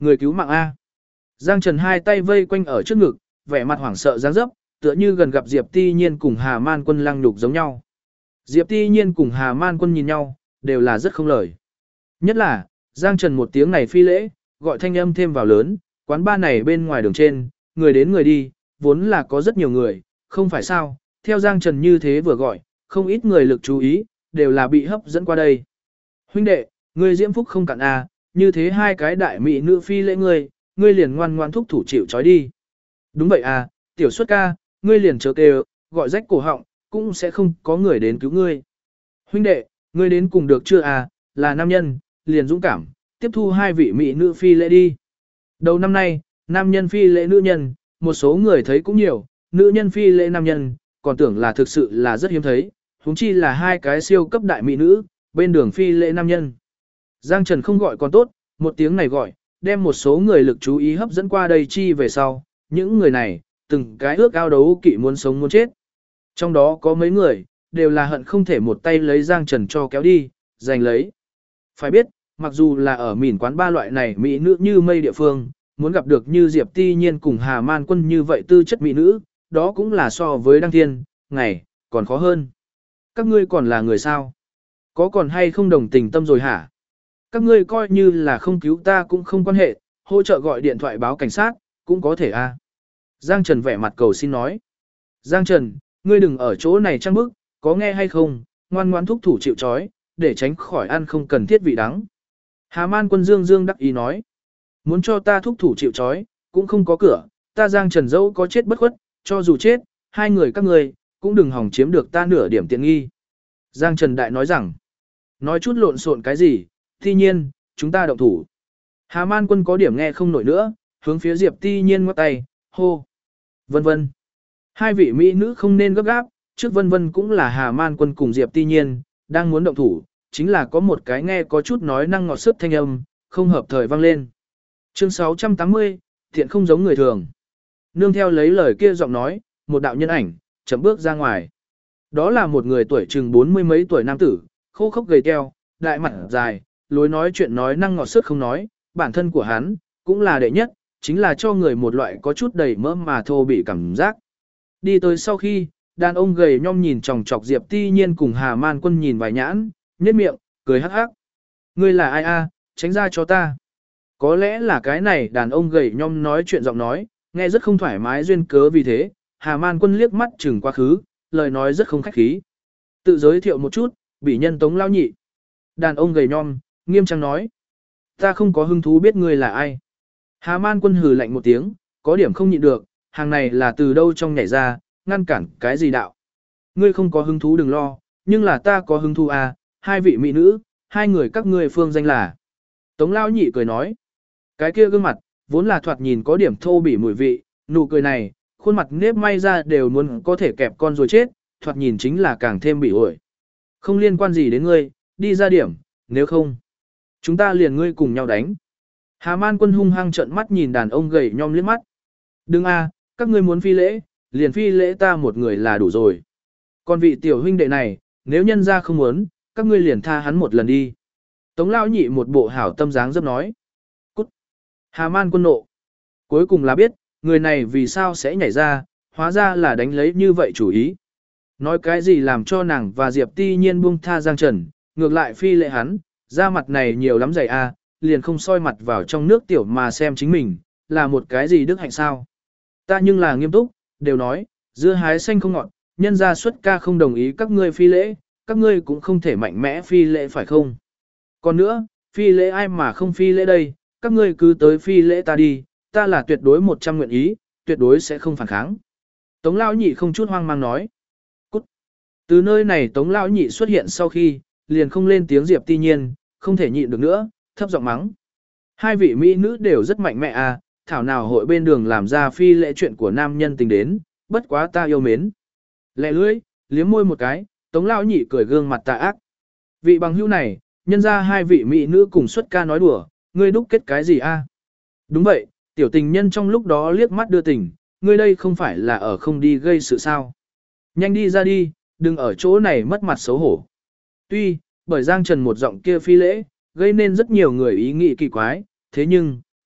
Người cứu mạng A. Giang Trần hai tay vây quanh ở trước ngực, vẻ mặt hoảng sợ dáng dấp, tựa như gần gặp Diệp Ti Nhiên cùng Hà Man Quân lăng nhục giống nhau. Diệp Ti Nhiên cùng Hà Man Quân nhìn nhau, đều là rất không lời. Nhất là, Giang Trần một tiếng này phi lễ, gọi thanh âm thêm vào lớn, quán ba này bên ngoài đường trên, người đến người đi, vốn là có rất nhiều người, không phải sao, theo Giang Trần như thế vừa gọi, không ít người lực chú ý, đều là bị hấp dẫn qua đây. Huynh đệ, ngươi diễm phúc không cạn à, như thế hai cái đại mỹ nữ phi lễ ngươi liền ngoan ngoan thúc thủ chịu trói đi. Đúng vậy à, tiểu xuất ca, ngươi liền chớ kêu, gọi rách cổ họng, cũng sẽ không có người đến cứu ngươi. Huynh đệ, ngươi đến cùng được chưa à, là nam nhân, liền dũng cảm, tiếp thu hai vị mỹ nữ phi lễ đi. Đầu năm nay, nam nhân phi lễ nữ nhân, một số người thấy cũng nhiều, nữ nhân phi lễ nam nhân, còn tưởng là thực sự là rất hiếm thấy, huống chi là hai cái siêu cấp đại mỹ nữ, bên đường phi lễ nam nhân. Giang Trần không gọi còn tốt, một tiếng này gọi, đem một số người lực chú ý hấp dẫn qua đây chi về sau, những người này, từng cái ước ao đấu kỵ muốn sống muốn chết. Trong đó có mấy người, đều là hận không thể một tay lấy Giang Trần cho kéo đi, giành lấy. Phải biết, mặc dù là ở mìn quán ba loại này mỹ nữ như mây địa phương, muốn gặp được như Diệp Ti Nhiên cùng Hà Man Quân như vậy tư chất mỹ nữ, đó cũng là so với Đăng Thiên, ngày, còn khó hơn. Các ngươi còn là người sao? Có còn hay không đồng tình tâm rồi hả? Các ngươi coi như là không cứu ta cũng không quan hệ, hỗ trợ gọi điện thoại báo cảnh sát, cũng có thể à. Giang Trần vẻ mặt cầu xin nói. Giang Trần, ngươi đừng ở chỗ này trăng bức, có nghe hay không, ngoan ngoan thúc thủ chịu trói, để tránh khỏi ăn không cần thiết vị đắng. Hà Man Quân Dương Dương đắc ý nói. Muốn cho ta thúc thủ chịu trói, cũng không có cửa, ta Giang Trần dẫu có chết bất khuất, cho dù chết, hai người các ngươi cũng đừng hòng chiếm được ta nửa điểm tiện nghi. Giang Trần Đại nói rằng, nói chút lộn xộn cái gì, Ti Nhiên, chúng ta động thủ. Hà Man Quân có điểm nghe không nổi nữa, hướng phía Diệp Ti Nhiên ngoắc tay, hô, vân vân. Hai vị mỹ nữ không nên gấp gáp, trước vân vân cũng là Hà Man Quân cùng Diệp Ti Nhiên, đang muốn động thủ, chính là có một cái nghe có chút nói năng ngọt sức thanh âm, không hợp thời vang lên. Chương 680, thiện không giống người thường. Nương theo lấy lời kia giọng nói, một đạo nhân ảnh, chậm bước ra ngoài. Đó là một người tuổi chừng 40 mấy tuổi nam tử, khô khốc gầy teo, đại mặt dài, lối nói chuyện nói năng ngọt sức không nói, bản thân của hắn, cũng là đệ nhất, chính là cho người một loại có chút đầy mỡ mà thô bị cảm giác. Đi tới sau khi, đàn ông gầy nhom nhìn chòng chọc Diệp Ti Nhiên cùng Hà Man Quân nhìn vài nhãn, nhếch miệng, cười hắc hắc. Ngươi là ai a, tránh ra cho ta. Có lẽ là cái này đàn ông gầy nhom nói chuyện giọng nói, nghe rất không thoải mái duyên cớ vì thế, Hà Man Quân liếc mắt chừng quá khứ, lời nói rất không khách khí. Tự giới thiệu một chút, bị nhân Tống Lão Nhị. Đàn ông gầy nhom, nghiêm trang nói. Ta không có hứng thú biết ngươi là ai. Hà Man Quân hừ lạnh một tiếng, có điểm không nhịn được, hàng này là từ đâu trong nhảy ra, ngăn cản cái gì đạo. Ngươi không có hứng thú đừng lo, nhưng là ta có hứng thú à, hai vị mỹ nữ, hai người các ngươi phương danh là. Tống Lão Nhị cười nói. Cái kia gương mặt, vốn là thoạt nhìn có điểm thô bỉ mùi vị, nụ cười này, khuôn mặt nếp may ra đều muốn có thể kẹp con rồi chết, thoạt nhìn chính là càng thêm bị ổi. Không liên quan gì đến ngươi, đi ra điểm, nếu không, chúng ta liền ngươi cùng nhau đánh. Hà Man Quân hung hăng trợn mắt nhìn đàn ông gầy nhom liếc mắt. Đừng a, các ngươi muốn phi lễ, liền phi lễ ta một người là đủ rồi. Còn vị tiểu huynh đệ này, nếu nhân ra không muốn, các ngươi liền tha hắn một lần đi. Tống Lão Nhị một bộ hảo tâm dáng dấp nói. Cút. Hà Man Quân nộ. Cuối cùng là biết, người này vì sao sẽ nhảy ra, hóa ra là đánh lấy như vậy chủ ý. Nói cái gì làm cho nàng và Diệp Ti Nhiên buông tha Giang Trần, ngược lại phi lệ hắn, da mặt này nhiều lắm dày a, liền không soi mặt vào trong nước tiểu mà xem chính mình, là một cái gì đức hạnh sao. Ta nhưng là nghiêm túc, đều nói, dưa hái xanh không ngọt, nhân gia xuất ca không đồng ý các ngươi phi lễ, các ngươi cũng không thể mạnh mẽ phi lễ phải không? Còn nữa, phi lễ ai mà không phi lễ đây, các ngươi cứ tới phi lễ ta đi, ta là tuyệt đối 100 nguyện ý, tuyệt đối sẽ không phản kháng. Tống Lão Nhị không chút hoang mang nói. Cút. Từ nơi này Tống Lão Nhị xuất hiện sau khi, liền không lên tiếng Diệp Ti Nhiên, không thể nhịn được nữa, thấp giọng mắng. Hai vị mỹ nữ đều rất mạnh mẽ à, thảo nào hội bên đường làm ra phi lễ chuyện của nam nhân tình đến, bất quá ta yêu mến. Lẹ lưỡi, liếm môi một cái, Tống Lão Nhị cười gương mặt tà ác. Vị bằng hữu này, nhân ra hai vị mỹ nữ cùng xuất ca nói đùa, ngươi đúc kết cái gì a? Đúng vậy, tiểu tình nhân trong lúc đó liếc mắt đưa tình, ngươi đây không phải là ở không đi gây sự sao. Nhanh đi ra đi, đừng ở chỗ này mất mặt xấu hổ. Tuy, bởi Giang Trần một giọng kia phi lễ, gây nên rất nhiều người ý nghĩ kỳ quái, thế nhưng,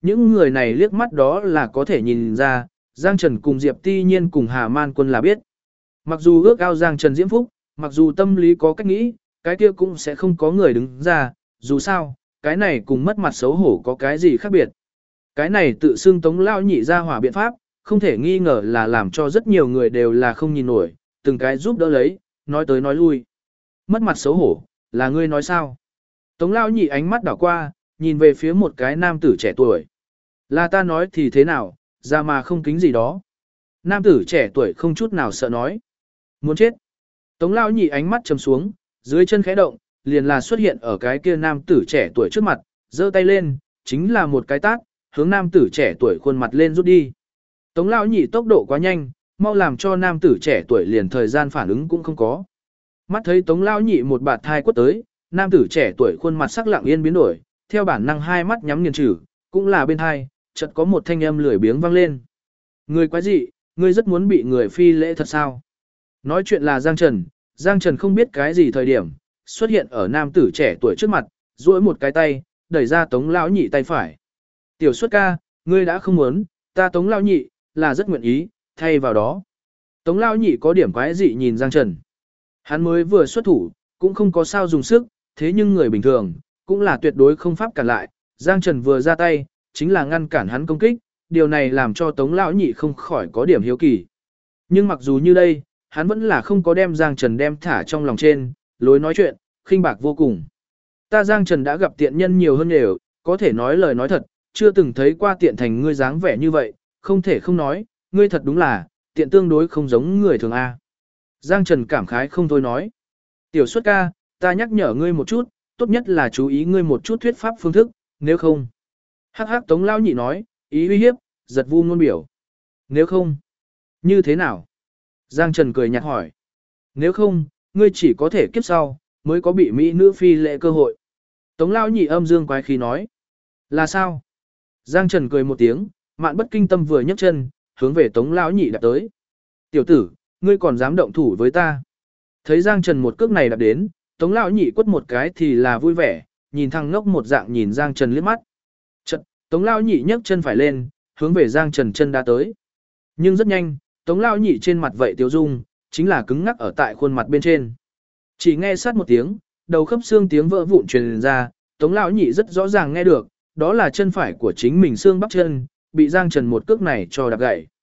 Những người này liếc mắt đó là có thể nhìn ra, Giang Trần cùng Diệp Ti Nhiên cùng Hà Man Quân là biết. Mặc dù ước ao Giang Trần diễm phúc, mặc dù tâm lý có cách nghĩ, cái kia cũng sẽ không có người đứng ra, dù sao, cái này cùng mất mặt xấu hổ có cái gì khác biệt. Cái này tự xưng Tống lão nhị ra hỏa biện pháp, không thể nghi ngờ là làm cho rất nhiều người đều là không nhìn nổi, từng cái giúp đỡ lấy, nói tới nói lui. Mất mặt xấu hổ, là ngươi nói sao? Tống lão nhị ánh mắt đảo qua, nhìn về phía một cái nam tử trẻ tuổi. Là ta nói thì thế nào, ra mà không kính gì đó. Nam tử trẻ tuổi không chút nào sợ nói. Muốn chết. Tống lão nhị ánh mắt trầm xuống, dưới chân khẽ động, liền là xuất hiện ở cái kia nam tử trẻ tuổi trước mặt, giơ tay lên, chính là một cái tát, hướng nam tử trẻ tuổi khuôn mặt lên rút đi. Tống lão nhị tốc độ quá nhanh, mau làm cho nam tử trẻ tuổi liền thời gian phản ứng cũng không có. Mắt thấy Tống lão nhị một bạt thai quất tới, nam tử trẻ tuổi khuôn mặt sắc lặng yên biến đổi, theo bản năng hai mắt nhắm nghiền trừ, cũng là bên thai, chợt có một thanh âm lười biếng vang lên. Người quái dị, ngươi rất muốn bị người phi lễ thật sao? Nói chuyện là Giang Trần, Giang Trần không biết cái gì thời điểm, xuất hiện ở nam tử trẻ tuổi trước mặt, duỗi một cái tay, đẩy ra Tống lão nhị tay phải. Tiểu Xuất ca, ngươi đã không muốn, ta Tống lão nhị, là rất nguyện ý, thay vào đó. Tống lão nhị có điểm quái dị nhìn Giang Trần. Hắn mới vừa xuất thủ, cũng không có sao dùng sức, thế nhưng người bình thường, cũng là tuyệt đối không pháp cản lại. Giang Trần vừa ra tay, chính là ngăn cản hắn công kích, điều này làm cho Tống lão nhị không khỏi có điểm hiếu kỳ. Nhưng mặc dù như đây, hắn vẫn là không có đem Giang Trần đem thả trong lòng trên, lối nói chuyện, khinh bạc vô cùng. Ta Giang Trần đã gặp tiện nhân nhiều hơn đều, có thể nói lời nói thật, chưa từng thấy qua tiện thành ngươi dáng vẻ như vậy, không thể không nói, ngươi thật đúng là, tiện tương đối không giống người thường A. Giang Trần cảm khái không thôi nói. Tiểu Xuất ca, ta nhắc nhở ngươi một chút, tốt nhất là chú ý ngươi một chút thuyết pháp phương thức, nếu không. Hắc hắc Tống lão nhị nói, ý uy hiếp, giật vu ngôn biểu. Nếu không, như thế nào? Giang Trần cười nhạt hỏi. Nếu không, ngươi chỉ có thể kiếp sau, mới có bị mỹ nữ phi lệ cơ hội. Tống lão nhị âm dương quái khí nói. Là sao? Giang Trần cười một tiếng, Mạn Bất Kinh Tâm vừa nhấc chân, hướng về Tống lão nhị đạp tới. Tiểu tử, ngươi còn dám động thủ với ta? Thấy Giang Trần một cước này đạp đến, Tống lão nhị quất một cái thì là vui vẻ, nhìn thằng ngốc một dạng nhìn Giang Trần liếc mắt. Chật, Tống lão nhị nhấc chân phải lên, hướng về Giang Trần chân đá tới. Nhưng rất nhanh, Tống lão nhị trên mặt vậy tiêu dung, chính là cứng ngắc ở tại khuôn mặt bên trên. Chỉ nghe sát một tiếng, đầu khớp xương tiếng vỡ vụn truyền ra, Tống lão nhị rất rõ ràng nghe được, đó là chân phải của chính mình xương bắp chân, bị Giang Trần một cước này cho đạp gãy.